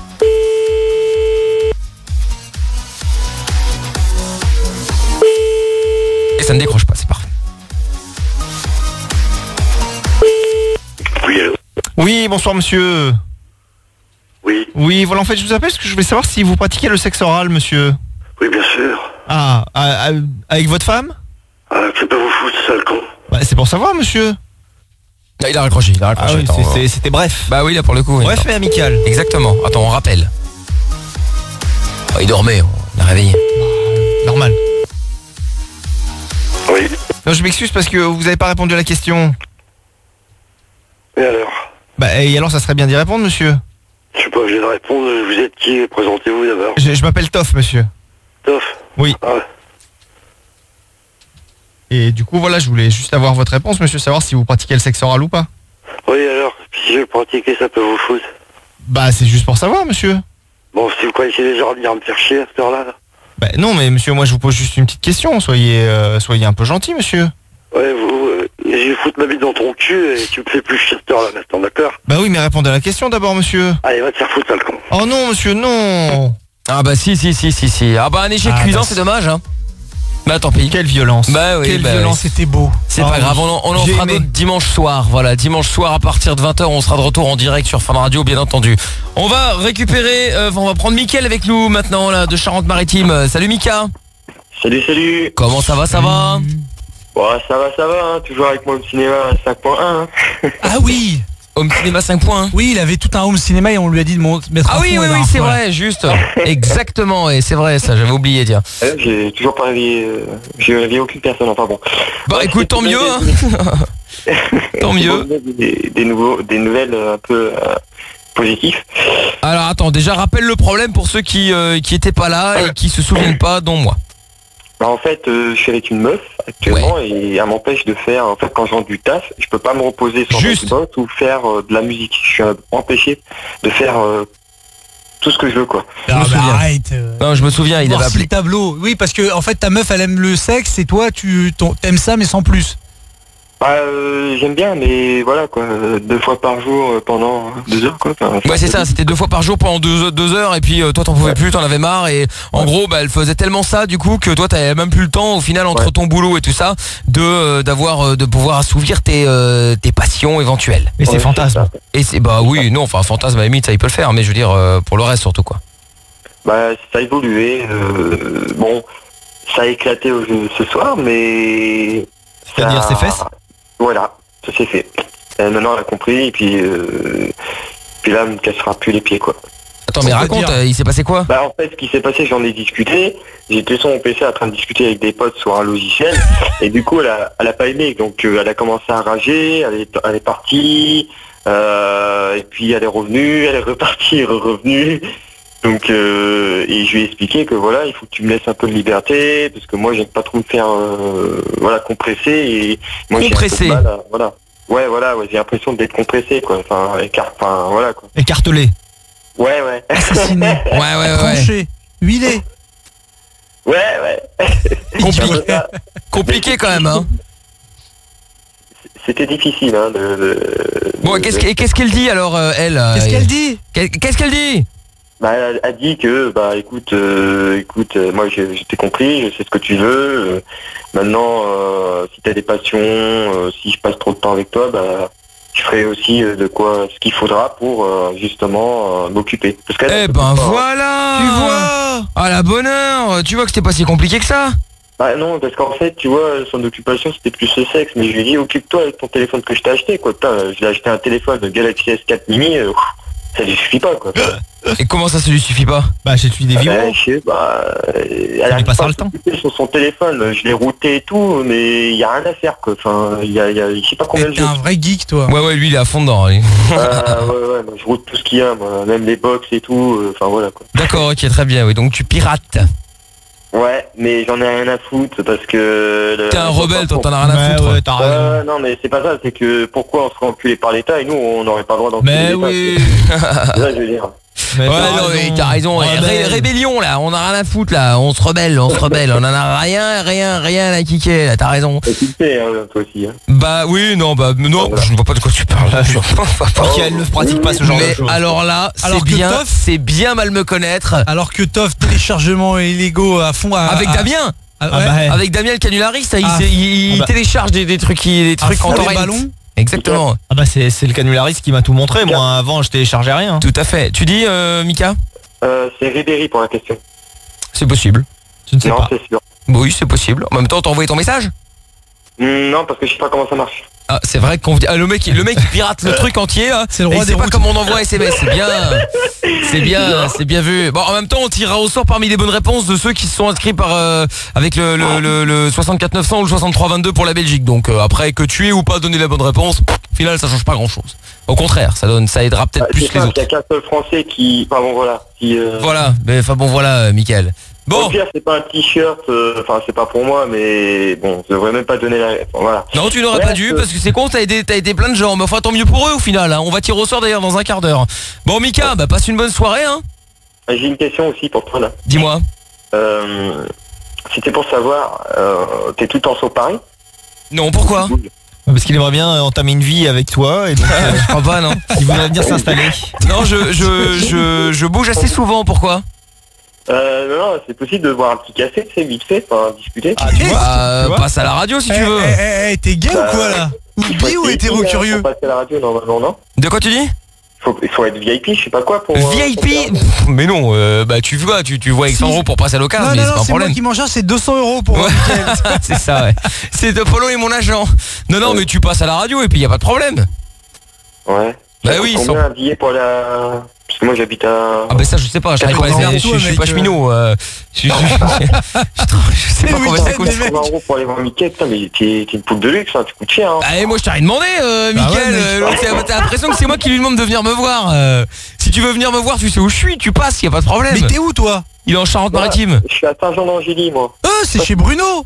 Et ça ne décroche pas, c'est parfait. Oui, allô. Oui, bonsoir monsieur. Oui. Oui, voilà, en fait je vous appelle parce que je voulais savoir si vous pratiquez le sexe oral, monsieur. Oui, bien sûr. Avec votre femme? C'est pas vous foutre, sale con. Bah, c'est pour savoir, monsieur. Ah, il a raccroché. Ah oui, c'était bref. Bah oui, là pour le coup. Bref, mais amical. Exactement. Attends, on rappelle. Oh, il dormait, on l'a réveillé. Normal. Oui. Non, je m'excuse parce que vous n'avez pas répondu à la question. Et alors? Bah, et alors ça serait bien d'y répondre, monsieur. Je suis pas obligé de répondre. Vous êtes qui? Présentez-vous d'abord. Je m'appelle Toff, monsieur. Toff? Oui. Ah ouais. Et du coup, voilà, je voulais juste avoir votre réponse, monsieur, savoir si vous pratiquez le sexe oral ou pas. Oui, alors, si je le pratiquais, ça peut vous foutre. Bah, c'est juste pour savoir, monsieur. Bon, si vous croyez déjà venir me faire chier à cette heure-là, là. Bah non, mais monsieur, moi je vous pose juste une petite question. Soyez un peu gentil, monsieur. Ouais, je vais foutre ma bite dans ton cul et tu me fais plus chier à cette heure-là maintenant, d'accord? Bah oui, mais répondez à la question d'abord, monsieur. Allez, va te faire foutre, sale con. Oh non, monsieur, non. Ah bah si. Ah bah un échec cuisant, c'est dommage, hein. Bah tant pis. Quelle violence. Bah oui, Quelle violence, c'était beau. C'est pas grave, on en fera d'autres dimanche soir. Voilà, dimanche soir à partir de 20h, on sera de retour en direct sur Fun Radio, bien entendu. On va récupérer, on va prendre Mickaël avec nous maintenant, là, de Charente-Maritime. Salut Mika. Salut. Comment ça va Ouais, ça va, hein. Toujours avec mon cinéma 5.1. Hein. Ah oui. Home Cinéma 5.1. Oui, il avait tout un home cinéma et on lui a dit de mettre Ah oui, c'est vrai, juste. Exactement, et c'est vrai, ça, j'avais oublié, tiens. J'ai toujours pas réveillé, j'ai réveillé aucune personne, enfin bon. Bah écoute, tant mieux, hein. Tant mieux. Des nouvelles un peu positives. Alors attends, déjà rappelle le problème pour ceux qui étaient pas là et qui se souviennent pas, dont moi. Bah, en fait, je suis avec une meuf actuellement et elle m'empêche de faire, en fait, quand je rentre du taf, je peux pas me reposer sur le spot ou faire de la musique. Je suis empêché de faire tout ce que je veux, quoi. Arrête. Non, je me souviens, il avait appelé. Le tableau. Oui, parce que en fait, ta meuf, elle aime le sexe et toi, t'aimes ça, mais sans plus. Bah, j'aime bien, mais voilà, quoi. 2 fois par jour pendant 2 heures, quoi. Enfin, ouais, c'est ça, c'était 2 fois par jour pendant 2 heures et puis toi t'en pouvais plus, t'en avais marre et en gros bah elle faisait tellement ça du coup que toi t'avais même plus le temps au final entre ton boulot et tout ça de pouvoir assouvir tes passions éventuelles. Et ses fantasmes. Et c'est bah oui, non, enfin fantasme à la limite ça il peut le faire, mais je veux dire pour le reste surtout quoi. Bah ça a évolué, bon, ça a éclaté ce soir, mais c'est-à-dire ses fesses. Voilà, ça s'est fait. Maintenant elle a compris et puis là elle me cassera plus les pieds, quoi. Attends, mais raconte, il s'est passé quoi? Bah en fait ce qui s'est passé, j'en ai discuté, j'étais sur mon PC en train de discuter avec des potes sur un logiciel et du coup elle a pas aimé, donc elle a commencé à rager, elle est partie, et puis elle est revenue, elle est repartie, revenue. Donc et je lui ai expliqué que voilà, il faut que tu me laisses un peu de liberté parce que moi j'aime pas trop me faire compresser et moi compressé. Voilà. Ouais, j'ai l'impression d'être compressé, quoi. Enfin voilà, quoi. Écartelé. Ouais. Assassiné. Ouais. Tranché. Huilé. Ouais. Compliqué quand même, hein. C'était difficile, hein. Bon, qu'est-ce qu'elle dit alors, elle? Qu'est-ce qu'elle dit? Qu'est-ce qu'elle dit? Bah, elle a dit que, bah, écoute, moi, je t'ai compris, je sais ce que tu veux. Maintenant, si t'as des passions, si je passe trop de temps avec toi, bah, je ferai aussi ce qu'il faudra pour, justement, m'occuper. Eh ben voilà! Tu vois! Ah, la bonne heure! Tu vois que c'était pas si compliqué que ça? Bah non, parce qu'en fait, tu vois, son occupation, c'était plus le sexe. Mais je lui ai dit, occupe-toi avec ton téléphone que je t'ai acheté, quoi. Putain, je l'ai acheté un téléphone Galaxy S4 Mini, ça lui suffit pas, quoi. Et comment ça lui suffit pas? Bah j'ai tué des vibrants. Elle a pas le temps sur son téléphone, je l'ai routé et tout, mais il y a rien à faire, quoi. Enfin, il y a je sais pas combien de jeux. T'es un vrai geek, toi. Ouais, lui il est à fond dedans. Ouais, moi, je route tout ce qu'il y a, moi, même les box et tout, enfin voilà, quoi. D'accord, ok, très bien, oui, donc tu pirates. Ouais, mais j'en ai rien à foutre parce que... T'es un rebelle, toi, t'en as rien à foutre. Ouais, t'as raison. Non, mais c'est pas ça, c'est que pourquoi on serait enculé par l'État et nous, on n'aurait pas le droit d'enculer l'État. Mais oui. C'est ça, je veux dire. Ouais, non, mais t'as raison. Rébellion, là, on a rien à foutre, là. On se rebelle. On en a rien à kicker, là. T'as raison. Toi aussi, hein. Bah oui, non, je ne vois pas de quoi tu parles. Elle ne pratique pas ce genre de choses. Alors là, c'est bien mal me connaître. Alors que Toff, téléchargement illégaux à fond. Avec Damien. Avec Damien le canulariste, il télécharge des trucs en temps réel. Exactement. Ah bah c'est le canulariste qui m'a tout montré. Moi avant je téléchargeais rien. Tout à fait. Tu dis Mika? C'est Ribéry pour la question. C'est possible. Je ne sais pas. Non, c'est sûr. Oui, c'est possible. En même temps, t'as envoyé ton message? Non, parce que je sais pas comment ça marche. Ah, c'est vrai qu'on le mec il pirate le truc entier. C'est le roi des routes. C'est pas comme on envoie SMS. C'est bien vu. Bon, en même temps, on tirera au sort parmi les bonnes réponses de ceux qui se sont inscrits avec le 64 900 ou le 63 22 pour la Belgique. Donc après que tu aies ou pas donné la bonne réponse, au final ça change pas grand chose. Au contraire, ça aidera peut-être plus les autres. Il y a qu'un seul Français qui... Enfin bon, voilà. Voilà, mais enfin bon voilà, Mickaël. Bon. Au pire, c'est pas un t-shirt, enfin c'est pas pour moi, mais bon, je devrais même pas donner la... Enfin, voilà. Non, tu n'aurais pas dû, parce que c'est con, t'as aidé plein de gens, mais enfin tant mieux pour eux au final, hein. On va tirer au sort d'ailleurs dans un quart d'heure. Bon Mika, bah passe une bonne soirée, hein. J'ai une question aussi pour toi là. Dis-moi. C'était pour savoir, t'es tout le temps sur Paris? Non, pourquoi? Parce qu'il aimerait bien entamer une vie avec toi et donc, je crois pas, non. Il voudrait venir s'installer. Non, je bouge assez souvent, pourquoi? Non, c'est possible de voir un petit café, c'est vite fait, enfin, discuter. Ah, tu vois, passe à la radio si tu veux. T'es gay ou quoi là? Gay ou hétéro-curieux? Passer à la radio, normalement, non? De quoi tu dis? Il faut être VIP, je sais pas quoi pour... VIP? Mais non, bah tu vois Alexandro pour passer à l'occasion, mais c'est pas un c'est problème. moi qui m'en charge, c'est 200 € pour Mickaël. C'est ça, ouais. C'est de Polo et mon agent. Non, mais tu passes à la radio et puis y a pas de problème. Ouais. Bah oui, combien un billet pour la... Parce que moi j'habite à... Ah bah ça je sais pas, je travaille pas je suis pas cheminot. Je sais pas combien ça coûte. 20 € pour aller voir Mickaël, putain mais t'es une poule de luxe, hein, tu coûtes cher. Hein. Ah et moi je t'ai rien demandé, Mickaël. T'as l'impression que c'est moi qui lui demande de venir me voir. Si tu veux venir me voir, tu sais où je suis, tu passes, y a pas de problème. Mais t'es où toi? Il est en Charente-Maritime. Je suis à Saint-Jean-d'Angély moi. C'est chez Bruno.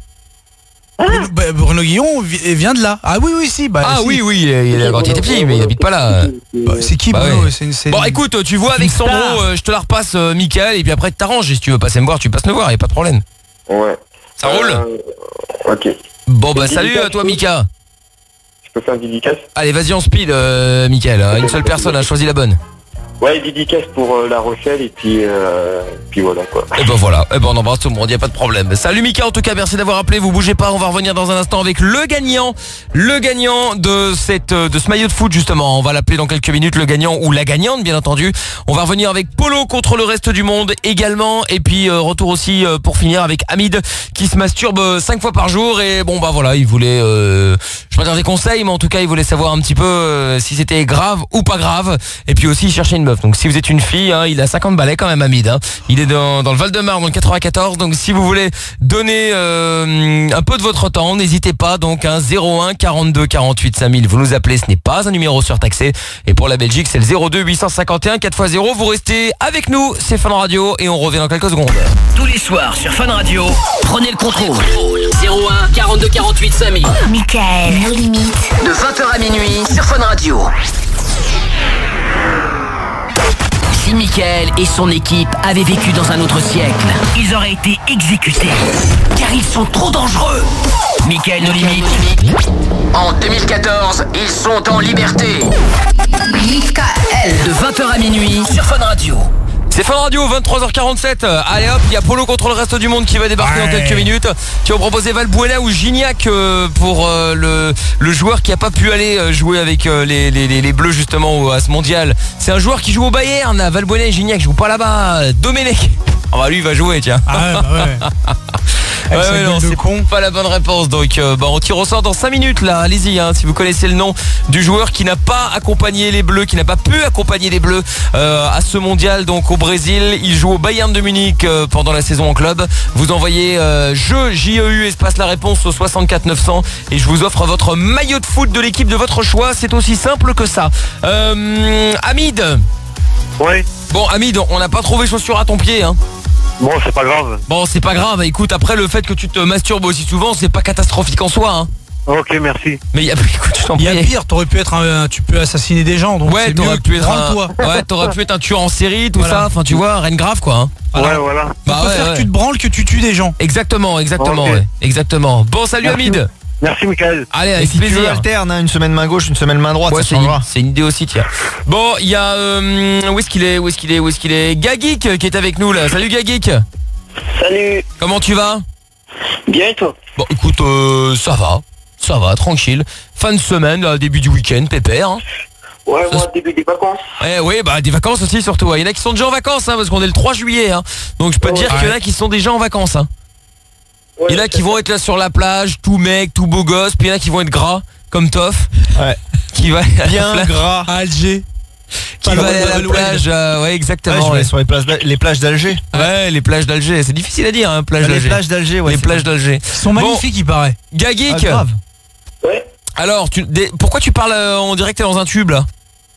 Bruno Guillon vient de là. Ah oui, si. Bah, oui, il est quand il était petit, mais il habite pas là. C'est qui Bruno? Ouais. Bon, écoute, tu vois avec Sandro, je te la repasse, Mickaël, et puis après tu t'arranges. Et si tu veux passer me voir, tu passes me voir, y a pas de problème. Ouais. Ça roule? Ok. Bon, bah salut à toi, Mika. Je peux faire une dédicace? Allez, vas-y en speed, Mickaël. Une seule personne a choisi la bonne. Ouais, dédicace pour La Rochelle et puis voilà quoi. Et ben voilà, on embrasse tout le monde, y a pas de problème. Salut Mika, en tout cas merci d'avoir appelé, vous bougez pas, on va revenir dans un instant avec le gagnant de ce maillot de foot justement. On va l'appeler dans quelques minutes, le gagnant ou la gagnante bien entendu. On va revenir avec Polo contre le reste du monde également, et puis retour aussi pour finir avec Hamid qui se masturbe 5 fois par jour. Et bon bah voilà, il voulait je vais pas dire des conseils, mais en tout cas il voulait savoir un petit peu si c'était grave ou pas grave, et puis aussi il cherchait une meuf. Donc si vous êtes une fille, il a 50 balais quand même Hamid. Il est dans le Val-de-Marne, dans le 94. Donc si vous voulez donner un peu de votre temps, n'hésitez pas. Donc 01 42 48 5000. Vous nous appelez, ce n'est pas un numéro surtaxé. Et pour la Belgique, c'est le 02 851 4x0. Vous restez avec nous, c'est Fun Radio et on revient dans quelques secondes. Tous les soirs sur Fun Radio, prenez le contrôle. 01 42 48 5000. Mickaël, nos limites. De 20h à minuit sur Fun Radio. Si Mickaël et son équipe avaient vécu dans un autre siècle, ils auraient été exécutés, car ils sont trop dangereux. Mickaël nos limites. En 2014, ils sont en liberté. Mickaël. De 20h à minuit sur Fun Radio. C'est Fun Radio, 23h47. Allez hop, il y a Polo contre le reste du monde qui va débarquer dans quelques minutes. Tu as proposé Valbuena ou Gignac pour le joueur qui a pas pu aller jouer avec les Bleus justement à ce mondial. C'est un joueur qui joue au Bayern. Valbuena et Gignac jouent pas là-bas. Domenech. Ah bah lui il va jouer, tiens. Ouais, non, c'est pas la bonne réponse. Donc on tire au sort dans 5 minutes là. Allez-y si vous connaissez le nom du joueur qui n'a pas accompagné les Bleus, qui n'a pas pu accompagner les Bleus à ce mondial donc au Brésil. Il joue au Bayern de Munich pendant la saison en club. Vous envoyez jeu JEU espace la réponse au 64 900 et je vous offre votre maillot de foot de l'équipe de votre choix. C'est aussi simple que ça. Hamid. Ouais. Bon Hamid, on n'a pas trouvé chaussures à ton pied Bon, c'est pas grave. Bon, c'est pas grave. Écoute, après le fait que tu te masturbes aussi souvent, c'est pas catastrophique en soi. Ok, merci. Mais écoute, je t'en prie. Il y a pire, t'aurais pu être tu peux assassiner des gens. Donc ouais, t'aurais pu être un tueur en série, tout ça. Enfin, tu vois, rien de grave quoi. Ouais, voilà. Bah préfère que tu te branles que tu tues des gens. Exactement. Okay. Ouais. Exactement. Bon, salut merci. Hamid. Merci Mickaël. Allez, avec si plaisir. tu alternes, une semaine main gauche, une semaine main droite, c'est une idée aussi, tiens. Bon, il y a où est-ce qu'il est Gagik qui est avec nous là. Salut Gagik. Salut. Comment tu vas? Bien et toi? Bon, écoute, ça va, tranquille. Fin de semaine, là, début du week-end, pépère. Ouais, moi, début des vacances. Oui, bah des vacances aussi surtout. Il y en a qui sont déjà en vacances, parce qu'on est le 3 juillet. Donc je peux te dire qu'il y en a qui sont déjà en vacances. Ouais, il y en a qui vont être là sur la plage, tout mec, tout beau gosse, puis il y en a qui vont être gras, comme Toff. Ouais. Qui va bien gras à Alger. Qui va aller à la plage, ouais exactement. Ouais, je vais sur les plages d'Alger. Ouais, les plages d'Alger, c'est difficile à dire, plage d'Alger. Les plages d'Alger, ouais. Les plages d'Alger. Ils sont magnifiques, il paraît. Gagik. grave. Ouais. Alors, pourquoi tu parles en direct dans un tube là?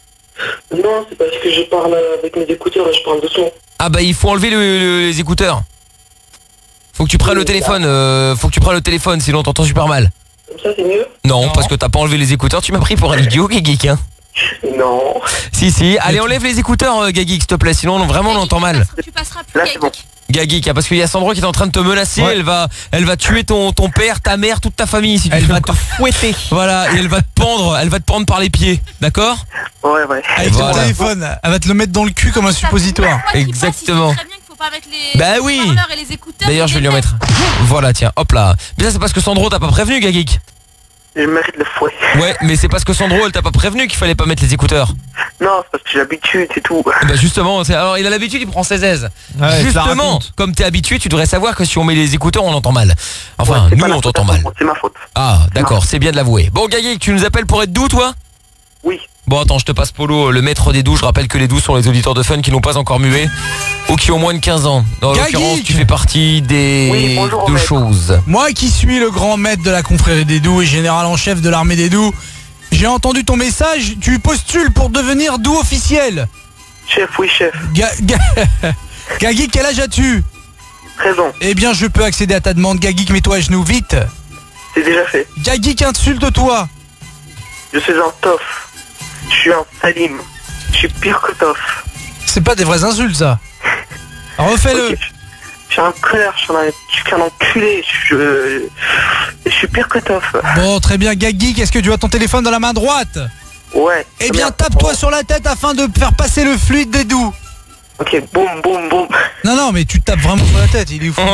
Non, c'est parce que je parle avec mes écouteurs et je parle doucement. Ah bah il faut enlever les écouteurs. Faut que tu prennes le téléphone, sinon t'entends super mal. Comme ça c'est mieux? Non, parce que t'as pas enlevé les écouteurs, tu m'as pris pour un idiot, Gagik. Non. Si, allez enlève les écouteurs Gagik s'il te plaît, sinon vraiment on entend mal. Tu passeras plus Gagik. Gagik, parce qu'il y a Sandro qui est en train de te menacer, elle va tuer ton père, ta mère, toute ta famille si tu Elle va te fouetter. Voilà, et elle va te pendre par les pieds, d'accord? Ouais. Avec ton téléphone, elle va te le mettre dans le cul comme un suppositoire. Exactement. pas mettre les Bah oui. haut-parleurs et les écouteurs. D'ailleurs, je vais lui en mettre. Voilà, tiens, hop là. Mais ça, c'est parce que Sandro t'a pas prévenu, Gagik. Je mérite le fouet. Ouais, mais c'est parce que Sandro, elle t'a pas prévenu qu'il fallait pas mettre les écouteurs. Non, c'est parce que j'ai l'habitude, c'est tout. Bah justement, alors il a l'habitude, il prend ses aises. Ouais, Justement, comme t'es habitué, tu devrais savoir que si on met les écouteurs, on entend mal. Enfin, Ouais, nous, on t'entend mal. C'est ma faute. Ah, d'accord, c'est bien de l'avouer. Bon, Gagik, tu nous appelles pour être doux, toi? Oui. Bon, attends, je te passe Polo, le maître des doux. Je rappelle que les doux sont les auditeurs de Fun qui n'ont pas encore mué ou qui ont moins de 15 ans. En l'occurrence, tu fais partie des deux choses. Moi qui suis le grand maître de la confrérie des doux et général en chef de l'armée des doux, j'ai entendu ton message, tu postules pour devenir doux officiel. Chef, oui, chef. Gagik, quel âge as-tu? 13 ans. Eh bien, je peux accéder à ta demande. Gagik, mets-toi à genoux, vite. C'est déjà fait. Gagik, insulte-toi. Je suis un tof. Je suis un salim. Je suis pire que tof. C'est pas des vraies insultes, ça. Refais-le. Okay. Je suis un connard, je suis un enculé. Je suis pire que tof. Bon, très bien. Gagik, est-ce que tu as ton téléphone dans la main droite? Ouais. Eh bien, tape-toi sur la tête afin de faire passer le fluide des doux. Ok, boum, boum, boum. Non, mais tu tapes vraiment sur la tête, il est fou.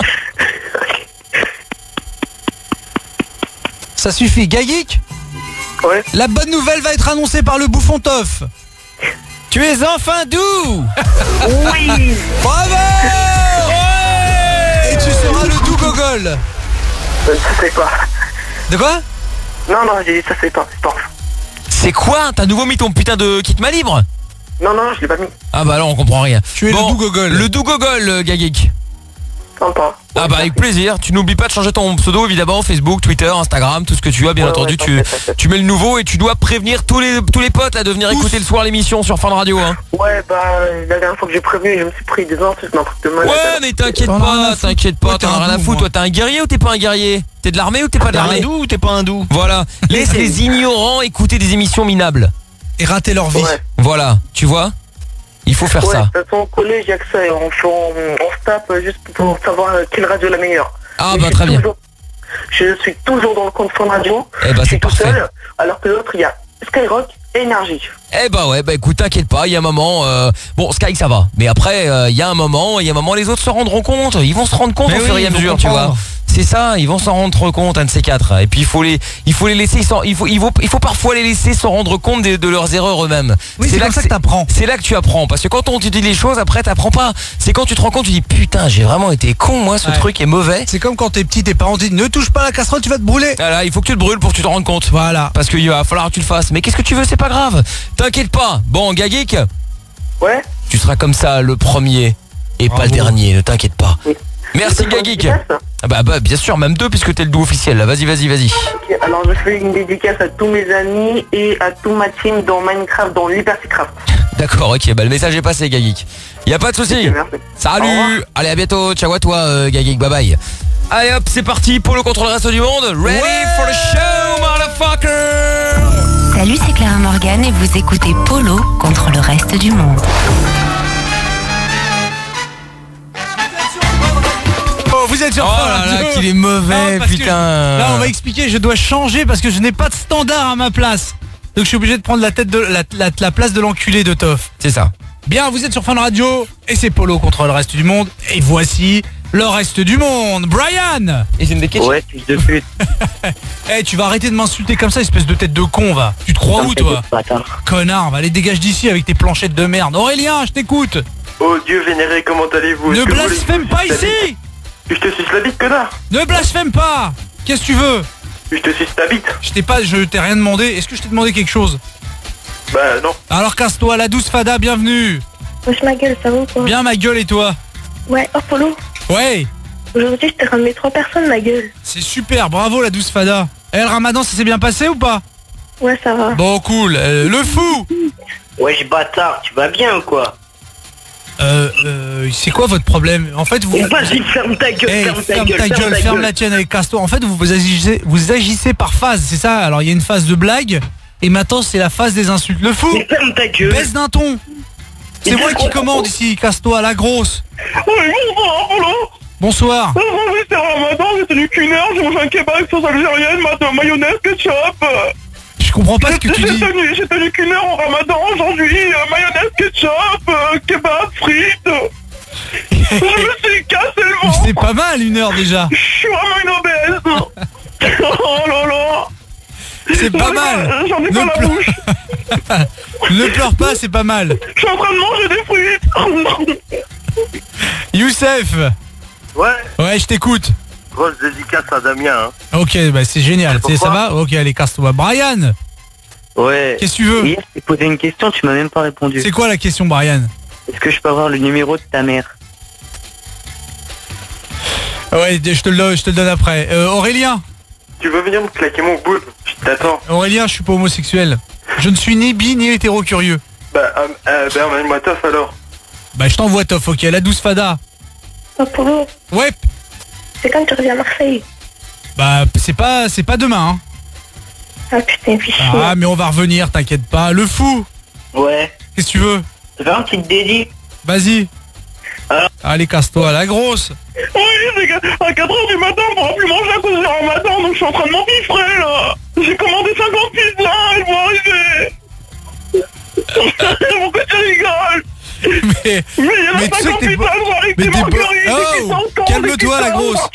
Ça suffit. Gagik? Ouais. La bonne nouvelle va être annoncée par le bouffon Toff. Tu es enfin doux. Oui. Bravo. Ouais. Et tu seras le doux gogol. Ça c'est pas. De quoi? Non, j'ai dit ça c'est pas. C'est quoi? T'as nouveau mis ton putain de kit main libre? Non, je l'ai pas mis. Ah bah alors on comprend rien. Tu es le doux gogol. Le doux gogol, Gagik. Sympa. Ah bah avec plaisir, tu n'oublies pas de changer ton pseudo évidemment, Facebook, Twitter, Instagram, tout ce que tu as bien entendu, tu mets le nouveau et tu dois prévenir tous les potes à de venir écouter le soir l'émission sur Fun Radio hein. Ouais bah la dernière fois que j'ai prévenu, je me suis pris des insultes, un truc de mal. Ouais mais t'inquiète pas, t'en as rien à foutre, toi t'es un guerrier ou t'es pas un guerrier? T'es de l'armée ou t'es pas de l'armée? T'es un doux ou t'es pas un doux? Voilà, laisse les ignorants écouter des émissions minables. Et rater leur vie. Ouais. Voilà, tu vois? Il faut faire ça. De toute façon, au collège, il y a que ça. On se tape juste pour savoir quelle radio est la meilleure. Ah bah très bien. Je suis toujours dans le compte Fun Radio. Eh bah c'est parfait. Seul, alors que l'autre, il y a Skyrock et Énergie. Eh bah ouais, bah écoute, t'inquiète pas, il y a un moment... Bon, Sky ça va, mais après, il y a un moment, les autres se rendront compte. Ils vont se rendre compte au fur et à mesure, tu vois. C'est ça, ils vont s'en rendre compte, un de ces quatre. Et puis il faut les laisser, il faut parfois les laisser se rendre compte de leurs erreurs eux-mêmes. Oui, c'est comme ça que t'apprends. C'est là que tu apprends, parce que quand on te dit les choses, après t'apprends pas. C'est quand tu te rends compte, tu dis putain, j'ai vraiment été con, moi, ce truc est mauvais. C'est comme quand t'es petit, tes parents disent ne touche pas à la casserole, tu vas te brûler. Voilà, il faut que tu te brûles pour que tu te rendes compte. Voilà. Parce qu'il va falloir que tu le fasses. Mais qu'est-ce que tu veux, c'est pas grave. T'inquiète pas. Bon, Gagik. Ouais. Tu seras comme ça le premier et pas le dernier, ne t'inquiète pas. Oui. Merci Gagik. Bah bien sûr, même deux puisque t'es le doux officiel là. Vas-y. Ok, alors je fais une dédicace à tous mes amis et à toute ma team dans Minecraft, dans LibertyCraft. D'accord, ok, bah le message est passé Gagik. Y a pas de souci. Okay, merci. Salut. Allez, à bientôt. Ciao à toi Gagik, bye bye. Allez hop, c'est parti pour le contre le reste du monde. Ready for the show, motherfucker. Salut, c'est Clara Morgan et vous écoutez Polo contre le reste du monde. Vous êtes sur Fun Radio. Oh là là, qu'il est mauvais, putain. Là, on va expliquer, je dois changer parce que je n'ai pas de standard à ma place. Donc je suis obligé de prendre la place de l'enculé de Toff. C'est ça. Bien, vous êtes sur Fun Radio et c'est Polo contre le reste du monde. Et voici le reste du monde. Brian. Et c'est une des questions. Ouais, fils de pute. Eh, tu vas arrêter de m'insulter comme ça, espèce de tête de con, va. Tu te crois où, toi? Connard, va, allez, dégage d'ici avec tes planchettes de merde. Aurélien, je t'écoute. Oh Dieu vénéré, comment allez-vous? Ne blasphème pas ici. Je te suce la bite, connard. Ne blasphème pas. Qu'est-ce que tu veux? Je te suce ta bite. Je t'ai rien demandé. Est-ce que je t'ai demandé quelque chose? Bah non. Alors casse-toi, la douce Fada, bienvenue. Wesh ma gueule, ça va ou quoi? Bien ma gueule et toi? Ouais, oh Polo. Ouais. Aujourd'hui je t'ai ramené 3 personnes ma gueule. C'est super, bravo la douce Fada. Le ramadan ça s'est bien passé ou pas? Ouais ça va. Bon cool, le fou. Wesh bâtard, tu vas bien ou quoi? C'est quoi votre problème? En fait vous... Vas-y, ferme ta gueule, ferme la tienne avec casse-toi. En fait vous agissez par phase, c'est ça? Alors il y a une phase de blague et maintenant c'est la phase des insultes. Le fou. Mais ferme ta gueule. Baisse d'un ton. C'est moi qui commande ici, casse-toi, la grosse. Bonsoir. Oui, c'est Ramadan, j'ai tenu qu'une heure, j'ai mangé un kebab avec sauce algérienne, mayonnaise, ketchup. Je comprends pas ce que tu dis. J'ai tenu qu'une heure en Ramadan aujourd'hui, mayonnaise, ketchup, kebab, frites. pas mal 1 heure déjà. Je suis vraiment une obèse. Oh là là. C'est pas mal. J'en ai pas la bouche. Ne pleure pas, c'est pas mal. Je suis en train de manger des fruits. Youssef. Ouais. Ouais, je t'écoute. Grosse dédicace à Damien. Hein. Ok, bah c'est génial. Ça va? Ok, allez, casse-toi. Brian. Ouais. Qu'est-ce que tu veux? Hier, je t'ai posé une question, tu m'as même pas répondu. C'est quoi la question, Brian? Est-ce que je peux avoir le numéro de ta mère? Ouais, je te le donne après. Aurélien. Tu veux venir me claquer mon boule? Je t'attends. Aurélien, je suis pas homosexuel. Je ne suis ni bi ni hétéro-curieux. Bah, emmène-moi Toff alors. Bah, je t'envoie Toff, ok. La douce Fada. Polo. Ouais. C'est quand tu reviens à Marseille? Bah, c'est pas demain, hein. Ah putain, fichier. Ah, mais on va revenir, t'inquiète pas. Le fou. Ouais. Qu'est-ce que tu veux? Tu veux un petit dédit? Vas-y. Alors. Allez, casse-toi, la grosse. Oui, c'est qu'à 4h du matin, on pourra plus manger à cause du ramadan, donc je suis en train de m'empiffrer là. J'ai commandé 50 pizzas, elles vont arriver. Pourquoi tu rigoles? Mais il y a 50 pizzas, elles vont arriver, des marguerites, des Oh, calme-toi, la grosse.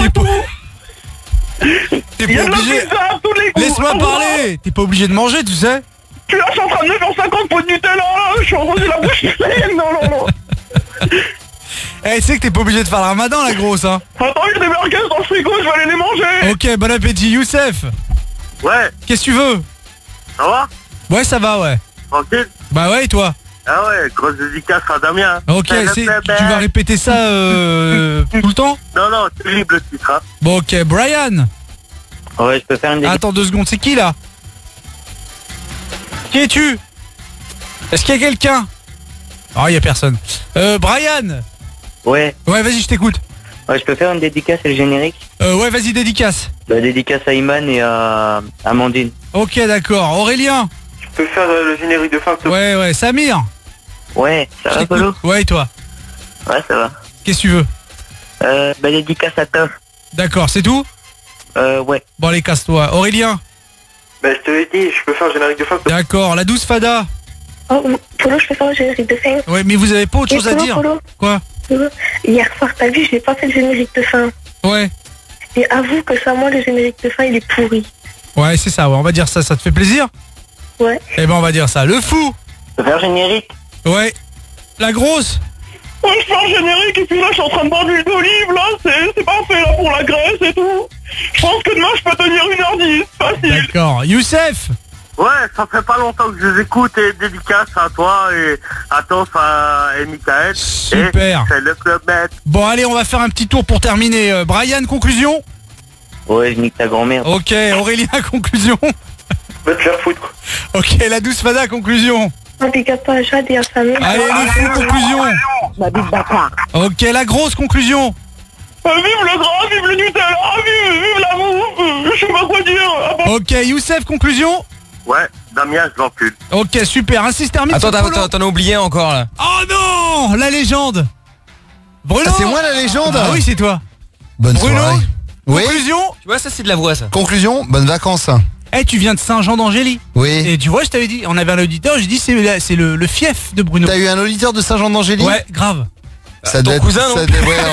T'es pas obligé. Laisse-moi parler. T'es pas obligé de manger, tu sais. Tu là, je suis en train de me faire 50 pots de Nutella là. Je suis en rosé la bouche pleine. Non. Eh, tu sais que t'es pas obligé de faire le ramadan, la grosse, hein. Attends, il y a des merguez dans le frigo, je vais aller les manger. Ok, bon appétit, Youssef. Ouais. Qu'est-ce que tu veux? Ça va? Ouais, ça va, ouais. Tranquille? Bah ouais, et toi? Ah ouais, grosse dédicace à Damien. Ok, tu vas répéter ça tout le temps? Non, terrible le titre, hein. Bon, ok, Brian. Ouais, je peux faire une dédicace. Attends 2 secondes, c'est qui là? Qui es-tu? Est-ce qu'il y a quelqu'un? Oh, il y a personne. Brian. Ouais. Ouais, vas-y, je t'écoute. Ouais, je peux faire une dédicace et le générique? Ouais, vas-y, dédicace. Bah, dédicace à Iman et à Amandine. Ok, d'accord. Aurélien. Je peux faire le générique de fin. Ouais, Samir. Ouais, ça va, Polo? Ouais, et toi? Ouais, ça va. Qu'est-ce que tu veux? Bah, dédicace à Toff. D'accord, c'est tout? Ouais. Bon, allez, casse-toi. Aurélien. Bah, je te l'ai dit, je peux faire le générique de fin. D'accord, la douce Fada. Oh, Polo, je peux faire le générique de fin. Ouais, mais vous avez pas autre chose à dire? Polo. Quoi? Polo. Hier soir, t'as vu, je n'ai pas fait le générique de fin. Ouais. Et avoue que ça, moi, le générique de fin, il est pourri. Ouais, c'est ça, ouais, on va dire ça. Ça te fait plaisir? Ouais. Eh ben, on va dire ça. Le fou. Je peux faire générique? Ouais. La grosse. Ouais, je fais un générique et puis là, je suis en train de boire de l'huile d'olive, là. C'est parfait, là, pour la graisse et tout. Je pense que demain, je peux tenir 1h10. Facile. D'accord. Youssef. Ouais, ça fait pas longtemps que je les écoute et dédicace à toi et à Toff et Michael. Super. C'est le Club Med. Bon, allez, on va faire un petit tour pour terminer. Brian, conclusion? Ouais, je nique ta grand-mère. Ok, Aurélien, conclusion? Va te faire foutre. Ok, la douce Fada, conclusion? Dédicace à Jade et à Samir. Allez, le fou, conclusion? Ma bite bâtard. Ok, la grosse, conclusion? Vive le gras, vive le Nutella, vive l'amour. Je sais pas quoi dire. Ok, Youssef, conclusion? Ouais, Damien, je l'encule. Ok, super, ainsi se termine. Attends, t'en as oublié encore là. Oh non, la légende. Bruno. Ah, c'est moi la légende? Ah oui, c'est toi. Bonne Bruno. soirée. Oui. Conclusion? Tu vois, ça c'est de la voix ça. Conclusion, bonnes vacances. Eh, tu viens de Saint-Jean d'Angély. Oui. Et tu vois, je t'avais dit, on avait un auditeur, j'ai dit c'est le fief de Bruno. T'as eu un auditeur de Saint-Jean d'Angély? Ouais, grave. Ça Ton doit cousin, non?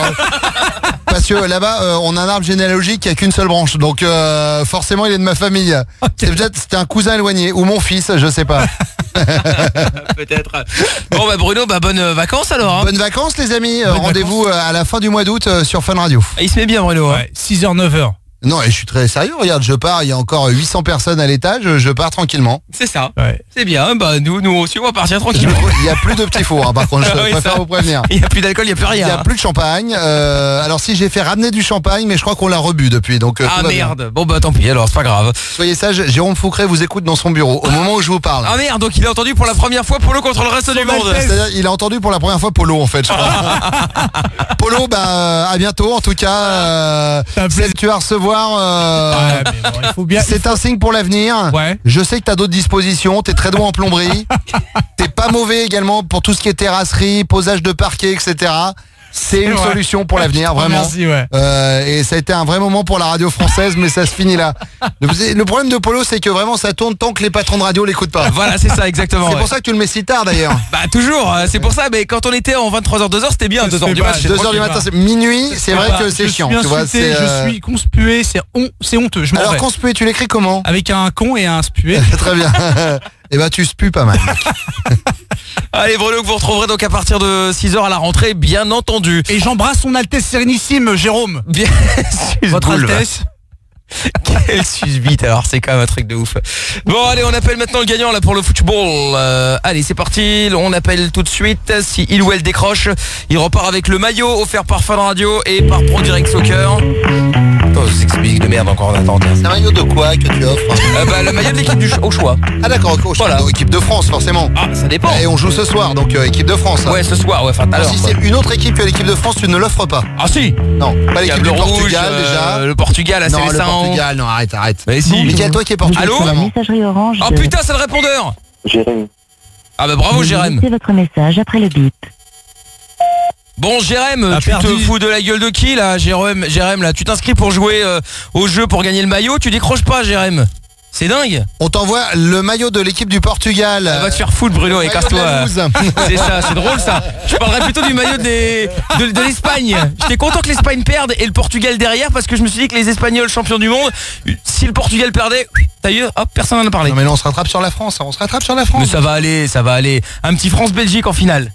Parce que là-bas, on a un arbre généalogique qui a qu'une seule branche. Donc forcément, il est de ma famille. Okay. C'était un cousin éloigné. Ou mon fils, je sais pas. Peut-être. Bon bah Bruno, bah bonnes vacances alors. Hein. Bonnes vacances les amis. Rendez-vous à la fin du mois d'août sur Fun Radio. Il se met bien Bruno. Ouais, 6h, 9h. Non, et je suis très sérieux, regarde, je pars, il y a encore 800 personnes à l'étage, je pars tranquillement. C'est ça, ouais. C'est bien, bah nous aussi on va partir tranquillement. Il n'y a plus de petits fours, hein, par contre, je préfère vous prévenir. Il n'y a plus d'alcool, il n'y a plus rien. Il n'y a plus de champagne, alors si j'ai fait ramener du champagne, mais je crois qu'on l'a rebu depuis, donc... ah merde, bon bah tant pis alors, c'est pas grave. Soyez sage, Jérôme Foucret vous écoute dans son bureau, au moment où je vous parle. Ah merde, donc il a entendu pour la première fois Polo contre le reste du monde. C'est-à-dire, il a entendu pour la première fois Polo en fait, je crois. Polo, bah à bientôt en tout cas, tu vas recevoir... bon, il faut bien, c'est un signe pour l'avenir. Ouais. Je sais que t'as d'autres dispositions, t'es très doué en plomberie. T'es pas mauvais également pour tout ce qui est terrasserie, posage de parquet, etc. C'est une solution pour l'avenir, vraiment. Merci, ouais. Et ça a été un vrai moment pour la radio française, mais ça se finit là. Le problème de Polo, c'est que vraiment ça tourne tant que les patrons de radio l'écoutent pas. Voilà, c'est ça, exactement. C'est pour ça que tu le mets si tard d'ailleurs. Bah toujours, c'est pour ça, mais quand on était en 23h, 2h, c'était bien, 2h du matin. 2h du matin, c'est minuit, c'est vrai que c'est chiant. Tu vois, je suis conspué, c'est honteux. Je m'en Alors vais. conspué, tu l'écris comment? Avec un con et un spué. Très bien. Et bah tu spues pas mal. Allez Bruno, que vous retrouverez donc à partir de 6h à la rentrée, bien entendu. Et j'embrasse son Altesse Sérénissime, Jérôme. Bien. Votre Altesse. Quel susbite, alors c'est quand même un truc de ouf. Bon allez, on appelle maintenant le gagnant là pour le football. Allez c'est parti, on appelle tout de suite. Si il ou elle décroche, il repart avec le maillot offert par Fun Radio et par Pro Direct Soccer. Oh, c'est explique de merde encore en attente. C'est un maillot de quoi que tu offres? Bah le maillot de l'équipe au choix. Ah d'accord, au choix. Voilà. Donc, équipe de France forcément. Ah ça dépend. Et on joue ce soir, donc équipe de France. Ouais ce soir, ouais. Alors si c'est une autre équipe que l'équipe de France, tu ne l'offres pas. Ah si. Non, pas l'équipe du Portugal déjà. Le Portugal, là, c'est les le Portugal, non arrête. Mais si. Mickaël, toi qui es portugais. Allô? Messagerie orange. Oh putain, c'est le répondeur. Jérémy. Ah bah bravo Jérém. Laissez votre message après le bip. Bon Jérém, tu te fous de la gueule de qui là, Jérém là, tu t'inscris pour jouer au jeu pour gagner le maillot, tu décroches pas Jérém. C'est dingue. On t'envoie le maillot de l'équipe du Portugal. Va te faire foutre Bruno et casse-toi. C'est ça, c'est drôle ça. Je parlerais plutôt du maillot de l'Espagne. J'étais content que l'Espagne perde et le Portugal derrière parce que je me suis dit que les Espagnols champions du monde, si le Portugal perdait, d'ailleurs, hop, personne n'en a parlé. Non mais là on se rattrape sur la France, Mais ça va aller. Un petit France-Belgique en finale.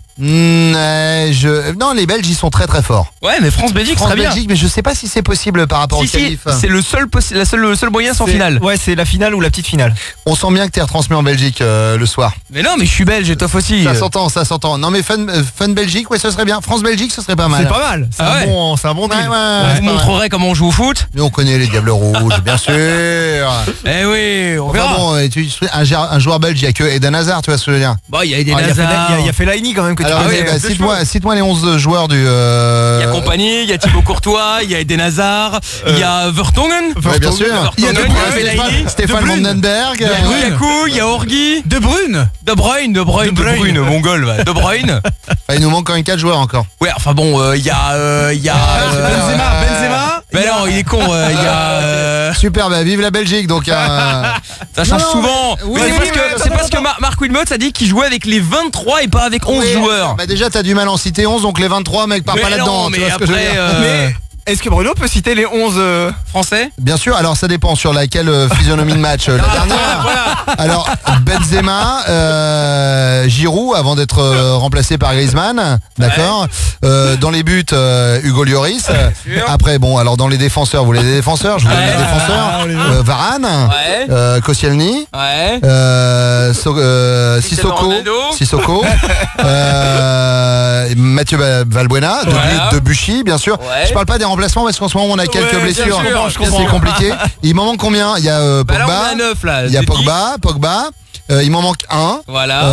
Non, les Belges ils sont très très forts. Ouais, mais France-Belgique très bien. Mais je sais pas si c'est possible par rapport au qualif. C'est le seul moyen sans finale. Ouais, c'est la finale ou la petite finale. On sent bien que t'es retransmis en Belgique le soir. Mais non, mais je suis belge et toi aussi. Ça s'entend. Non mais fun Belgique, ouais, ce serait bien. France-Belgique, ce serait pas mal. C'est pas mal. C'est un bon deal. On vous montrerait comment on joue au foot. Mais on connaît les Diables Rouges, bien sûr. Eh oui, on verra. Bon, un joueur belge, il y a que Eden Hazard, tu vois ce que je veux dire. Bon, il y a Eden Hazard. Il y a Fellaini quand même que alors, cite-moi les 11 joueurs du... Il y a Compagnie, il y a Thibaut Courtois, il y a Eden Hazard, il y a Vertonghen. Ouais, bien sûr. Il y a Stéphane Vandenberg. Il y a Lukaku, il y a Orgi. De Bruyne, mongol. De Bruyne. Il nous manque quand même 4 joueurs encore. Ouais, enfin bon, il y a... Benzema. Mais non, il est con, il y a... Super, bah vive la Belgique, donc... Ça change souvent. C'est parce que Marc Wilmots a dit qu'il jouait avec les 23 et pas avec 11 joueurs. Bah déjà t'as du mal à en citer 11, donc les 23 mec part pas là-dedans. Mais tu vois ce que je veux dire. Mais est-ce que Bruno peut citer les 11 français? Bien sûr, alors ça dépend sur laquelle physionomie de match. La dernière. Alors Benzema, Giroud avant d'être remplacé par Griezmann, d'accord. Dans les buts, Hugo Lloris. Après bon, alors dans les défenseurs, vous voulez des défenseurs? Je vous donne les défenseurs. Varane, Koscielny, Sissoko, Mathieu Valbuena, Debuchy, bien sûr. Je parle pas des remplacements parce qu'en ce moment on a quelques blessures. C'est compliqué. Il m'en manque combien? Il y a Pogba. Là, on a 9 là. Il y a Pogba. Il m'en manque un. Voilà.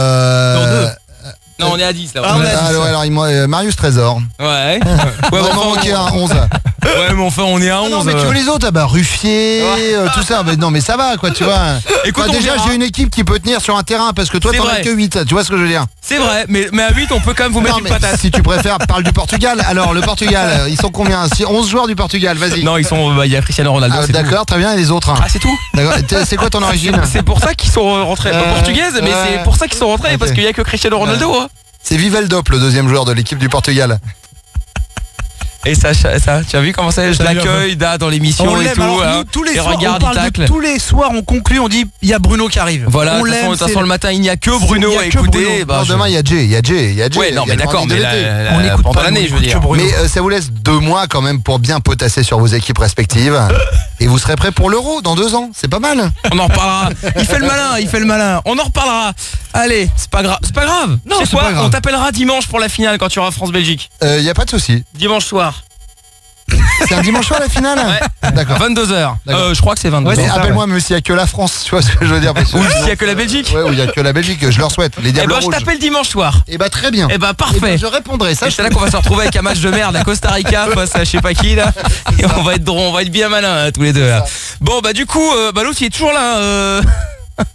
Non, on est à 10 là. Alors Marius Trésor. Ouais. Il m'en manquait un 11. Ouais, mais enfin, on est à 11. Non, mais tu vois les autres, Ruffier, tout ça. Mais non, mais ça va, quoi, tu vois. Écoute, déjà, j'ai une équipe qui peut tenir sur un terrain parce que toi, t'en as que 8. Tu vois ce que je veux dire? C'est vrai, mais à 8, on peut quand même vous mettre une patate. Si tu préfères, parle du Portugal. Alors, le Portugal, ils sont combien? 11 joueurs du Portugal, vas-y. Non, il y a Cristiano Ronaldo. D'accord, très bien, et les autres? Ah, c'est tout? C'est quoi ton origine? C'est pour ça qu'ils sont rentrés. Portugaise, mais c'est pour ça qu'ils sont rentrés, parce qu'il y a que Cristiano Ronaldo. C'est Vivaldop, le deuxième joueur de l'équipe du Portugal. Et ça, tu as vu comment ça, je l'accueille dans l'émission et tout. Alors, tous les soirs, on parle de tous les soirs, on conclut, on dit il y a Bruno qui arrive. Voilà, de toute façon le matin il n'y a que Bruno à écouter. Demain il y a Jay. Ouais, non mais d'accord, mais on écoute pendant l'année, je veux dire. Mais ça vous laisse 2 mois quand même pour bien potasser sur vos équipes respectives. Et vous serez prêts pour l'Euro dans 2 ans. C'est pas mal. On en reparlera. Il fait le malin. On en reparlera. Allez, c'est pas grave. Non, c'est quoi? On t'appellera dimanche pour la finale quand tu auras France-Belgique. Y a pas de souci. Dimanche soir. C'est un dimanche soir la finale? Ouais. D'accord. 22h. Je crois que c'est 22h. Ouais, appelle-moi même s'il y a que la France, tu vois ce que je veux dire. Ou s'il y a que la Belgique. Ouais, ou il y a que la Belgique, je leur souhaite. Les Diables Rouges. Je t'appelle dimanche soir. Et bah très bien. Et bah parfait. Je répondrai ça. C'est là qu'on va se retrouver avec un match de merde à Costa Rica face à je sais pas qui là. Et on va être bien malin tous les deux là. Bon bah du coup, l'autre il est toujours là.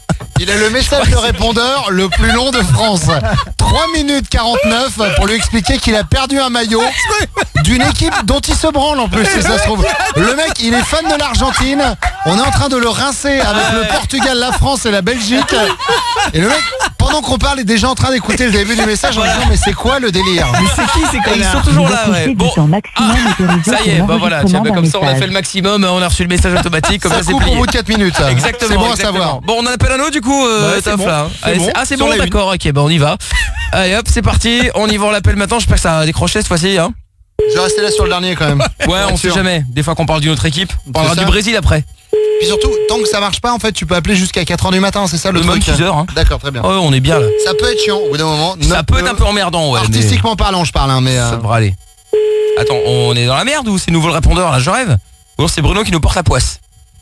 Il a le message de répondeur le plus long de France. 3 minutes 49 pour lui expliquer qu'il a perdu un maillot d'une équipe dont il se branle en plus, si ça se trouve. Le mec, il est fan de l'Argentine. On est en train de le rincer avec le Portugal, la France et la Belgique. Et le mec, pendant qu'on parle, est déjà en train d'écouter le début du message en disant mais c'est quoi le délire? Mais c'est qui ces connards? Ils sont toujours là, ouais. Bon, ça y est, bah voilà, tiens, comme ça on a fait le maximum, on a reçu le message automatique, comme ça c'est coupe plié. au bout de 4 minutes. Exactement. C'est bon à exactement. savoir. Bon, on en appelle un autre du coup, c'est bon. là. C'est bon. C'est Sur bon, la d'accord, ok, bah on y va. Allez hop, c'est parti, on y va, on l'appelle maintenant, j'espère que ça a décroché cette fois-ci, hein. Je vais rester là sur le dernier quand même. Ouais, on sait jamais, des fois qu'on parle d'une autre équipe, on parlera ça. du Brésil après. Puis surtout, tant que ça marche pas, en fait, tu peux appeler jusqu'à 4h du matin, c'est ça le Même truc. 6h, hein. D'accord, très bien. Ouais, on est bien là. Ça peut être chiant au bout d'un moment. Ça peut être un peu emmerdant, ouais. Artistiquement parlant, je parle, hein, mais. Ça devrait aller. Attends, on est dans la merde ou c'est nouveau le répondeur là, je rêve? Ou c'est Bruno qui nous porte la poisse?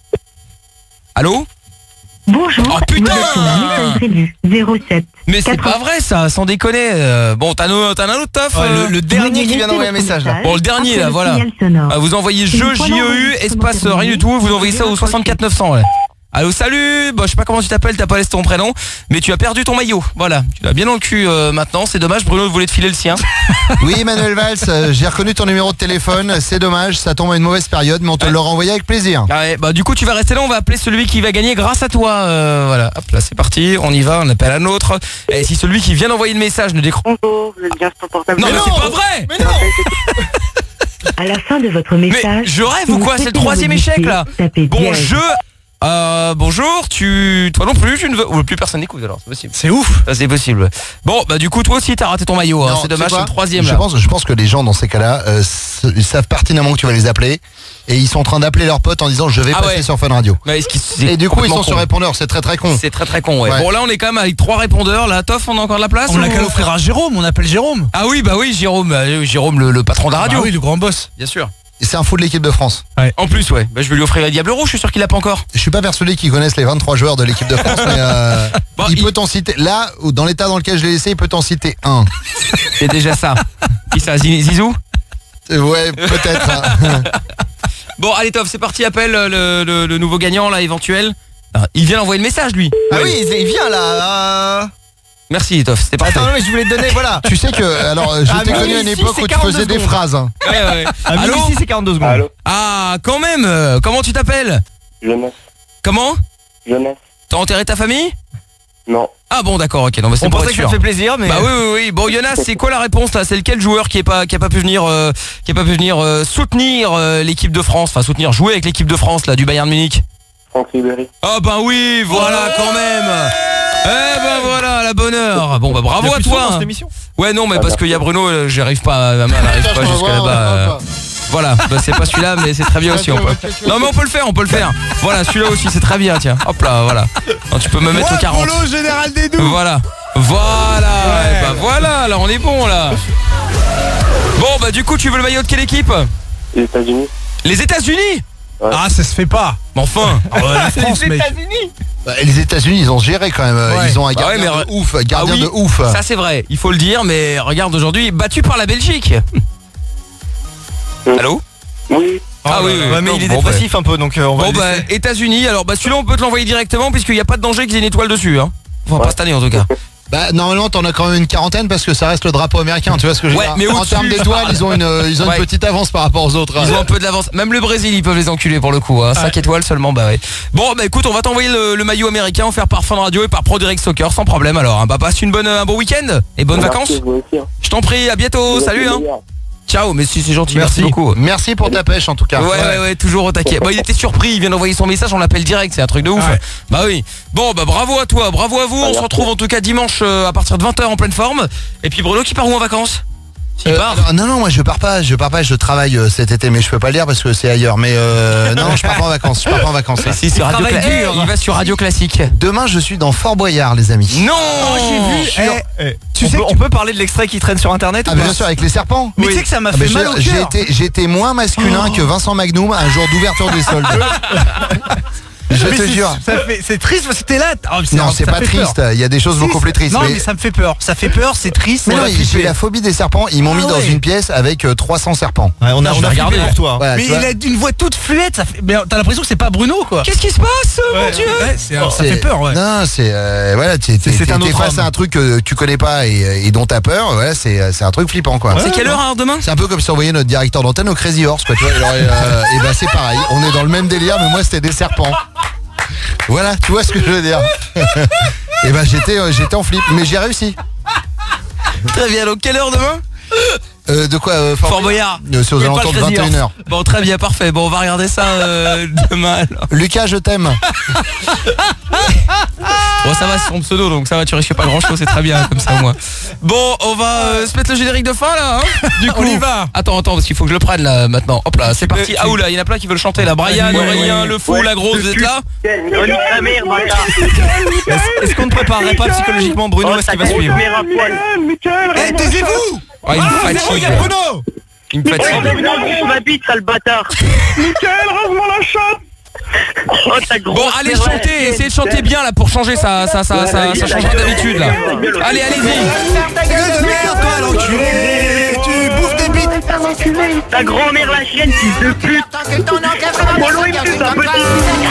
Allô? Bonjour. Oh putain! Du 07. Mais c'est pas vrai ça, sans déconner. Bon, t'as un autre tof? Le dernier qui vient d'envoyer un message là. Bon, le dernier là, voilà. Vous envoyez JEU, espace rien du tout, vous envoyez ça au 64 900. Ouais. Allô, salut. Bon, je sais pas comment tu t'appelles, t'as pas laissé ton prénom, mais tu as perdu ton maillot. Voilà, tu l'as bien dans le cul maintenant. C'est dommage, Bruno voulait te filer le sien. Oui, Emmanuel Valls, j'ai reconnu ton numéro de téléphone. C'est dommage, ça tombe à une mauvaise période, mais on te le renvoyé avec plaisir. Ah ouais, bah du coup tu vas rester là, on va appeler celui qui va gagner grâce à toi. Voilà, hop là c'est parti, on y va, on appelle un autre. Et si celui qui vient d'envoyer le message ne décroche. Bonjour, vous êtes bien sur ton portable. Non, mais c'est pas vrai. Mais non. À la fin de votre message. Mais je rêve ou quoi? C'est le troisième échec là. Bon, bonjour, toi non plus, tu ne veux. Ou plus personne n'écoute alors, c'est possible. C'est ouf. Ça c'est possible. Bon, bah du coup toi aussi t'as raté ton maillot, hein. Non, C'est dommage, tu sais c'est le quoi, troisième là. je pense que les gens dans ces cas-là ils savent pertinemment que tu vas les appeler et ils sont en train d'appeler leurs potes en disant je vais passer sur Fun Radio. Ouais, et du coup ils sont sur répondeur, c'est très très con. C'est très très con, ouais. Bon là on est quand même avec 3 répondeurs, là Toff on a encore de la place. On l'a qu'à l'offrir à Jérôme, on appelle Jérôme. Ah oui, bah oui, Jérôme, le patron de la radio. Bah oui, le grand boss. Bien sûr. Et c'est un fou de l'équipe de France. Ouais. En plus, ouais. Bah, je vais lui offrir la Diable Rouge, je suis sûr qu'il l'a pas encore. Je suis pas persuadé qu'ils connaissent les 23 joueurs de l'équipe de France, mais il peut t'en citer. Là, dans l'état dans lequel je l'ai laissé, il peut t'en citer un. C'est déjà ça. Qui ça, Zizou? Ouais, peut-être. Bon, allez, Toff, c'est parti, appelle le nouveau gagnant, là, éventuel. Ah, il vient d'envoyer le message, lui. Ah oui, il vient là. Merci, Toff, c'était parfait. Attends, mais je voulais te donner, voilà. Tu sais que, alors, je t'ai connu à une époque où tu faisais des phrases. Ouais. Allô, ici c'est 42 secondes. Allô. Ah, quand même. Comment tu t'appelles? Jeunesse. Comment? Jeunesse. T'as enterré ta famille? Non. Ah bon, d'accord, ok. Non, bah, c'est on pour pensait être que ça sûr. te fait plaisir, mais. Bah oui. Bon, Jonas, c'est quoi la réponse là? C'est lequel joueur qui a pas pu venir, soutenir l'équipe de France, enfin soutenir, jouer avec l'équipe de France là du Bayern de Munich? Franck Ribéry. Ah bah oui, voilà quand même. Eh ben voilà, la bonne heure. Bon bah bravo à toi. Ouais non, mais parce qu'il y a Bruno, j'arrive pas, ma main n'arrive pas jusqu'à là-bas. Voilà, bah, c'est pas celui-là, mais c'est très bien aussi. Non mais on peut le faire. Voilà, celui-là aussi, c'est très bien, tiens. Hop là, voilà. Non, tu peux me mettre au 40. Polo général des Doux. Voilà. Ouais. Bah voilà, là on est bon là. Bon bah du coup, tu veux le maillot de quelle équipe? Les États-Unis. Les États-Unis? Ouais. Ah, ça se fait pas. Mais enfin. La France, mec. Les États-Unis, ils ont géré quand même. Ouais. Ils ont un gardien de ouf, oui, de ouf. Ça c'est vrai, il faut le dire, mais regarde aujourd'hui, battu par la Belgique. Allô? Oui. Ah oui, ouais, mais il est dépressif un peu, donc on va. Bon bah États-Unis, alors bah celui-là on peut te l'envoyer directement puisqu'il n'y a pas de danger qu'il y ait une étoile dessus, hein. Enfin pas cette année en tout cas. Bah normalement t'en as quand même une quarantaine parce que ça reste le drapeau américain, tu vois ce que je veux dire. Mais en termes d'étoiles, ils ont une petite avance par rapport aux autres. Ils ont un peu de l'avance. Même le Brésil, ils peuvent les enculer pour le coup, hein. 5 étoiles seulement, bah ouais. Bon bah écoute, on va t'envoyer le maillot américain offert par Fun Radio et par Pro Direct Soccer sans problème alors. Hein. Bah passe un bon week-end et bonnes vacances. Je t'en prie, à bientôt, salut hein. Ciao, mais si c'est gentil, merci beaucoup. Merci pour ta pêche en tout cas. Ouais, toujours au taquet. Bah il était surpris, il vient d'envoyer son message, on l'appelle direct, c'est un truc de ouf. Ouais. Bah oui. Bon bah bravo à toi, bravo à vous. On se retrouve en tout cas dimanche à partir de 20h en pleine forme. Et puis Bruno qui part où en vacances? Non, moi je pars pas, je travaille cet été, mais je peux pas le dire parce que c'est ailleurs. Mais non, je pars pas en vacances. Si, sur Radio il va sur Radio Classique. Demain, je suis dans Fort Boyard, les amis. Non, j'ai vu. Tu sais, on peut parler de l'extrait qui traîne sur internet ou pas? Bien sûr, avec les serpents. Mais tu sais que ça m'a fait mal au cœur. J'ai été moins masculin que Vincent Magnum un jour d'ouverture des soldes. Je te jure. C'est triste parce que t'es là. Non, c'est pas triste. Il y a des choses beaucoup plus tristes. Non, mais ça me fait peur. Ça fait peur, c'est triste. Mais non, j'ai la phobie des serpents. Ils m'ont mis dans une pièce avec 300 serpents. Ouais, on a regardé pour toi. Ouais, mais il a une voix toute fluette. Ça fait... Mais t'as l'impression que c'est pas Bruno, quoi. Qu'est-ce qui se passe, mon Dieu? Ça fait peur, ouais. Non, c'est voilà, t'es face à un truc que tu connais pas et dont t'as peur. Ouais, c'est un truc flippant, quoi. C'est quelle heure alors demain? C'est un peu comme si on voyait notre directeur d'antenne au Crazy Horse, quoi. Tu vois, et ben c'est pareil. On est dans le même délire, mais moi c'était des serpents. Voilà, tu vois ce que je veux dire. Et ben j'étais en flip, mais j'ai réussi. Très bien, donc quelle heure demain? De quoi Fort Boyard. C'est aux alentours de 21h. Bon, très bien, parfait. Bon, on va regarder ça demain alors. Lucas, je t'aime. Bon, ça va, c'est son pseudo, donc ça va, tu risques pas grand chose, c'est très bien comme ça au moins. Bon, on va se mettre le générique de fin là, hein. Du coup, on y va. Attends, parce qu'il faut que je le prenne là maintenant. Hop là, c'est parti. Ah oula, il y en a plein qui veulent chanter là. Brian, Aurélien, le fou, la grosse, vous êtes là? Est-ce qu'on ne préparerait pas psychologiquement Bruno à ce qui va suivre? Eh, taisez-vous! Oh, il me fatigue. Bruno! Il me fatigue. On va vite, sale bâtard. Michael, rase-moi la chatte. Oh, ta grosse. Bon, allez chanter, essayez de chanter bien là pour changer, ça changera d'habitude là. Allez, allez-y. Ta gueule de merde, toi, l'enculé! Tu bouffes des bites! Ta grand-mère la chienne, fils de pute. Polo, il me pute un petit.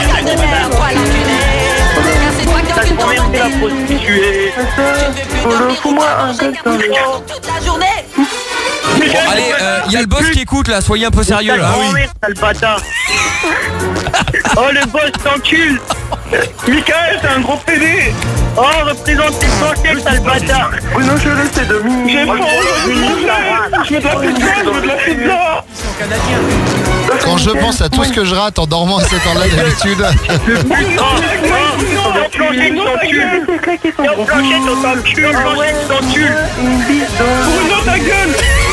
Ta grand-mère, c'est la prostituée. Polo, fous-moi un gueule dans le toute la journée. Bon, allez, il y a le boss qui écoute là, soyez un peu sérieux là. Grand-mère, sale bâtard. Oh, le boss t'encule. Michael, t'es un gros pédé. Oh, représente tes santé, sale bâtard. Bruno, je le sais, Dominique. J'ai faim, je veux de la pizza, je veux de la pizza. Quand je pense à tout ce que je rate en dormant à cette heure-là d'habitude. Bruno, ta gueule.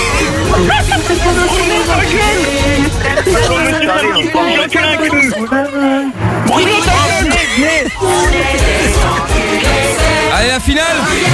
Allez, la finale.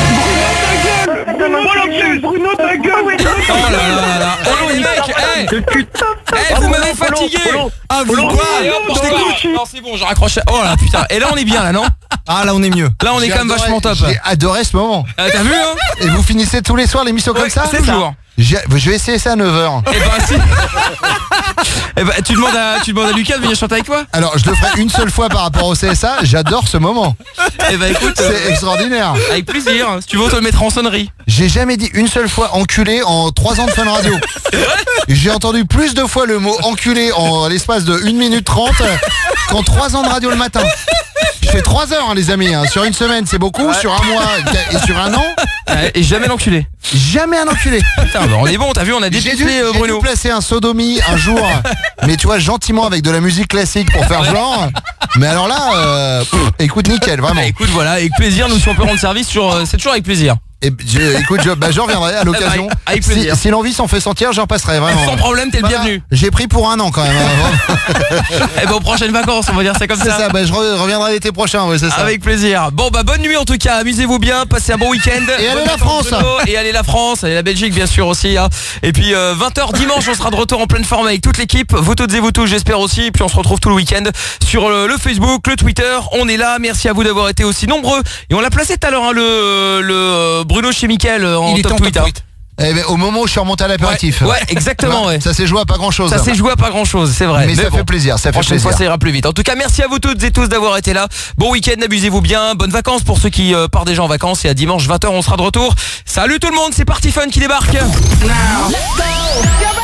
Bruno, ta gueule. Oh là là là. Eh les mecs, vous m'avez fatigué. Ah, vous quoi? Je t'écoute. Non, c'est bon, je raccroche. Oh là putain. Et là on est bien là, non? Ah, là on est mieux. Là on est quand même vachement top. J'ai adoré ce moment. T'as vu, hein? Et vous finissez tous les soirs l'émission comme ça? Toujours. Je vais essayer ça à 9h. Eh ben si. Eh ben tu demandes à Lucas de venir chanter avec toi? Alors je le ferai une seule fois par rapport au CSA. J'adore ce moment. Eh ben écoute, c'est extraordinaire. Avec plaisir. Si tu veux on te le mettre en sonnerie. J'ai jamais dit une seule fois enculé en 3 ans de Fun Radio. J'ai entendu plus de fois le mot enculé en l'espace de 1 minute 30 qu'en 3 ans de radio le matin. Je fais 3 heures, hein, les amis, hein. Sur une semaine c'est beaucoup, sur un mois et sur un an. Et jamais l'enculé. Jamais un enculé. Putain, bah on est bon, t'as vu, on a détecté Bruno. J'ai dû placer un sodomie un jour, mais tu vois, gentiment avec de la musique classique pour faire genre. Mais alors là, écoute, nickel, vraiment. Bah, écoute, voilà, avec plaisir, nous si on peut rendre service, c'est toujours avec plaisir. Et écoute, j'en reviendrai à l'occasion. Avec plaisir. Si l'envie s'en fait sentir, j'en passerai vraiment. Sans problème, t'es le bienvenu. J'ai pris pour 1 an quand même. Et bon, prochaines vacances, on va dire ça comme ça. C'est ça, je reviendrai l'été prochain, ouais, c'est ça. Avec plaisir. Bon, bah bonne nuit en tout cas, amusez-vous bien, passez un bon week-end. Et allez la France. Et allez la France, allez la Belgique bien sûr aussi. Hein. Et puis 20h dimanche, on sera de retour en pleine forme avec toute l'équipe. Vous toutes et vous tous, j'espère aussi. Et puis on se retrouve tout le week-end sur le Facebook, le Twitter. On est là, merci à vous d'avoir été aussi nombreux. Et on l'a placé tout à l'heure, hein, le Bruno chez Mickaël. Il était en top tweet. Eh ben, au moment où je suis remonté à l'apéritif. Ouais, exactement, ouais. Ça s'est joué à pas grand chose. Ça s'est joué à pas grand chose, c'est vrai. Mais ça fait plaisir, ça fait plaisir. Prochaine fois, ça ira plus vite. En tout cas, merci à vous toutes et tous d'avoir été là. Bon week-end, amusez-vous bien. Bonnes vacances pour ceux qui partent déjà en vacances. Et à dimanche 20h, on sera de retour. Salut tout le monde, c'est Party Fun qui débarque. Let's go.